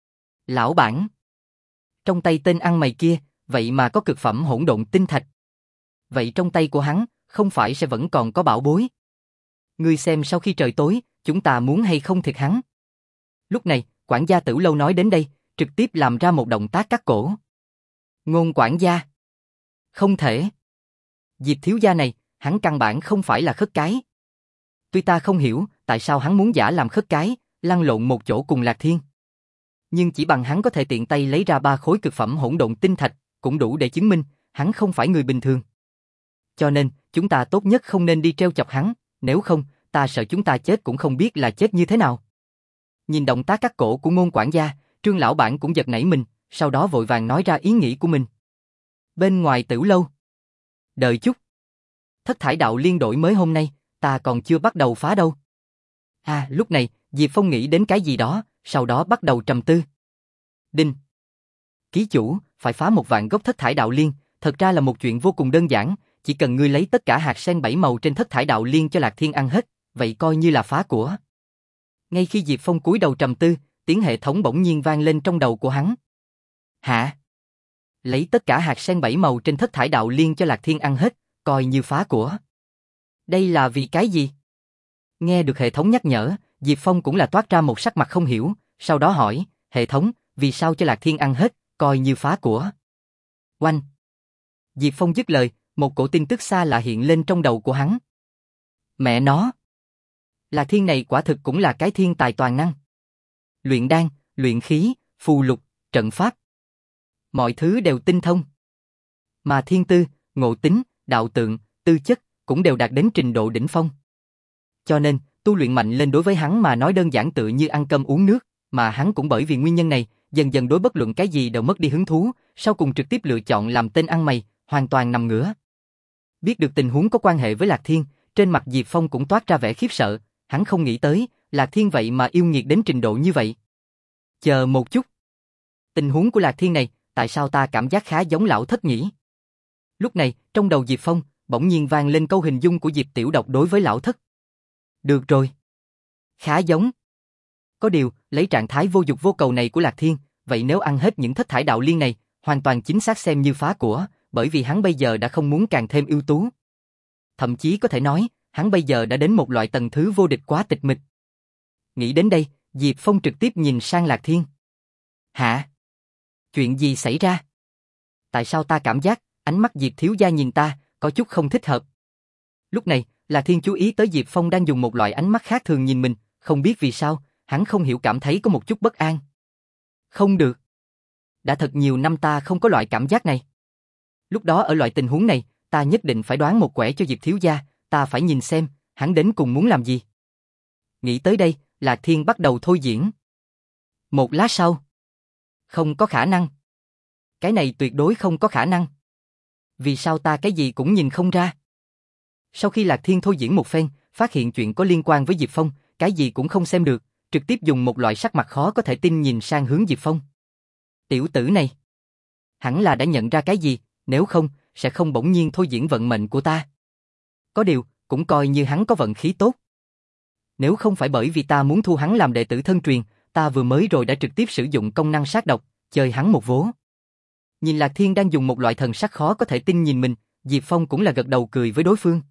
Lão bản. Trong tay tên ăn mày kia, vậy mà có cực phẩm hỗn độn tinh thạch. Vậy trong tay của hắn, không phải sẽ vẫn còn có bảo bối. Ngươi xem sau khi trời tối, chúng ta muốn hay không thiệt hắn. Lúc này, quản gia Tửu Lâu nói đến đây, trực tiếp làm ra một động tác cắt cổ. Ngôn quản gia. Không thể. Diệp thiếu gia này, hắn căn bản không phải là khất cái. Tuy ta không hiểu, tại sao hắn muốn giả làm khất cái, lăn lộn một chỗ cùng Lạc Thiên. Nhưng chỉ bằng hắn có thể tiện tay lấy ra ba khối cực phẩm hỗn độn tinh thạch, cũng đủ để chứng minh, hắn không phải người bình thường. Cho nên, chúng ta tốt nhất không nên đi treo chọc hắn, nếu không, ta sợ chúng ta chết cũng không biết là chết như thế nào. Nhìn động tác cắt cổ của Ngôn quản gia, Trương lão bản cũng giật nảy mình, sau đó vội vàng nói ra ý nghĩ của mình. Bên ngoài Tửu Lâu. Đợi chút. Thất thải đạo liên đổi mới hôm nay, ta còn chưa bắt đầu phá đâu. À, lúc này, Diệp Phong nghĩ đến cái gì đó, sau đó bắt đầu trầm tư. Đinh. Ký chủ, phải phá một vạn gốc thất thải đạo liên, thật ra là một chuyện vô cùng đơn giản, chỉ cần ngươi lấy tất cả hạt sen bảy màu trên thất thải đạo liên cho Lạc Thiên ăn hết, vậy coi như là phá của. Ngay khi Diệp Phong cúi đầu trầm tư, tiếng hệ thống bỗng nhiên vang lên trong đầu của hắn. Hả? Lấy tất cả hạt sen bảy màu trên thất thải đạo liên cho Lạc Thiên ăn hết, coi như phá của. Đây là vì cái gì? Nghe được hệ thống nhắc nhở, Diệp Phong cũng là toát ra một sắc mặt không hiểu, sau đó hỏi, hệ thống, vì sao cho Lạc Thiên ăn hết, coi như phá của? Oanh! Diệp Phong dứt lời, một cổ tin tức xa lạ hiện lên trong đầu của hắn. Mẹ nó! Lạc Thiên này quả thực cũng là cái thiên tài toàn năng. Luyện đan, luyện khí, phù lục, trận pháp. Mọi thứ đều tinh thông. Mà thiên tư, ngộ tính, đạo tượng, tư chất cũng đều đạt đến trình độ đỉnh phong. Cho nên, tu luyện mạnh lên đối với hắn mà nói đơn giản tự như ăn cơm uống nước, mà hắn cũng bởi vì nguyên nhân này, dần dần đối bất luận cái gì đều mất đi hứng thú, sau cùng trực tiếp lựa chọn làm tên ăn mày, hoàn toàn nằm ngửa. Biết được tình huống có quan hệ với Lạc Thiên, trên mặt Diệp Phong cũng toát ra vẻ khiếp sợ, hắn không nghĩ tới, Lạc Thiên vậy mà yêu nghiệt đến trình độ như vậy. Chờ một chút. Tình huống của Lạc Thiên này, tại sao ta cảm giác khá giống lão thất nhỉ? Lúc này, trong đầu Diệp Phong, bỗng nhiên vang lên câu hình dung của Diệp Tiểu Độc đối với lão thất. Được rồi. Khá giống. Có điều, lấy trạng thái vô dục vô cầu này của Lạc Thiên, vậy nếu ăn hết những thất thải đạo liên này, hoàn toàn chính xác xem như phá của, bởi vì hắn bây giờ đã không muốn càng thêm ưu tú. Thậm chí có thể nói, hắn bây giờ đã đến một loại tầng thứ vô địch quá tịch mịch. Nghĩ đến đây, Diệp Phong trực tiếp nhìn sang Lạc Thiên. Hả? Chuyện gì xảy ra? Tại sao ta cảm giác, ánh mắt Diệp thiếu gia nhìn ta, có chút không thích hợp? Lúc này, Lạc Thiên chú ý tới Diệp Phong đang dùng một loại ánh mắt khác thường nhìn mình, không biết vì sao, hắn không hiểu cảm thấy có một chút bất an. Không được. Đã thật nhiều năm ta không có loại cảm giác này. Lúc đó ở loại tình huống này, ta nhất định phải đoán một quẻ cho Diệp thiếu gia, ta phải nhìn xem, hắn đến cùng muốn làm gì. Nghĩ tới đây, Lạc Thiên bắt đầu thôi diễn. Một lát sau. Không có khả năng. Cái này tuyệt đối không có khả năng. Vì sao ta cái gì cũng nhìn không ra? Sau khi Lạc Thiên thôi diễn một phen, phát hiện chuyện có liên quan với Diệp Phong, cái gì cũng không xem được, trực tiếp dùng một loại sắc mặt khó có thể tin nhìn sang hướng Diệp Phong. Tiểu tử này, hẳn là đã nhận ra cái gì, nếu không, sẽ không bỗng nhiên thôi diễn vận mệnh của ta. Có điều, cũng coi như hắn có vận khí tốt. Nếu không phải bởi vì ta muốn thu hắn làm đệ tử thân truyền, ta vừa mới rồi đã trực tiếp sử dụng công năng sát độc, chơi hắn một vố. Nhìn Lạc Thiên đang dùng một loại thần sắc khó có thể tin nhìn mình, Diệp Phong cũng là gật đầu cười với đối phương.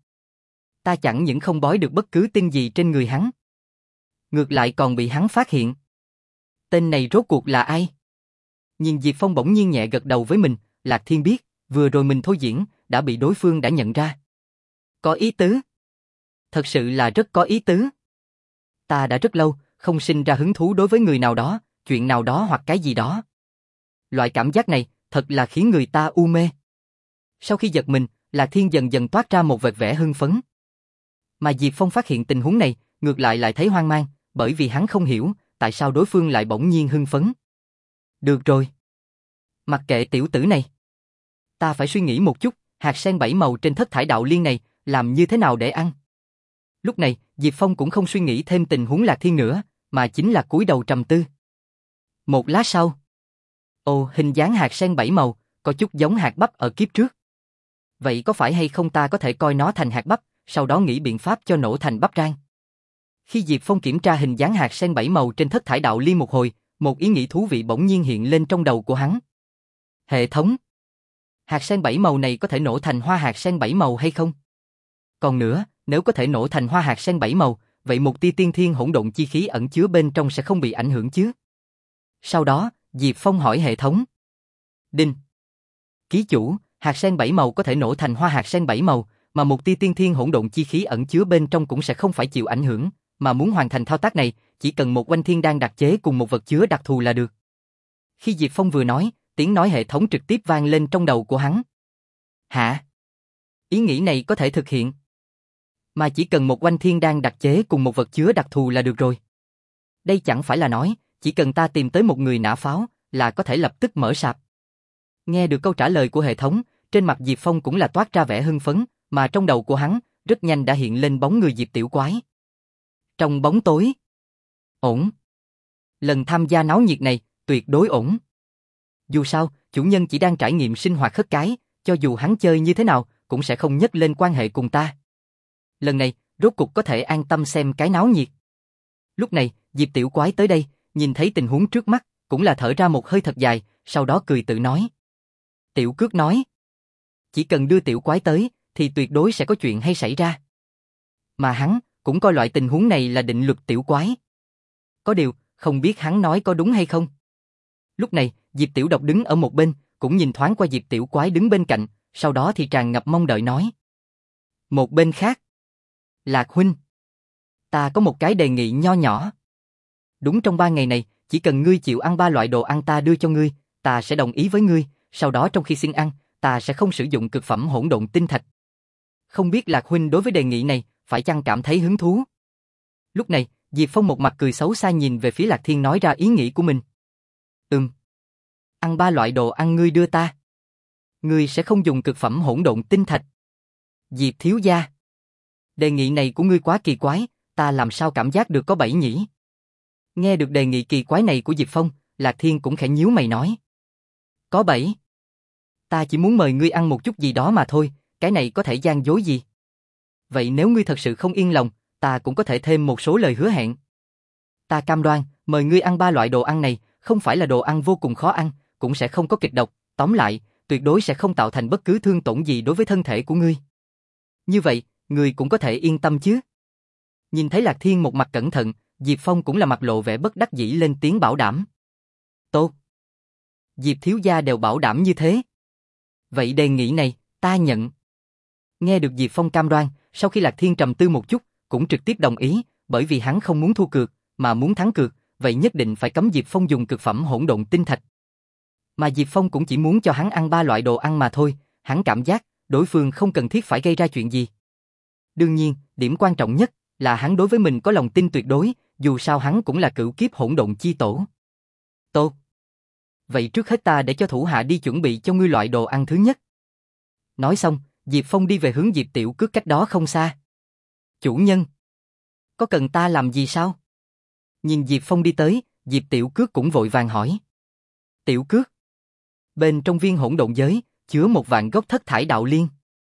Ta chẳng những không bói được bất cứ tin gì trên người hắn, ngược lại còn bị hắn phát hiện. Tên này rốt cuộc là ai? Nhìn Diệp Phong bỗng nhiên nhẹ gật đầu với mình, Lạc Thiên biết, vừa rồi mình thôi diễn, đã bị đối phương đã nhận ra. Có ý tứ. Thật sự là rất có ý tứ. Ta đã rất lâu, không sinh ra hứng thú đối với người nào đó, chuyện nào đó hoặc cái gì đó. Loại cảm giác này, thật là khiến người ta u mê. Sau khi giật mình, Lạc Thiên dần dần toát ra một vệt vẻ hưng phấn. Mà Diệp Phong phát hiện tình huống này, ngược lại lại thấy hoang mang, bởi vì hắn không hiểu, tại sao đối phương lại bỗng nhiên hưng phấn. Được rồi. Mặc kệ tiểu tử này. Ta phải suy nghĩ một chút, hạt sen bảy màu trên thất thải đạo liên này, làm như thế nào để ăn. Lúc này, Diệp Phong cũng không suy nghĩ thêm tình huống Lạc Thiên nữa, mà chính là cúi đầu trầm tư. Một lát sau. Ồ, hình dáng hạt sen bảy màu, có chút giống hạt bắp ở kiếp trước. Vậy có phải hay không ta có thể coi nó thành hạt bắp, sau đó nghĩ biện pháp cho nổ thành bắp rang? Khi Diệp Phong kiểm tra hình dáng hạt sen bảy màu trên thất thải đạo liên một hồi, một ý nghĩ thú vị bỗng nhiên hiện lên trong đầu của hắn. Hệ thống. Hạt sen bảy màu này có thể nổ thành hoa hạt sen bảy màu hay không? Còn nữa, nếu có thể nổ thành hoa hạt sen bảy màu, vậy một tia tiên thiên hỗn độn chi khí ẩn chứa bên trong sẽ không bị ảnh hưởng chứ? Sau đó, Diệp Phong hỏi hệ thống. Đinh. Ký chủ, hạt sen bảy màu có thể nổ thành hoa hạt sen bảy màu, mà một tia tiên thiên hỗn độn chi khí ẩn chứa bên trong cũng sẽ không phải chịu ảnh hưởng, mà muốn hoàn thành thao tác này, chỉ cần một oanh thiên đan đặc chế cùng một vật chứa đặc thù là được. Khi Diệp Phong vừa nói, tiếng nói hệ thống trực tiếp vang lên trong đầu của hắn. Hả? Ý nghĩ này có thể thực hiện. Mà chỉ cần một oanh thiên đan đặc chế cùng một vật chứa đặc thù là được rồi. Đây chẳng phải là nói, chỉ cần ta tìm tới một người nã pháo, là có thể lập tức mở sạp. Nghe được câu trả lời của hệ thống, trên mặt Diệp Phong cũng là toát ra vẻ hưng phấn, mà trong đầu của hắn, rất nhanh đã hiện lên bóng người Diệp Tiểu Quái. Trong bóng tối. Ổn. Lần tham gia náo nhiệt này, tuyệt đối ổn. Dù sao, chủ nhân chỉ đang trải nghiệm sinh hoạt khất cái, cho dù hắn chơi như thế nào, cũng sẽ không nhắc lên quan hệ cùng ta. Lần này, rốt cục có thể an tâm xem cái náo nhiệt. Lúc này, Diệp Tiểu Quái tới đây, nhìn thấy tình huống trước mắt, cũng là thở ra một hơi thật dài, sau đó cười tự nói. Tiểu Cước nói. Chỉ cần đưa Tiểu Quái tới, thì tuyệt đối sẽ có chuyện hay xảy ra. Mà hắn, cũng coi loại tình huống này là định luật Tiểu Quái. Có điều, không biết hắn nói có đúng hay không. Lúc này, Diệp Tiểu Độc đứng ở một bên, cũng nhìn thoáng qua Diệp Tiểu Quái đứng bên cạnh, sau đó thì tràn ngập mong đợi nói. Một bên khác. Lạc huynh. Ta có một cái đề nghị nho nhỏ. Đúng trong ba ngày này, chỉ cần ngươi chịu ăn ba loại đồ ăn ta đưa cho ngươi, ta sẽ đồng ý với ngươi, sau đó trong khi xin ăn, ta sẽ không sử dụng cực phẩm hỗn độn tinh thạch. Không biết Lạc huynh đối với đề nghị này, phải chăng cảm thấy hứng thú? Lúc này, Diệp Phong một mặt cười xấu xa nhìn về phía Lạc Thiên nói ra ý nghĩ của mình. Ừm. Ăn ba loại đồ ăn ngươi đưa ta. Ngươi sẽ không dùng cực phẩm hỗn độn tinh thạch. Diệp thiếu gia. Đề nghị này của ngươi quá kỳ quái, ta làm sao cảm giác được có bẫy nhỉ? Nghe được đề nghị kỳ quái này của Diệp Phong, Lạc Thiên cũng khẽ nhíu mày nói. Có bẫy? Ta chỉ muốn mời ngươi ăn một chút gì đó mà thôi, cái này có thể gian dối gì? Vậy nếu ngươi thật sự không yên lòng, ta cũng có thể thêm một số lời hứa hẹn. Ta cam đoan, mời ngươi ăn ba loại đồ ăn này, không phải là đồ ăn vô cùng khó ăn, cũng sẽ không có kịch độc, tóm lại, tuyệt đối sẽ không tạo thành bất cứ thương tổn gì đối với thân thể của ngươi. Như vậy, ngươi cũng có thể yên tâm chứ? Nhìn thấy Lạc Thiên một mặt cẩn thận, Diệp Phong cũng là mặt lộ vẻ bất đắc dĩ lên tiếng bảo đảm. Tốt. Diệp thiếu gia đều bảo đảm như thế. Vậy đề nghị này, ta nhận. Nghe được Diệp Phong cam đoan, sau khi Lạc Thiên trầm tư một chút, cũng trực tiếp đồng ý, bởi vì hắn không muốn thua cược, mà muốn thắng cược, vậy nhất định phải cấm Diệp Phong dùng cực phẩm hỗn độn tinh thạch. Mà Diệp Phong cũng chỉ muốn cho hắn ăn ba loại đồ ăn mà thôi, hắn cảm giác, đối phương không cần thiết phải gây ra chuyện gì. Đương nhiên, điểm quan trọng nhất là hắn đối với mình có lòng tin tuyệt đối, dù sao hắn cũng là cửu kiếp hỗn độn chi tổ. Tốt. Vậy trước hết ta để cho thủ hạ đi chuẩn bị cho ngươi loại đồ ăn thứ nhất. Nói xong, Diệp Phong đi về hướng Diệp Tiểu Cước cách đó không xa. Chủ nhân. Có cần ta làm gì sao? Nhìn Diệp Phong đi tới, Diệp Tiểu Cước cũng vội vàng hỏi. Tiểu Cước. Bên trong viên hỗn độn giới, chứa một vạn gốc thất thải đạo liên.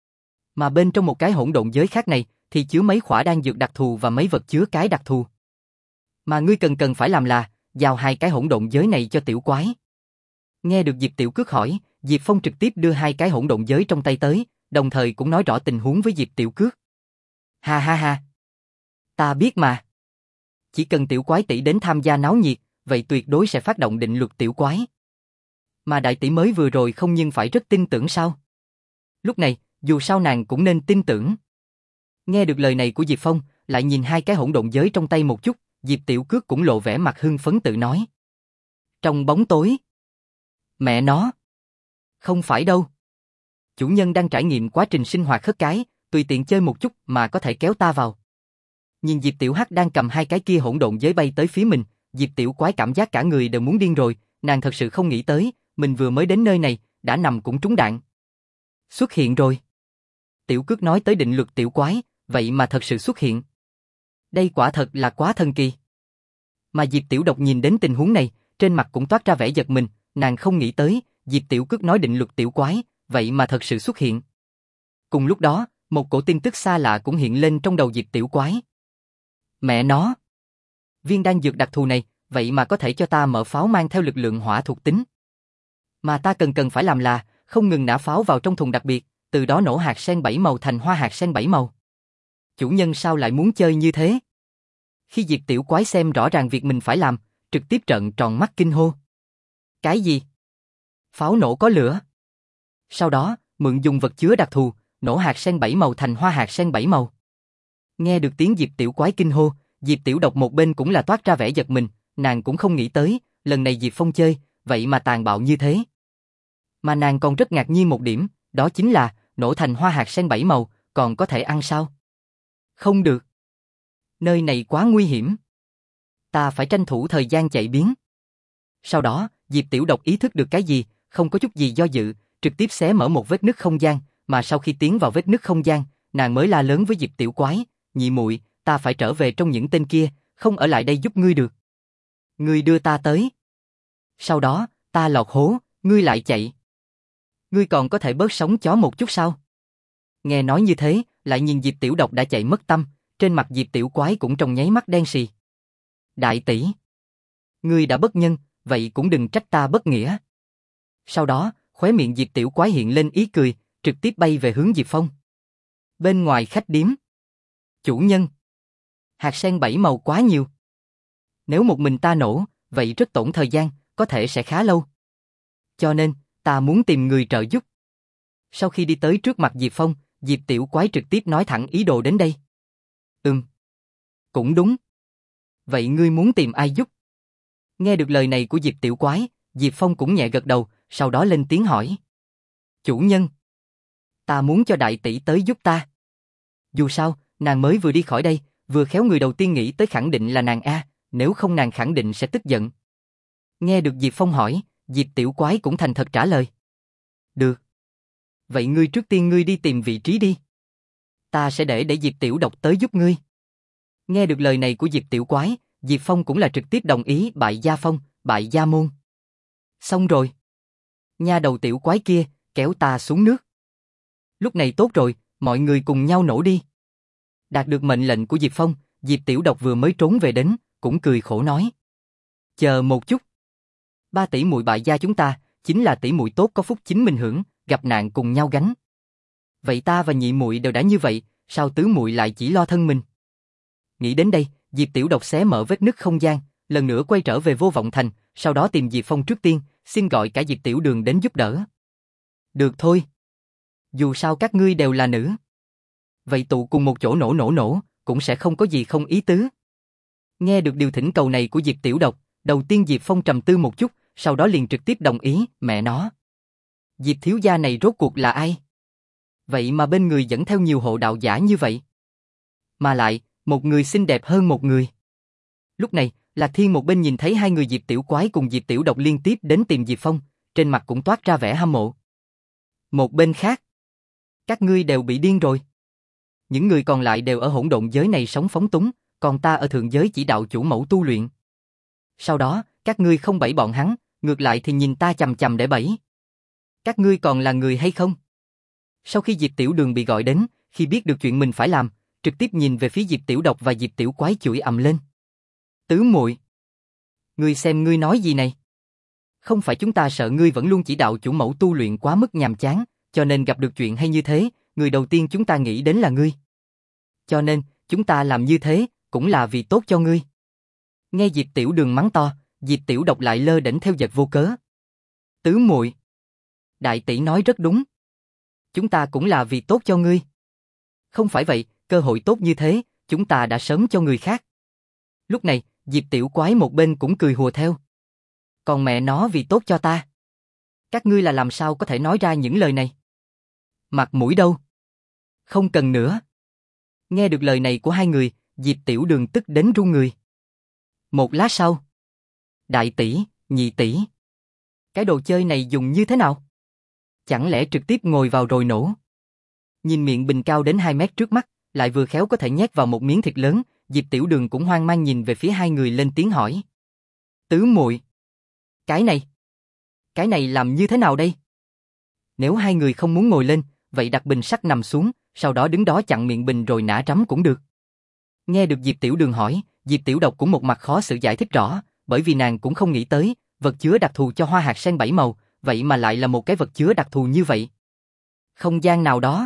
Mà bên trong một cái hỗn độn giới khác này, thì chứa mấy khỏa đan dược đặc thù và mấy vật chứa cái đặc thù. Mà ngươi cần cần phải làm là, giao hai cái hỗn độn giới này cho Tiểu Quái. Nghe được Diệp Tiểu Cước hỏi, Diệp Phong trực tiếp đưa hai cái hỗn độn giới trong tay tới, đồng thời cũng nói rõ tình huống với Diệp Tiểu Cước. Ha ha ha. Ta biết mà. Chỉ cần Tiểu Quái tỷ đến tham gia náo nhiệt, vậy tuyệt đối sẽ phát động định luật Tiểu Quái. Mà đại tỷ mới vừa rồi không nhưng phải rất tin tưởng sao? Lúc này, dù sao nàng cũng nên tin tưởng. Nghe được lời này của Diệp Phong, lại nhìn hai cái hỗn độn giới trong tay một chút, Diệp Tiểu Cước cũng lộ vẻ mặt hưng phấn tự nói. Trong bóng tối. Mẹ nó. Không phải đâu. Chủ nhân đang trải nghiệm quá trình sinh hoạt khất cái, tùy tiện chơi một chút mà có thể kéo ta vào. Nhìn Diệp Tiểu Hắc đang cầm hai cái kia hỗn độn giới bay tới phía mình, Diệp Tiểu Quái cảm giác cả người đều muốn điên rồi, nàng thật sự không nghĩ tới, mình vừa mới đến nơi này, đã nằm cũng trúng đạn. Xuất hiện rồi. Tiểu Cước nói tới định luật Tiểu Quái, vậy mà thật sự xuất hiện. Đây quả thật là quá thần kỳ. Mà Diệp Tiểu Độc nhìn đến tình huống này, trên mặt cũng toát ra vẻ giật mình, nàng không nghĩ tới, Diệp Tiểu Cước nói định luật Tiểu Quái, vậy mà thật sự xuất hiện. Cùng lúc đó, một cổ tin tức xa lạ cũng hiện lên trong đầu Diệp Tiểu Quái. Mẹ nó! Viên đan dược đặc thù này, vậy mà có thể cho ta mở pháo mang theo lực lượng hỏa thuộc tính. Mà ta cần cần phải làm là, không ngừng nã pháo vào trong thùng đặc biệt, từ đó nổ hạt sen bảy màu thành hoa hạt sen bảy màu. Chủ nhân sao lại muốn chơi như thế? Khi Diệp Tiểu Quái xem rõ ràng việc mình phải làm, trực tiếp trợn tròn mắt kinh hô. Cái gì? Pháo nổ có lửa. Sau đó, mượn dùng vật chứa đặc thù, nổ hạt sen bảy màu thành hoa hạt sen bảy màu. Nghe được tiếng Diệp Tiểu Quái kinh hô, Diệp Tiểu Độc một bên cũng là toát ra vẻ giật mình, nàng cũng không nghĩ tới, lần này Diệp Phong chơi, vậy mà tàn bạo như thế. Mà nàng còn rất ngạc nhiên một điểm, đó chính là, nổ thành hoa hạt sen bảy màu, còn có thể ăn sao? Không được. Nơi này quá nguy hiểm. Ta phải tranh thủ thời gian chạy biến. Sau đó, Diệp Tiểu Độc ý thức được cái gì, không có chút gì do dự, trực tiếp xé mở một vết nứt không gian, mà sau khi tiến vào vết nứt không gian, nàng mới la lớn với Diệp Tiểu Quái, nhị muội, ta phải trở về trong những tên kia, không ở lại đây giúp ngươi được. Ngươi đưa ta tới. Sau đó, ta lọt hố, ngươi lại chạy. Ngươi còn có thể bớt sống chó một chút sao? Nghe nói như thế, lại nhìn Diệp Tiểu Độc đã chạy mất tâm, trên mặt Diệp Tiểu Quái cũng trong nháy mắt đen xì. Đại tỷ, ngươi đã bất nhân, vậy cũng đừng trách ta bất nghĩa. Sau đó, khóe miệng Diệp Tiểu Quái hiện lên ý cười, trực tiếp bay về hướng Diệp Phong. Bên ngoài khách điếm. Chủ nhân. Hạt sen bảy màu quá nhiều. Nếu một mình ta nổ, vậy rất tốn thời gian, có thể sẽ khá lâu. Cho nên, ta muốn tìm người trợ giúp. Sau khi đi tới trước mặt Diệp Phong, Diệp Tiểu Quái trực tiếp nói thẳng ý đồ đến đây. Ừm. Cũng đúng. Vậy ngươi muốn tìm ai giúp? Nghe được lời này của Diệp Tiểu Quái, Diệp Phong cũng nhẹ gật đầu, sau đó lên tiếng hỏi. Chủ nhân. Ta muốn cho đại tỷ tới giúp ta. Dù sao, nàng mới vừa đi khỏi đây, vừa khéo người đầu tiên nghĩ tới khẳng định là nàng A, nếu không nàng khẳng định sẽ tức giận. Nghe được Diệp Phong hỏi, Diệp Tiểu Quái cũng thành thật trả lời. Được. Vậy ngươi trước tiên ngươi đi tìm vị trí đi. Ta sẽ để để Diệp Tiểu Độc tới giúp ngươi. Nghe được lời này của Diệp Tiểu Quái, Diệp Phong cũng là trực tiếp đồng ý bại gia phong, bại gia môn. Xong rồi. Nha đầu Tiểu Quái kia, kéo ta xuống nước. Lúc này tốt rồi, mọi người cùng nhau nổ đi. Đạt được mệnh lệnh của Diệp Phong, Diệp Tiểu Độc vừa mới trốn về đến, cũng cười khổ nói. Chờ một chút. Ba tỷ muội bại gia chúng ta, chính là tỷ muội tốt có phúc chính mình hưởng, gặp nạn cùng nhau gánh. Vậy ta và nhị muội đều đã như vậy, sao tứ muội lại chỉ lo thân mình? Nghĩ đến đây, Diệp Tiểu Độc xé mở vết nứt không gian, lần nữa quay trở về Vô Vọng Thành, sau đó tìm Diệp Phong trước tiên, xin gọi cả Diệp Tiểu Đường đến giúp đỡ. Được thôi. Dù sao các ngươi đều là nữ. Vậy tụ cùng một chỗ nổ nổ nổ, cũng sẽ không có gì không ý tứ. Nghe được điều thỉnh cầu này của Diệp Tiểu Độc, đầu tiên Diệp Phong trầm tư một chút, sau đó liền trực tiếp đồng ý, mẹ nó. Diệp thiếu gia này rốt cuộc là ai? Vậy mà bên người dẫn theo nhiều hộ đạo giả như vậy. Mà lại, một người xinh đẹp hơn một người. Lúc này, Lạc Thiên một bên nhìn thấy hai người Diệp Tiểu Quái cùng Diệp Tiểu Độc liên tiếp đến tìm Diệp Phong, trên mặt cũng toát ra vẻ hâm mộ. Một bên khác, các ngươi đều bị điên rồi. Những người còn lại đều ở hỗn độn giới này sống phóng túng, còn ta ở thượng giới chỉ đạo chủ mẫu tu luyện. Sau đó, các ngươi không bẫy bọn hắn, ngược lại thì nhìn ta chằm chằm để bẫy. Các ngươi còn là người hay không? Sau khi Diệp Tiểu Đường bị gọi đến, khi biết được chuyện mình phải làm, trực tiếp nhìn về phía Diệp Tiểu Độc và Diệp Tiểu Quái chửi ầm lên. Tứ muội, ngươi xem ngươi nói gì này? Không phải chúng ta sợ ngươi vẫn luôn chỉ đạo chủ mẫu tu luyện quá mức nhàm chán, cho nên gặp được chuyện hay như thế, người đầu tiên chúng ta nghĩ đến là ngươi. Cho nên, chúng ta làm như thế, cũng là vì tốt cho ngươi. Nghe Diệp Tiểu Đường mắng to, Diệp Tiểu Độc lại lơ đễnh theo giật vô cớ. Tứ muội, đại tỷ nói rất đúng. Chúng ta cũng là vì tốt cho ngươi. Không phải vậy, cơ hội tốt như thế, chúng ta đã sớm cho người khác. Lúc này, Diệp Tiểu Quái một bên cũng cười hùa theo. Còn mẹ nó vì tốt cho ta. Các ngươi là làm sao có thể nói ra những lời này? Mặt mũi đâu? Không cần nữa. Nghe được lời này của hai người, Diệp Tiểu Đường tức đến run người. Một lát sau. Đại tỷ, nhị tỷ. Cái đồ chơi này dùng như thế nào? Chẳng lẽ trực tiếp ngồi vào rồi nổ? Nhìn miệng bình cao đến hai mét trước mắt, lại vừa khéo có thể nhét vào một miếng thịt lớn, Diệp Tiểu Đường cũng hoang mang nhìn về phía hai người lên tiếng hỏi. Tứ muội, cái này, cái này làm như thế nào đây? Nếu hai người không muốn ngồi lên, vậy đặt bình sắt nằm xuống, sau đó đứng đó chặn miệng bình rồi nã trắm cũng được. Nghe được Diệp Tiểu Đường hỏi, Diệp Tiểu Độc cũng một mặt khó xử giải thích rõ, bởi vì nàng cũng không nghĩ tới, vật chứa đặc thù cho hoa hạt sen bảy màu, vậy mà lại là một cái vật chứa đặc thù như vậy. Không gian nào đó.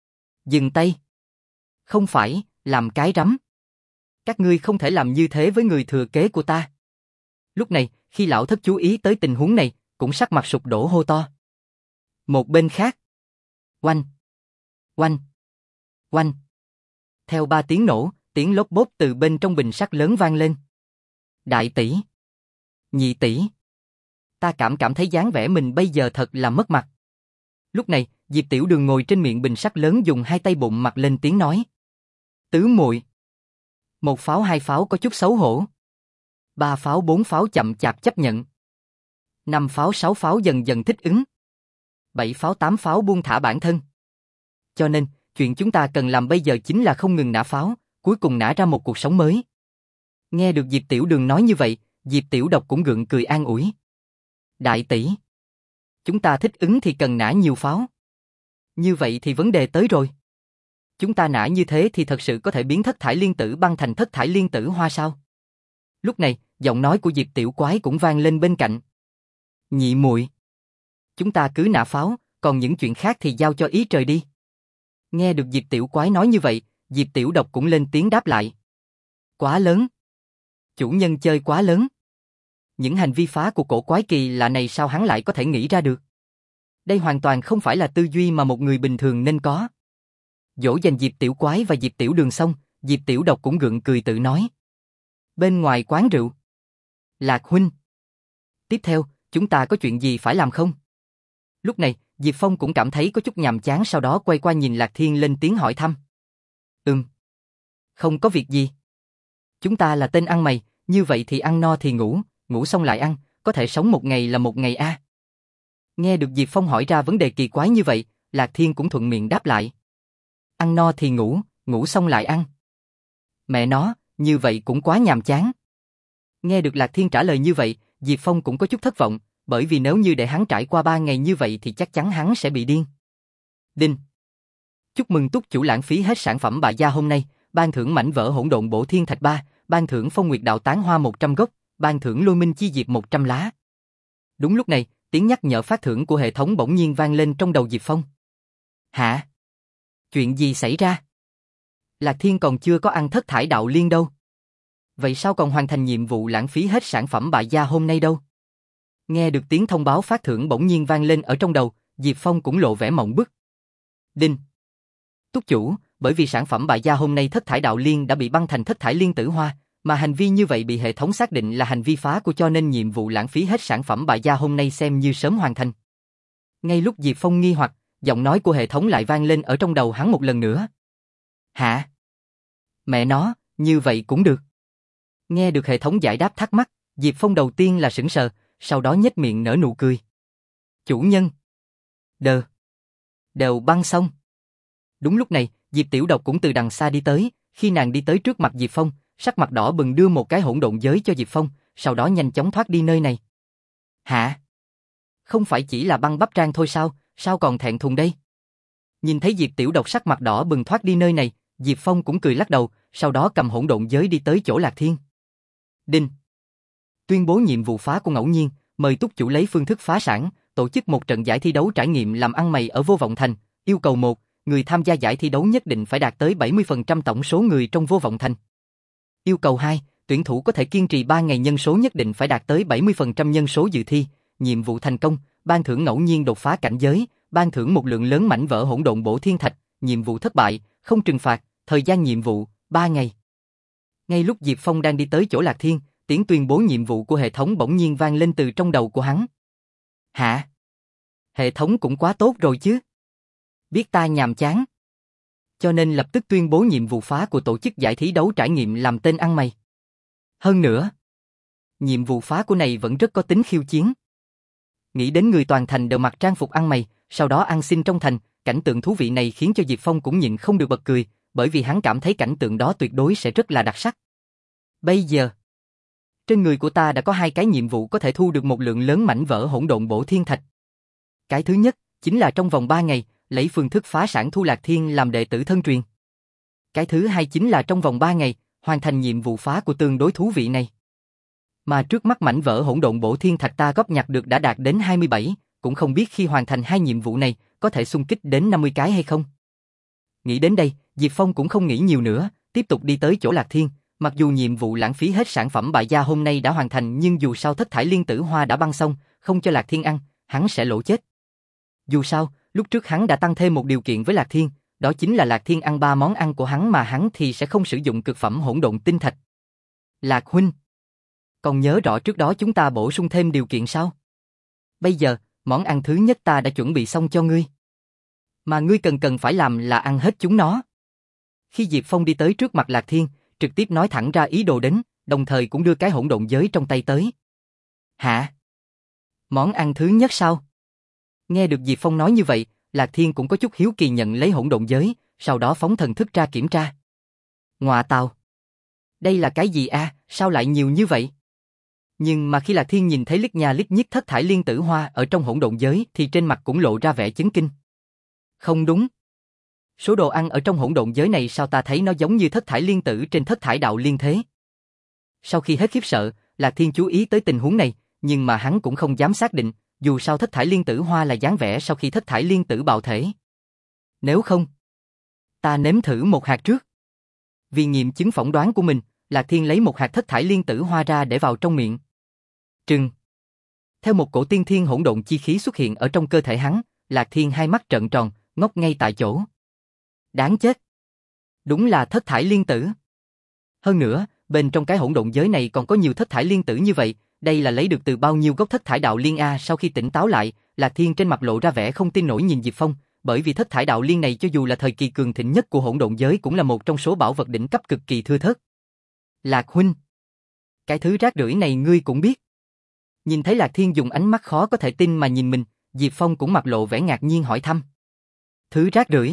Dừng tay. Không phải, làm cái rắm. Các ngươi không thể làm như thế với người thừa kế của ta. Lúc này, khi lão thất chú ý tới tình huống này, cũng sắc mặt sụp đổ hô to. Một bên khác. Oanh. Oanh. Oanh. Theo ba tiếng nổ, tiếng lốp bốp từ bên trong bình sắt lớn vang lên. Đại tỷ. Nhị tỷ. Ta cảm cảm thấy dáng vẻ mình bây giờ thật là mất mặt. Lúc này, Diệp Tiểu Đường ngồi trên miệng bình sắt lớn dùng hai tay bụng mặt lên tiếng nói. Tứ muội. Một pháo hai pháo có chút xấu hổ. Ba pháo bốn pháo chậm chạp chấp nhận. Năm pháo sáu pháo dần dần thích ứng. Bảy pháo tám pháo buông thả bản thân. Cho nên, chuyện chúng ta cần làm bây giờ chính là không ngừng nã pháo, cuối cùng nã ra một cuộc sống mới. Nghe được Diệp Tiểu Đường nói như vậy, Diệp Tiểu Độc cũng gượng cười an ủi. Đại tỷ. Chúng ta thích ứng thì cần nã nhiều pháo. Như vậy thì vấn đề tới rồi. Chúng ta nã như thế thì thật sự có thể biến thất thải liên tử băng thành thất thải liên tử hoa sao? Lúc này, giọng nói của Diệp Tiểu Quái cũng vang lên bên cạnh. Nhị muội, chúng ta cứ nã pháo, còn những chuyện khác thì giao cho ý trời đi. Nghe được Diệp Tiểu Quái nói như vậy, Diệp Tiểu Độc cũng lên tiếng đáp lại. Quá lớn. Chủ nhân chơi quá lớn. Những hành vi phá của cổ quái kỳ lạ này sao hắn lại có thể nghĩ ra được? Đây hoàn toàn không phải là tư duy mà một người bình thường nên có. Dỗ dành Diệp Tiểu Quái và Diệp Tiểu Đường xong, Diệp Tiểu Độc cũng gượng cười tự nói. Bên ngoài quán rượu. Lạc huynh. Tiếp theo, chúng ta có chuyện gì phải làm không? Lúc này, Diệp Phong cũng cảm thấy có chút nhàm chán, sau đó quay qua nhìn Lạc Thiên lên tiếng hỏi thăm. Ừm. Không có việc gì. Chúng ta là tên ăn mày, như vậy thì ăn no thì ngủ, ngủ xong lại ăn, có thể sống một ngày là một ngày a. À. Nghe được Diệp Phong hỏi ra vấn đề kỳ quái như vậy, Lạc Thiên cũng thuận miệng đáp lại. Ăn no thì ngủ, ngủ xong lại ăn. Mẹ nó, như vậy cũng quá nhàm chán. Nghe được Lạc Thiên trả lời như vậy, Diệp Phong cũng có chút thất vọng, bởi vì nếu như để hắn trải qua ba ngày như vậy thì chắc chắn hắn sẽ bị điên. Đinh. Chúc mừng túc chủ lãng phí hết sản phẩm bạ gia hôm nay, ban thưởng mảnh vỡ hỗn độn bổ thiên thạch ba, ban thưởng phong nguyệt đạo tán hoa một trăm gốc, ban thưởng lôi minh chi diệp một trăm lá. Đúng lúc này, tiếng nhắc nhở phát thưởng của hệ thống bỗng nhiên vang lên trong đầu Diệp Phong. Hả? Chuyện gì xảy ra? Lạc Thiên còn chưa có ăn thất thải đạo liên đâu. Vậy sao còn hoàn thành nhiệm vụ lãng phí hết sản phẩm bạ gia hôm nay đâu? Nghe được tiếng thông báo phát thưởng bỗng nhiên vang lên ở trong đầu, Diệp Phong cũng lộ vẻ mộng bức. Đinh. Túc chủ, bởi vì sản phẩm bạ gia hôm nay thất thải đạo liên đã bị băng thành thất thải liên tử hoa, mà hành vi như vậy bị hệ thống xác định là hành vi phá của, cho nên nhiệm vụ lãng phí hết sản phẩm bạ gia hôm nay xem như sớm hoàn thành. Ngay lúc Diệp Phong nghi hoặc, giọng nói của hệ thống lại vang lên ở trong đầu hắn một lần nữa. Hả? Mẹ nó, như vậy cũng được. Nghe được hệ thống giải đáp thắc mắc, Diệp Phong đầu tiên là sững sờ, sau đó nhếch miệng nở nụ cười. Chủ nhân. Đờ. Đều băng xong. Đúng lúc này, Diệp Tiểu Độc cũng từ đằng xa đi tới, khi nàng đi tới trước mặt Diệp Phong, sắc mặt đỏ bừng đưa một cái hỗn độn giới cho Diệp Phong, sau đó nhanh chóng thoát đi nơi này. Hả? Không phải chỉ là băng bắp trang thôi sao, sao còn thẹn thùng đây? Nhìn thấy Diệp Tiểu Độc sắc mặt đỏ bừng thoát đi nơi này, Diệp Phong cũng cười lắc đầu, sau đó cầm hỗn độn giới đi tới chỗ Lạc Thiên. Đinh. Tuyên bố nhiệm vụ phá của ngẫu nhiên, mời túc chủ lấy phương thức phá sản, tổ chức một trận giải thi đấu trải nghiệm làm ăn mày ở Vô Vọng Thành. Yêu cầu một, người tham gia giải thi đấu nhất định phải đạt tới bảy mươi phần trăm tổng số người trong Vô Vọng Thành. Yêu cầu hai, tuyển thủ có thể kiên trì ba ngày, nhân số nhất định phải đạt tới bảy mươi phần trăm nhân số dự thi. Nhiệm vụ thành công, ban thưởng ngẫu nhiên đột phá cảnh giới, ban thưởng một lượng lớn mảnh vỡ hỗn độn bổ thiên thạch, nhiệm vụ thất bại, không trừng phạt, thời gian nhiệm vụ, ba ngày. Ngay lúc Diệp Phong đang đi tới chỗ Lạc Thiên, tiếng tuyên bố nhiệm vụ của hệ thống bỗng nhiên vang lên từ trong đầu của hắn. Hả? Hệ thống cũng quá tốt rồi chứ. Biết ta nhàm chán. Cho nên lập tức tuyên bố nhiệm vụ phá của tổ chức giải thí đấu trải nghiệm làm tên ăn mày. Hơn nữa, nhiệm vụ phá của này vẫn rất có tính khiêu chiến. Nghĩ đến người toàn thành đều mặc trang phục ăn mày, sau đó ăn xin trong thành, cảnh tượng thú vị này khiến cho Diệp Phong cũng nhịn không được bật cười, bởi vì hắn cảm thấy cảnh tượng đó tuyệt đối sẽ rất là đặc sắc. Bây giờ, trên người của ta đã có hai cái nhiệm vụ có thể thu được một lượng lớn mảnh vỡ hỗn độn bổ thiên thạch. Cái thứ nhất, chính là trong vòng ba ngày, lấy phương thức phá sản thu Lạc Thiên làm đệ tử thân truyền. Cái thứ hai chính là trong vòng ba ngày, hoàn thành nhiệm vụ phá của tương đối thú vị này. Mà trước mắt mảnh vỡ hỗn độn bổ thiên thạch ta góp nhặt được đã đạt đến hai mươi bảy, cũng không biết khi hoàn thành hai nhiệm vụ này, có thể xung kích đến năm mươi cái hay không. Nghĩ đến đây, Diệp Phong cũng không nghĩ nhiều nữa, tiếp tục đi tới chỗ Lạc Thiên, mặc dù nhiệm vụ lãng phí hết sản phẩm bại gia hôm nay đã hoàn thành nhưng dù sao thất thải liên tử hoa đã băng xong, không cho Lạc Thiên ăn, hắn sẽ lỗ chết. Dù sao, lúc trước hắn đã tăng thêm một điều kiện với Lạc Thiên, đó chính là Lạc Thiên ăn ba món ăn của hắn mà hắn thì sẽ không sử dụng cực phẩm hỗn độn tinh thạch. Lạc huynh, còn nhớ rõ trước đó chúng ta bổ sung thêm điều kiện sao? Bây giờ, món ăn thứ nhất ta đã chuẩn bị xong cho ngươi. Mà ngươi cần cần phải làm là ăn hết chúng nó. Khi Diệp Phong đi tới trước mặt Lạc Thiên, trực tiếp nói thẳng ra ý đồ đến, đồng thời cũng đưa cái hỗn độn giới trong tay tới. Hả? Món ăn thứ nhất sao? Nghe được Diệp Phong nói như vậy, Lạc Thiên cũng có chút hiếu kỳ nhận lấy hỗn độn giới, sau đó phóng thần thức ra kiểm tra. Ngoà tào! Đây là cái gì a? À? Sao lại nhiều như vậy? Nhưng mà khi Lạc Thiên nhìn thấy lít nha lít nhít thất thải liên tử hoa ở trong hỗn độn giới thì trên mặt cũng lộ ra vẻ chấn kinh. Không đúng. Số đồ ăn ở trong hỗn độn giới này sao ta thấy nó giống như thất thải liên tử trên thất thải đạo liên thế? Sau khi hết khiếp sợ, Lạc Thiên chú ý tới tình huống này, nhưng mà hắn cũng không dám xác định, dù sao thất thải liên tử hoa là dáng vẻ sau khi thất thải liên tử bạo thể. Nếu không, ta nếm thử một hạt trước. Vì nghiệm chứng phỏng đoán của mình, Lạc Thiên lấy một hạt thất thải liên tử hoa ra để vào trong miệng. Trừng. Theo một cổ tiên thiên hỗn độn chi khí xuất hiện ở trong cơ thể hắn, Lạc Thiên hai mắt trợn tròn, ngốc ngay tại chỗ. Đáng chết. Đúng là thất thải liên tử. Hơn nữa, bên trong cái hỗn độn giới này còn có nhiều thất thải liên tử như vậy, đây là lấy được từ bao nhiêu gốc thất thải đạo liên a? Sau khi tỉnh táo lại, Lạc Thiên trên mặt lộ ra vẻ không tin nổi nhìn Diệp Phong, bởi vì thất thải đạo liên này cho dù là thời kỳ cường thịnh nhất của hỗn độn giới cũng là một trong số bảo vật đỉnh cấp cực kỳ thưa thớt. Lạc huynh, cái thứ rác rưởi này ngươi cũng biết. Nhìn thấy Lạc Thiên dùng ánh mắt khó có thể tin mà nhìn mình, Diệp Phong cũng mặt lộ vẻ ngạc nhiên hỏi thăm. Thứ rác rưởi?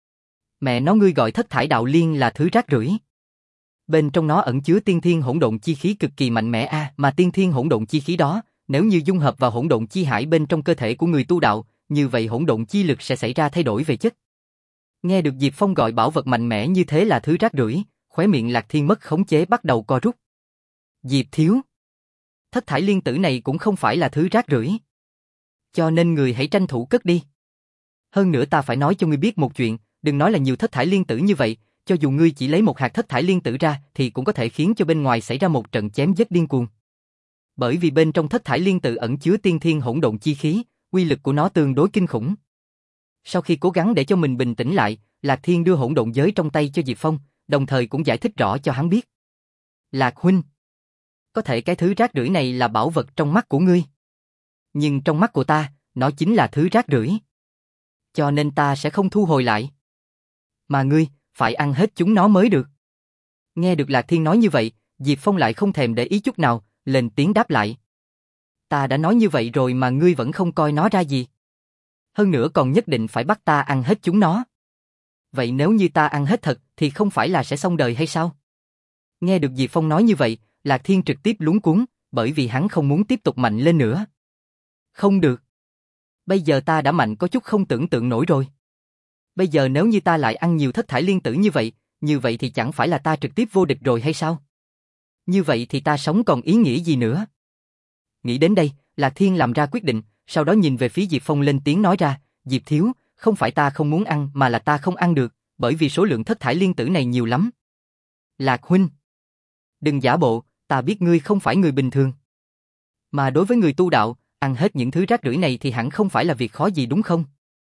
Mẹ nó, ngươi gọi thất thải đạo liên là thứ rác rưởi? Bên trong nó ẩn chứa tiên thiên hỗn độn chi khí cực kỳ mạnh mẽ a, à, mà tiên thiên hỗn độn chi khí đó, nếu như dung hợp vào hỗn độn chi hải bên trong cơ thể của người tu đạo, như vậy hỗn độn chi lực sẽ xảy ra thay đổi về chất. Nghe được Diệp Phong gọi bảo vật mạnh mẽ như thế là thứ rác rưởi, khóe miệng Lạc Thiên mất khống chế bắt đầu co rút. Diệp thiếu, thất thải liên tử này cũng không phải là thứ rác rưởi, cho nên người hãy tranh thủ cất đi. Hơn nữa ta phải nói cho ngươi biết một chuyện, đừng nói là nhiều thất thải liên tử như vậy, cho dù ngươi chỉ lấy một hạt thất thải liên tử ra thì cũng có thể khiến cho bên ngoài xảy ra một trận chém giết điên cuồng. Bởi vì bên trong thất thải liên tử ẩn chứa tiên thiên hỗn độn chi khí, uy lực của nó tương đối kinh khủng. Sau khi cố gắng để cho mình bình tĩnh lại, Lạc Thiên đưa hỗn độn giới trong tay cho Diệp Phong, đồng thời cũng giải thích rõ cho hắn biết. Lạc huynh, có thể cái thứ rác rưởi này là bảo vật trong mắt của ngươi, nhưng trong mắt của ta, nó chính là thứ rác rưởi. Cho nên ta sẽ không thu hồi lại. Mà ngươi, phải ăn hết chúng nó mới được. Nghe được Lạc Thiên nói như vậy, Diệp Phong lại không thèm để ý chút nào, lên tiếng đáp lại. Ta đã nói như vậy rồi mà ngươi vẫn không coi nó ra gì. Hơn nữa còn nhất định phải bắt ta ăn hết chúng nó. Vậy nếu như ta ăn hết thật thì không phải là sẽ xong đời hay sao? Nghe được Diệp Phong nói như vậy, Lạc Thiên trực tiếp luống cuống, bởi vì hắn không muốn tiếp tục mạnh lên nữa. Không được. Bây giờ ta đã mạnh có chút không tưởng tượng nổi rồi. Bây giờ nếu như ta lại ăn nhiều thất thải liên tử như vậy, như vậy thì chẳng phải là ta trực tiếp vô địch rồi hay sao? Như vậy thì ta sống còn ý nghĩa gì nữa? Nghĩ đến đây, Lạc Thiên làm ra quyết định, sau đó nhìn về phía Diệp Phong lên tiếng nói ra, Diệp thiếu, không phải ta không muốn ăn mà là ta không ăn được, bởi vì số lượng thất thải liên tử này nhiều lắm. Lạc huynh, đừng giả bộ, ta biết ngươi không phải người bình thường. Mà đối với người tu đạo, ăn hết những thứ rác rưởi này thì hẳn không phải là việc khó gì đúng không?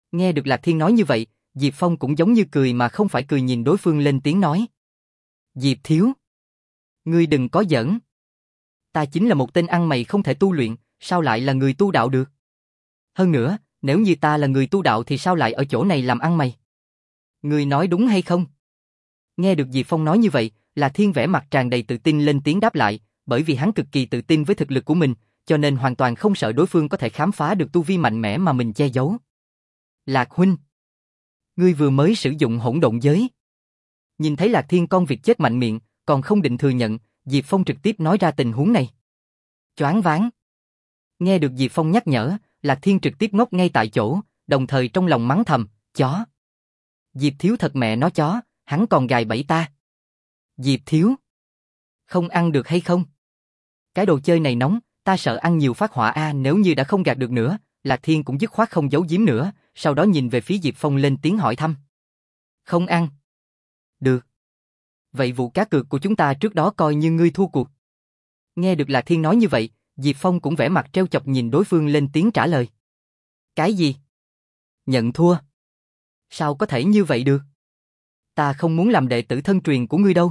Nghe được Lạc Thiên nói như vậy, Diệp Phong cũng giống như cười mà không phải cười nhìn đối phương lên tiếng nói. Diệp Thiếu, ngươi đừng có giỡn. Ta chính là một tên ăn mày không thể tu luyện, sao lại là người tu đạo được? Hơn nữa, nếu như ta là người tu đạo thì sao lại ở chỗ này làm ăn mày? Ngươi nói đúng hay không? Nghe được Diệp Phong nói như vậy, Lạc Thiên vẻ mặt tràn đầy tự tin lên tiếng đáp lại, bởi vì hắn cực kỳ tự tin với thực lực của mình, cho nên hoàn toàn không sợ đối phương có thể khám phá được tu vi mạnh mẽ mà mình che giấu. Lạc huynh, ngươi vừa mới sử dụng hỗn độn giới. Nhìn thấy Lạc Thiên con vịt chết mạnh miệng, còn không định thừa nhận, Diệp Phong trực tiếp nói ra tình huống này. Choáng váng. Nghe được Diệp Phong nhắc nhở, Lạc Thiên trực tiếp ngốc ngay tại chỗ, đồng thời trong lòng mắng thầm, chó. Diệp Thiếu thật mẹ nó chó, hắn còn gài bẫy ta. Diệp Thiếu, không ăn được hay không? Cái đồ chơi này nóng, ta sợ ăn nhiều phát hỏa a. Nếu như đã không gạt được nữa, Lạc Thiên cũng dứt khoát không giấu giếm nữa, sau đó nhìn về phía Diệp Phong lên tiếng hỏi thăm. Không ăn. Được. Vậy vụ cá cược của chúng ta trước đó coi như ngươi thua cuộc. Nghe được Lạc Thiên nói như vậy, Diệp Phong cũng vẻ mặt trêu chọc nhìn đối phương lên tiếng trả lời. Cái gì? Nhận thua? Sao có thể như vậy được? Ta không muốn làm đệ tử thân truyền của ngươi đâu.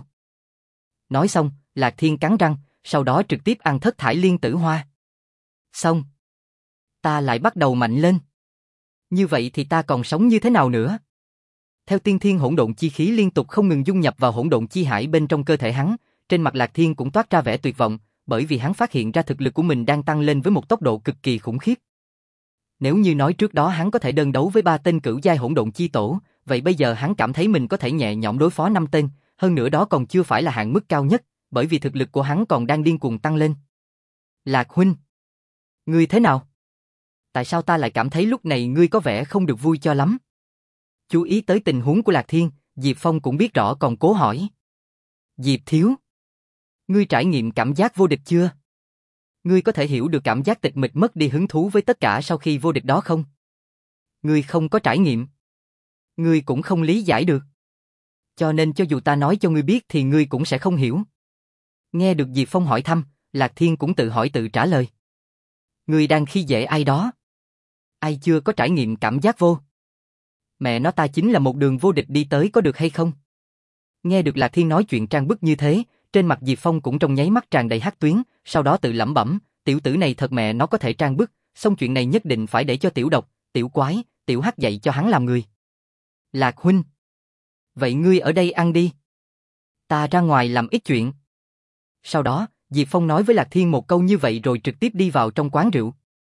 Nói xong, Lạc Thiên cắn răng, sau đó trực tiếp ăn thất thải liên tử hoa. Xong. Ta lại bắt đầu mạnh lên. Như vậy thì ta còn sống như thế nào nữa? Theo tiên thiên hỗn độn chi khí liên tục không ngừng dung nhập vào hỗn độn chi hải bên trong cơ thể hắn, trên mặt Lạc Thiên cũng toát ra vẻ tuyệt vọng, bởi vì hắn phát hiện ra thực lực của mình đang tăng lên với một tốc độ cực kỳ khủng khiếp. Nếu như nói trước đó hắn có thể đơn đấu với ba tên cửu giai hỗn độn chi tổ, vậy bây giờ hắn cảm thấy mình có thể nhẹ nhõm đối phó năm tên, hơn nữa đó còn chưa phải là hạn mức cao nhất, bởi vì thực lực của hắn còn đang điên cuồng tăng lên. Lạc huynh, ngươi thế nào? Tại sao ta lại cảm thấy lúc này ngươi có vẻ không được vui cho lắm? Chú ý tới tình huống của Lạc Thiên, Diệp Phong cũng biết rõ còn cố hỏi. Diệp Thiếu, ngươi trải nghiệm cảm giác vô địch chưa? Ngươi có thể hiểu được cảm giác tịch mịch mất đi hứng thú với tất cả sau khi vô địch đó không? Ngươi không có trải nghiệm. Ngươi cũng không lý giải được. Cho nên cho dù ta nói cho ngươi biết thì ngươi cũng sẽ không hiểu. Nghe được Diệp Phong hỏi thăm, Lạc Thiên cũng tự hỏi tự trả lời. Ngươi đang khi dễ ai đó? Ai chưa có trải nghiệm cảm giác vô? Mẹ nó ta chính là một đường vô địch đi tới có được hay không? Nghe được Lạc Thiên nói chuyện trang bức như thế, trên mặt Diệp Phong cũng trong nháy mắt tràn đầy hắc tuyến, sau đó tự lẩm bẩm, tiểu tử này thật mẹ nó có thể trang bức, xong chuyện này nhất định phải để cho tiểu độc, tiểu quái, tiểu hắc dạy cho hắn làm người. Lạc huynh, vậy ngươi ở đây ăn đi. Ta ra ngoài làm ít chuyện. Sau đó, Diệp Phong nói với Lạc Thiên một câu như vậy rồi trực tiếp đi vào trong quán rượu.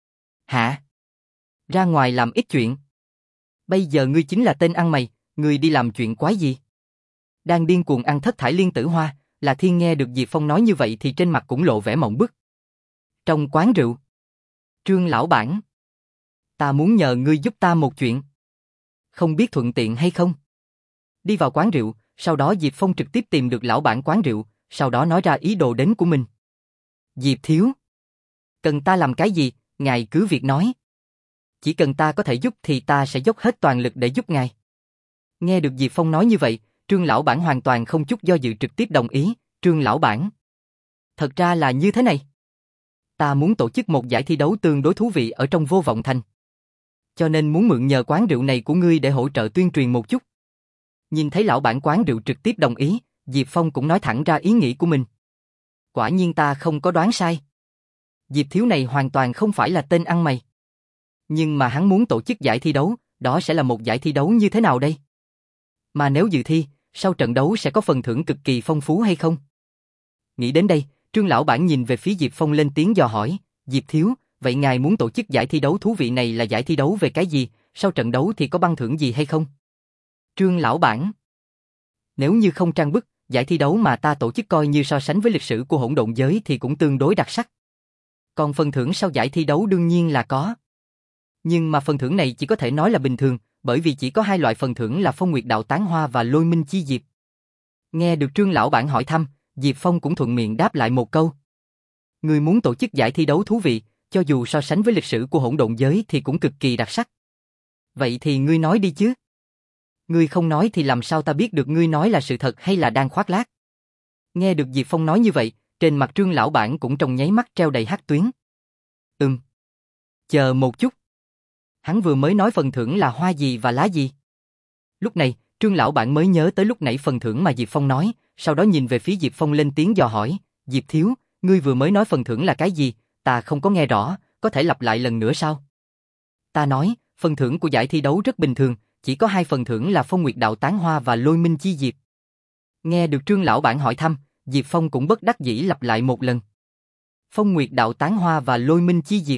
Hả? Ra ngoài làm ít chuyện? Bây giờ ngươi chính là tên ăn mày, ngươi đi làm chuyện quái gì? Đang điên cuồng ăn thất thải liên tử hoa, Lạc Thiên nghe được Diệp Phong nói như vậy thì trên mặt cũng lộ vẻ mộng bức. Trong quán rượu. Trương lão bản, ta muốn nhờ ngươi giúp ta một chuyện. Không biết thuận tiện hay không? Đi vào quán rượu, sau đó Diệp Phong trực tiếp tìm được lão bản quán rượu, sau đó nói ra ý đồ đến của mình. Diệp Thiếu, cần ta làm cái gì, ngài cứ việc nói. Chỉ cần ta có thể giúp thì ta sẽ dốc hết toàn lực để giúp ngài. Nghe được Diệp Phong nói như vậy, Trương lão bản hoàn toàn không chút do dự trực tiếp đồng ý. Trương lão bản, thật ra là như thế này. Ta muốn tổ chức một giải thi đấu tương đối thú vị ở trong Vô Vọng Thành. Cho nên muốn mượn nhờ quán rượu này của ngươi để hỗ trợ tuyên truyền một chút. Nhìn thấy lão bản quán rượu trực tiếp đồng ý, Diệp Phong cũng nói thẳng ra ý nghĩ của mình. Quả nhiên ta không có đoán sai. Diệp Thiếu này hoàn toàn không phải là tên ăn mày. Nhưng mà hắn muốn tổ chức giải thi đấu, đó sẽ là một giải thi đấu như thế nào đây? Mà nếu dự thi, sau trận đấu sẽ có phần thưởng cực kỳ phong phú hay không? Nghĩ đến đây, Trương lão bản nhìn về phía Diệp Phong lên tiếng dò hỏi, Diệp Thiếu, vậy ngài muốn tổ chức giải thi đấu thú vị này là giải thi đấu về cái gì, sau trận đấu thì có ban thưởng gì hay không? Trương lão bản, nếu như không trang bức, giải thi đấu mà ta tổ chức coi như so sánh với lịch sử của hỗn độn giới thì cũng tương đối đặc sắc. Còn phần thưởng sau giải thi đấu đương nhiên là có. Nhưng mà phần thưởng này chỉ có thể nói là bình thường, bởi vì chỉ có hai loại phần thưởng là Phong Nguyệt Đạo Tán Hoa và Lôi Minh Chi Diệp. Nghe được Trương lão bản hỏi thăm, Diệp Phong cũng thuận miệng đáp lại một câu. Người muốn tổ chức giải thi đấu thú vị, cho dù so sánh với lịch sử của hỗn độn giới thì cũng cực kỳ đặc sắc. Vậy thì ngươi nói đi chứ. Ngươi không nói thì làm sao ta biết được ngươi nói là sự thật hay là đang khoác lác. Nghe được Diệp Phong nói như vậy, trên mặt Trương lão bản cũng trong nháy mắt treo đầy hắc tuyến. Ừm. Chờ một chút. Hắn vừa mới nói phần thưởng là hoa gì và lá gì. Lúc này, Trương lão bản mới nhớ tới lúc nãy phần thưởng mà Diệp Phong nói, sau đó nhìn về phía Diệp Phong lên tiếng dò hỏi, Diệp thiếu, ngươi vừa mới nói phần thưởng là cái gì, ta không có nghe rõ, có thể lặp lại lần nữa sao? Ta nói, phần thưởng của giải thi đấu rất bình thường, chỉ có hai phần thưởng là Phong Nguyệt Đạo Tán Hoa và Lôi Minh Chi Diệp. Nghe được Trương lão bản hỏi thăm, Diệp Phong cũng bất đắc dĩ lặp lại một lần. Phong Nguyệt Đạo Tán Hoa và Lôi Minh Chi Diệp.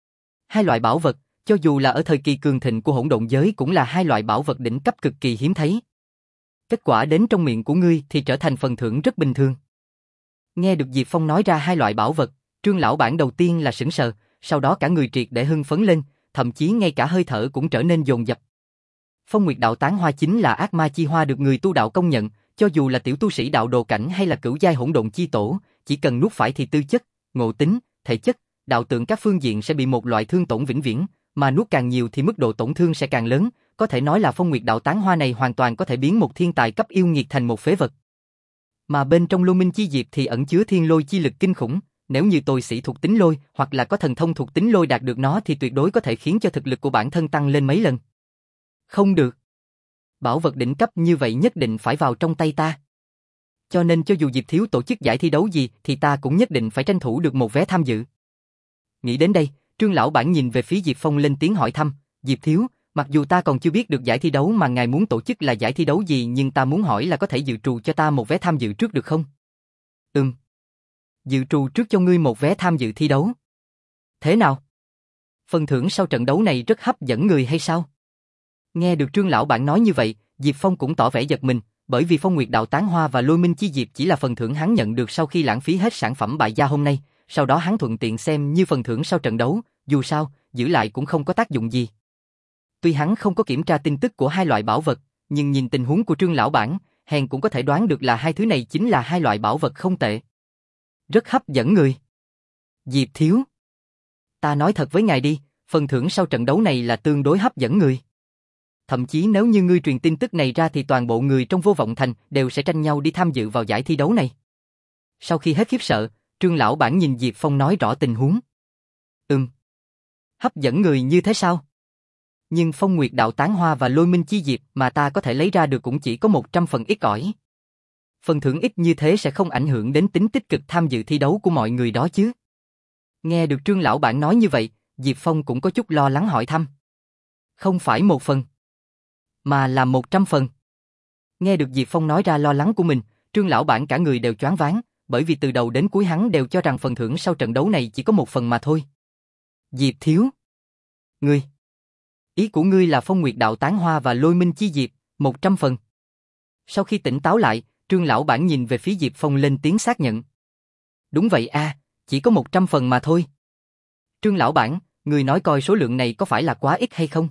Hai loại bảo vật, cho dù là ở thời kỳ cường thịnh của hỗn độn giới cũng là hai loại bảo vật đỉnh cấp cực kỳ hiếm thấy. Kết quả đến trong miệng của ngươi thì trở thành phần thưởng rất bình thường. Nghe được Diệp Phong nói ra hai loại bảo vật, Trương lão bản đầu tiên là sững sờ, sau đó cả người triệt để hưng phấn lên, thậm chí ngay cả hơi thở cũng trở nên dồn dập. Phong Nguyệt Đạo Tán Hoa chính là ác ma chi hoa được người tu đạo công nhận, cho dù là tiểu tu sĩ đạo đồ cảnh hay là cửu giai hỗn độn chi tổ, chỉ cần nuốt phải thì tư chất, ngộ tính, thể chất, đạo tượng các phương diện sẽ bị một loại thương tổn vĩnh viễn, mà nuốt càng nhiều thì mức độ tổn thương sẽ càng lớn, có thể nói là Phong Nguyệt Đạo Tán Hoa này hoàn toàn có thể biến một thiên tài cấp yêu nghiệt thành một phế vật. Mà bên trong Lôi Minh Chi Diệp thì ẩn chứa thiên lôi chi lực kinh khủng, nếu như tôi sĩ thuộc tính lôi hoặc là có thần thông thuộc tính lôi đạt được nó thì tuyệt đối có thể khiến cho thực lực của bản thân tăng lên mấy lần. Không được. Bảo vật đỉnh cấp như vậy nhất định phải vào trong tay ta. Cho nên cho dù Diệp thiếu tổ chức giải thi đấu gì thì ta cũng nhất định phải tranh thủ được một vé tham dự. Nghĩ đến đây, Trương lão bản nhìn về phía Diệp Phong lên tiếng hỏi thăm, Diệp thiếu, mặc dù ta còn chưa biết được giải thi đấu mà ngài muốn tổ chức là giải thi đấu gì nhưng ta muốn hỏi là có thể dự trù cho ta một vé tham dự trước được không? Ừm. Dự trù trước cho ngươi một vé tham dự thi đấu. Thế nào? Phần thưởng sau trận đấu này rất hấp dẫn người hay sao? Nghe được Trương lão bản nói như vậy, Diệp Phong cũng tỏ vẻ giật mình, bởi vì Phong Nguyệt Đạo Tán Hoa và Lôi Minh Chi Diệp chỉ là phần thưởng hắn nhận được sau khi lãng phí hết sản phẩm bại gia hôm nay, sau đó hắn thuận tiện xem như phần thưởng sau trận đấu, dù sao, giữ lại cũng không có tác dụng gì. Tuy hắn không có kiểm tra tin tức của hai loại bảo vật, nhưng nhìn tình huống của Trương lão bản, hèn cũng có thể đoán được là hai thứ này chính là hai loại bảo vật không tệ. Rất hấp dẫn người. Diệp thiếu. Ta nói thật với ngài đi, phần thưởng sau trận đấu này là tương đối hấp dẫn người. Thậm chí nếu như ngươi truyền tin tức này ra thì toàn bộ người trong Vô Vọng Thành đều sẽ tranh nhau đi tham dự vào giải thi đấu này. Sau khi hết khiếp sợ, Trương lão bản nhìn Diệp Phong nói rõ tình huống. Ừm. Hấp dẫn người như thế sao? Nhưng Phong Nguyệt Đạo Tán Hoa và Lôi Minh Chi Diệp mà ta có thể lấy ra được cũng chỉ có một trăm phần ít ỏi. Phần thưởng ít như thế sẽ không ảnh hưởng đến tính tích cực tham dự thi đấu của mọi người đó chứ. Nghe được Trương lão bản nói như vậy, Diệp Phong cũng có chút lo lắng hỏi thăm. Không phải một phần, mà là một trăm phần. Nghe được Diệp Phong nói ra lo lắng của mình, Trương lão bản cả người đều choáng váng, bởi vì từ đầu đến cuối hắn đều cho rằng phần thưởng sau trận đấu này chỉ có một phần mà thôi. Diệp thiếu. Ngươi. Ý của ngươi là Phong Nguyệt Đạo Tán Hoa và Lôi Minh Chi Diệp, một trăm phần. Sau khi tỉnh táo lại, Trương lão bản nhìn về phía Diệp Phong lên tiếng xác nhận. Đúng vậy a, à, chỉ có một trăm phần mà thôi. Trương lão bản, ngươi nói coi số lượng này có phải là quá ít hay không?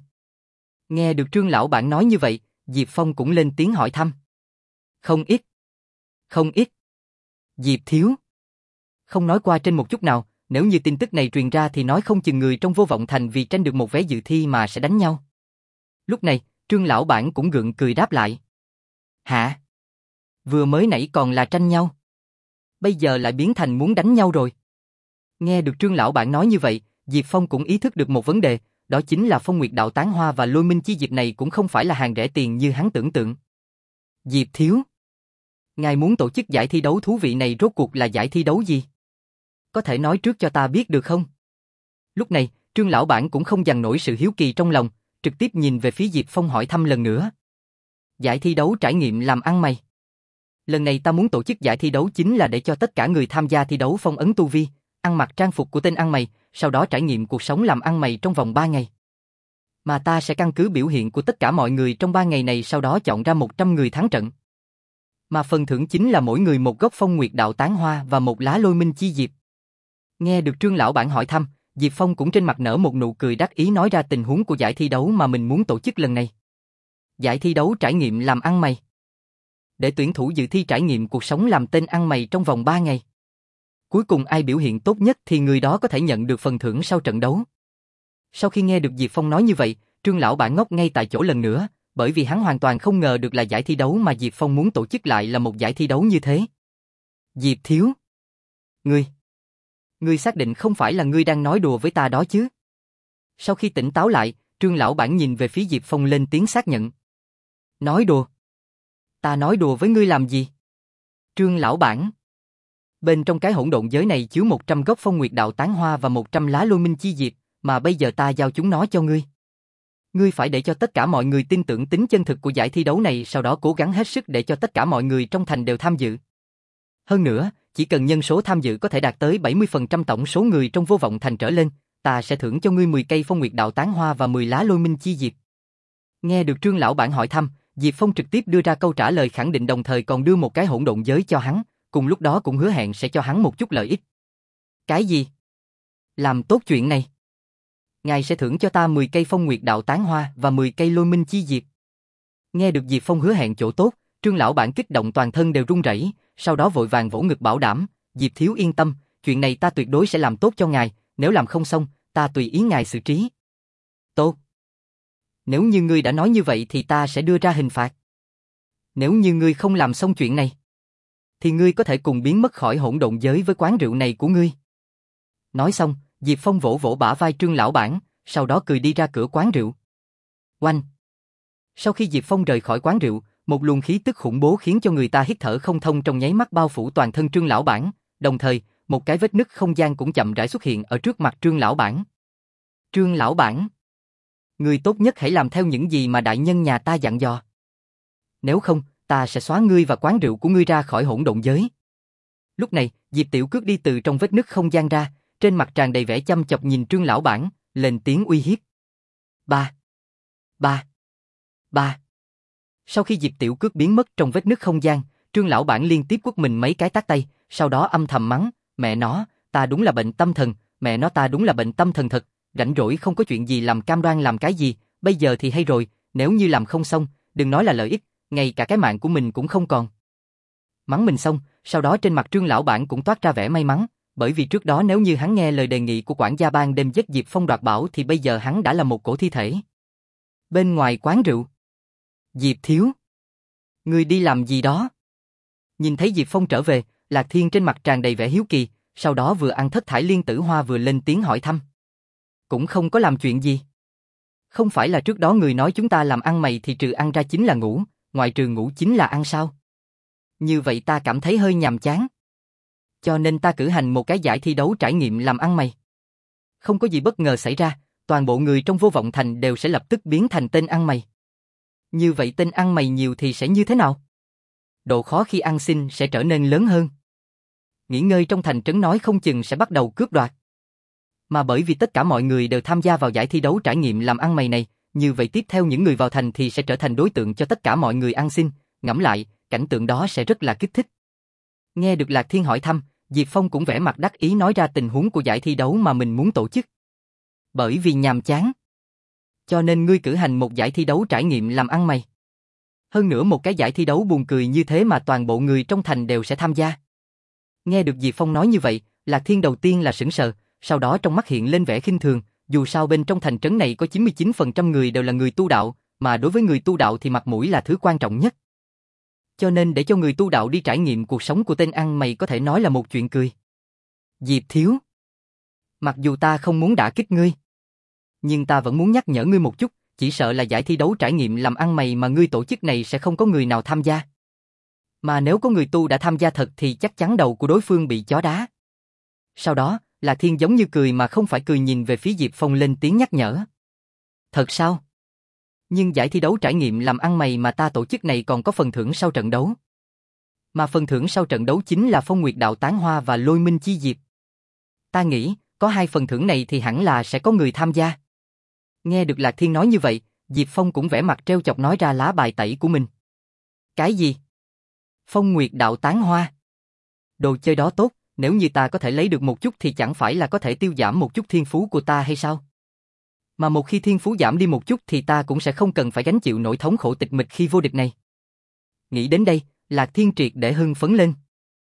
Nghe được Trương lão bản nói như vậy, Diệp Phong cũng lên tiếng hỏi thăm. Không ít. Không ít. Diệp thiếu. Không nói qua trên một chút nào, nếu như tin tức này truyền ra thì nói không chừng người trong Vô Vọng Thành vì tranh được một vé dự thi mà sẽ đánh nhau. Lúc này, Trương lão bản cũng gượng cười đáp lại. Hả? Vừa mới nãy còn là tranh nhau. Bây giờ lại biến thành muốn đánh nhau rồi. Nghe được Trương lão bản nói như vậy, Diệp Phong cũng ý thức được một vấn đề, đó chính là Phong Nguyệt Đạo Tán Hoa và Lôi Minh Chi Diệp này cũng không phải là hàng rẻ tiền như hắn tưởng tượng. Diệp thiếu. Ngài muốn tổ chức giải thi đấu thú vị này rốt cuộc là giải thi đấu gì? Có thể nói trước cho ta biết được không? Lúc này, Trương lão bản cũng không dằn nổi sự hiếu kỳ trong lòng, trực tiếp nhìn về phía Diệp Phong hỏi thăm lần nữa. Giải thi đấu trải nghiệm làm ăn mày. Lần này ta muốn tổ chức giải thi đấu chính là để cho tất cả người tham gia thi đấu phong ấn tu vi, ăn mặc trang phục của tên ăn mày, sau đó trải nghiệm cuộc sống làm ăn mày trong vòng ba ngày. Mà ta sẽ căn cứ biểu hiện của tất cả mọi người trong ba ngày này sau đó chọn ra một trăm người thắng trận. Mà phần thưởng chính là mỗi người một gốc Phong Nguyệt Đạo Tán Hoa và một lá Lôi Minh Chi Diệp. Nghe được Trương lão bản hỏi thăm, Diệp Phong cũng trên mặt nở một nụ cười đắc ý nói ra tình huống của giải thi đấu mà mình muốn tổ chức lần này. Giải thi đấu trải nghiệm làm ăn mày. Để tuyển thủ dự thi trải nghiệm cuộc sống làm tên ăn mày trong vòng ba ngày. Cuối cùng ai biểu hiện tốt nhất thì người đó có thể nhận được phần thưởng sau trận đấu. Sau khi nghe được Diệp Phong nói như vậy, Trương lão bản ngốc ngay tại chỗ lần nữa, bởi vì hắn hoàn toàn không ngờ được là giải thi đấu mà Diệp Phong muốn tổ chức lại là một giải thi đấu như thế. Diệp thiếu. Ngươi. Ngươi xác định không phải là ngươi đang nói đùa với ta đó chứ? Sau khi tỉnh táo lại, Trương lão bản nhìn về phía Diệp Phong lên tiếng xác nhận. Nói đùa? Ta nói đùa với ngươi làm gì? Trương lão bản. Bên trong cái hỗn độn giới này chứa một trăm gốc phong nguyệt đạo tán hoa và một trăm lá lôi minh chi diệp, mà bây giờ ta giao chúng nó cho ngươi. Ngươi phải để cho tất cả mọi người tin tưởng tính chân thực của giải thi đấu này, sau đó cố gắng hết sức để cho tất cả mọi người trong thành đều tham dự. Hơn nữa, chỉ cần nhân số tham dự có thể đạt tới bảy mươi phần trăm tổng số người trong vô vọng thành trở lên, ta sẽ thưởng cho ngươi mười cây phong nguyệt đạo tán hoa và mười lá lôi minh chi diệp. Nghe được Trương lão bản hỏi thăm, Diệp Phong trực tiếp đưa ra câu trả lời khẳng định, đồng thời còn đưa một cái hỗn độn giới cho hắn, cùng lúc đó cũng hứa hẹn sẽ cho hắn một chút lợi ích. Cái gì? Làm tốt chuyện này. Ngài sẽ thưởng cho ta mười cây phong nguyệt đạo tán hoa và mười cây lôi minh chi diệp. Nghe được Diệp Phong hứa hẹn chỗ tốt, Trương lão bản kích động toàn thân đều run rẩy, sau đó vội vàng vỗ ngực bảo đảm, Diệp thiếu yên tâm, chuyện này ta tuyệt đối sẽ làm tốt cho ngài, nếu làm không xong, ta tùy ý ngài xử trí. Tốt. Nếu như ngươi đã nói như vậy thì ta sẽ đưa ra hình phạt. Nếu như ngươi không làm xong chuyện này, thì ngươi có thể cùng biến mất khỏi hỗn độn giới với quán rượu này của ngươi. Nói xong, Diệp Phong vỗ vỗ bả vai Trương lão bản, sau đó cười đi ra cửa quán rượu. Oanh! Sau khi Diệp Phong rời khỏi quán rượu, một luồng khí tức khủng bố khiến cho người ta hít thở không thông trong nháy mắt bao phủ toàn thân Trương lão bản, đồng thời, một cái vết nứt không gian cũng chậm rãi xuất hiện ở trước mặt Trương lão bản. Trương lão bản, ngươi tốt nhất hãy làm theo những gì mà đại nhân nhà ta dặn dò. Nếu không, ta sẽ xóa ngươi và quán rượu của ngươi ra khỏi hỗn độn giới. Lúc này, Diệp Tiểu Cước đi từ trong vết nứt không gian ra, trên mặt tràn đầy vẻ chăm chọc nhìn Trương lão bản, lên tiếng uy hiếp. Ba, ba, ba. Sau khi Diệp Tiểu Cước biến mất trong vết nứt không gian, Trương lão bản liên tiếp quất mình mấy cái tát tay, sau đó âm thầm mắng, mẹ nó, ta đúng là bệnh tâm thần, mẹ nó ta đúng là bệnh tâm thần thật, rảnh rỗi không có chuyện gì làm cam đoan làm cái gì, bây giờ thì hay rồi, nếu như làm không xong, đừng nói là lợi ích, ngay cả cái mạng của mình cũng không còn. Mắng mình xong, sau đó trên mặt Trương lão bản cũng toát ra vẻ may mắn, bởi vì trước đó nếu như hắn nghe lời đề nghị của quản gia ban đêm giết Diệp Phong đoạt bảo thì bây giờ hắn đã là một cổ thi thể. Bên ngoài quán rượu, Diệp thiếu, ngươi đi làm gì đó? Nhìn thấy Diệp Phong trở về, Lạc Thiên trên mặt tràn đầy vẻ hiếu kỳ, sau đó vừa ăn thất thải liên tử hoa vừa lên tiếng hỏi thăm. Cũng không có làm chuyện gì. Không phải là trước đó người nói chúng ta làm ăn mày thì trừ ăn ra chính là ngủ, ngoại trừ ngủ chính là ăn sao? Như vậy ta cảm thấy hơi nhàm chán. Cho nên ta cử hành một cái giải thi đấu trải nghiệm làm ăn mày. Không có gì bất ngờ xảy ra, toàn bộ người trong vô vọng thành đều sẽ lập tức biến thành tên ăn mày. Như vậy tên ăn mày nhiều thì sẽ như thế nào? Độ khó khi ăn xin sẽ trở nên lớn hơn. Nghỉ ngơi trong thành trấn nói không chừng sẽ bắt đầu cướp đoạt. Mà bởi vì tất cả mọi người đều tham gia vào giải thi đấu trải nghiệm làm ăn mày này, như vậy tiếp theo những người vào thành thì sẽ trở thành đối tượng cho tất cả mọi người ăn xin, ngẫm lại, cảnh tượng đó sẽ rất là kích thích. Nghe được Lạc Thiên hỏi thăm, Diệp Phong cũng vẻ mặt đắc ý nói ra tình huống của giải thi đấu mà mình muốn tổ chức. Bởi vì nhàm chán, cho nên ngươi cử hành một giải thi đấu trải nghiệm làm ăn mày. Hơn nữa một cái giải thi đấu buồn cười như thế mà toàn bộ người trong thành đều sẽ tham gia. Nghe được Diệp Phong nói như vậy, Lạc Thiên đầu tiên là sững sờ, sau đó trong mắt hiện lên vẻ khinh thường, dù sao bên trong thành trấn này có chín mươi chín phần trăm người đều là người tu đạo, mà đối với người tu đạo thì mặt mũi là thứ quan trọng nhất. Cho nên để cho người tu đạo đi trải nghiệm cuộc sống của tên ăn mày có thể nói là một chuyện cười. Diệp thiếu, mặc dù ta không muốn đả kích ngươi, nhưng ta vẫn muốn nhắc nhở ngươi một chút, chỉ sợ là giải thi đấu trải nghiệm làm ăn mày mà ngươi tổ chức này sẽ không có người nào tham gia. Mà nếu có người tu đã tham gia thật thì chắc chắn đầu của đối phương bị chó đá. Sau đó, Lạc Thiên giống như cười mà không phải cười nhìn về phía Diệp Phong lên tiếng nhắc nhở. Thật sao? Nhưng giải thi đấu trải nghiệm làm ăn mày mà ta tổ chức này còn có phần thưởng sau trận đấu. Mà phần thưởng sau trận đấu chính là phong nguyệt đạo tán hoa và lôi minh chi diệp. Ta nghĩ, có hai phần thưởng này thì hẳn là sẽ có người tham gia. Nghe được Lạc Thiên nói như vậy, Diệp Phong cũng vẻ mặt trêu chọc nói ra lá bài tẩy của mình. Cái gì? Phong nguyệt đạo tán hoa? Đồ chơi đó tốt, nếu như ta có thể lấy được một chút thì chẳng phải là có thể tiêu giảm một chút thiên phú của ta hay sao? Mà một khi thiên phú giảm đi một chút thì ta cũng sẽ không cần phải gánh chịu nỗi thống khổ tịch mịch khi vô địch này. Nghĩ đến đây, Lạc Thiên triệt để hưng phấn lên.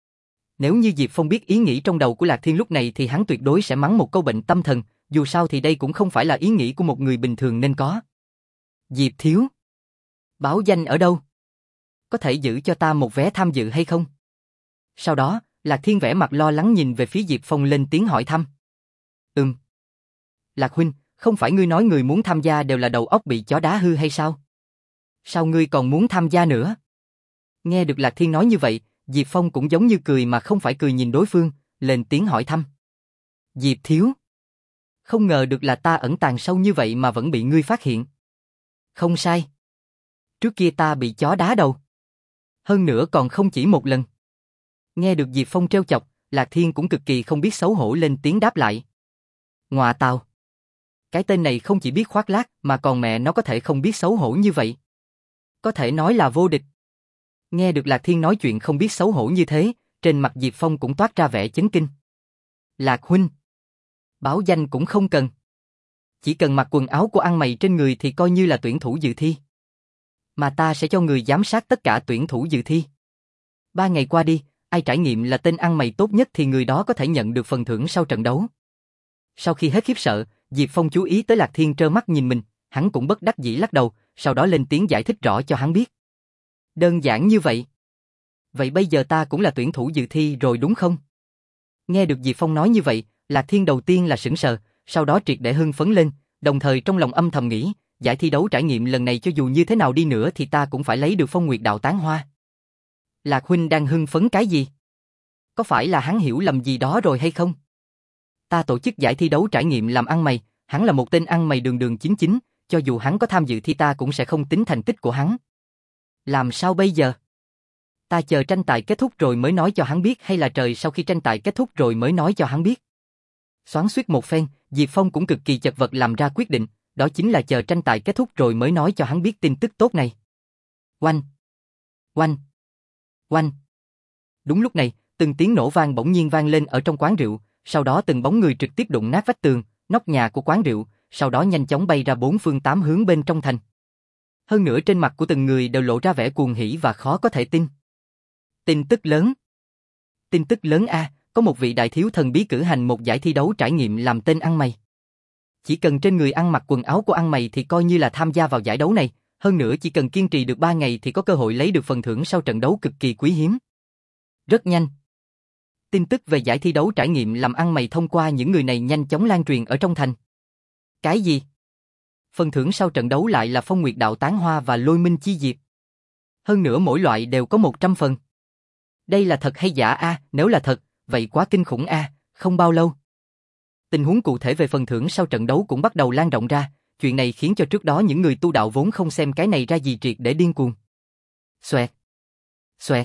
Nếu như Diệp Phong biết ý nghĩ trong đầu của Lạc Thiên lúc này thì hắn tuyệt đối sẽ mắng một câu bệnh tâm thần, dù sao thì đây cũng không phải là ý nghĩ của một người bình thường nên có. Diệp thiếu, báo danh ở đâu? Có thể giữ cho ta một vé tham dự hay không? Sau đó, Lạc Thiên vẻ mặt lo lắng nhìn về phía Diệp Phong lên tiếng hỏi thăm. Ừm. Lạc huynh, Không phải ngươi nói người muốn tham gia đều là đầu óc bị chó đá hư hay sao? Sao ngươi còn muốn tham gia nữa? Nghe được Lạc Thiên nói như vậy, Diệp Phong cũng giống như cười mà không phải cười nhìn đối phương, lên tiếng hỏi thăm. Diệp thiếu. Không ngờ được là ta ẩn tàng sâu như vậy mà vẫn bị ngươi phát hiện. Không sai. Trước kia ta bị chó đá đầu. Hơn nữa còn không chỉ một lần. Nghe được Diệp Phong trêu chọc, Lạc Thiên cũng cực kỳ không biết xấu hổ lên tiếng đáp lại. Ngọa tào. Cái tên này không chỉ biết khoác lác mà còn mẹ nó có thể không biết xấu hổ như vậy. Có thể nói là vô địch. Nghe được Lạc Thiên nói chuyện không biết xấu hổ như thế, trên mặt Diệp Phong cũng toát ra vẻ chấn kinh. Lạc huynh. Báo danh cũng không cần. Chỉ cần mặc quần áo của ăn mày trên người thì coi như là tuyển thủ dự thi. Mà ta sẽ cho người giám sát tất cả tuyển thủ dự thi. Ba ngày qua đi, ai trải nghiệm là tên ăn mày tốt nhất thì người đó có thể nhận được phần thưởng sau trận đấu. Sau khi hết khiếp sợ, Diệp Phong chú ý tới Lạc Thiên trơ mắt nhìn mình, hắn cũng bất đắc dĩ lắc đầu, sau đó lên tiếng giải thích rõ cho hắn biết. Đơn giản như vậy. Vậy bây giờ ta cũng là tuyển thủ dự thi rồi đúng không? Nghe được Diệp Phong nói như vậy, Lạc Thiên đầu tiên là sững sờ, sau đó triệt để hưng phấn lên, đồng thời trong lòng âm thầm nghĩ, giải thi đấu trải nghiệm lần này cho dù như thế nào đi nữa thì ta cũng phải lấy được Phong Nguyệt Đạo Tán Hoa. Lạc huynh đang hưng phấn cái gì? Có phải là hắn hiểu lầm gì đó rồi hay không? Ta tổ chức giải thi đấu trải nghiệm làm ăn mày, hắn là một tên ăn mày đường đường chính chính, cho dù hắn có tham dự thì ta cũng sẽ không tính thành tích của hắn. Làm sao bây giờ? Ta chờ tranh tài kết thúc rồi mới nói cho hắn biết hay là trời sau khi tranh tài kết thúc rồi mới nói cho hắn biết? Xoắn xuýt một phen, Diệp Phong cũng cực kỳ chật vật làm ra quyết định, đó chính là chờ tranh tài kết thúc rồi mới nói cho hắn biết tin tức tốt này. Oanh! Oanh! Oanh! Đúng lúc này, từng tiếng nổ vang bỗng nhiên vang lên ở trong quán rượu, sau đó từng bóng người trực tiếp đụng nát vách tường, nóc nhà của quán rượu, sau đó nhanh chóng bay ra bốn phương tám hướng bên trong thành. Hơn nữa trên mặt của từng người đều lộ ra vẻ cuồng hỉ và khó có thể tin. Tin tức lớn. Tin tức lớn a, có một vị đại thiếu thần bí cử hành một giải thi đấu trải nghiệm làm tên ăn mày. Chỉ cần trên người ăn mặc quần áo của ăn mày thì coi như là tham gia vào giải đấu này, hơn nữa chỉ cần kiên trì được ba ngày thì có cơ hội lấy được phần thưởng sau trận đấu cực kỳ quý hiếm. Rất nhanh. Tin tức về giải thi đấu trải nghiệm làm ăn mày thông qua những người này nhanh chóng lan truyền ở trong thành. Cái gì? Phần thưởng sau trận đấu lại là Phong Nguyệt Đạo Tán Hoa và Lôi Minh Chi Diệp. Hơn nữa mỗi loại đều có một trăm phần. Đây là thật hay giả a? Nếu là thật, vậy quá kinh khủng a, không bao lâu. Tình huống cụ thể về phần thưởng sau trận đấu cũng bắt đầu lan rộng ra, chuyện này khiến cho trước đó những người tu đạo vốn không xem cái này ra gì triệt để điên cuồng. Xoẹt, xoẹt,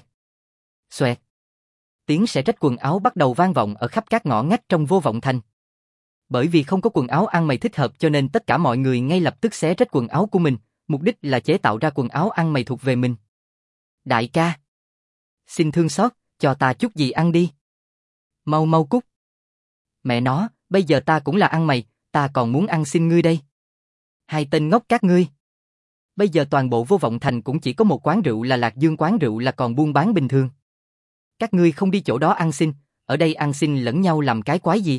xoẹt. Tiếng xẻ rách quần áo bắt đầu vang vọng ở khắp các ngõ ngách trong Vô Vọng Thành. Bởi vì không có quần áo ăn mày thích hợp cho nên tất cả mọi người ngay lập tức xé rách quần áo của mình, mục đích là chế tạo ra quần áo ăn mày thuộc về mình. Đại ca, xin thương xót, cho ta chút gì ăn đi. Mau mau cút. Mẹ nó, bây giờ ta cũng là ăn mày, ta còn muốn ăn xin ngươi đây. Hai tên ngốc các ngươi. Bây giờ toàn bộ Vô Vọng Thành cũng chỉ có một quán rượu là Lạc Dương quán rượu là còn buôn bán bình thường. Các ngươi không đi chỗ đó ăn xin, ở đây ăn xin lẫn nhau làm cái quái gì?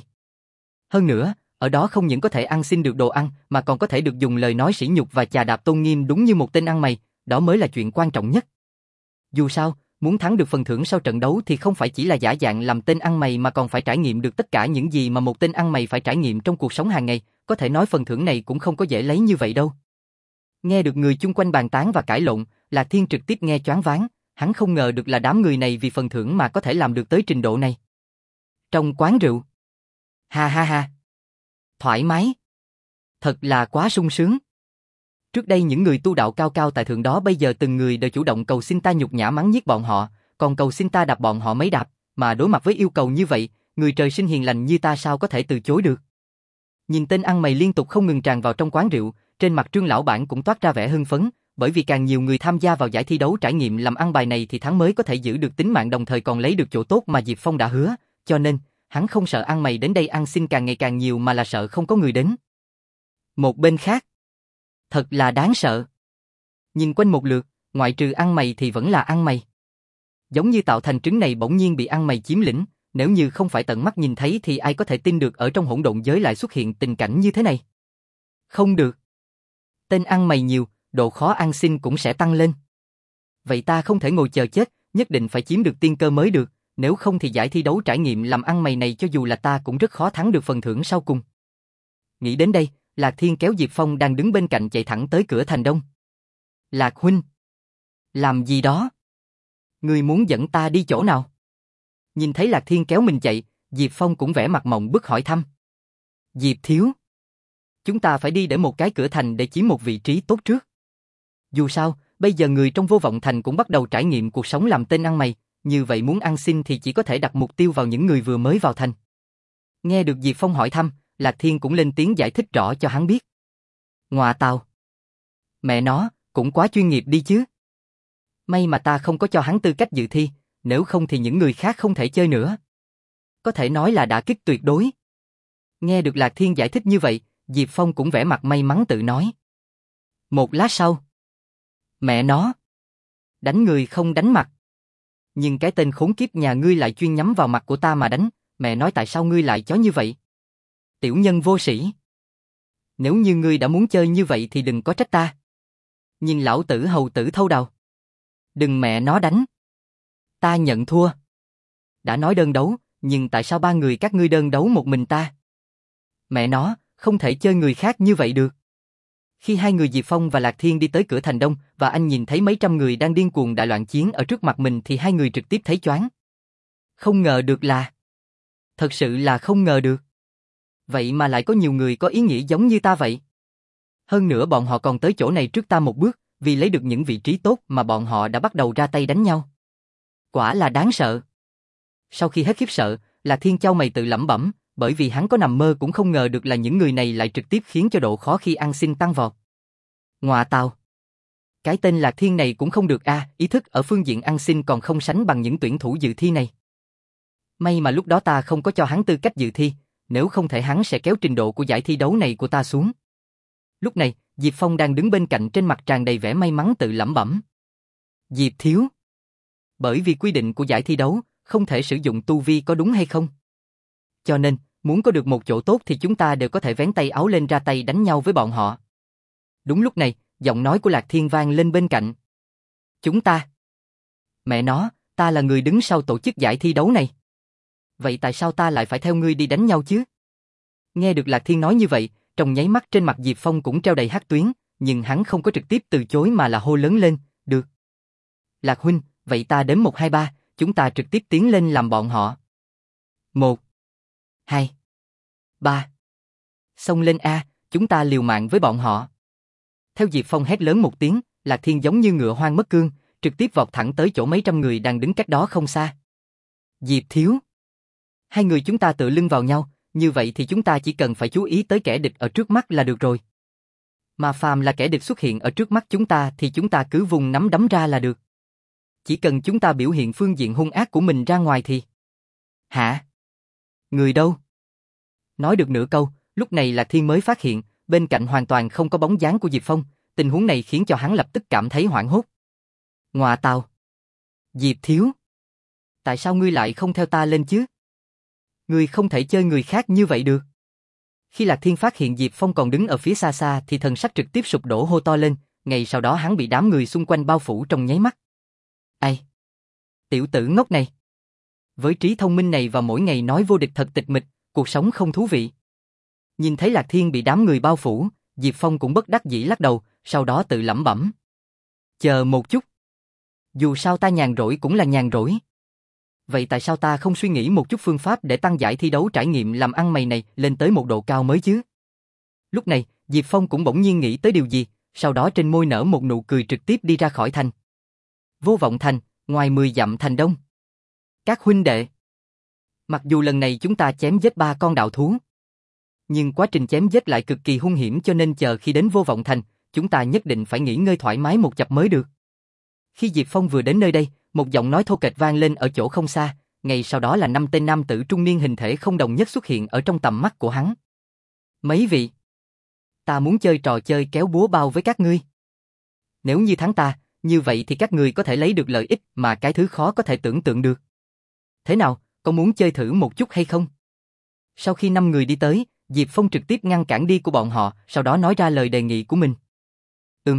Hơn nữa, ở đó không những có thể ăn xin được đồ ăn mà còn có thể được dùng lời nói sỉ nhục và chà đạp tôn nghiêm đúng như một tên ăn mày, đó mới là chuyện quan trọng nhất. Dù sao, muốn thắng được phần thưởng sau trận đấu thì không phải chỉ là giả dạng làm tên ăn mày mà còn phải trải nghiệm được tất cả những gì mà một tên ăn mày phải trải nghiệm trong cuộc sống hàng ngày, có thể nói phần thưởng này cũng không có dễ lấy như vậy đâu. Nghe được người chung quanh bàn tán và cãi lộn, Lạc Thiên trực tiếp nghe choáng váng, hắn không ngờ được là đám người này vì phần thưởng mà có thể làm được tới trình độ này. Trong quán rượu. Ha ha ha. Thoải mái. Thật là quá sung sướng. Trước đây những người tu đạo cao cao tại thượng đó bây giờ từng người đều chủ động cầu xin ta nhục nhã mắng nhiếc bọn họ, còn cầu xin ta đạp bọn họ mấy đạp, mà đối mặt với yêu cầu như vậy, người trời sinh hiền lành như ta sao có thể từ chối được. Nhìn tên ăn mày liên tục không ngừng tràn vào trong quán rượu, trên mặt Trương lão bản cũng toát ra vẻ hưng phấn, bởi vì càng nhiều người tham gia vào giải thi đấu trải nghiệm làm ăn bài này thì thắng mới có thể giữ được tính mạng đồng thời còn lấy được chỗ tốt mà Diệp Phong đã hứa, cho nên, hắn không sợ ăn mày đến đây ăn xin càng ngày càng nhiều mà là sợ không có người đến. Một bên khác, thật là đáng sợ. Nhìn quanh một lượt, ngoại trừ ăn mày thì vẫn là ăn mày. Giống như tạo thành trứng này bỗng nhiên bị ăn mày chiếm lĩnh, nếu như không phải tận mắt nhìn thấy thì ai có thể tin được ở trong hỗn độn giới lại xuất hiện tình cảnh như thế này. Không được. Tên ăn mày nhiều, độ khó ăn xin cũng sẽ tăng lên. Vậy ta không thể ngồi chờ chết, nhất định phải chiếm được tiên cơ mới được, nếu không thì giải thi đấu trải nghiệm làm ăn mày này cho dù là ta cũng rất khó thắng được phần thưởng sau cùng. Nghĩ đến đây, Lạc Thiên kéo Diệp Phong đang đứng bên cạnh chạy thẳng tới cửa thành đông. Lạc huynh! Làm gì đó? Ngươi muốn dẫn ta đi chỗ nào? Nhìn thấy Lạc Thiên kéo mình chạy, Diệp Phong cũng vẻ mặt mộng bức hỏi thăm. Diệp thiếu! Chúng ta phải đi để một cái cửa thành để chiếm một vị trí tốt trước. Dù sao, bây giờ người trong Vô Vọng Thành cũng bắt đầu trải nghiệm cuộc sống làm tên ăn mày, như vậy muốn ăn xin thì chỉ có thể đặt mục tiêu vào những người vừa mới vào thành. Nghe được Diệp Phong hỏi thăm, Lạc Thiên cũng lên tiếng giải thích rõ cho hắn biết. Ngoà tào! Mẹ nó, cũng quá chuyên nghiệp đi chứ. May mà ta không có cho hắn tư cách dự thi, nếu không thì những người khác không thể chơi nữa. Có thể nói là đả kích tuyệt đối. Nghe được Lạc Thiên giải thích như vậy, Diệp Phong cũng vẻ mặt may mắn tự nói. Một lát sau. Mẹ nó! Đánh người không đánh mặt. Nhưng cái tên khốn kiếp nhà ngươi lại chuyên nhắm vào mặt của ta mà đánh, mẹ nói tại sao ngươi lại chó như vậy? Tiểu nhân vô sĩ. Nếu như ngươi đã muốn chơi như vậy thì đừng có trách ta. Nhìn lão tử hầu tử thâu đầu. Đừng mẹ nó đánh. Ta nhận thua. Đã nói đơn đấu, nhưng tại sao ba người các ngươi đơn đấu một mình ta? Mẹ nó, không thể chơi người khác như vậy được. Khi hai người Diệp Phong và Lạc Thiên đi tới cửa thành đông và anh nhìn thấy mấy trăm người đang điên cuồng đại loạn chiến ở trước mặt mình thì hai người trực tiếp thấy choáng. Không ngờ được là... Thật sự là không ngờ được. Vậy mà lại có nhiều người có ý nghĩa giống như ta vậy. Hơn nữa bọn họ còn tới chỗ này trước ta một bước, vì lấy được những vị trí tốt mà bọn họ đã bắt đầu ra tay đánh nhau. Quả là đáng sợ. Sau khi hết khiếp sợ, Lạc Thiên chau mày tự lẩm bẩm, bởi vì hắn có nằm mơ cũng không ngờ được là những người này lại trực tiếp khiến cho độ khó khi ăn xin tăng vọt. Ngoà tào! Cái tên Lạc Thiên này cũng không được a, à, ý thức ở phương diện ăn xin còn không sánh bằng những tuyển thủ dự thi này. May mà lúc đó ta không có cho hắn tư cách dự thi, nếu không thể hắn sẽ kéo trình độ của giải thi đấu này của ta xuống. Lúc này, Diệp Phong đang đứng bên cạnh trên mặt tràn đầy vẻ may mắn tự lẩm bẩm. Diệp thiếu! Bởi vì quy định của giải thi đấu, không thể sử dụng tu vi có đúng hay không? Cho nên, muốn có được một chỗ tốt thì chúng ta đều có thể vén tay áo lên ra tay đánh nhau với bọn họ. Đúng lúc này, giọng nói của Lạc Thiên vang lên bên cạnh. Chúng ta? Mẹ nó, ta là người đứng sau tổ chức giải thi đấu này. Vậy tại sao ta lại phải theo ngươi đi đánh nhau chứ? Nghe được Lạc Thiên nói như vậy, trong nháy mắt trên mặt Diệp Phong cũng treo đầy hắc tuyến, nhưng hắn không có trực tiếp từ chối mà là hô lớn lên, được. Lạc huynh, vậy ta đếm một hai ba, chúng ta trực tiếp tiến lên làm bọn họ. Một, hai, ba. Xông lên a, chúng ta liều mạng với bọn họ. Theo Diệp Phong hét lớn một tiếng, Lạc Thiên giống như ngựa hoang mất cương, trực tiếp vọt thẳng tới chỗ mấy trăm người đang đứng cách đó không xa. Diệp thiếu! Hai người chúng ta tựa lưng vào nhau, như vậy thì chúng ta chỉ cần phải chú ý tới kẻ địch ở trước mắt là được rồi. Mà phàm là kẻ địch xuất hiện ở trước mắt chúng ta thì chúng ta cứ vùng nắm đấm ra là được. Chỉ cần chúng ta biểu hiện phương diện hung ác của mình ra ngoài thì... Hả? Người đâu? Nói được nửa câu, lúc này Lạc Thiên mới phát hiện, bên cạnh hoàn toàn không có bóng dáng của Diệp Phong, tình huống này khiến cho hắn lập tức cảm thấy hoảng hốt. Ngoà tào! Diệp thiếu! Tại sao ngươi lại không theo ta lên chứ? Ngươi không thể chơi người khác như vậy được. Khi Lạc Thiên phát hiện Diệp Phong còn đứng ở phía xa xa thì thần sắc trực tiếp sụp đổ hô to lên, ngay sau đó hắn bị đám người xung quanh bao phủ trong nháy mắt. Ai? Tiểu tử ngốc này! Với trí thông minh này và mỗi ngày nói vô địch thật tịch mịch, cuộc sống không thú vị. Nhìn thấy Lạc Thiên bị đám người bao phủ, Diệp Phong cũng bất đắc dĩ lắc đầu, sau đó tự lẩm bẩm. Chờ một chút. Dù sao ta nhàn rỗi cũng là nhàn rỗi. Vậy tại sao ta không suy nghĩ một chút phương pháp để tăng giải thi đấu trải nghiệm làm ăn mày này lên tới một độ cao mới chứ? Lúc này, Diệp Phong cũng bỗng nhiên nghĩ tới điều gì, sau đó trên môi nở một nụ cười trực tiếp đi ra khỏi thành. Vô Vọng Thành, ngoài mười dặm thành đông. Các huynh đệ. Mặc dù lần này chúng ta chém giết ba con đạo thú, nhưng quá trình chém giết lại cực kỳ hung hiểm cho nên chờ khi đến Vô Vọng Thành, chúng ta nhất định phải nghỉ ngơi thoải mái một chập mới được. Khi Diệp Phong vừa đến nơi đây, một giọng nói thô kệch vang lên ở chỗ không xa, ngay sau đó là năm tên nam tử trung niên hình thể không đồng nhất xuất hiện ở trong tầm mắt của hắn. Mấy vị, ta muốn chơi trò chơi kéo búa bao với các ngươi. Nếu như thắng ta, như vậy thì các ngươi có thể lấy được lợi ích mà cái thứ khó có thể tưởng tượng được. Thế nào, có muốn chơi thử một chút hay không? Sau khi năm người đi tới, Diệp Phong trực tiếp ngăn cản đi của bọn họ, sau đó nói ra lời đề nghị của mình. Ừm.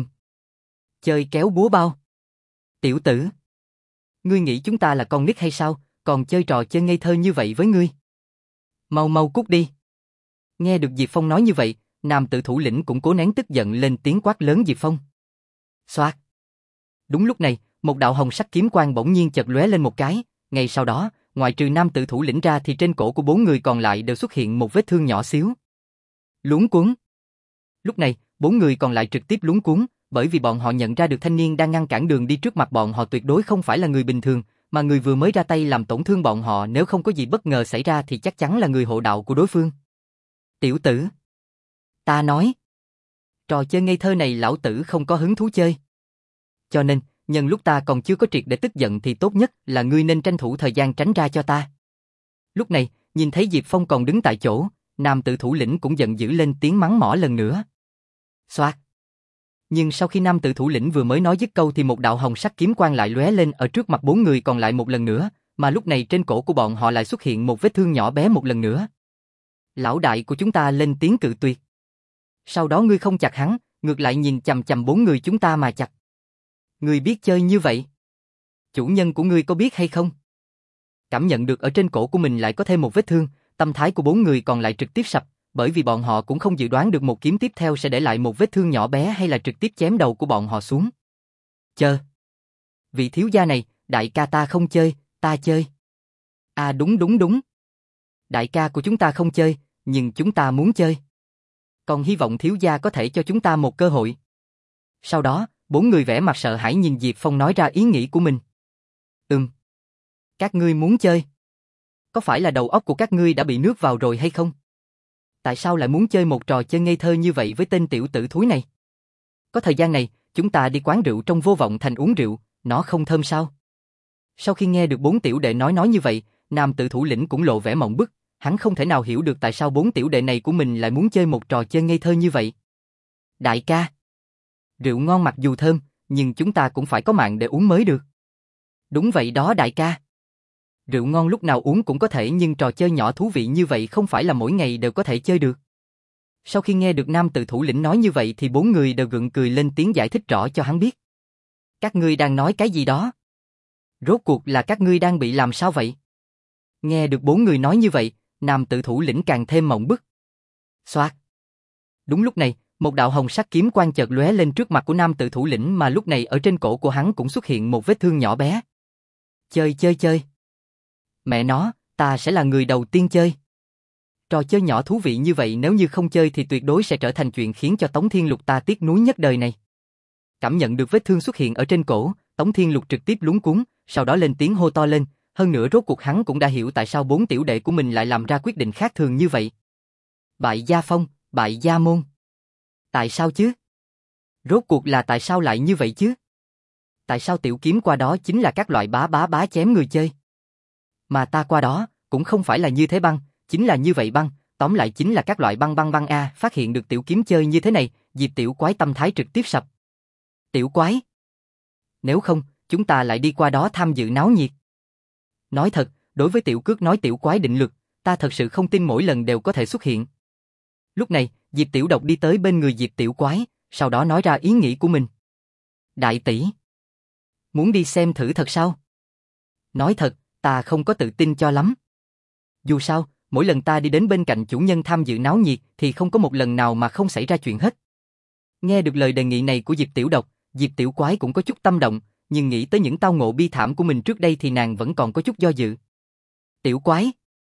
Chơi kéo búa bao. Tiểu tử, ngươi nghĩ chúng ta là con nít hay sao, còn chơi trò chơi ngây thơ như vậy với ngươi? Mau mau cút đi. Nghe được Diệp Phong nói như vậy, nam tử thủ lĩnh cũng cố nén tức giận lên tiếng quát lớn Diệp Phong. Xoạt. Đúng lúc này, một đạo hồng sắc kiếm quang bỗng nhiên chợt lóe lên một cái, ngay sau đó, ngoại trừ nam tử thủ lĩnh ra thì trên cổ của bốn người còn lại đều xuất hiện một vết thương nhỏ xíu. Luống cuống. Lúc này, bốn người còn lại trực tiếp luống cuống, bởi vì bọn họ nhận ra được thanh niên đang ngăn cản đường đi trước mặt bọn họ tuyệt đối không phải là người bình thường, mà người vừa mới ra tay làm tổn thương bọn họ nếu không có gì bất ngờ xảy ra thì chắc chắn là người hộ đạo của đối phương. Tiểu tử. Ta nói. Trò chơi ngây thơ này lão tử không có hứng thú chơi. Cho nên, nhân lúc ta còn chưa có triệt để tức giận thì tốt nhất là ngươi nên tranh thủ thời gian tránh ra cho ta. Lúc này, nhìn thấy Diệp Phong còn đứng tại chỗ, nam tử thủ lĩnh cũng giận dữ lên tiếng mắng mỏ lần nữa. Xoạt. Nhưng sau khi nam tử thủ lĩnh vừa mới nói dứt câu thì một đạo hồng sắc kiếm quang lại lóe lên ở trước mặt bốn người còn lại một lần nữa, mà lúc này trên cổ của bọn họ lại xuất hiện một vết thương nhỏ bé một lần nữa. Lão đại của chúng ta lên tiếng cự tuyệt. Sau đó ngươi không chặt hắn, ngược lại nhìn chằm chằm bốn người chúng ta mà chặt. Ngươi biết chơi như vậy? Chủ nhân của ngươi có biết hay không? Cảm nhận được ở trên cổ của mình lại có thêm một vết thương, tâm thái của bốn người còn lại trực tiếp sập, bởi vì bọn họ cũng không dự đoán được một kiếm tiếp theo sẽ để lại một vết thương nhỏ bé hay là trực tiếp chém đầu của bọn họ xuống. Chờ. Vị thiếu gia này, đại ca ta không chơi, ta chơi. À đúng đúng đúng. Đại ca của chúng ta không chơi, nhưng chúng ta muốn chơi. Còn hy vọng thiếu gia có thể cho chúng ta một cơ hội. Sau đó, bốn người vẻ mặt sợ hãi nhìn Diệp Phong nói ra ý nghĩ của mình. Ừm. Các ngươi muốn chơi? Có phải là đầu óc của các ngươi đã bị nước vào rồi hay không? Tại sao lại muốn chơi một trò chơi ngây thơ như vậy với tên tiểu tử thúi này? Có thời gian này, chúng ta đi quán rượu trong Vô Vọng Thành uống rượu, nó không thơm sao? Sau khi nghe được bốn tiểu đệ nói nói như vậy, nam tử thủ lĩnh cũng lộ vẻ mộng bức, hắn không thể nào hiểu được tại sao bốn tiểu đệ này của mình lại muốn chơi một trò chơi ngây thơ như vậy. Đại ca, rượu ngon mặc dù thơm, nhưng chúng ta cũng phải có mạng để uống mới được. Đúng vậy đó đại ca. Rượu ngon lúc nào uống cũng có thể nhưng trò chơi nhỏ thú vị như vậy không phải là mỗi ngày đều có thể chơi được. Sau khi nghe được nam tử thủ lĩnh nói như vậy thì bốn người đều gượng cười lên tiếng giải thích rõ cho hắn biết. Các ngươi đang nói cái gì đó? Rốt cuộc là các ngươi đang bị làm sao vậy? Nghe được bốn người nói như vậy, nam tử thủ lĩnh càng thêm mộng bức. Xoạt. Đúng lúc này, một đạo hồng sắc kiếm quang chợt lóe lên trước mặt của nam tử thủ lĩnh mà lúc này ở trên cổ của hắn cũng xuất hiện một vết thương nhỏ bé. Chơi chơi chơi. Mẹ nó, ta sẽ là người đầu tiên chơi. Trò chơi nhỏ thú vị như vậy nếu như không chơi thì tuyệt đối sẽ trở thành chuyện khiến cho Tống Thiên Lục ta tiếc nuối nhất đời này. Cảm nhận được vết thương xuất hiện ở trên cổ, Tống Thiên Lục trực tiếp luống cuống, sau đó lên tiếng hô to lên, hơn nữa rốt cuộc hắn cũng đã hiểu tại sao bốn tiểu đệ của mình lại làm ra quyết định khác thường như vậy. Bại gia phong, bại gia môn. Tại sao chứ? Rốt cuộc là tại sao lại như vậy chứ? Tại sao tiểu kiếm qua đó chính là các loại bá bá bá chém người chơi? Mà ta qua đó, cũng không phải là như thế băng, chính là như vậy băng, tóm lại chính là các loại băng băng băng a, phát hiện được tiểu kiếm chơi như thế này, Diệp tiểu quái tâm thái trực tiếp sập. Tiểu quái? Nếu không, chúng ta lại đi qua đó tham dự náo nhiệt. Nói thật, đối với tiểu cước nói tiểu quái định luật, ta thật sự không tin mỗi lần đều có thể xuất hiện. Lúc này, Diệp Tiểu Độc đi tới bên người Diệp Tiểu Quái, sau đó nói ra ý nghĩ của mình. Đại tỷ, muốn đi xem thử thật sao? Nói thật, ta không có tự tin cho lắm. Dù sao, mỗi lần ta đi đến bên cạnh chủ nhân tham dự náo nhiệt thì không có một lần nào mà không xảy ra chuyện hết. Nghe được lời đề nghị này của Diệp Tiểu Độc, Diệp Tiểu Quái cũng có chút tâm động, nhưng nghĩ tới những tao ngộ bi thảm của mình trước đây thì nàng vẫn còn có chút do dự. Tiểu Quái?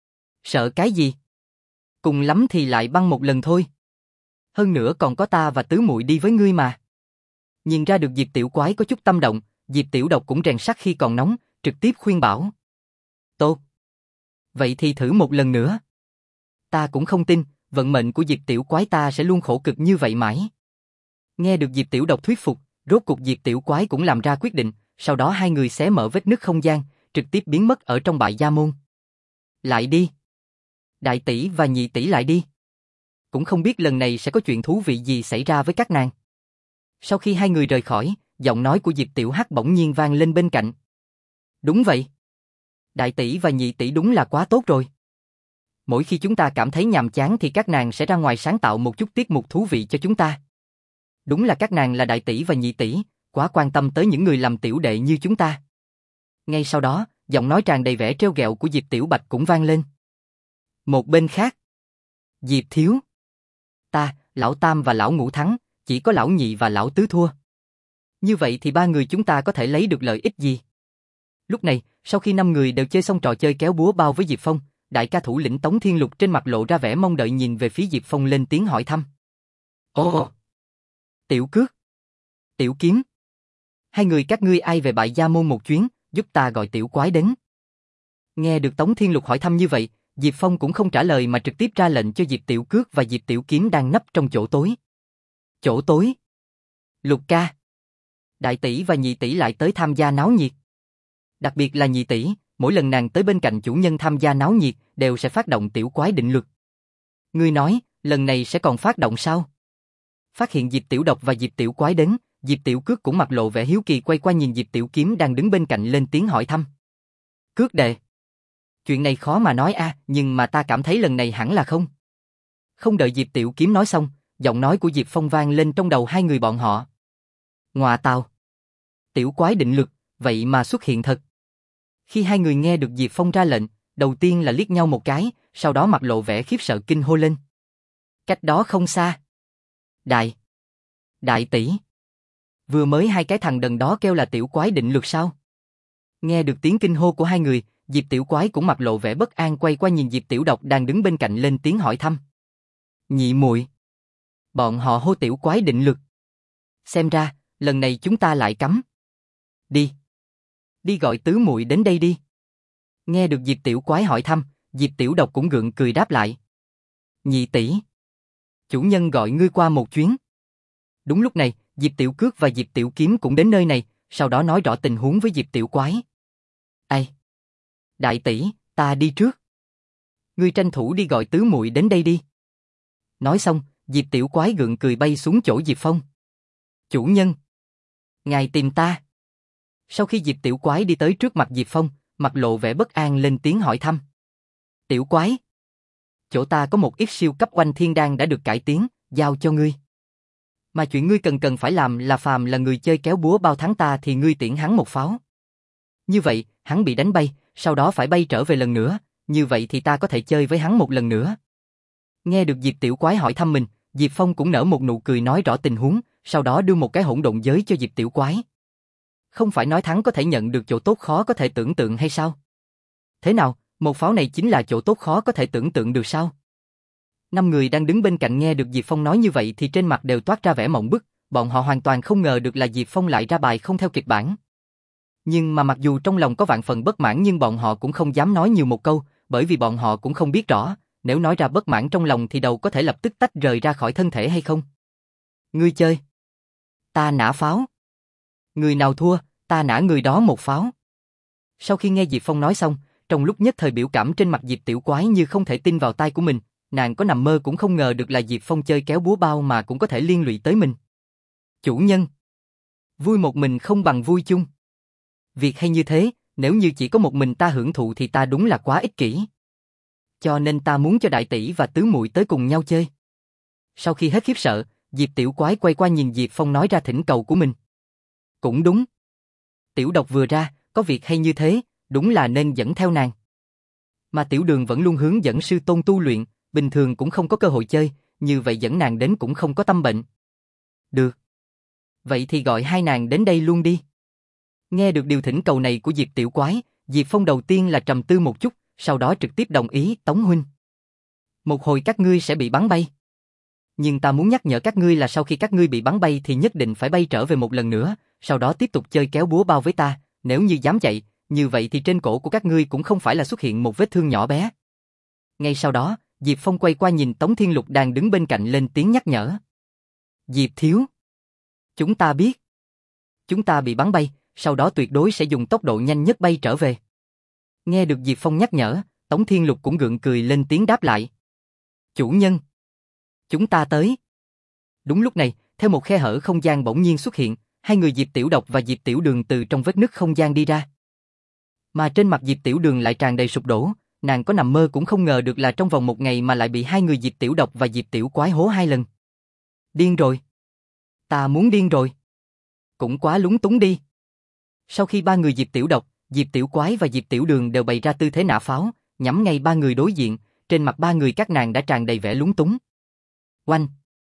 Sợ cái gì? Cùng lắm thì lại băng một lần thôi. Hơn nữa còn có ta và tứ muội đi với ngươi mà. Nhìn ra được Diệp Tiểu Quái có chút tâm động, Diệp Tiểu Độc cũng rèn sắt khi còn nóng, trực tiếp khuyên bảo. Tốt. Vậy thì thử một lần nữa. Ta cũng không tin, vận mệnh của Diệp Tiểu Quái ta sẽ luôn khổ cực như vậy mãi. Nghe được Diệp Tiểu Độc thuyết phục, rốt cuộc Diệp Tiểu Quái cũng làm ra quyết định, sau đó hai người xé mở vết nứt không gian, trực tiếp biến mất ở trong bại gia môn. Lại đi. Đại tỷ và nhị tỷ lại đi. Cũng không biết lần này sẽ có chuyện thú vị gì xảy ra với các nàng. Sau khi hai người rời khỏi, giọng nói của Diệp Tiểu Hắc bỗng nhiên vang lên bên cạnh. Đúng vậy. Đại tỷ và nhị tỷ đúng là quá tốt rồi. Mỗi khi chúng ta cảm thấy nhàm chán thì các nàng sẽ ra ngoài sáng tạo một chút tiết mục thú vị cho chúng ta. Đúng là các nàng là đại tỷ và nhị tỷ, quá quan tâm tới những người làm tiểu đệ như chúng ta. Ngay sau đó, giọng nói tràn đầy vẻ trêu ghẹo của Diệp Tiểu Bạch cũng vang lên. Một bên khác, Diệp thiếu, ta Lão Tam và Lão Ngũ thắng, chỉ có Lão Nhị và Lão Tứ thua. Như vậy thì ba người chúng ta có thể lấy được lợi ích gì? Lúc này, sau khi năm người đều chơi xong trò chơi kéo búa bao với Diệp Phong, đại ca thủ lĩnh Tống Thiên Lục trên mặt lộ ra vẻ mong đợi nhìn về phía Diệp Phong lên tiếng hỏi thăm. Ồ! Tiểu Cước! Tiểu Kiếm! Hai người các ngươi ai về Bại Gia Môn một chuyến, giúp ta gọi Tiểu Quái đến. Nghe được Tống Thiên Lục hỏi thăm như vậy, Diệp Phong cũng không trả lời mà trực tiếp ra lệnh cho Diệp Tiểu Cước và Diệp Tiểu Kiếm đang nấp trong chỗ tối. Chỗ tối? Lục ca! Đại tỷ và nhị tỷ lại tới tham gia náo nhiệt. Đặc biệt là nhị tỷ, mỗi lần nàng tới bên cạnh chủ nhân tham gia náo nhiệt, đều sẽ phát động Tiểu Quái định luật. Ngươi nói, lần này sẽ còn phát động sao? Phát hiện Diệp Tiểu Độc và Diệp Tiểu Quái đến, Diệp Tiểu Cước cũng mặt lộ vẻ hiếu kỳ quay qua nhìn Diệp Tiểu Kiếm đang đứng bên cạnh lên tiếng hỏi thăm. Cước đệ! Chuyện này khó mà nói a, nhưng mà ta cảm thấy lần này hẳn là không. Không đợi Diệp Tiểu Kiếm nói xong, giọng nói của Diệp Phong vang lên trong đầu hai người bọn họ. Ngọa tào! Tiểu Quái định luật, vậy mà xuất hiện thật. Khi hai người nghe được Diệp Phong ra lệnh, đầu tiên là liếc nhau một cái, sau đó mặt lộ vẻ khiếp sợ kinh hô lên. Cách đó không xa. Đại! Đại tỷ! Vừa mới hai cái thằng đần đó kêu là Tiểu Quái định luật sao? Nghe được tiếng kinh hô của hai người, Diệp Tiểu Quái cũng mặt lộ vẻ bất an quay qua nhìn Diệp Tiểu Độc đang đứng bên cạnh lên tiếng hỏi thăm. Nhị muội, bọn họ hô Tiểu Quái định luật. Xem ra, lần này chúng ta lại cấm. Đi. Đi gọi tứ muội đến đây đi. Nghe được Diệp Tiểu Quái hỏi thăm, Diệp Tiểu Độc cũng gượng cười đáp lại. Nhị tỷ, chủ nhân gọi ngươi qua một chuyến. Đúng lúc này, Diệp Tiểu Cước và Diệp Tiểu Kiếm cũng đến nơi này, sau đó nói rõ tình huống với Diệp Tiểu Quái. Ai? Đại tỷ, ta đi trước. Ngươi tranh thủ đi gọi tứ muội đến đây đi. Nói xong, Diệp Tiểu Quái gượng cười bay xuống chỗ Diệp Phong. Chủ nhân, ngài tìm ta. Sau khi Diệp Tiểu Quái đi tới trước mặt Diệp Phong, mặt lộ vẻ bất an lên tiếng hỏi thăm. Tiểu Quái, chỗ ta có một ít siêu cấp oanh thiên đan đã được cải tiến, giao cho ngươi. Mà chuyện ngươi cần cần phải làm là phàm là người chơi kéo búa bao thắng ta thì ngươi tiễn hắn một pháo. Như vậy, hắn bị đánh bay, sau đó phải bay trở về lần nữa, như vậy thì ta có thể chơi với hắn một lần nữa. Nghe được Diệp Tiểu Quái hỏi thăm mình, Diệp Phong cũng nở một nụ cười nói rõ tình huống, sau đó đưa một cái hỗn độn giới cho Diệp Tiểu Quái. Không phải nói thắng có thể nhận được chỗ tốt khó có thể tưởng tượng hay sao? Thế nào, một pháo này chính là chỗ tốt khó có thể tưởng tượng được sao? Năm người đang đứng bên cạnh nghe được Diệp Phong nói như vậy thì trên mặt đều toát ra vẻ mộng bức, bọn họ hoàn toàn không ngờ được là Diệp Phong lại ra bài không theo kịch bản. Nhưng mà mặc dù trong lòng có vạn phần bất mãn nhưng bọn họ cũng không dám nói nhiều một câu, bởi vì bọn họ cũng không biết rõ, nếu nói ra bất mãn trong lòng thì đầu có thể lập tức tách rời ra khỏi thân thể hay không. Ngươi chơi. Ta nã pháo. Người nào thua, ta nã người đó một pháo. Sau khi nghe Diệp Phong nói xong, trong lúc nhất thời biểu cảm trên mặt Diệp Tiểu Quái như không thể tin vào tai của mình, nàng có nằm mơ cũng không ngờ được là Diệp Phong chơi kéo búa bao mà cũng có thể liên lụy tới mình. Chủ nhân. Vui một mình không bằng vui chung. Việc hay như thế, nếu như chỉ có một mình ta hưởng thụ thì ta đúng là quá ích kỷ. Cho nên ta muốn cho đại tỷ và tứ muội tới cùng nhau chơi. Sau khi hết khiếp sợ, Diệp Tiểu Quái quay qua nhìn Diệp Phong nói ra thỉnh cầu của mình. Cũng đúng. Tiểu Độc vừa ra, có việc hay như thế, đúng là nên dẫn theo nàng. Mà Tiểu Đường vẫn luôn hướng dẫn sư tôn tu luyện, bình thường cũng không có cơ hội chơi, như vậy dẫn nàng đến cũng không có tâm bệnh. Được. Vậy thì gọi hai nàng đến đây luôn đi. Nghe được điều thỉnh cầu này của Diệp Tiểu Quái, Diệp Phong đầu tiên là trầm tư một chút, sau đó trực tiếp đồng ý. Tống huynh. Một hồi các ngươi sẽ bị bắn bay. Nhưng ta muốn nhắc nhở các ngươi là sau khi các ngươi bị bắn bay thì nhất định phải bay trở về một lần nữa, sau đó tiếp tục chơi kéo búa bao với ta, nếu như dám chạy, như vậy thì trên cổ của các ngươi cũng không phải là xuất hiện một vết thương nhỏ bé. Ngay sau đó, Diệp Phong quay qua nhìn Tống Thiên Lục đang đứng bên cạnh lên tiếng nhắc nhở. Diệp thiếu. Chúng ta biết. Chúng ta bị bắn bay, sau đó tuyệt đối sẽ dùng tốc độ nhanh nhất bay trở về. Nghe được Diệp Phong nhắc nhở, Tống Thiên Lục cũng gượng cười lên tiếng đáp lại. Chủ nhân. Chúng ta tới. Đúng lúc này, theo một khe hở không gian bỗng nhiên xuất hiện, hai người Diệp Tiểu Độc và Diệp Tiểu Đường từ trong vết nứt không gian đi ra. Mà trên mặt Diệp Tiểu Đường lại tràn đầy sụp đổ, nàng có nằm mơ cũng không ngờ được là trong vòng một ngày mà lại bị hai người Diệp Tiểu Độc và Diệp Tiểu Quái hố hai lần. Điên rồi. Ta muốn điên rồi. Cũng quá lúng túng đi. Sau khi ba người Diệp Tiểu Độc, Diệp Tiểu Quái và Diệp Tiểu Đường đều bày ra tư thế nã pháo, nhắm ngay ba người đối diện, trên mặt ba người các nàng đã tràn đầy vẻ lúng túng. Oanh!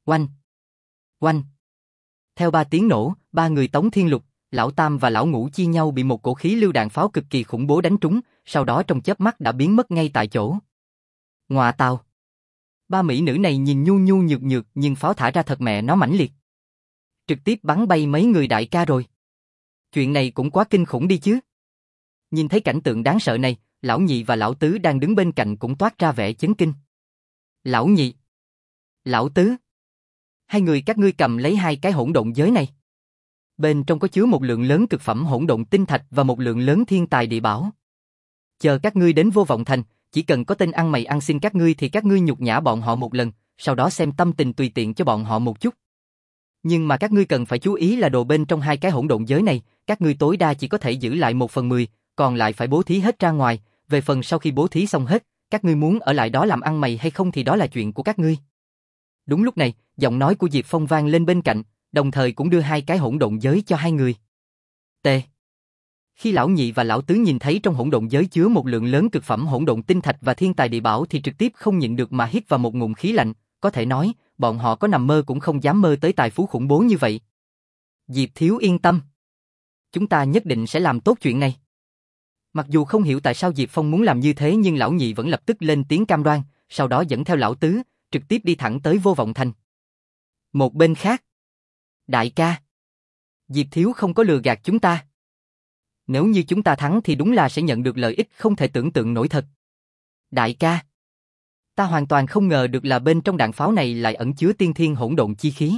Oanh! Oanh! Theo ba tiếng nổ, ba người Tống Thiên Lục, Lão Tam và Lão Ngũ chia nhau bị một cổ khí lưu đạn pháo cực kỳ khủng bố đánh trúng, sau đó trong chớp mắt đã biến mất ngay tại chỗ. Ngoà tào! Ba mỹ nữ này nhìn nhu nhu nhược nhược nhưng pháo thả ra thật mẹ nó mãnh liệt. Trực tiếp bắn bay mấy người đại ca rồi. Chuyện này cũng quá kinh khủng đi chứ. Nhìn thấy cảnh tượng đáng sợ này, Lão Nhị và Lão Tứ đang đứng bên cạnh cũng toát ra vẻ chấn kinh. Lão Nhị! Lão Tứ! Hai người các ngươi cầm lấy hai cái hỗn độn giới này. Bên trong có chứa một lượng lớn cực phẩm hỗn độn tinh thạch và một lượng lớn thiên tài địa bảo. Chờ các ngươi đến Vô Vọng Thành, chỉ cần có tên ăn mày ăn xin các ngươi thì các ngươi nhục nhã bọn họ một lần, sau đó xem tâm tình tùy tiện cho bọn họ một chút. Nhưng mà các ngươi cần phải chú ý là đồ bên trong hai cái hỗn độn giới này, các ngươi tối đa chỉ có thể giữ lại một phần mười, còn lại phải bố thí hết ra ngoài, về phần sau khi bố thí xong hết, các ngươi muốn ở lại đó làm ăn mày hay không thì đó là chuyện của các ngươi. Đúng lúc này, giọng nói của Diệp Phong vang lên bên cạnh, đồng thời cũng đưa hai cái hỗn độn giới cho hai người. T. Khi Lão Nhị và Lão Tứ nhìn thấy trong hỗn độn giới chứa một lượng lớn cực phẩm hỗn độn tinh thạch và thiên tài địa bảo thì trực tiếp không nhịn được mà hít vào một ngụm khí lạnh, có thể nói, bọn họ có nằm mơ cũng không dám mơ tới tài phú khủng bố như vậy. Diệp thiếu yên tâm. Chúng ta nhất định sẽ làm tốt chuyện này. Mặc dù không hiểu tại sao Diệp Phong muốn làm như thế nhưng Lão Nhị vẫn lập tức lên tiếng cam đoan, sau đó dẫn theo Lão Tứ, trực tiếp đi thẳng tới Vô Vọng Thành. Một bên khác. Đại ca. Diệp thiếu không có lừa gạt chúng ta. Nếu như chúng ta thắng thì đúng là sẽ nhận được lợi ích không thể tưởng tượng nổi thật. Đại ca. Ta hoàn toàn không ngờ được là bên trong đạn pháo này lại ẩn chứa tiên thiên hỗn độn chi khí.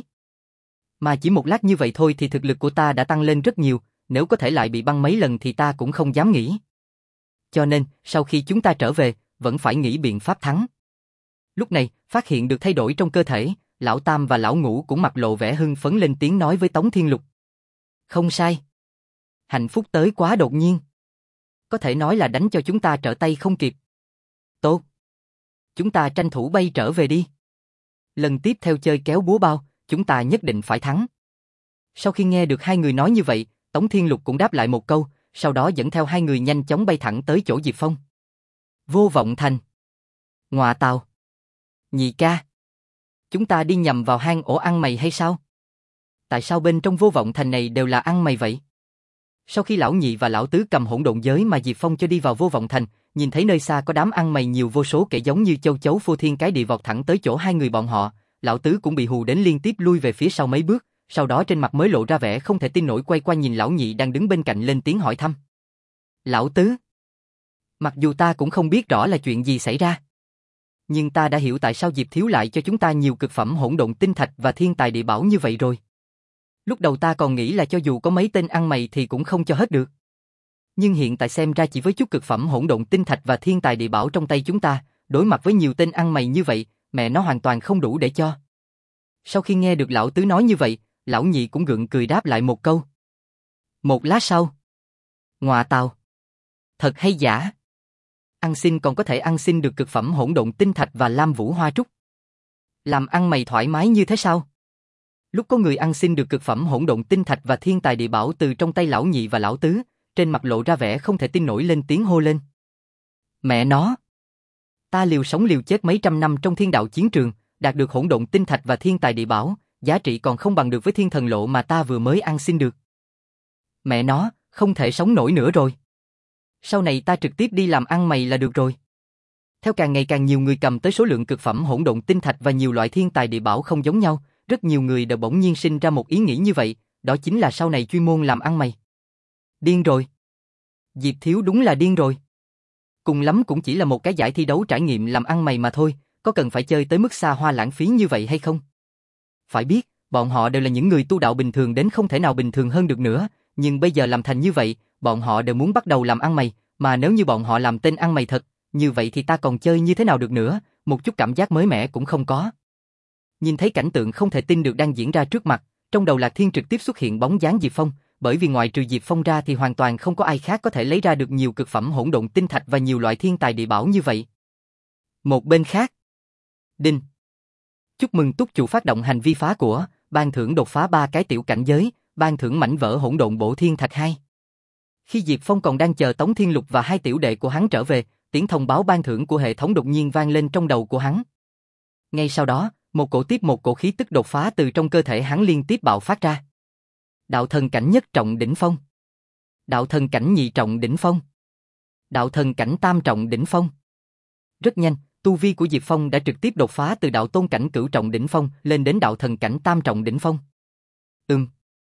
Mà chỉ một lát như vậy thôi thì thực lực của ta đã tăng lên rất nhiều, nếu có thể lại bị băng mấy lần thì ta cũng không dám nghĩ. Cho nên, sau khi chúng ta trở về, vẫn phải nghĩ biện pháp thắng. Lúc này, phát hiện được thay đổi trong cơ thể, Lão Tam và Lão Ngũ cũng mặt lộ vẻ hưng phấn lên tiếng nói với Tống Thiên Lục. Không sai. Hạnh phúc tới quá đột nhiên. Có thể nói là đánh cho chúng ta trở tay không kịp. Tốt. Chúng ta tranh thủ bay trở về đi. Lần tiếp theo chơi kéo búa bao, chúng ta nhất định phải thắng. Sau khi nghe được hai người nói như vậy, Tống Thiên Lục cũng đáp lại một câu, sau đó dẫn theo hai người nhanh chóng bay thẳng tới chỗ Diệp Phong. Vô Vọng Thành. Ngoà tào. Nhị ca. Chúng ta đi nhầm vào hang ổ ăn mày hay sao? Tại sao bên trong Vô Vọng Thành này đều là ăn mày vậy? Sau khi Lão Nhị và Lão Tứ cầm hỗn độn giới mà Diệp Phong cho đi vào Vô Vọng Thành, nhìn thấy nơi xa có đám ăn mày nhiều vô số kẻ giống như châu chấu phô thiên cái địa vọt thẳng tới chỗ hai người bọn họ, Lão Tứ cũng bị hù đến liên tiếp lui về phía sau mấy bước, sau đó trên mặt mới lộ ra vẻ không thể tin nổi quay qua nhìn Lão Nhị đang đứng bên cạnh lên tiếng hỏi thăm. Lão Tứ. Mặc dù ta cũng không biết rõ là chuyện gì xảy ra, nhưng ta đã hiểu tại sao Diệp thiếu lại cho chúng ta nhiều cực phẩm hỗn độn tinh thạch và thiên tài địa bảo như vậy rồi. Lúc đầu ta còn nghĩ là cho dù có mấy tên ăn mày thì cũng không cho hết được. Nhưng hiện tại xem ra chỉ với chút cực phẩm hỗn độn tinh thạch và thiên tài địa bảo trong tay chúng ta, đối mặt với nhiều tên ăn mày như vậy, mẹ nó hoàn toàn không đủ để cho. Sau khi nghe được Lão Tứ nói như vậy, Lão Nhị cũng gượng cười đáp lại một câu. Một lát sau. Ngoà tào. Thật hay giả? Ăn xin còn có thể ăn xin được cực phẩm hỗn độn tinh thạch và lam vũ hoa trúc. Làm ăn mày thoải mái như thế sao? Lúc có người ăn xin được cực phẩm hỗn độn tinh thạch và thiên tài địa bảo từ trong tay Lão Nhị và Lão Tứ, trên mặt lộ ra vẻ không thể tin nổi lên tiếng hô lên. Mẹ nó! Ta liều sống liều chết mấy trăm năm trong thiên đạo chiến trường, đạt được hỗn độn tinh thạch và thiên tài địa bảo, giá trị còn không bằng được với thiên thần lộ mà ta vừa mới ăn xin được. Mẹ nó, không thể sống nổi nữa rồi. Sau này ta trực tiếp đi làm ăn mày là được rồi. Theo càng ngày càng nhiều người cầm tới số lượng cực phẩm hỗn độn tinh thạch và nhiều loại thiên tài địa bảo không giống nhau, rất nhiều người đều bỗng nhiên sinh ra một ý nghĩ như vậy, đó chính là sau này chuyên môn làm ăn mày. Điên rồi. Diệp thiếu đúng là điên rồi. Cùng lắm cũng chỉ là một cái giải thi đấu trải nghiệm làm ăn mày mà thôi, có cần phải chơi tới mức xa hoa lãng phí như vậy hay không? Phải biết, bọn họ đều là những người tu đạo bình thường đến không thể nào bình thường hơn được nữa, nhưng bây giờ làm thành như vậy, bọn họ đều muốn bắt đầu làm ăn mày, mà nếu như bọn họ làm tên ăn mày thật, như vậy thì ta còn chơi như thế nào được nữa, một chút cảm giác mới mẻ cũng không có. Nhìn thấy cảnh tượng không thể tin được đang diễn ra trước mặt, trong đầu Lạc Thiên trực tiếp xuất hiện bóng dáng Diệp Phong, bởi vì ngoại trừ Diệp Phong ra thì hoàn toàn không có ai khác có thể lấy ra được nhiều cực phẩm hỗn độn tinh thạch và nhiều loại thiên tài địa bảo như vậy. Một bên khác. Đinh. Chúc mừng túc chủ phát động hành vi phá của, ban thưởng đột phá ba cái tiểu cảnh giới, ban thưởng mảnh vỡ hỗn độn bổ thiên thạch hai. Khi Diệp Phong còn đang chờ Tống Thiên Lục và hai tiểu đệ của hắn trở về, tiếng thông báo ban thưởng của hệ thống đột nhiên vang lên trong đầu của hắn. Ngay sau đó, Một cổ tiếp một cổ khí tức đột phá từ trong cơ thể hắn liên tiếp bạo phát ra. Đạo thần cảnh nhất trọng đỉnh phong. Đạo thần cảnh nhị trọng đỉnh phong. Đạo thần cảnh tam trọng đỉnh phong. Rất nhanh, tu vi của Diệp Phong đã trực tiếp đột phá từ đạo tôn cảnh cửu trọng đỉnh phong lên đến đạo thần cảnh tam trọng đỉnh phong. Ừm.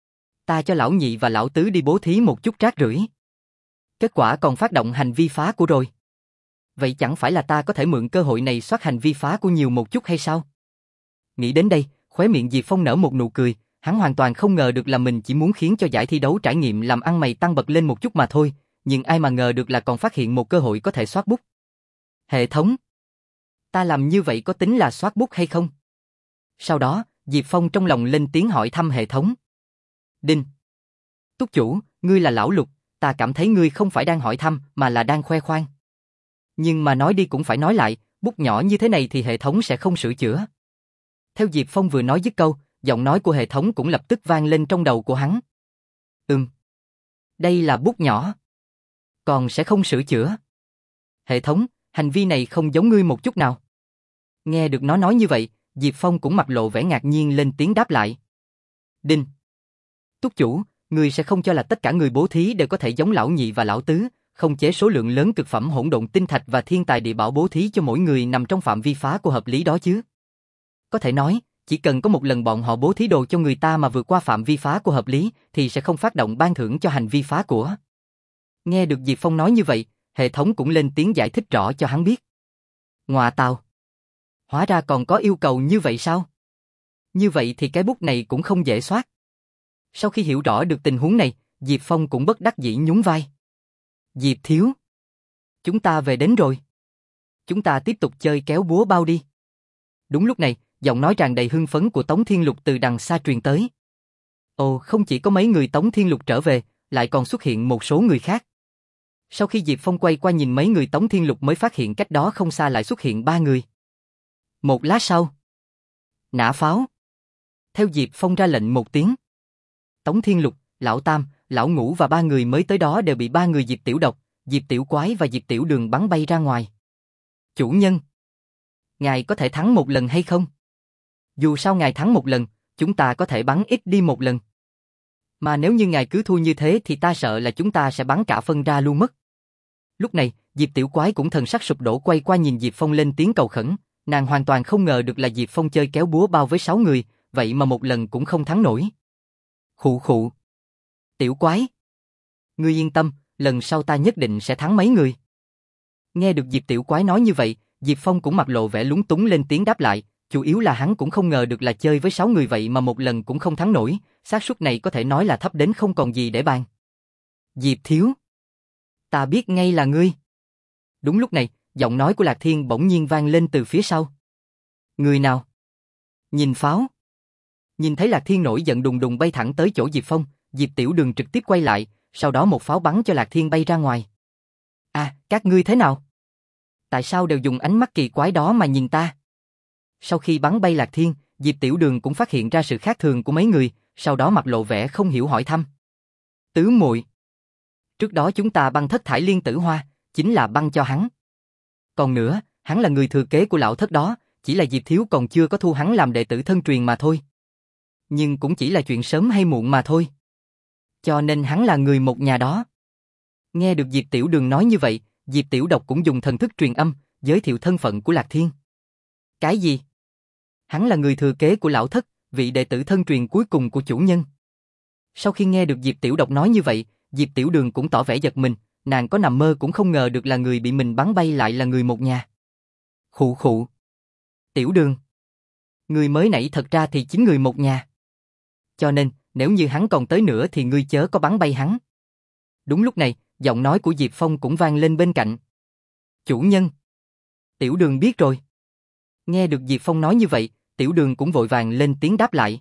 Ta cho lão nhị và lão tứ đi bố thí một chút rác rưởi. Kết quả còn phát động hành vi phá của rồi. Vậy chẳng phải là ta có thể mượn cơ hội này soát hành vi phá của nhiều một chút hay sao? Nghĩ đến đây, khóe miệng Diệp Phong nở một nụ cười, hắn hoàn toàn không ngờ được là mình chỉ muốn khiến cho giải thi đấu trải nghiệm làm ăn mày tăng bật lên một chút mà thôi, nhưng ai mà ngờ được là còn phát hiện một cơ hội có thể soát bút. Hệ thống. Ta làm như vậy có tính là soát bút hay không? Sau đó, Diệp Phong trong lòng lên tiếng hỏi thăm hệ thống. Đinh. Túc chủ, ngươi là lão Lục, ta cảm thấy ngươi không phải đang hỏi thăm mà là đang khoe khoang. Nhưng mà nói đi cũng phải nói lại, bút nhỏ như thế này thì hệ thống sẽ không sửa chữa. Theo Diệp Phong vừa nói dứt câu, giọng nói của hệ thống cũng lập tức vang lên trong đầu của hắn. Ừm. Đây là bút nhỏ. Còn sẽ không sửa chữa. Hệ thống, hành vi này không giống ngươi một chút nào. Nghe được nó nói như vậy, Diệp Phong cũng mặt lộ vẻ ngạc nhiên lên tiếng đáp lại. Đinh. Túc chủ, ngươi sẽ không cho là tất cả người bố thí đều có thể giống lão nhị và lão tứ, không chế số lượng lớn cực phẩm hỗn độn tinh thạch và thiên tài địa bảo bố thí cho mỗi người nằm trong phạm vi phá của hợp lý đó chứ. Có thể nói, chỉ cần có một lần bọn họ bố thí đồ cho người ta mà vượt qua phạm vi phá của hợp lý, thì sẽ không phát động ban thưởng cho hành vi phá của. Nghe được Diệp Phong nói như vậy, hệ thống cũng lên tiếng giải thích rõ cho hắn biết. Ngoà tào. Hóa ra còn có yêu cầu như vậy sao? Như vậy thì cái bút này cũng không dễ soát. Sau khi hiểu rõ được tình huống này, Diệp Phong cũng bất đắc dĩ nhún vai. Diệp thiếu. Chúng ta về đến rồi. Chúng ta tiếp tục chơi kéo búa bao đi. Đúng lúc này, giọng nói tràn đầy hưng phấn của Tống Thiên Lục từ đằng xa truyền tới. Ồ, không chỉ có mấy người Tống Thiên Lục trở về, lại còn xuất hiện một số người khác. Sau khi Diệp Phong quay qua nhìn mấy người Tống Thiên Lục mới phát hiện cách đó không xa lại xuất hiện ba người. Một lát sau, nã pháo. Theo Diệp Phong ra lệnh một tiếng, Tống Thiên Lục, Lão Tam, Lão Ngũ và ba người mới tới đó đều bị ba người Diệp Tiểu Độc, Diệp Tiểu Quái và Diệp Tiểu Đường bắn bay ra ngoài. Chủ nhân, ngài có thể thắng một lần hay không? Dù sao ngài thắng một lần, chúng ta có thể bắn ít đi một lần. Mà nếu như ngài cứ thua như thế thì ta sợ là chúng ta sẽ bắn cả phân ra luôn mất. Lúc này, Diệp Tiểu Quái cũng thần sắc sụp đổ quay qua nhìn Diệp Phong lên tiếng cầu khẩn, nàng hoàn toàn không ngờ được là Diệp Phong chơi kéo búa bao với sáu người, vậy mà một lần cũng không thắng nổi. Khụ khụ. Tiểu Quái. Ngươi yên tâm, lần sau ta nhất định sẽ thắng mấy người. Nghe được Diệp Tiểu Quái nói như vậy, Diệp Phong cũng mặt lộ vẻ lúng túng lên tiếng đáp lại, chủ yếu là hắn cũng không ngờ được là chơi với sáu người vậy mà một lần cũng không thắng nổi, xác suất này có thể nói là thấp đến không còn gì để bàn. Diệp thiếu. Ta biết ngay là ngươi. Đúng lúc này, giọng nói của Lạc Thiên bỗng nhiên vang lên từ phía sau. Người nào? Nhìn pháo. Nhìn thấy Lạc Thiên nổi giận đùng đùng bay thẳng tới chỗ Diệp Phong, Diệp Tiểu Đường trực tiếp quay lại, sau đó một pháo bắn cho Lạc Thiên bay ra ngoài. À, các ngươi thế nào? Tại sao đều dùng ánh mắt kỳ quái đó mà nhìn ta? Sau khi bắn bay Lạc Thiên, Diệp Tiểu Đường cũng phát hiện ra sự khác thường của mấy người, sau đó mặt lộ vẻ không hiểu hỏi thăm. Tứ muội. Trước đó chúng ta băng thất thải liên tử hoa, chính là băng cho hắn. Còn nữa, hắn là người thừa kế của lão thất đó, chỉ là Diệp thiếu còn chưa có thu hắn làm đệ tử thân truyền mà thôi. Nhưng cũng chỉ là chuyện sớm hay muộn mà thôi. Cho nên hắn là người một nhà đó. Nghe được Diệp Tiểu Đường nói như vậy, Diệp Tiểu Độc cũng dùng thần thức truyền âm, giới thiệu thân phận của Lạc Thiên. Cái gì? Hắn là người thừa kế của lão thất, vị đệ tử thân truyền cuối cùng của chủ nhân. Sau khi nghe được Diệp Tiểu Độc nói như vậy, Diệp Tiểu Đường cũng tỏ vẻ giật mình, nàng có nằm mơ cũng không ngờ được là người bị mình bắn bay lại là người một nhà. Khụ khụ. Tiểu Đường. Người mới nãy thật ra thì chính người một nhà. Cho nên, nếu như hắn còn tới nữa thì ngươi chớ có bắn bay hắn. Đúng lúc này, giọng nói của Diệp Phong cũng vang lên bên cạnh. Chủ nhân. Tiểu Đường biết rồi. Nghe được Diệp Phong nói như vậy, Tiểu Đường cũng vội vàng lên tiếng đáp lại.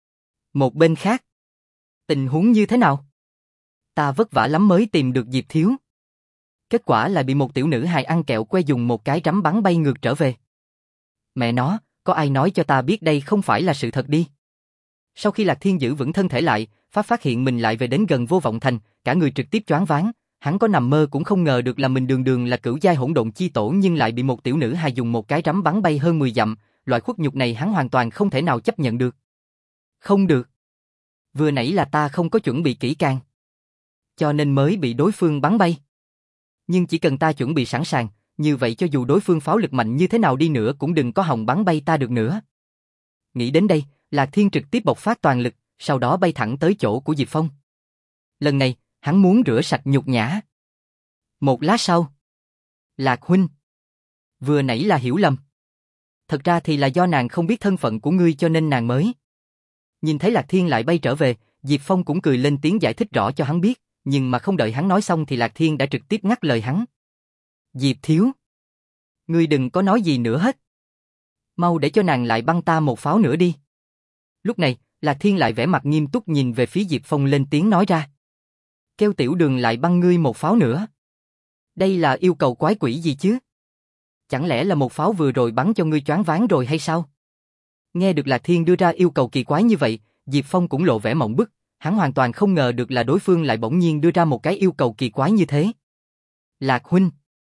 Một bên khác. Tình huống như thế nào? Ta vất vả lắm mới tìm được Diệp thiếu. Kết quả là bị một tiểu nữ hài ăn kẹo que dùng một cái rắm bắn bay ngược trở về. Mẹ nó, có ai nói cho ta biết đây không phải là sự thật đi. Sau khi Lạc Thiên giữ vững thân thể lại, phát phát hiện mình lại về đến gần Vô Vọng Thành, cả người trực tiếp choáng váng, hắn có nằm mơ cũng không ngờ được là mình đường đường là cửu giai hỗn độn chi tổ nhưng lại bị một tiểu nữ hài dùng một cái rắm bắn bay hơn mười dặm, loại khuất nhục này hắn hoàn toàn không thể nào chấp nhận được. Không được. Vừa nãy là ta không có chuẩn bị kỹ càng, cho nên mới bị đối phương bắn bay. Nhưng chỉ cần ta chuẩn bị sẵn sàng, như vậy cho dù đối phương pháo lực mạnh như thế nào đi nữa cũng đừng có hòng bắn bay ta được nữa. Nghĩ đến đây, Lạc Thiên trực tiếp bộc phát toàn lực, sau đó bay thẳng tới chỗ của Diệp Phong. Lần này, hắn muốn rửa sạch nhục nhã. Một lát sau, Lạc huynh, vừa nãy là hiểu lầm. Thật ra thì là do nàng không biết thân phận của ngươi cho nên nàng mới. Nhìn thấy Lạc Thiên lại bay trở về, Diệp Phong cũng cười lên tiếng giải thích rõ cho hắn biết, nhưng mà không đợi hắn nói xong thì Lạc Thiên đã trực tiếp ngắt lời hắn. Diệp thiếu, ngươi đừng có nói gì nữa hết. Mau để cho nàng lại bắn ta một pháo nữa đi. Lúc này, Lạc Thiên lại vẻ mặt nghiêm túc nhìn về phía Diệp Phong lên tiếng nói ra. Kêu Tiểu Đường lại bắn ngươi một pháo nữa. Đây là yêu cầu quái quỷ gì chứ? Chẳng lẽ là một pháo vừa rồi bắn cho ngươi choáng váng rồi hay sao? Nghe được Lạc Thiên đưa ra yêu cầu kỳ quái như vậy, Diệp Phong cũng lộ vẻ mộng bức, hắn hoàn toàn không ngờ được là đối phương lại bỗng nhiên đưa ra một cái yêu cầu kỳ quái như thế. Lạc huynh,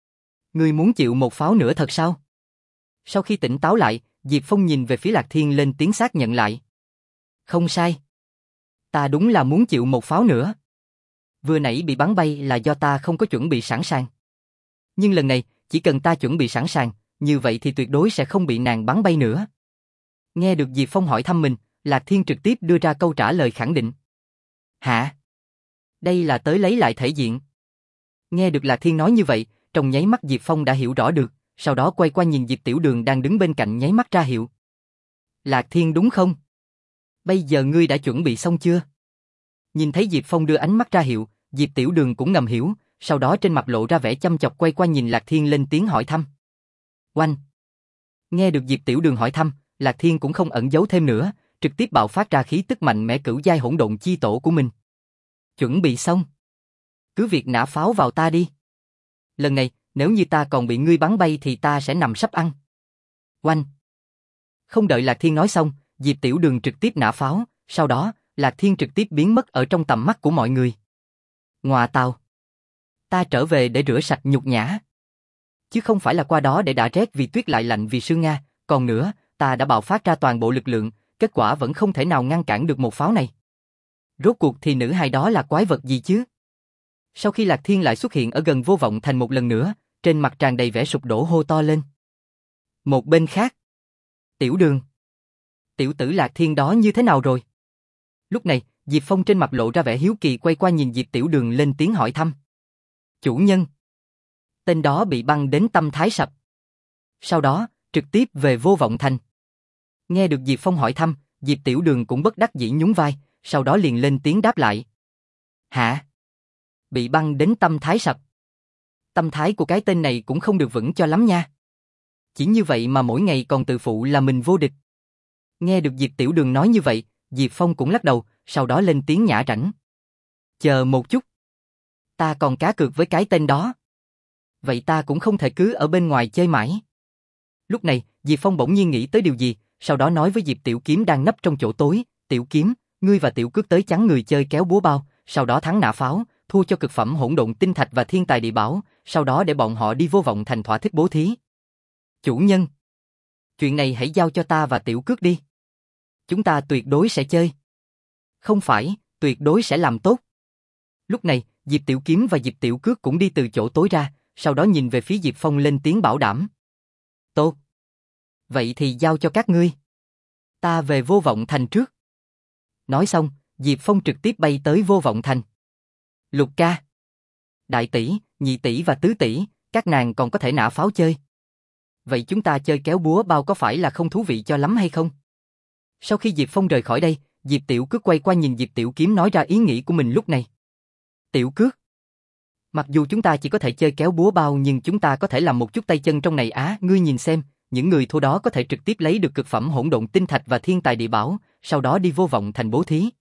ngươi muốn chịu một pháo nữa thật sao? Sau khi tỉnh táo lại, Diệp Phong nhìn về phía Lạc Thiên lên tiếng xác nhận lại. Không sai. Ta đúng là muốn chịu một pháo nữa. Vừa nãy bị bắn bay là do ta không có chuẩn bị sẵn sàng. Nhưng lần này, chỉ cần ta chuẩn bị sẵn sàng, như vậy thì tuyệt đối sẽ không bị nàng bắn bay nữa. Nghe được Diệp Phong hỏi thăm mình, Lạc Thiên trực tiếp đưa ra câu trả lời khẳng định. Hả? Đây là tới lấy lại thể diện. Nghe được Lạc Thiên nói như vậy, trong nháy mắt Diệp Phong đã hiểu rõ được, sau đó quay qua nhìn Diệp Tiểu Đường đang đứng bên cạnh nháy mắt ra hiệu. Lạc Thiên đúng không? Bây giờ ngươi đã chuẩn bị xong chưa? Nhìn thấy Diệp Phong đưa ánh mắt ra hiệu, Diệp Tiểu Đường cũng ngầm hiểu, sau đó trên mặt lộ ra vẻ chăm chọc quay qua nhìn Lạc Thiên lên tiếng hỏi thăm. Oanh! Nghe được Diệp Tiểu Đường hỏi thăm, Lạc Thiên cũng không ẩn giấu thêm nữa, trực tiếp bạo phát ra khí tức mạnh mẽ cửu giai hỗn độn chi tổ của mình. Chuẩn bị xong. Cứ việc nã pháo vào ta đi. Lần này, nếu như ta còn bị ngươi bắn bay thì ta sẽ nằm sắp ăn. Oanh! Không đợi Lạc Thiên nói xong, Diệp Tiểu Đường trực tiếp nã pháo, sau đó, Lạc Thiên trực tiếp biến mất ở trong tầm mắt của mọi người. Ngoà tào! Ta trở về để rửa sạch nhục nhã. Chứ không phải là qua đó để đã rét vì tuyết lại lạnh vì sương Nga, còn nữa, ta đã bạo phát ra toàn bộ lực lượng, kết quả vẫn không thể nào ngăn cản được một pháo này. Rốt cuộc thì nữ hài đó là quái vật gì chứ? Sau khi Lạc Thiên lại xuất hiện ở gần Vô Vọng Thành một lần nữa, trên mặt tràn đầy vẻ sụp đổ hô to lên. Một bên khác, Tiểu Đường. Tiểu tử Lạc Thiên đó như thế nào rồi? Lúc này, Diệp Phong trên mặt lộ ra vẻ hiếu kỳ quay qua nhìn Diệp Tiểu Đường lên tiếng hỏi thăm. Chủ nhân. Tên đó bị băng đến tâm thái sập. Sau đó, trực tiếp về Vô Vọng Thành. Nghe được Diệp Phong hỏi thăm, Diệp Tiểu Đường cũng bất đắc dĩ nhún vai, sau đó liền lên tiếng đáp lại. Hả? Bị băng đến tâm thái sập. Tâm thái của cái tên này cũng không được vững cho lắm nha. Chỉ như vậy mà mỗi ngày còn tự phụ là mình vô địch. Nghe được Diệp Tiểu Đường nói như vậy, Diệp Phong cũng lắc đầu, sau đó lên tiếng nhã rảnh. Chờ một chút. Ta còn cá cược với cái tên đó. Vậy ta cũng không thể cứ ở bên ngoài chơi mãi. Lúc này, Diệp Phong bỗng nhiên nghĩ tới điều gì, sau đó nói với Diệp Tiểu Kiếm đang nấp trong chỗ tối. Tiểu Kiếm, ngươi và Tiểu Cước tới chắn người chơi kéo búa bao, sau đó thắng nã pháo, thua cho cực phẩm hỗn độn tinh thạch và thiên tài địa bảo, sau đó để bọn họ đi Vô Vọng Thành thỏa thích bố thí. Chủ nhân, chuyện này hãy giao cho ta và Tiểu Cước đi. Chúng ta tuyệt đối sẽ chơi. Không phải, tuyệt đối sẽ làm tốt. Lúc này, Diệp Tiểu Kiếm và Diệp Tiểu Cước cũng đi từ chỗ tối ra, sau đó nhìn về phía Diệp Phong lên tiếng bảo đảm. Tốt. Vậy thì giao cho các ngươi. Ta về Vô Vọng Thành trước. Nói xong, Diệp Phong trực tiếp bay tới Vô Vọng Thành. Lục ca. Đại tỷ, nhị tỷ và tứ tỷ, các nàng còn có thể nã pháo chơi. Vậy chúng ta chơi kéo búa bao có phải là không thú vị cho lắm hay không? Sau khi Diệp Phong rời khỏi đây, Diệp Tiểu Cước quay qua nhìn Diệp Tiểu Kiếm nói ra ý nghĩ của mình lúc này. Tiểu Cước. Mặc dù chúng ta chỉ có thể chơi kéo búa bao nhưng chúng ta có thể làm một chút tay chân trong này á, ngươi nhìn xem, những người thua đó có thể trực tiếp lấy được cực phẩm hỗn độn tinh thạch và thiên tài địa bảo, sau đó đi Vô Vọng Thành bố thí.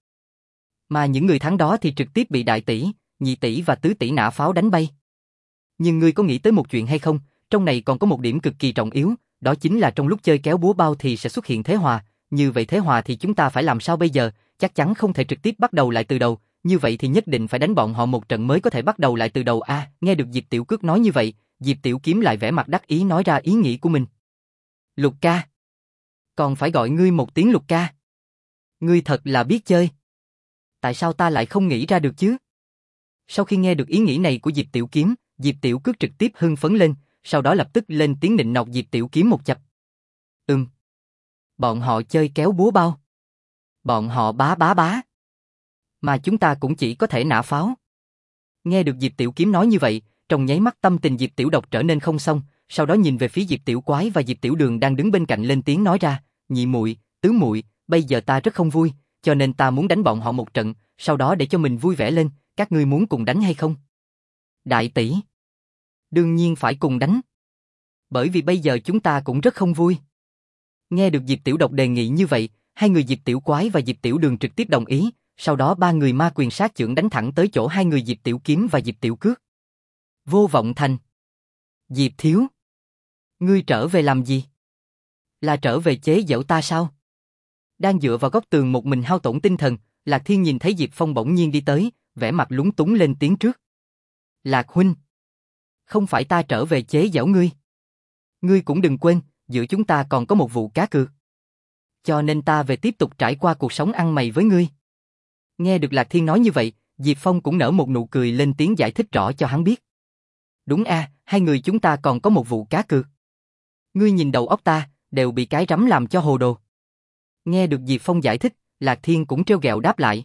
Mà những người thắng đó thì trực tiếp bị đại tỷ, nhị tỷ và tứ tỷ nã pháo đánh bay. Nhưng ngươi có nghĩ tới một chuyện hay không, trong này còn có một điểm cực kỳ trọng yếu, đó chính là trong lúc chơi kéo búa bao thì sẽ xuất hiện thế hòa, như vậy thế hòa thì chúng ta phải làm sao bây giờ, chắc chắn không thể trực tiếp bắt đầu lại từ đầu, như vậy thì nhất định phải đánh bọn họ một trận mới có thể bắt đầu lại từ đầu a. À, nghe được Diệp Tiểu Cước nói như vậy, Diệp Tiểu Kiếm lại vẻ mặt đắc ý nói ra ý nghĩ của mình. Lục ca. Còn phải gọi ngươi một tiếng Lục ca. Ngươi thật là biết chơi. Tại sao ta lại không nghĩ ra được chứ? Sau khi nghe được ý nghĩ này của Diệp Tiểu Kiếm, Diệp Tiểu Cước trực tiếp hưng phấn lên, sau đó lập tức lên tiếng nịnh nọt Diệp Tiểu Kiếm một chập. Ừm. Bọn họ chơi kéo búa bao. Bọn họ bá bá bá. Mà chúng ta cũng chỉ có thể nã pháo. Nghe được Diệp Tiểu Kiếm nói như vậy, trong nháy mắt tâm tình Diệp Tiểu Độc trở nên không xong, sau đó nhìn về phía Diệp Tiểu Quái và Diệp Tiểu Đường đang đứng bên cạnh lên tiếng nói ra, nhị muội, tứ muội, bây giờ ta rất không vui, cho nên ta muốn đánh bọn họ một trận, sau đó để cho mình vui vẻ lên, các ngươi muốn cùng đánh hay không? Đại tỷ. Đương nhiên phải cùng đánh. Bởi vì bây giờ chúng ta cũng rất không vui. Nghe được Diệp Tiểu Độc đề nghị như vậy, hai người Diệp Tiểu Quái và Diệp Tiểu Đường trực tiếp đồng ý, sau đó ba người ma quyền sát chưởng đánh thẳng tới chỗ hai người Diệp Tiểu Kiếm và Diệp Tiểu Cước. Vô Vọng Thành. Diệp Thiếu. Ngươi trở về làm gì? Là trở về chế giễu ta sao? Đang dựa vào góc tường một mình hao tổn tinh thần, Lạc Thiên nhìn thấy Diệp Phong bỗng nhiên đi tới, vẻ mặt lúng túng lên tiếng trước. Lạc huynh. Không phải ta trở về chế giễu ngươi. Ngươi cũng đừng quên, giữa chúng ta còn có một vụ cá cược. Cho nên ta về tiếp tục trải qua cuộc sống ăn mày với ngươi. Nghe được Lạc Thiên nói như vậy, Diệp Phong cũng nở một nụ cười lên tiếng giải thích rõ cho hắn biết. Đúng a, hai người chúng ta còn có một vụ cá cược. Ngươi nhìn đầu óc ta, đều bị cái rắm làm cho hồ đồ. Nghe được Diệp Phong giải thích, Lạc Thiên cũng trêu ghẹo đáp lại.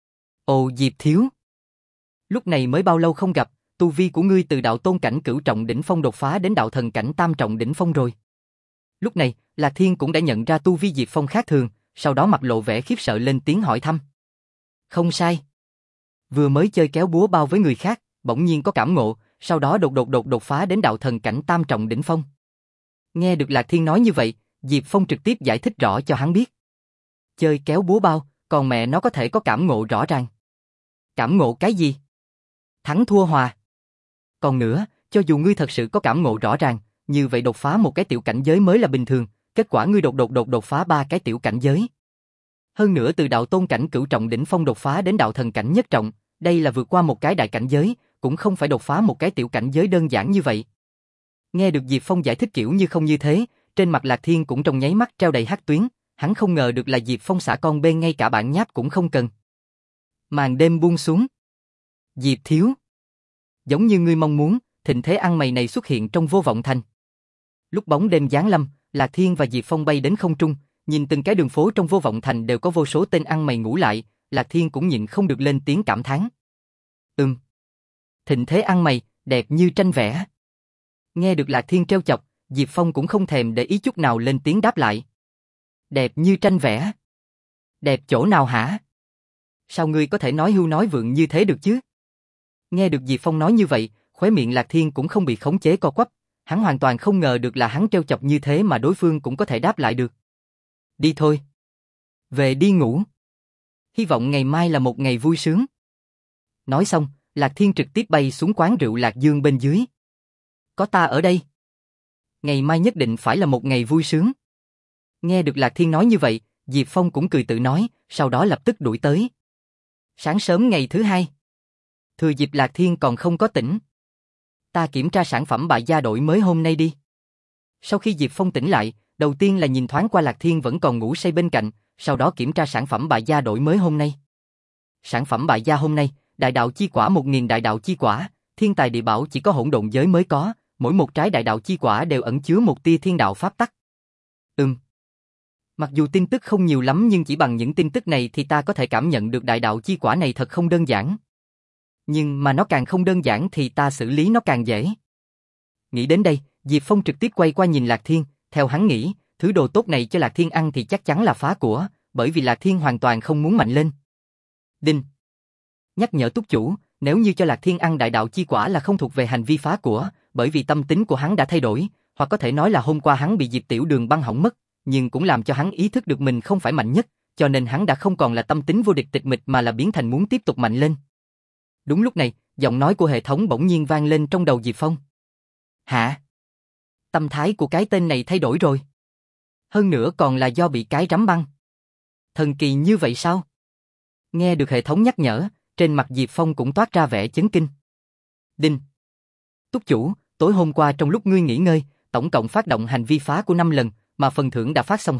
Ồ Diệp Thiếu. Lúc này mới bao lâu không gặp, tu vi của ngươi từ đạo tôn cảnh cửu trọng đỉnh phong đột phá đến đạo thần cảnh tam trọng đỉnh phong rồi. Lúc này, Lạc Thiên cũng đã nhận ra tu vi Diệp Phong khác thường, sau đó mặt lộ vẻ khiếp sợ lên tiếng hỏi thăm. Không sai. Vừa mới chơi kéo búa bao với người khác, bỗng nhiên có cảm ngộ, sau đó đột đột đột đột phá đến đạo thần cảnh tam trọng đỉnh phong. Nghe được Lạc Thiên nói như vậy, Diệp Phong trực tiếp giải thích rõ cho hắn biết. Chơi kéo búa bao, còn mẹ nó có thể có cảm ngộ rõ ràng. Cảm ngộ cái gì? Thắng thua hòa. Còn nữa, cho dù ngươi thật sự có cảm ngộ rõ ràng, như vậy đột phá một cái tiểu cảnh giới mới là bình thường, kết quả ngươi đột đột đột đột phá ba cái tiểu cảnh giới. Hơn nữa từ đạo tôn cảnh cửu trọng đỉnh phong đột phá đến đạo thần cảnh nhất trọng, đây là vượt qua một cái đại cảnh giới, cũng không phải đột phá một cái tiểu cảnh giới đơn giản như vậy. Nghe được Diệp Phong giải thích kiểu như không như thế, trên mặt Lạc Thiên cũng trong nháy mắt treo đầy hắc tuyến, hắn không ngờ được là Diệp Phong xả con bên ngay cả bản nháp cũng không cần. Màn đêm buông xuống. Diệp Thiếu. Giống như ngươi mong muốn, thịnh thế ăn mày này xuất hiện trong Vô Vọng Thành. Lúc bóng đêm giáng lâm, Lạc Thiên và Diệp Phong bay đến không trung, nhìn từng cái đường phố trong Vô Vọng Thành đều có vô số tên ăn mày ngủ lại, Lạc Thiên cũng nhịn không được lên tiếng cảm thán. Ừm. Thịnh thế ăn mày, đẹp như tranh vẽ. Nghe được Lạc Thiên trêu chọc, Diệp Phong cũng không thèm để ý chút nào lên tiếng đáp lại. Đẹp như tranh vẽ. Đẹp chỗ nào hả? Sao ngươi có thể nói hưu nói vượng như thế được chứ? Nghe được Diệp Phong nói như vậy, khóe miệng Lạc Thiên cũng không bị khống chế co quắp, hắn hoàn toàn không ngờ được là hắn trêu chọc như thế mà đối phương cũng có thể đáp lại được. Đi thôi. Về đi ngủ. Hy vọng ngày mai là một ngày vui sướng. Nói xong, Lạc Thiên trực tiếp bay xuống quán rượu Lạc Dương bên dưới. Có ta ở đây. Ngày mai nhất định phải là một ngày vui sướng. Nghe được Lạc Thiên nói như vậy, Diệp Phong cũng cười tự nói, sau đó lập tức đuổi tới. Sáng sớm ngày thứ hai. Thừa dịp Lạc Thiên còn không có tỉnh. Ta kiểm tra sản phẩm bại gia đổi mới hôm nay đi. Sau khi Diệp Phong tỉnh lại, đầu tiên là nhìn thoáng qua Lạc Thiên vẫn còn ngủ say bên cạnh, sau đó kiểm tra sản phẩm bại gia đổi mới hôm nay. Sản phẩm bại gia hôm nay, đại đạo chi quả một nghìn đại đạo chi quả, thiên tài địa bảo chỉ có hỗn độn giới mới có, mỗi một trái đại đạo chi quả đều ẩn chứa một tia thiên đạo pháp tắc. Ừm. Mặc dù tin tức không nhiều lắm nhưng chỉ bằng những tin tức này thì ta có thể cảm nhận được đại đạo chi quả này thật không đơn giản. Nhưng mà nó càng không đơn giản thì ta xử lý nó càng dễ. Nghĩ đến đây, Diệp Phong trực tiếp quay qua nhìn Lạc Thiên, theo hắn nghĩ, thứ đồ tốt này cho Lạc Thiên ăn thì chắc chắn là phá của, bởi vì Lạc Thiên hoàn toàn không muốn mạnh lên. Đinh. Nhắc nhở túc chủ, nếu như cho Lạc Thiên ăn đại đạo chi quả là không thuộc về hành vi phá của, bởi vì tâm tính của hắn đã thay đổi, hoặc có thể nói là hôm qua hắn bị Diệp Tiểu Đường băng hỏng mất, nhưng cũng làm cho hắn ý thức được mình không phải mạnh nhất, cho nên hắn đã không còn là tâm tính vô địch tịch mịch mà là biến thành muốn tiếp tục mạnh lên. Đúng lúc này, giọng nói của hệ thống bỗng nhiên vang lên trong đầu Diệp Phong. Hả? Tâm thái của cái tên này thay đổi rồi. Hơn nữa còn là do bị cái rắm băng. Thần kỳ như vậy sao? Nghe được hệ thống nhắc nhở, trên mặt Diệp Phong cũng toát ra vẻ chấn kinh. Đinh. Túc chủ, tối hôm qua trong lúc ngươi nghỉ ngơi, tổng cộng phát động hành vi phá của năm lần, mà phần thưởng đã phát xong hết,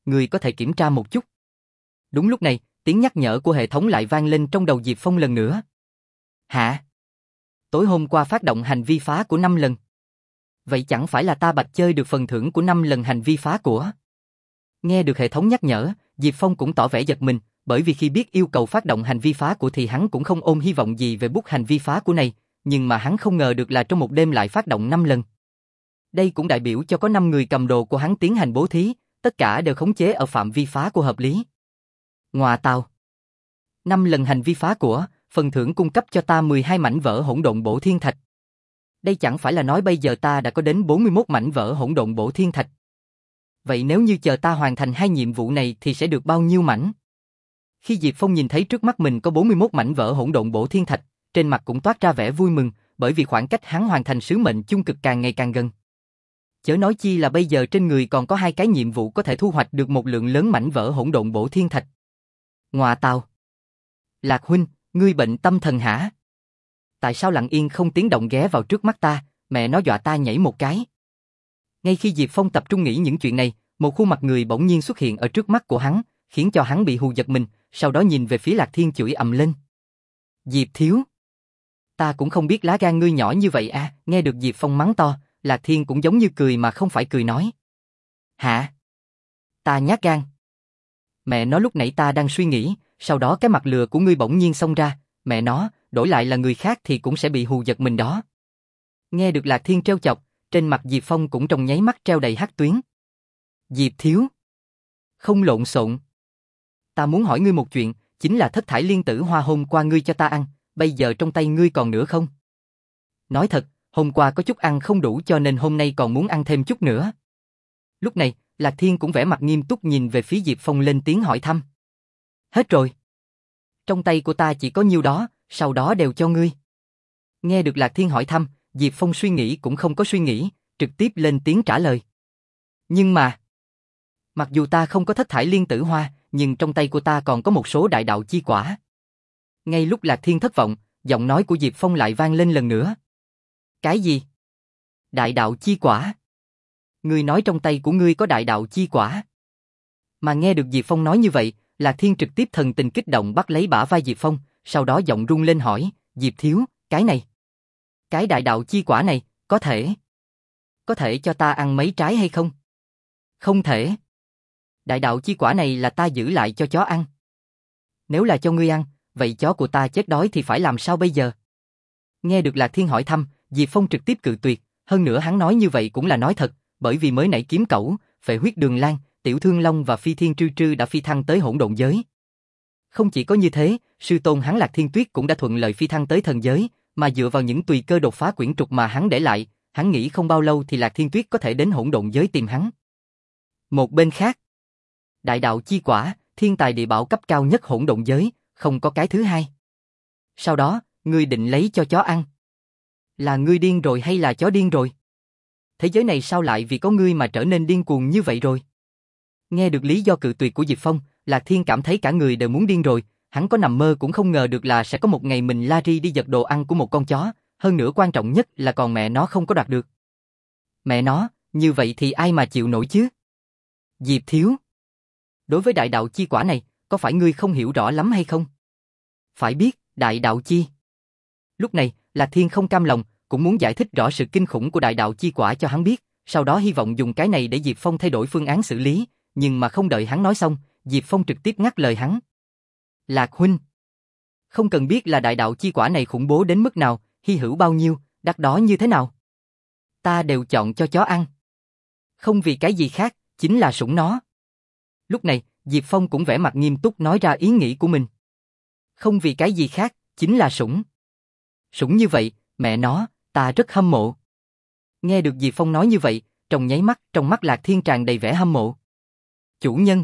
người có thể kiểm tra một chút. Đúng lúc này, tiếng nhắc nhở của hệ thống lại vang lên trong đầu Diệp Phong lần nữa. Hả? Tối hôm qua phát động hành vi phá của năm lần. Vậy chẳng phải là ta bạch chơi được phần thưởng của năm lần hành vi phá của? Nghe được hệ thống nhắc nhở, Diệp Phong cũng tỏ vẻ giật mình, bởi vì khi biết yêu cầu phát động hành vi phá của thì hắn cũng không ôm hy vọng gì về bút hành vi phá của này, nhưng mà hắn không ngờ được là trong một đêm lại phát động năm lần. Đây cũng đại biểu cho có năm người cầm đồ của hắn tiến hành bố thí, tất cả đều khống chế ở phạm vi phá của hợp lý. Ngoà tào. năm lần hành vi phá của, phần thưởng cung cấp cho ta mười hai mảnh vỡ hỗn độn bổ thiên thạch. Đây chẳng phải là nói bây giờ ta đã có đến bốn mươi mốt mảnh vỡ hỗn độn bổ thiên thạch. Vậy nếu như chờ ta hoàn thành hai nhiệm vụ này thì sẽ được bao nhiêu mảnh? Khi Diệp Phong nhìn thấy trước mắt mình có bốn mươi mốt mảnh vỡ hỗn độn bổ thiên thạch, trên mặt cũng toát ra vẻ vui mừng, bởi vì khoảng cách hắn hoàn thành sứ mệnh chung cực càng ngày càng gần. Chớ nói chi là bây giờ trên người còn có hai cái nhiệm vụ có thể thu hoạch được một lượng lớn mảnh vỡ hỗn độn bổ thiên thạch. Ngoà tào. Lạc huynh, ngươi bệnh tâm thần hả? Tại sao lặng yên không tiếng động ghé vào trước mắt ta, mẹ nó dọa ta nhảy một cái. Ngay khi Diệp Phong tập trung nghĩ những chuyện này, một khuôn mặt người bỗng nhiên xuất hiện ở trước mắt của hắn, khiến cho hắn bị hù giật mình, sau đó nhìn về phía Lạc Thiên chửi ầm lên. Diệp thiếu. Ta cũng không biết lá gan ngươi nhỏ như vậy à, nghe được Diệp Phong mắng to, Lạc Thiên cũng giống như cười mà không phải cười nói. Hả? Ta nhát gan. Mẹ nó lúc nãy ta đang suy nghĩ, sau đó cái mặt lừa của ngươi bỗng nhiên xông ra, mẹ nó, đổi lại là người khác thì cũng sẽ bị hù giật mình đó. Nghe được Lạc Thiên trêu chọc, trên mặt Diệp Phong cũng trong nháy mắt treo đầy hắc tuyến. Diệp thiếu. Không lộn xộn. Ta muốn hỏi ngươi một chuyện, chính là thất thải liên tử hoa hôm qua ngươi cho ta ăn, bây giờ trong tay ngươi còn nữa không? Nói thật, hôm qua có chút ăn không đủ cho nên hôm nay còn muốn ăn thêm chút nữa. Lúc này, Lạc Thiên cũng vẻ mặt nghiêm túc nhìn về phía Diệp Phong lên tiếng hỏi thăm. Hết rồi. Trong tay của ta chỉ có nhiêu đó, sau đó đều cho ngươi. Nghe được Lạc Thiên hỏi thăm, Diệp Phong suy nghĩ cũng không có suy nghĩ, trực tiếp lên tiếng trả lời. Nhưng mà, mặc dù ta không có thất thải liên tử hoa, nhưng trong tay của ta còn có một số đại đạo chi quả. Ngay lúc Lạc Thiên thất vọng, giọng nói của Diệp Phong lại vang lên lần nữa. Cái gì? Đại đạo chi quả? Ngươi nói trong tay của ngươi có đại đạo chi quả? Mà nghe được Diệp Phong nói như vậy, Lạc Thiên trực tiếp thần tình kích động bắt lấy bả vai Diệp Phong, sau đó giọng rung lên hỏi, Diệp thiếu, cái này, cái đại đạo chi quả này, có thể, có thể cho ta ăn mấy trái hay không? Không thể. Đại đạo chi quả này là ta giữ lại cho chó ăn. Nếu là cho ngươi ăn, vậy chó của ta chết đói thì phải làm sao bây giờ? Nghe được Lạc Thiên hỏi thăm, Diệp Phong trực tiếp cự tuyệt, hơn nữa hắn nói như vậy cũng là nói thật, bởi vì mới nãy kiếm cẩu, phệ huyết đường lan, tiểu thương long và phi thiên trư trư đã phi thăng tới hỗn độn giới. Không chỉ có như thế, sư tôn hắn Lạc Thiên Tuyết cũng đã thuận lợi phi thăng tới thần giới, mà dựa vào những tùy cơ đột phá quyển trục mà hắn để lại, hắn nghĩ không bao lâu thì Lạc Thiên Tuyết có thể đến hỗn độn giới tìm hắn. Một bên khác, đại đạo chi quả, thiên tài địa bảo cấp cao nhất hỗn độn giới, không có cái thứ hai. Sau đó, ngươi định lấy cho chó ăn. Là ngươi điên rồi hay là chó điên rồi? Thế giới này sao lại vì có ngươi mà trở nên điên cuồng như vậy rồi? Nghe được lý do cự tuyệt của Diệp Phong, Lạc Thiên cảm thấy cả người đều muốn điên rồi, hắn có nằm mơ cũng không ngờ được là sẽ có một ngày mình la ri đi giật đồ ăn của một con chó, hơn nữa quan trọng nhất là còn mẹ nó không có đoạt được. Mẹ nó, như vậy thì ai mà chịu nổi chứ? Diệp thiếu. Đối với đại đạo chi quả này, có phải ngươi không hiểu rõ lắm hay không? Phải biết, đại đạo chi. Lúc này, Lạc Thiên không cam lòng, cũng muốn giải thích rõ sự kinh khủng của đại đạo chi quả cho hắn biết, sau đó hy vọng dùng cái này để Diệp Phong thay đổi phương án xử lý, nhưng mà không đợi hắn nói xong, Diệp Phong trực tiếp ngắt lời hắn. Lạc huynh, không cần biết là đại đạo chi quả này khủng bố đến mức nào, hy hữu bao nhiêu, đắt đỏ như thế nào. Ta đều chọn cho chó ăn. Không vì cái gì khác, chính là sủng nó. Lúc này, Diệp Phong cũng vẻ mặt nghiêm túc nói ra ý nghĩ của mình. Không vì cái gì khác, chính là sủng. Sủng như vậy, mẹ nó, ta rất hâm mộ. Nghe được Diệp Phong nói như vậy, trong nháy mắt, trong mắt Lạc Thiên tràn đầy vẻ hâm mộ. Chủ nhân,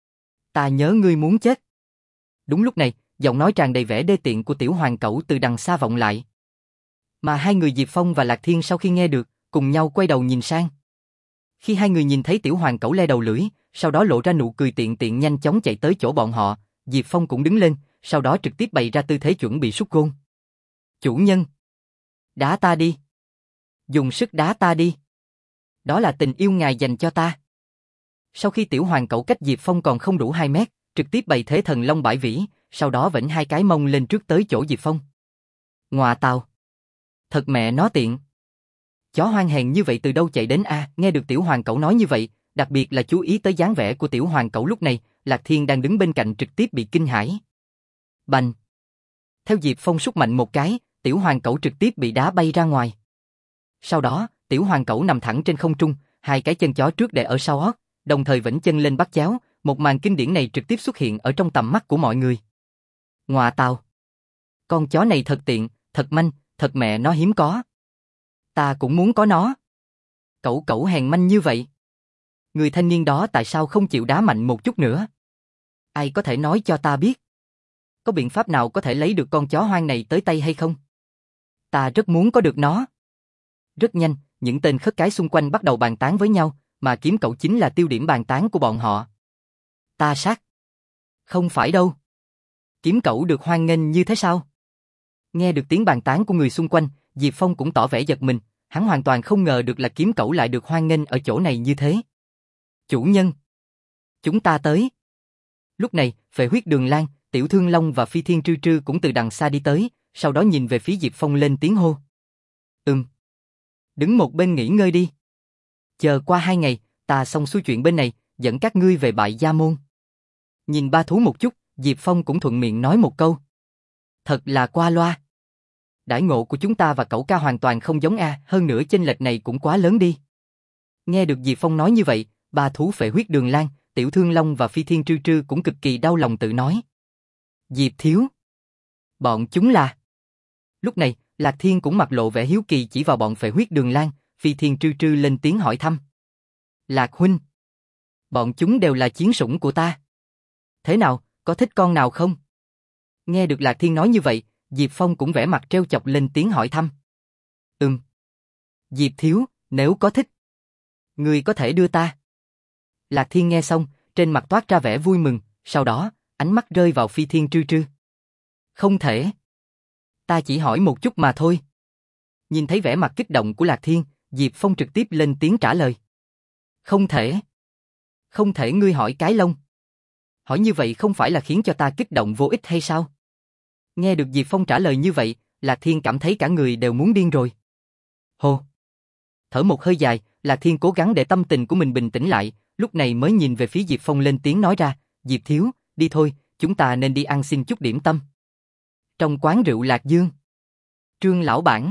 ta nhớ ngươi muốn chết. Đúng lúc này, giọng nói tràn đầy vẻ đê tiện của tiểu hoàng cẩu từ đằng xa vọng lại. Mà hai người Diệp Phong và Lạc Thiên sau khi nghe được, cùng nhau quay đầu nhìn sang. Khi hai người nhìn thấy tiểu hoàng cẩu le đầu lưỡi, sau đó lộ ra nụ cười tiện tiện nhanh chóng chạy tới chỗ bọn họ, Diệp Phong cũng đứng lên, sau đó trực tiếp bày ra tư thế chuẩn bị sút gôn. Chủ nhân, đá ta đi. Dùng sức đá ta đi. Đó là tình yêu ngài dành cho ta. Sau khi Tiểu Hoàng Cẩu cách Diệp Phong còn không đủ hai mét, trực tiếp bày thế thần long bãi vĩ, sau đó vẫy hai cái mông lên trước tới chỗ Diệp Phong. Ngọa tào! Thật mẹ nó tiện! Chó hoang hèn như vậy từ đâu chạy đến a? Nghe được Tiểu Hoàng Cẩu nói như vậy, đặc biệt là chú ý tới dáng vẻ của Tiểu Hoàng Cẩu lúc này, Lạc Thiên đang đứng bên cạnh trực tiếp bị kinh hãi. Bành! Theo Diệp Phong sút mạnh một cái, Tiểu Hoàng Cẩu trực tiếp bị đá bay ra ngoài. Sau đó, Tiểu Hoàng Cẩu nằm thẳng trên không trung, hai cái chân chó trước đè ở sau hót, đồng thời vẫy chân lên bắt chéo, một màn kinh điển này trực tiếp xuất hiện ở trong tầm mắt của mọi người. Ngọa tào! Con chó này thật tiện, thật manh, thật mẹ nó hiếm có. Ta cũng muốn có nó. Cẩu cẩu hèn manh như vậy. Người thanh niên đó tại sao không chịu đá mạnh một chút nữa? Ai có thể nói cho ta biết? Có biện pháp nào có thể lấy được con chó hoang này tới tay hay không? Ta rất muốn có được nó. Rất nhanh, những tên khất cái xung quanh bắt đầu bàn tán với nhau, mà kiếm cẩu chính là tiêu điểm bàn tán của bọn họ. Ta sát. Không phải đâu. Kiếm cẩu được hoan nghênh như thế sao? Nghe được tiếng bàn tán của người xung quanh, Diệp Phong cũng tỏ vẻ giật mình, hắn hoàn toàn không ngờ được là kiếm cẩu lại được hoan nghênh ở chỗ này như thế. Chủ nhân! Chúng ta tới! Lúc này, Phệ Huyết Đường Lang, Tiểu Thương Long và Phi Thiên Trư Trư cũng từ đằng xa đi tới, sau đó nhìn về phía Diệp Phong lên tiếng hô. Ừm. Đứng một bên nghỉ ngơi đi. Chờ qua hai ngày, ta xong xuôi chuyện bên này, dẫn các ngươi về Bại Gia Môn. Nhìn ba thú một chút, Diệp Phong cũng thuận miệng nói một câu. Thật là qua loa. Đãi ngộ của chúng ta và cẩu ca hoàn toàn không giống a, hơn nữa chênh lệch này cũng quá lớn đi. Nghe được Diệp Phong nói như vậy, ba thú Phệ Huyết Đường Lang, Tiểu Thương Long và Phi Thiên Trư Trư cũng cực kỳ đau lòng tự nói. Diệp thiếu. Bọn chúng là... Lúc này, Lạc Thiên cũng mặt lộ vẻ hiếu kỳ chỉ vào bọn Phệ Huyết Đường Lang, Phi Thiên Trư Trư lên tiếng hỏi thăm. Lạc huynh. Bọn chúng đều là chiến sủng của ta. Thế nào, có thích con nào không? Nghe được Lạc Thiên nói như vậy, Diệp Phong cũng vẻ mặt trêu chọc lên tiếng hỏi thăm. Ừm. Diệp thiếu, nếu có thích, ngươi có thể đưa ta. Lạc Thiên nghe xong, trên mặt toát ra vẻ vui mừng, sau đó, ánh mắt rơi vào Phi Thiên Trư Trư. Không thể. Ta chỉ hỏi một chút mà thôi. Nhìn thấy vẻ mặt kích động của Lạc Thiên, Diệp Phong trực tiếp lên tiếng trả lời. Không thể. Không thể ngươi hỏi cái lông. Hỏi như vậy không phải là khiến cho ta kích động vô ích hay sao? Nghe được Diệp Phong trả lời như vậy, Lạc Thiên cảm thấy cả người đều muốn điên rồi. Hô. Thở một hơi dài, Lạc Thiên cố gắng để tâm tình của mình bình tĩnh lại, lúc này mới nhìn về phía Diệp Phong lên tiếng nói ra, Diệp thiếu, đi thôi, chúng ta nên đi ăn xin chút điểm tâm. Trong quán rượu Lạc Dương. Trương lão bản.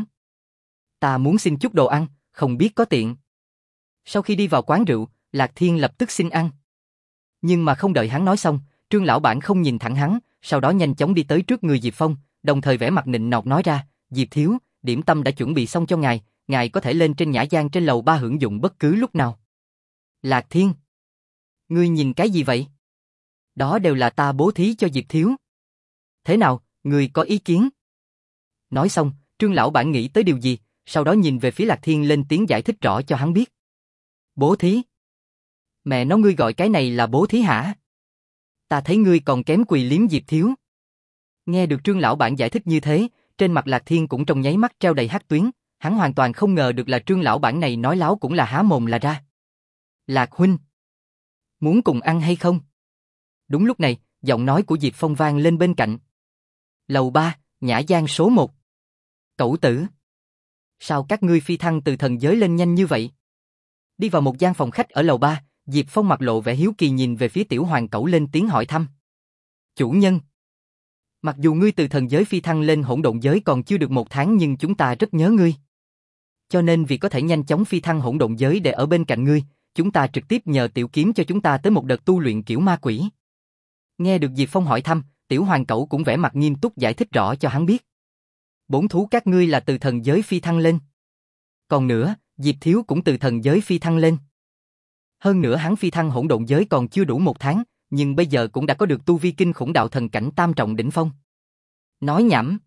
Ta muốn xin chút đồ ăn, không biết có tiện. Sau khi đi vào quán rượu, Lạc Thiên lập tức xin ăn. Nhưng mà không đợi hắn nói xong, Trương lão bản không nhìn thẳng hắn, sau đó nhanh chóng đi tới trước người Diệp Phong, đồng thời vẻ mặt nịnh nọt nói ra, Diệp thiếu, điểm tâm đã chuẩn bị xong cho ngài, ngài có thể lên trên nhã gian trên lầu ba hưởng dụng bất cứ lúc nào. Lạc Thiên. Ngươi nhìn cái gì vậy? Đó đều là ta bố thí cho Diệp thiếu. Thế nào, ngươi có ý kiến? Nói xong, Trương lão bản nghĩ tới điều gì, sau đó nhìn về phía Lạc Thiên lên tiếng giải thích rõ cho hắn biết. Bố thí? Mẹ nó ngươi gọi cái này là bố thí hả? Ta thấy ngươi còn kém quỳ liếm Diệp thiếu. Nghe được Trương lão bản giải thích như thế, trên mặt Lạc Thiên cũng trong nháy mắt treo đầy hắc tuyến, hắn hoàn toàn không ngờ được là Trương lão bản này nói láo cũng là há mồm là ra. Lạc huynh, muốn cùng ăn hay không? Đúng lúc này, giọng nói của Diệp Phong vang lên bên cạnh. Lầu ba, nhã gian số một. Cẩu tử. Sao các ngươi phi thăng từ thần giới lên nhanh như vậy? Đi vào một gian phòng khách ở lầu ba, Diệp Phong mặt lộ vẻ hiếu kỳ nhìn về phía Tiểu Hoàng Cẩu lên tiếng hỏi thăm. Chủ nhân. Mặc dù ngươi từ thần giới phi thăng lên hỗn độn giới còn chưa được một tháng nhưng chúng ta rất nhớ ngươi. Cho nên vì có thể nhanh chóng phi thăng hỗn độn giới để ở bên cạnh ngươi, chúng ta trực tiếp nhờ Tiểu Kiếm cho chúng ta tới một đợt tu luyện kiểu ma quỷ. Nghe được Diệp Phong hỏi thăm, Tiểu Hoàng Cẩu cũng vẻ mặt nghiêm túc giải thích rõ cho hắn biết. Bốn thú các ngươi là từ thần giới phi thăng lên. Còn nữa, Diệp thiếu cũng từ thần giới phi thăng lên. Hơn nữa hắn phi thăng hỗn độn giới còn chưa đủ một tháng, nhưng bây giờ cũng đã có được tu vi kinh khủng đạo thần cảnh tam trọng đỉnh phong. Nói nhảm.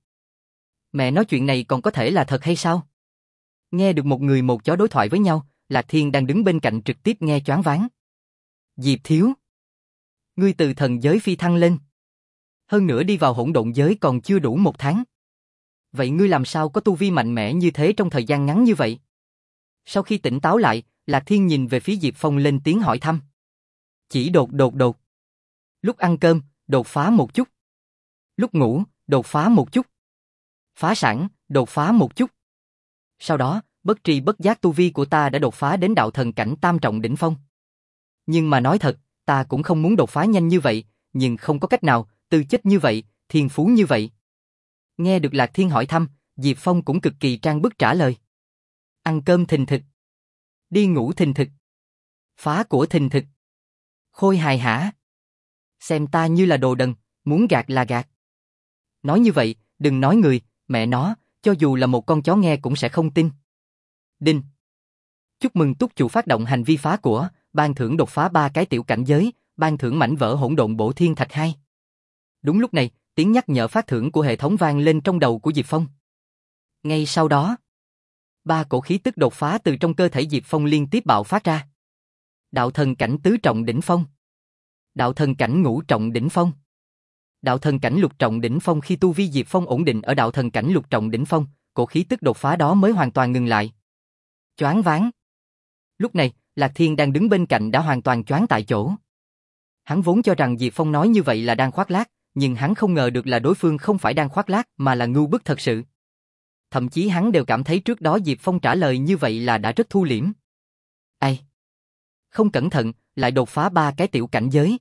Mẹ nói chuyện này còn có thể là thật hay sao? Nghe được một người một chó đối thoại với nhau, Lạc Thiên đang đứng bên cạnh trực tiếp nghe choáng váng. Diệp thiếu. Ngươi từ thần giới phi thăng lên. Hơn nữa đi vào hỗn độn giới còn chưa đủ một tháng. Vậy ngươi làm sao có tu vi mạnh mẽ như thế trong thời gian ngắn như vậy? Sau khi tỉnh táo lại, Lạc Thiên nhìn về phía Diệp Phong lên tiếng hỏi thăm. Chỉ đột đột đột. Lúc ăn cơm, đột phá một chút. Lúc ngủ, đột phá một chút. Phá sản, đột phá một chút. Sau đó, bất tri bất giác tu vi của ta đã đột phá đến đạo thần cảnh tam trọng đỉnh phong. Nhưng mà nói thật, ta cũng không muốn đột phá nhanh như vậy, nhưng không có cách nào, tư chất như vậy, thiên phú như vậy. Nghe được Lạc Thiên hỏi thăm, Diệp Phong cũng cực kỳ trang bức trả lời. Ăn cơm thình thịch. Đi ngủ thình thịch. Phá của thình thịch. Khôi hài hả? Xem ta như là đồ đần, muốn gạt là gạt. Nói như vậy, đừng nói người, mẹ nó, cho dù là một con chó nghe cũng sẽ không tin. Đinh. Chúc mừng túc chủ phát động hành vi phá của, ban thưởng đột phá ba cái tiểu cảnh giới, ban thưởng mảnh vỡ hỗn độn bổ thiên thạch hai. Đúng lúc này, tiếng nhắc nhở phát thưởng của hệ thống vang lên trong đầu của Diệp Phong. Ngay sau đó, ba cổ khí tức đột phá từ trong cơ thể Diệp Phong liên tiếp bạo phát ra. Đạo thần cảnh tứ trọng đỉnh phong. Đạo thần cảnh ngũ trọng đỉnh phong. Đạo thần cảnh lục trọng đỉnh phong. Khi tu vi Diệp Phong ổn định ở đạo thần cảnh lục trọng đỉnh phong, cổ khí tức đột phá đó mới hoàn toàn ngừng lại. Choáng váng. Lúc này, Lạc Thiên đang đứng bên cạnh đã hoàn toàn choáng tại chỗ. Hắn vốn cho rằng Diệp Phong nói như vậy là đang khoác lác, nhưng hắn không ngờ được là đối phương không phải đang khoác lác mà là ngu bức thật sự. Thậm chí hắn đều cảm thấy trước đó Diệp Phong trả lời như vậy là đã rất thu liễm. Ai? Không cẩn thận, lại đột phá ba cái tiểu cảnh giới.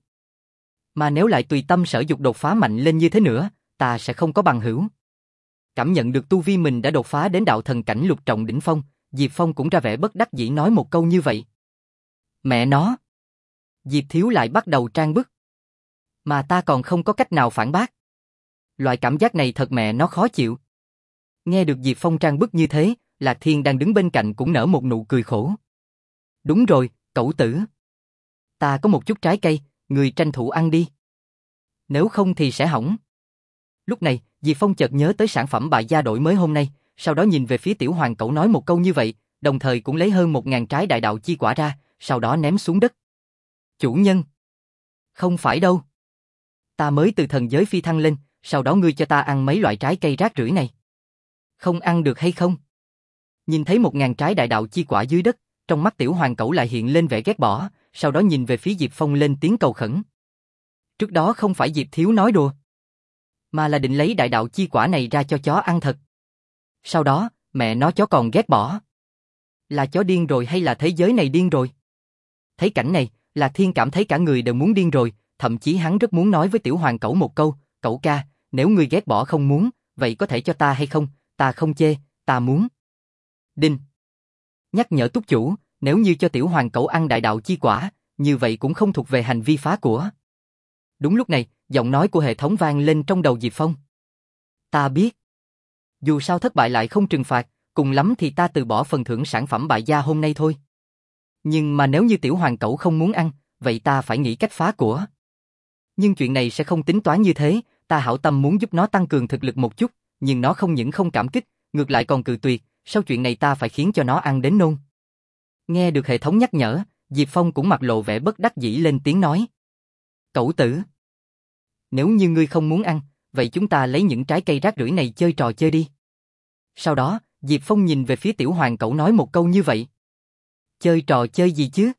Mà nếu lại tùy tâm sở dục đột phá mạnh lên như thế nữa, ta sẽ không có bằng hữu. Cảm nhận được tu vi mình đã đột phá đến đạo thần cảnh lục trọng đỉnh phong, Diệp Phong cũng ra vẻ bất đắc dĩ nói một câu như vậy. Mẹ nó! Diệp Thiếu lại bắt đầu trang bức. Mà ta còn không có cách nào phản bác. Loại cảm giác này thật mẹ nó khó chịu. Nghe được Diệp Phong trang bức như thế, Lạc Thiên đang đứng bên cạnh cũng nở một nụ cười khổ. Đúng rồi, cẩu tử. Ta có một chút trái cây, người tranh thủ ăn đi. Nếu không thì sẽ hỏng. Lúc này, Diệp Phong chợt nhớ tới sản phẩm bại gia đổi mới hôm nay, sau đó nhìn về phía tiểu hoàng cẩu nói một câu như vậy, đồng thời cũng lấy hơn một ngàn trái đại đạo chi quả ra, sau đó ném xuống đất. Chủ nhân. Không phải đâu. Ta mới từ thần giới phi thăng lên, sau đó ngươi cho ta ăn mấy loại trái cây rác rưởi này. Không ăn được hay không? Nhìn thấy một ngàn trái đại đạo chi quả dưới đất, trong mắt tiểu hoàng cẩu lại hiện lên vẻ ghét bỏ, sau đó nhìn về phía Diệp Phong lên tiếng cầu khẩn. Trước đó không phải Diệp Thiếu nói đùa, mà là định lấy đại đạo chi quả này ra cho chó ăn thật. Sau đó, mẹ nó chó còn ghét bỏ. Là chó điên rồi hay là thế giới này điên rồi? Thấy cảnh này, Lạc Thiên cảm thấy cả người đều muốn điên rồi, thậm chí hắn rất muốn nói với tiểu hoàng cẩu một câu, cẩu ca, nếu ngươi ghét bỏ không muốn, vậy có thể cho ta hay không, ta không chê, ta muốn. Đinh. Nhắc nhở túc chủ, nếu như cho tiểu hoàng cẩu ăn đại đạo chi quả, như vậy cũng không thuộc về hành vi phá của. Đúng lúc này, giọng nói của hệ thống vang lên trong đầu Diệp Phong. Ta biết. Dù sao thất bại lại không trừng phạt, cùng lắm thì ta từ bỏ phần thưởng sản phẩm bại gia hôm nay thôi. Nhưng mà nếu như tiểu hoàng cẩu không muốn ăn, vậy ta phải nghĩ cách phá của. Nhưng chuyện này sẽ không tính toán như thế, ta hảo tâm muốn giúp nó tăng cường thực lực một chút, nhưng nó không những không cảm kích, ngược lại còn cự tuyệt, sau chuyện này ta phải khiến cho nó ăn đến nôn. Nghe được hệ thống nhắc nhở, Diệp Phong cũng mặt lộ vẻ bất đắc dĩ lên tiếng nói. Cẩu tử. Nếu như ngươi không muốn ăn, vậy chúng ta lấy những trái cây rác rưởi này chơi trò chơi đi. Sau đó, Diệp Phong nhìn về phía tiểu hoàng cẩu nói một câu như vậy. Chơi trò chơi gì chứ?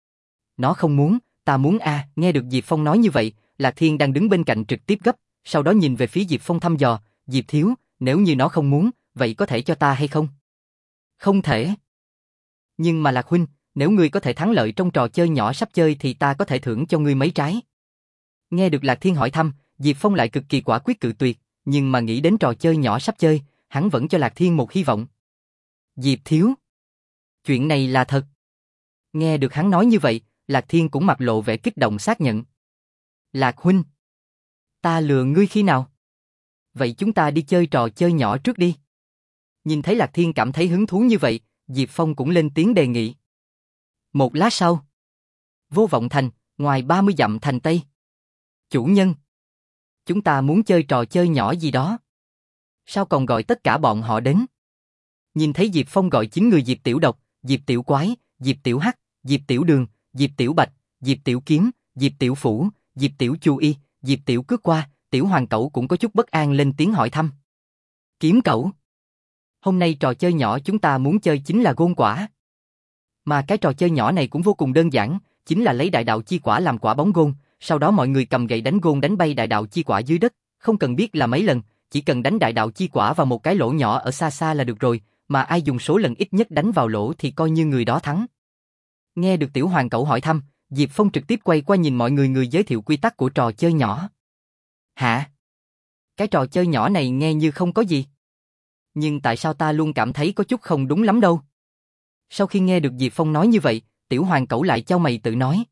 Nó không muốn, ta muốn a. À. Nghe được Diệp Phong nói như vậy, Lạc Thiên đang đứng bên cạnh trực tiếp gấp, sau đó nhìn về phía Diệp Phong thăm dò, Diệp Thiếu, nếu như nó không muốn, vậy có thể cho ta hay không? Không thể. Nhưng mà Lạc Huynh, nếu ngươi có thể thắng lợi trong trò chơi nhỏ sắp chơi thì ta có thể thưởng cho ngươi mấy trái. Nghe được Lạc Thiên hỏi thăm, Diệp Phong lại cực kỳ quả quyết cự tuyệt, nhưng mà nghĩ đến trò chơi nhỏ sắp chơi, hắn vẫn cho Lạc Thiên một hy vọng. Diệp Thiếu. Chuyện này là thật. Nghe được hắn nói như vậy, Lạc Thiên cũng mặt lộ vẻ kích động xác nhận. Lạc Huynh. Ta lừa ngươi khi nào? Vậy chúng ta đi chơi trò chơi nhỏ trước đi. Nhìn thấy Lạc Thiên cảm thấy hứng thú như vậy, Diệp Phong cũng lên tiếng đề nghị. Một lát sau. Vô Vọng Thành, ngoài ba mươi dặm thành Tây. Chủ nhân. Chúng ta muốn chơi trò chơi nhỏ gì đó. Sao còn gọi tất cả bọn họ đến? Nhìn thấy Diệp Phong gọi chín người Diệp Tiểu Độc, Diệp Tiểu Quái, Diệp Tiểu Hắc, Diệp Tiểu Đường, Diệp Tiểu Bạch, Diệp Tiểu Kiếm, Diệp Tiểu Phủ, Diệp Tiểu Chu Y, Diệp Tiểu Cước qua, Tiểu Hoàng Cẩu cũng có chút bất an lên tiếng hỏi thăm. Kiếm Cẩu. Hôm nay trò chơi nhỏ chúng ta muốn chơi chính là gôn quả. Mà cái trò chơi nhỏ này cũng vô cùng đơn giản, chính là lấy đại đạo chi quả làm quả bóng gôn, sau đó mọi người cầm gậy đánh gôn đánh bay đại đạo chi quả dưới đất, không cần biết là mấy lần, chỉ cần đánh đại đạo chi quả vào một cái lỗ nhỏ ở xa xa là được rồi, mà ai dùng số lần ít nhất đánh vào lỗ thì coi như người đó thắng. Nghe được Tiểu Hoàng Cẩu hỏi thăm, Diệp Phong trực tiếp quay qua nhìn mọi người người giới thiệu quy tắc của trò chơi nhỏ. Hả? Cái trò chơi nhỏ này nghe như không có gì. Nhưng tại sao ta luôn cảm thấy có chút không đúng lắm đâu? Sau khi nghe được Diệp Phong nói như vậy, Tiểu Hoàng Cẩu lại chau mày tự nói.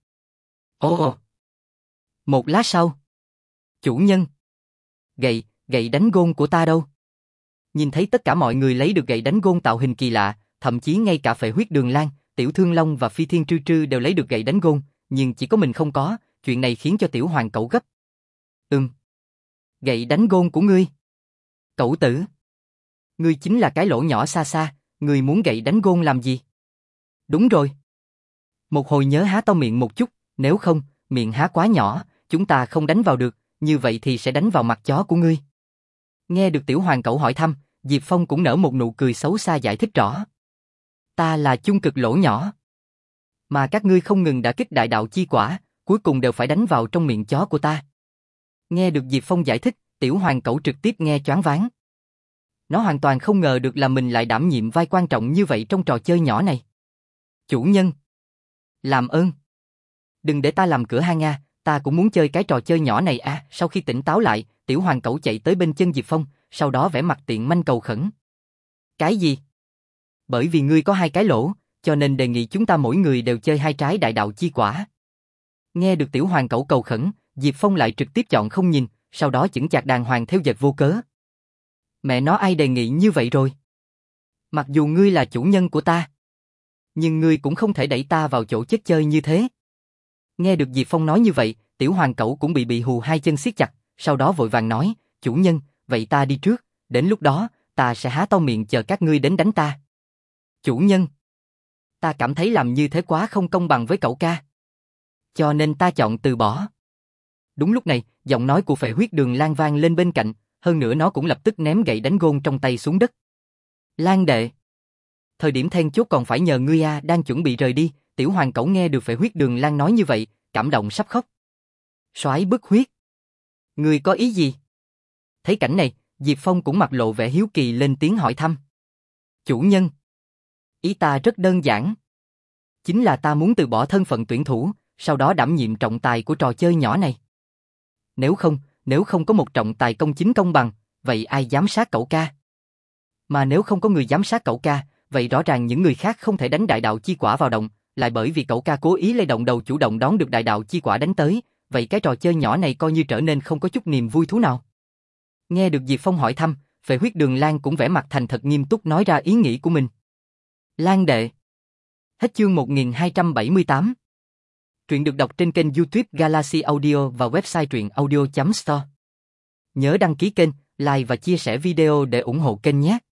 Ồ! Một lát sau. Chủ nhân! Gậy, gậy đánh gôn của ta đâu? Nhìn thấy tất cả mọi người lấy được gậy đánh gôn tạo hình kỳ lạ, thậm chí ngay cả Phệ Huyết Đường Lan, Tiểu Thương Long và Phi Thiên Trư Trư đều lấy được gậy đánh gôn, nhưng chỉ có mình không có, chuyện này khiến cho Tiểu Hoàng Cẩu gấp. Ừm. Gậy đánh gôn của ngươi. Cẩu tử. Ngươi chính là cái lỗ nhỏ xa xa, ngươi muốn gậy đánh gôn làm gì? Đúng rồi. Một hồi nhớ há to miệng một chút, nếu không, miệng há quá nhỏ, chúng ta không đánh vào được, như vậy thì sẽ đánh vào mặt chó của ngươi. Nghe được Tiểu Hoàng Cẩu hỏi thăm, Diệp Phong cũng nở một nụ cười xấu xa giải thích rõ. Ta là chung cực lỗ nhỏ. Mà các ngươi không ngừng đã kích đại đạo chi quả, cuối cùng đều phải đánh vào trong miệng chó của ta. Nghe được Diệp Phong giải thích, Tiểu Hoàng Cẩu trực tiếp nghe choáng váng. Nó hoàn toàn không ngờ được là mình lại đảm nhiệm vai quan trọng như vậy trong trò chơi nhỏ này. Chủ nhân! Làm ơn! Đừng để ta làm cửa hang a, ta cũng muốn chơi cái trò chơi nhỏ này a. Sau khi tỉnh táo lại, Tiểu Hoàng Cẩu chạy tới bên chân Diệp Phong, sau đó vẽ mặt tiện manh cầu khẩn. Cái gì? Bởi vì ngươi có hai cái lỗ, cho nên đề nghị chúng ta mỗi người đều chơi hai trái đại đạo chi quả. Nghe được Tiểu Hoàng Cẩu cầu khẩn, Diệp Phong lại trực tiếp chọn không nhìn, sau đó chững chạc đàng hoàng theo dệt vô cớ. Mẹ nó ai đề nghị như vậy rồi? Mặc dù ngươi là chủ nhân của ta, nhưng ngươi cũng không thể đẩy ta vào chỗ chết chơi như thế. Nghe được Diệp Phong nói như vậy, Tiểu Hoàng Cẩu cũng bị bị hù hai chân siết chặt, sau đó vội vàng nói, chủ nhân, vậy ta đi trước, đến lúc đó, ta sẽ há to miệng chờ các ngươi đến đánh ta. Chủ nhân, ta cảm thấy làm như thế quá không công bằng với cậu ca. Cho nên ta chọn từ bỏ. Đúng lúc này, giọng nói của Phệ Huyết Đường Lan vang lên bên cạnh, hơn nữa nó cũng lập tức ném gậy đánh gôn trong tay xuống đất. Lan đệ, thời điểm then chốt còn phải nhờ ngươi a. Đang chuẩn bị rời đi, Tiểu Hoàng Cẩu nghe được Phệ Huyết Đường Lan nói như vậy, cảm động sắp khóc. Soái bức huyết, ngươi có ý gì? Thấy cảnh này, Diệp Phong cũng mặt lộ vẻ hiếu kỳ lên tiếng hỏi thăm. Chủ nhân, ý ta rất đơn giản. Chính là ta muốn từ bỏ thân phận tuyển thủ, sau đó đảm nhiệm trọng tài của trò chơi nhỏ này. Nếu không, nếu không có một trọng tài công chính công bằng, vậy ai giám sát cậu ca? Mà nếu không có người giám sát cậu ca, vậy rõ ràng những người khác không thể đánh đại đạo chi quả vào động, lại bởi vì cậu ca cố ý lay động đầu chủ động đón được đại đạo chi quả đánh tới, vậy cái trò chơi nhỏ này coi như trở nên không có chút niềm vui thú nào. Nghe được Diệp Phong hỏi thăm, Phệ Huyết Đường Lan cũng vẻ mặt thành thật nghiêm túc nói ra ý nghĩ của mình. Lan đệ. Hết chương một nghìn hai trăm bảy mươi tám. Truyện được đọc trên kênh YouTube Galaxy Audio và website truyện audio chấm store. Nhớ đăng ký kênh, like và chia sẻ video để ủng hộ kênh nhé.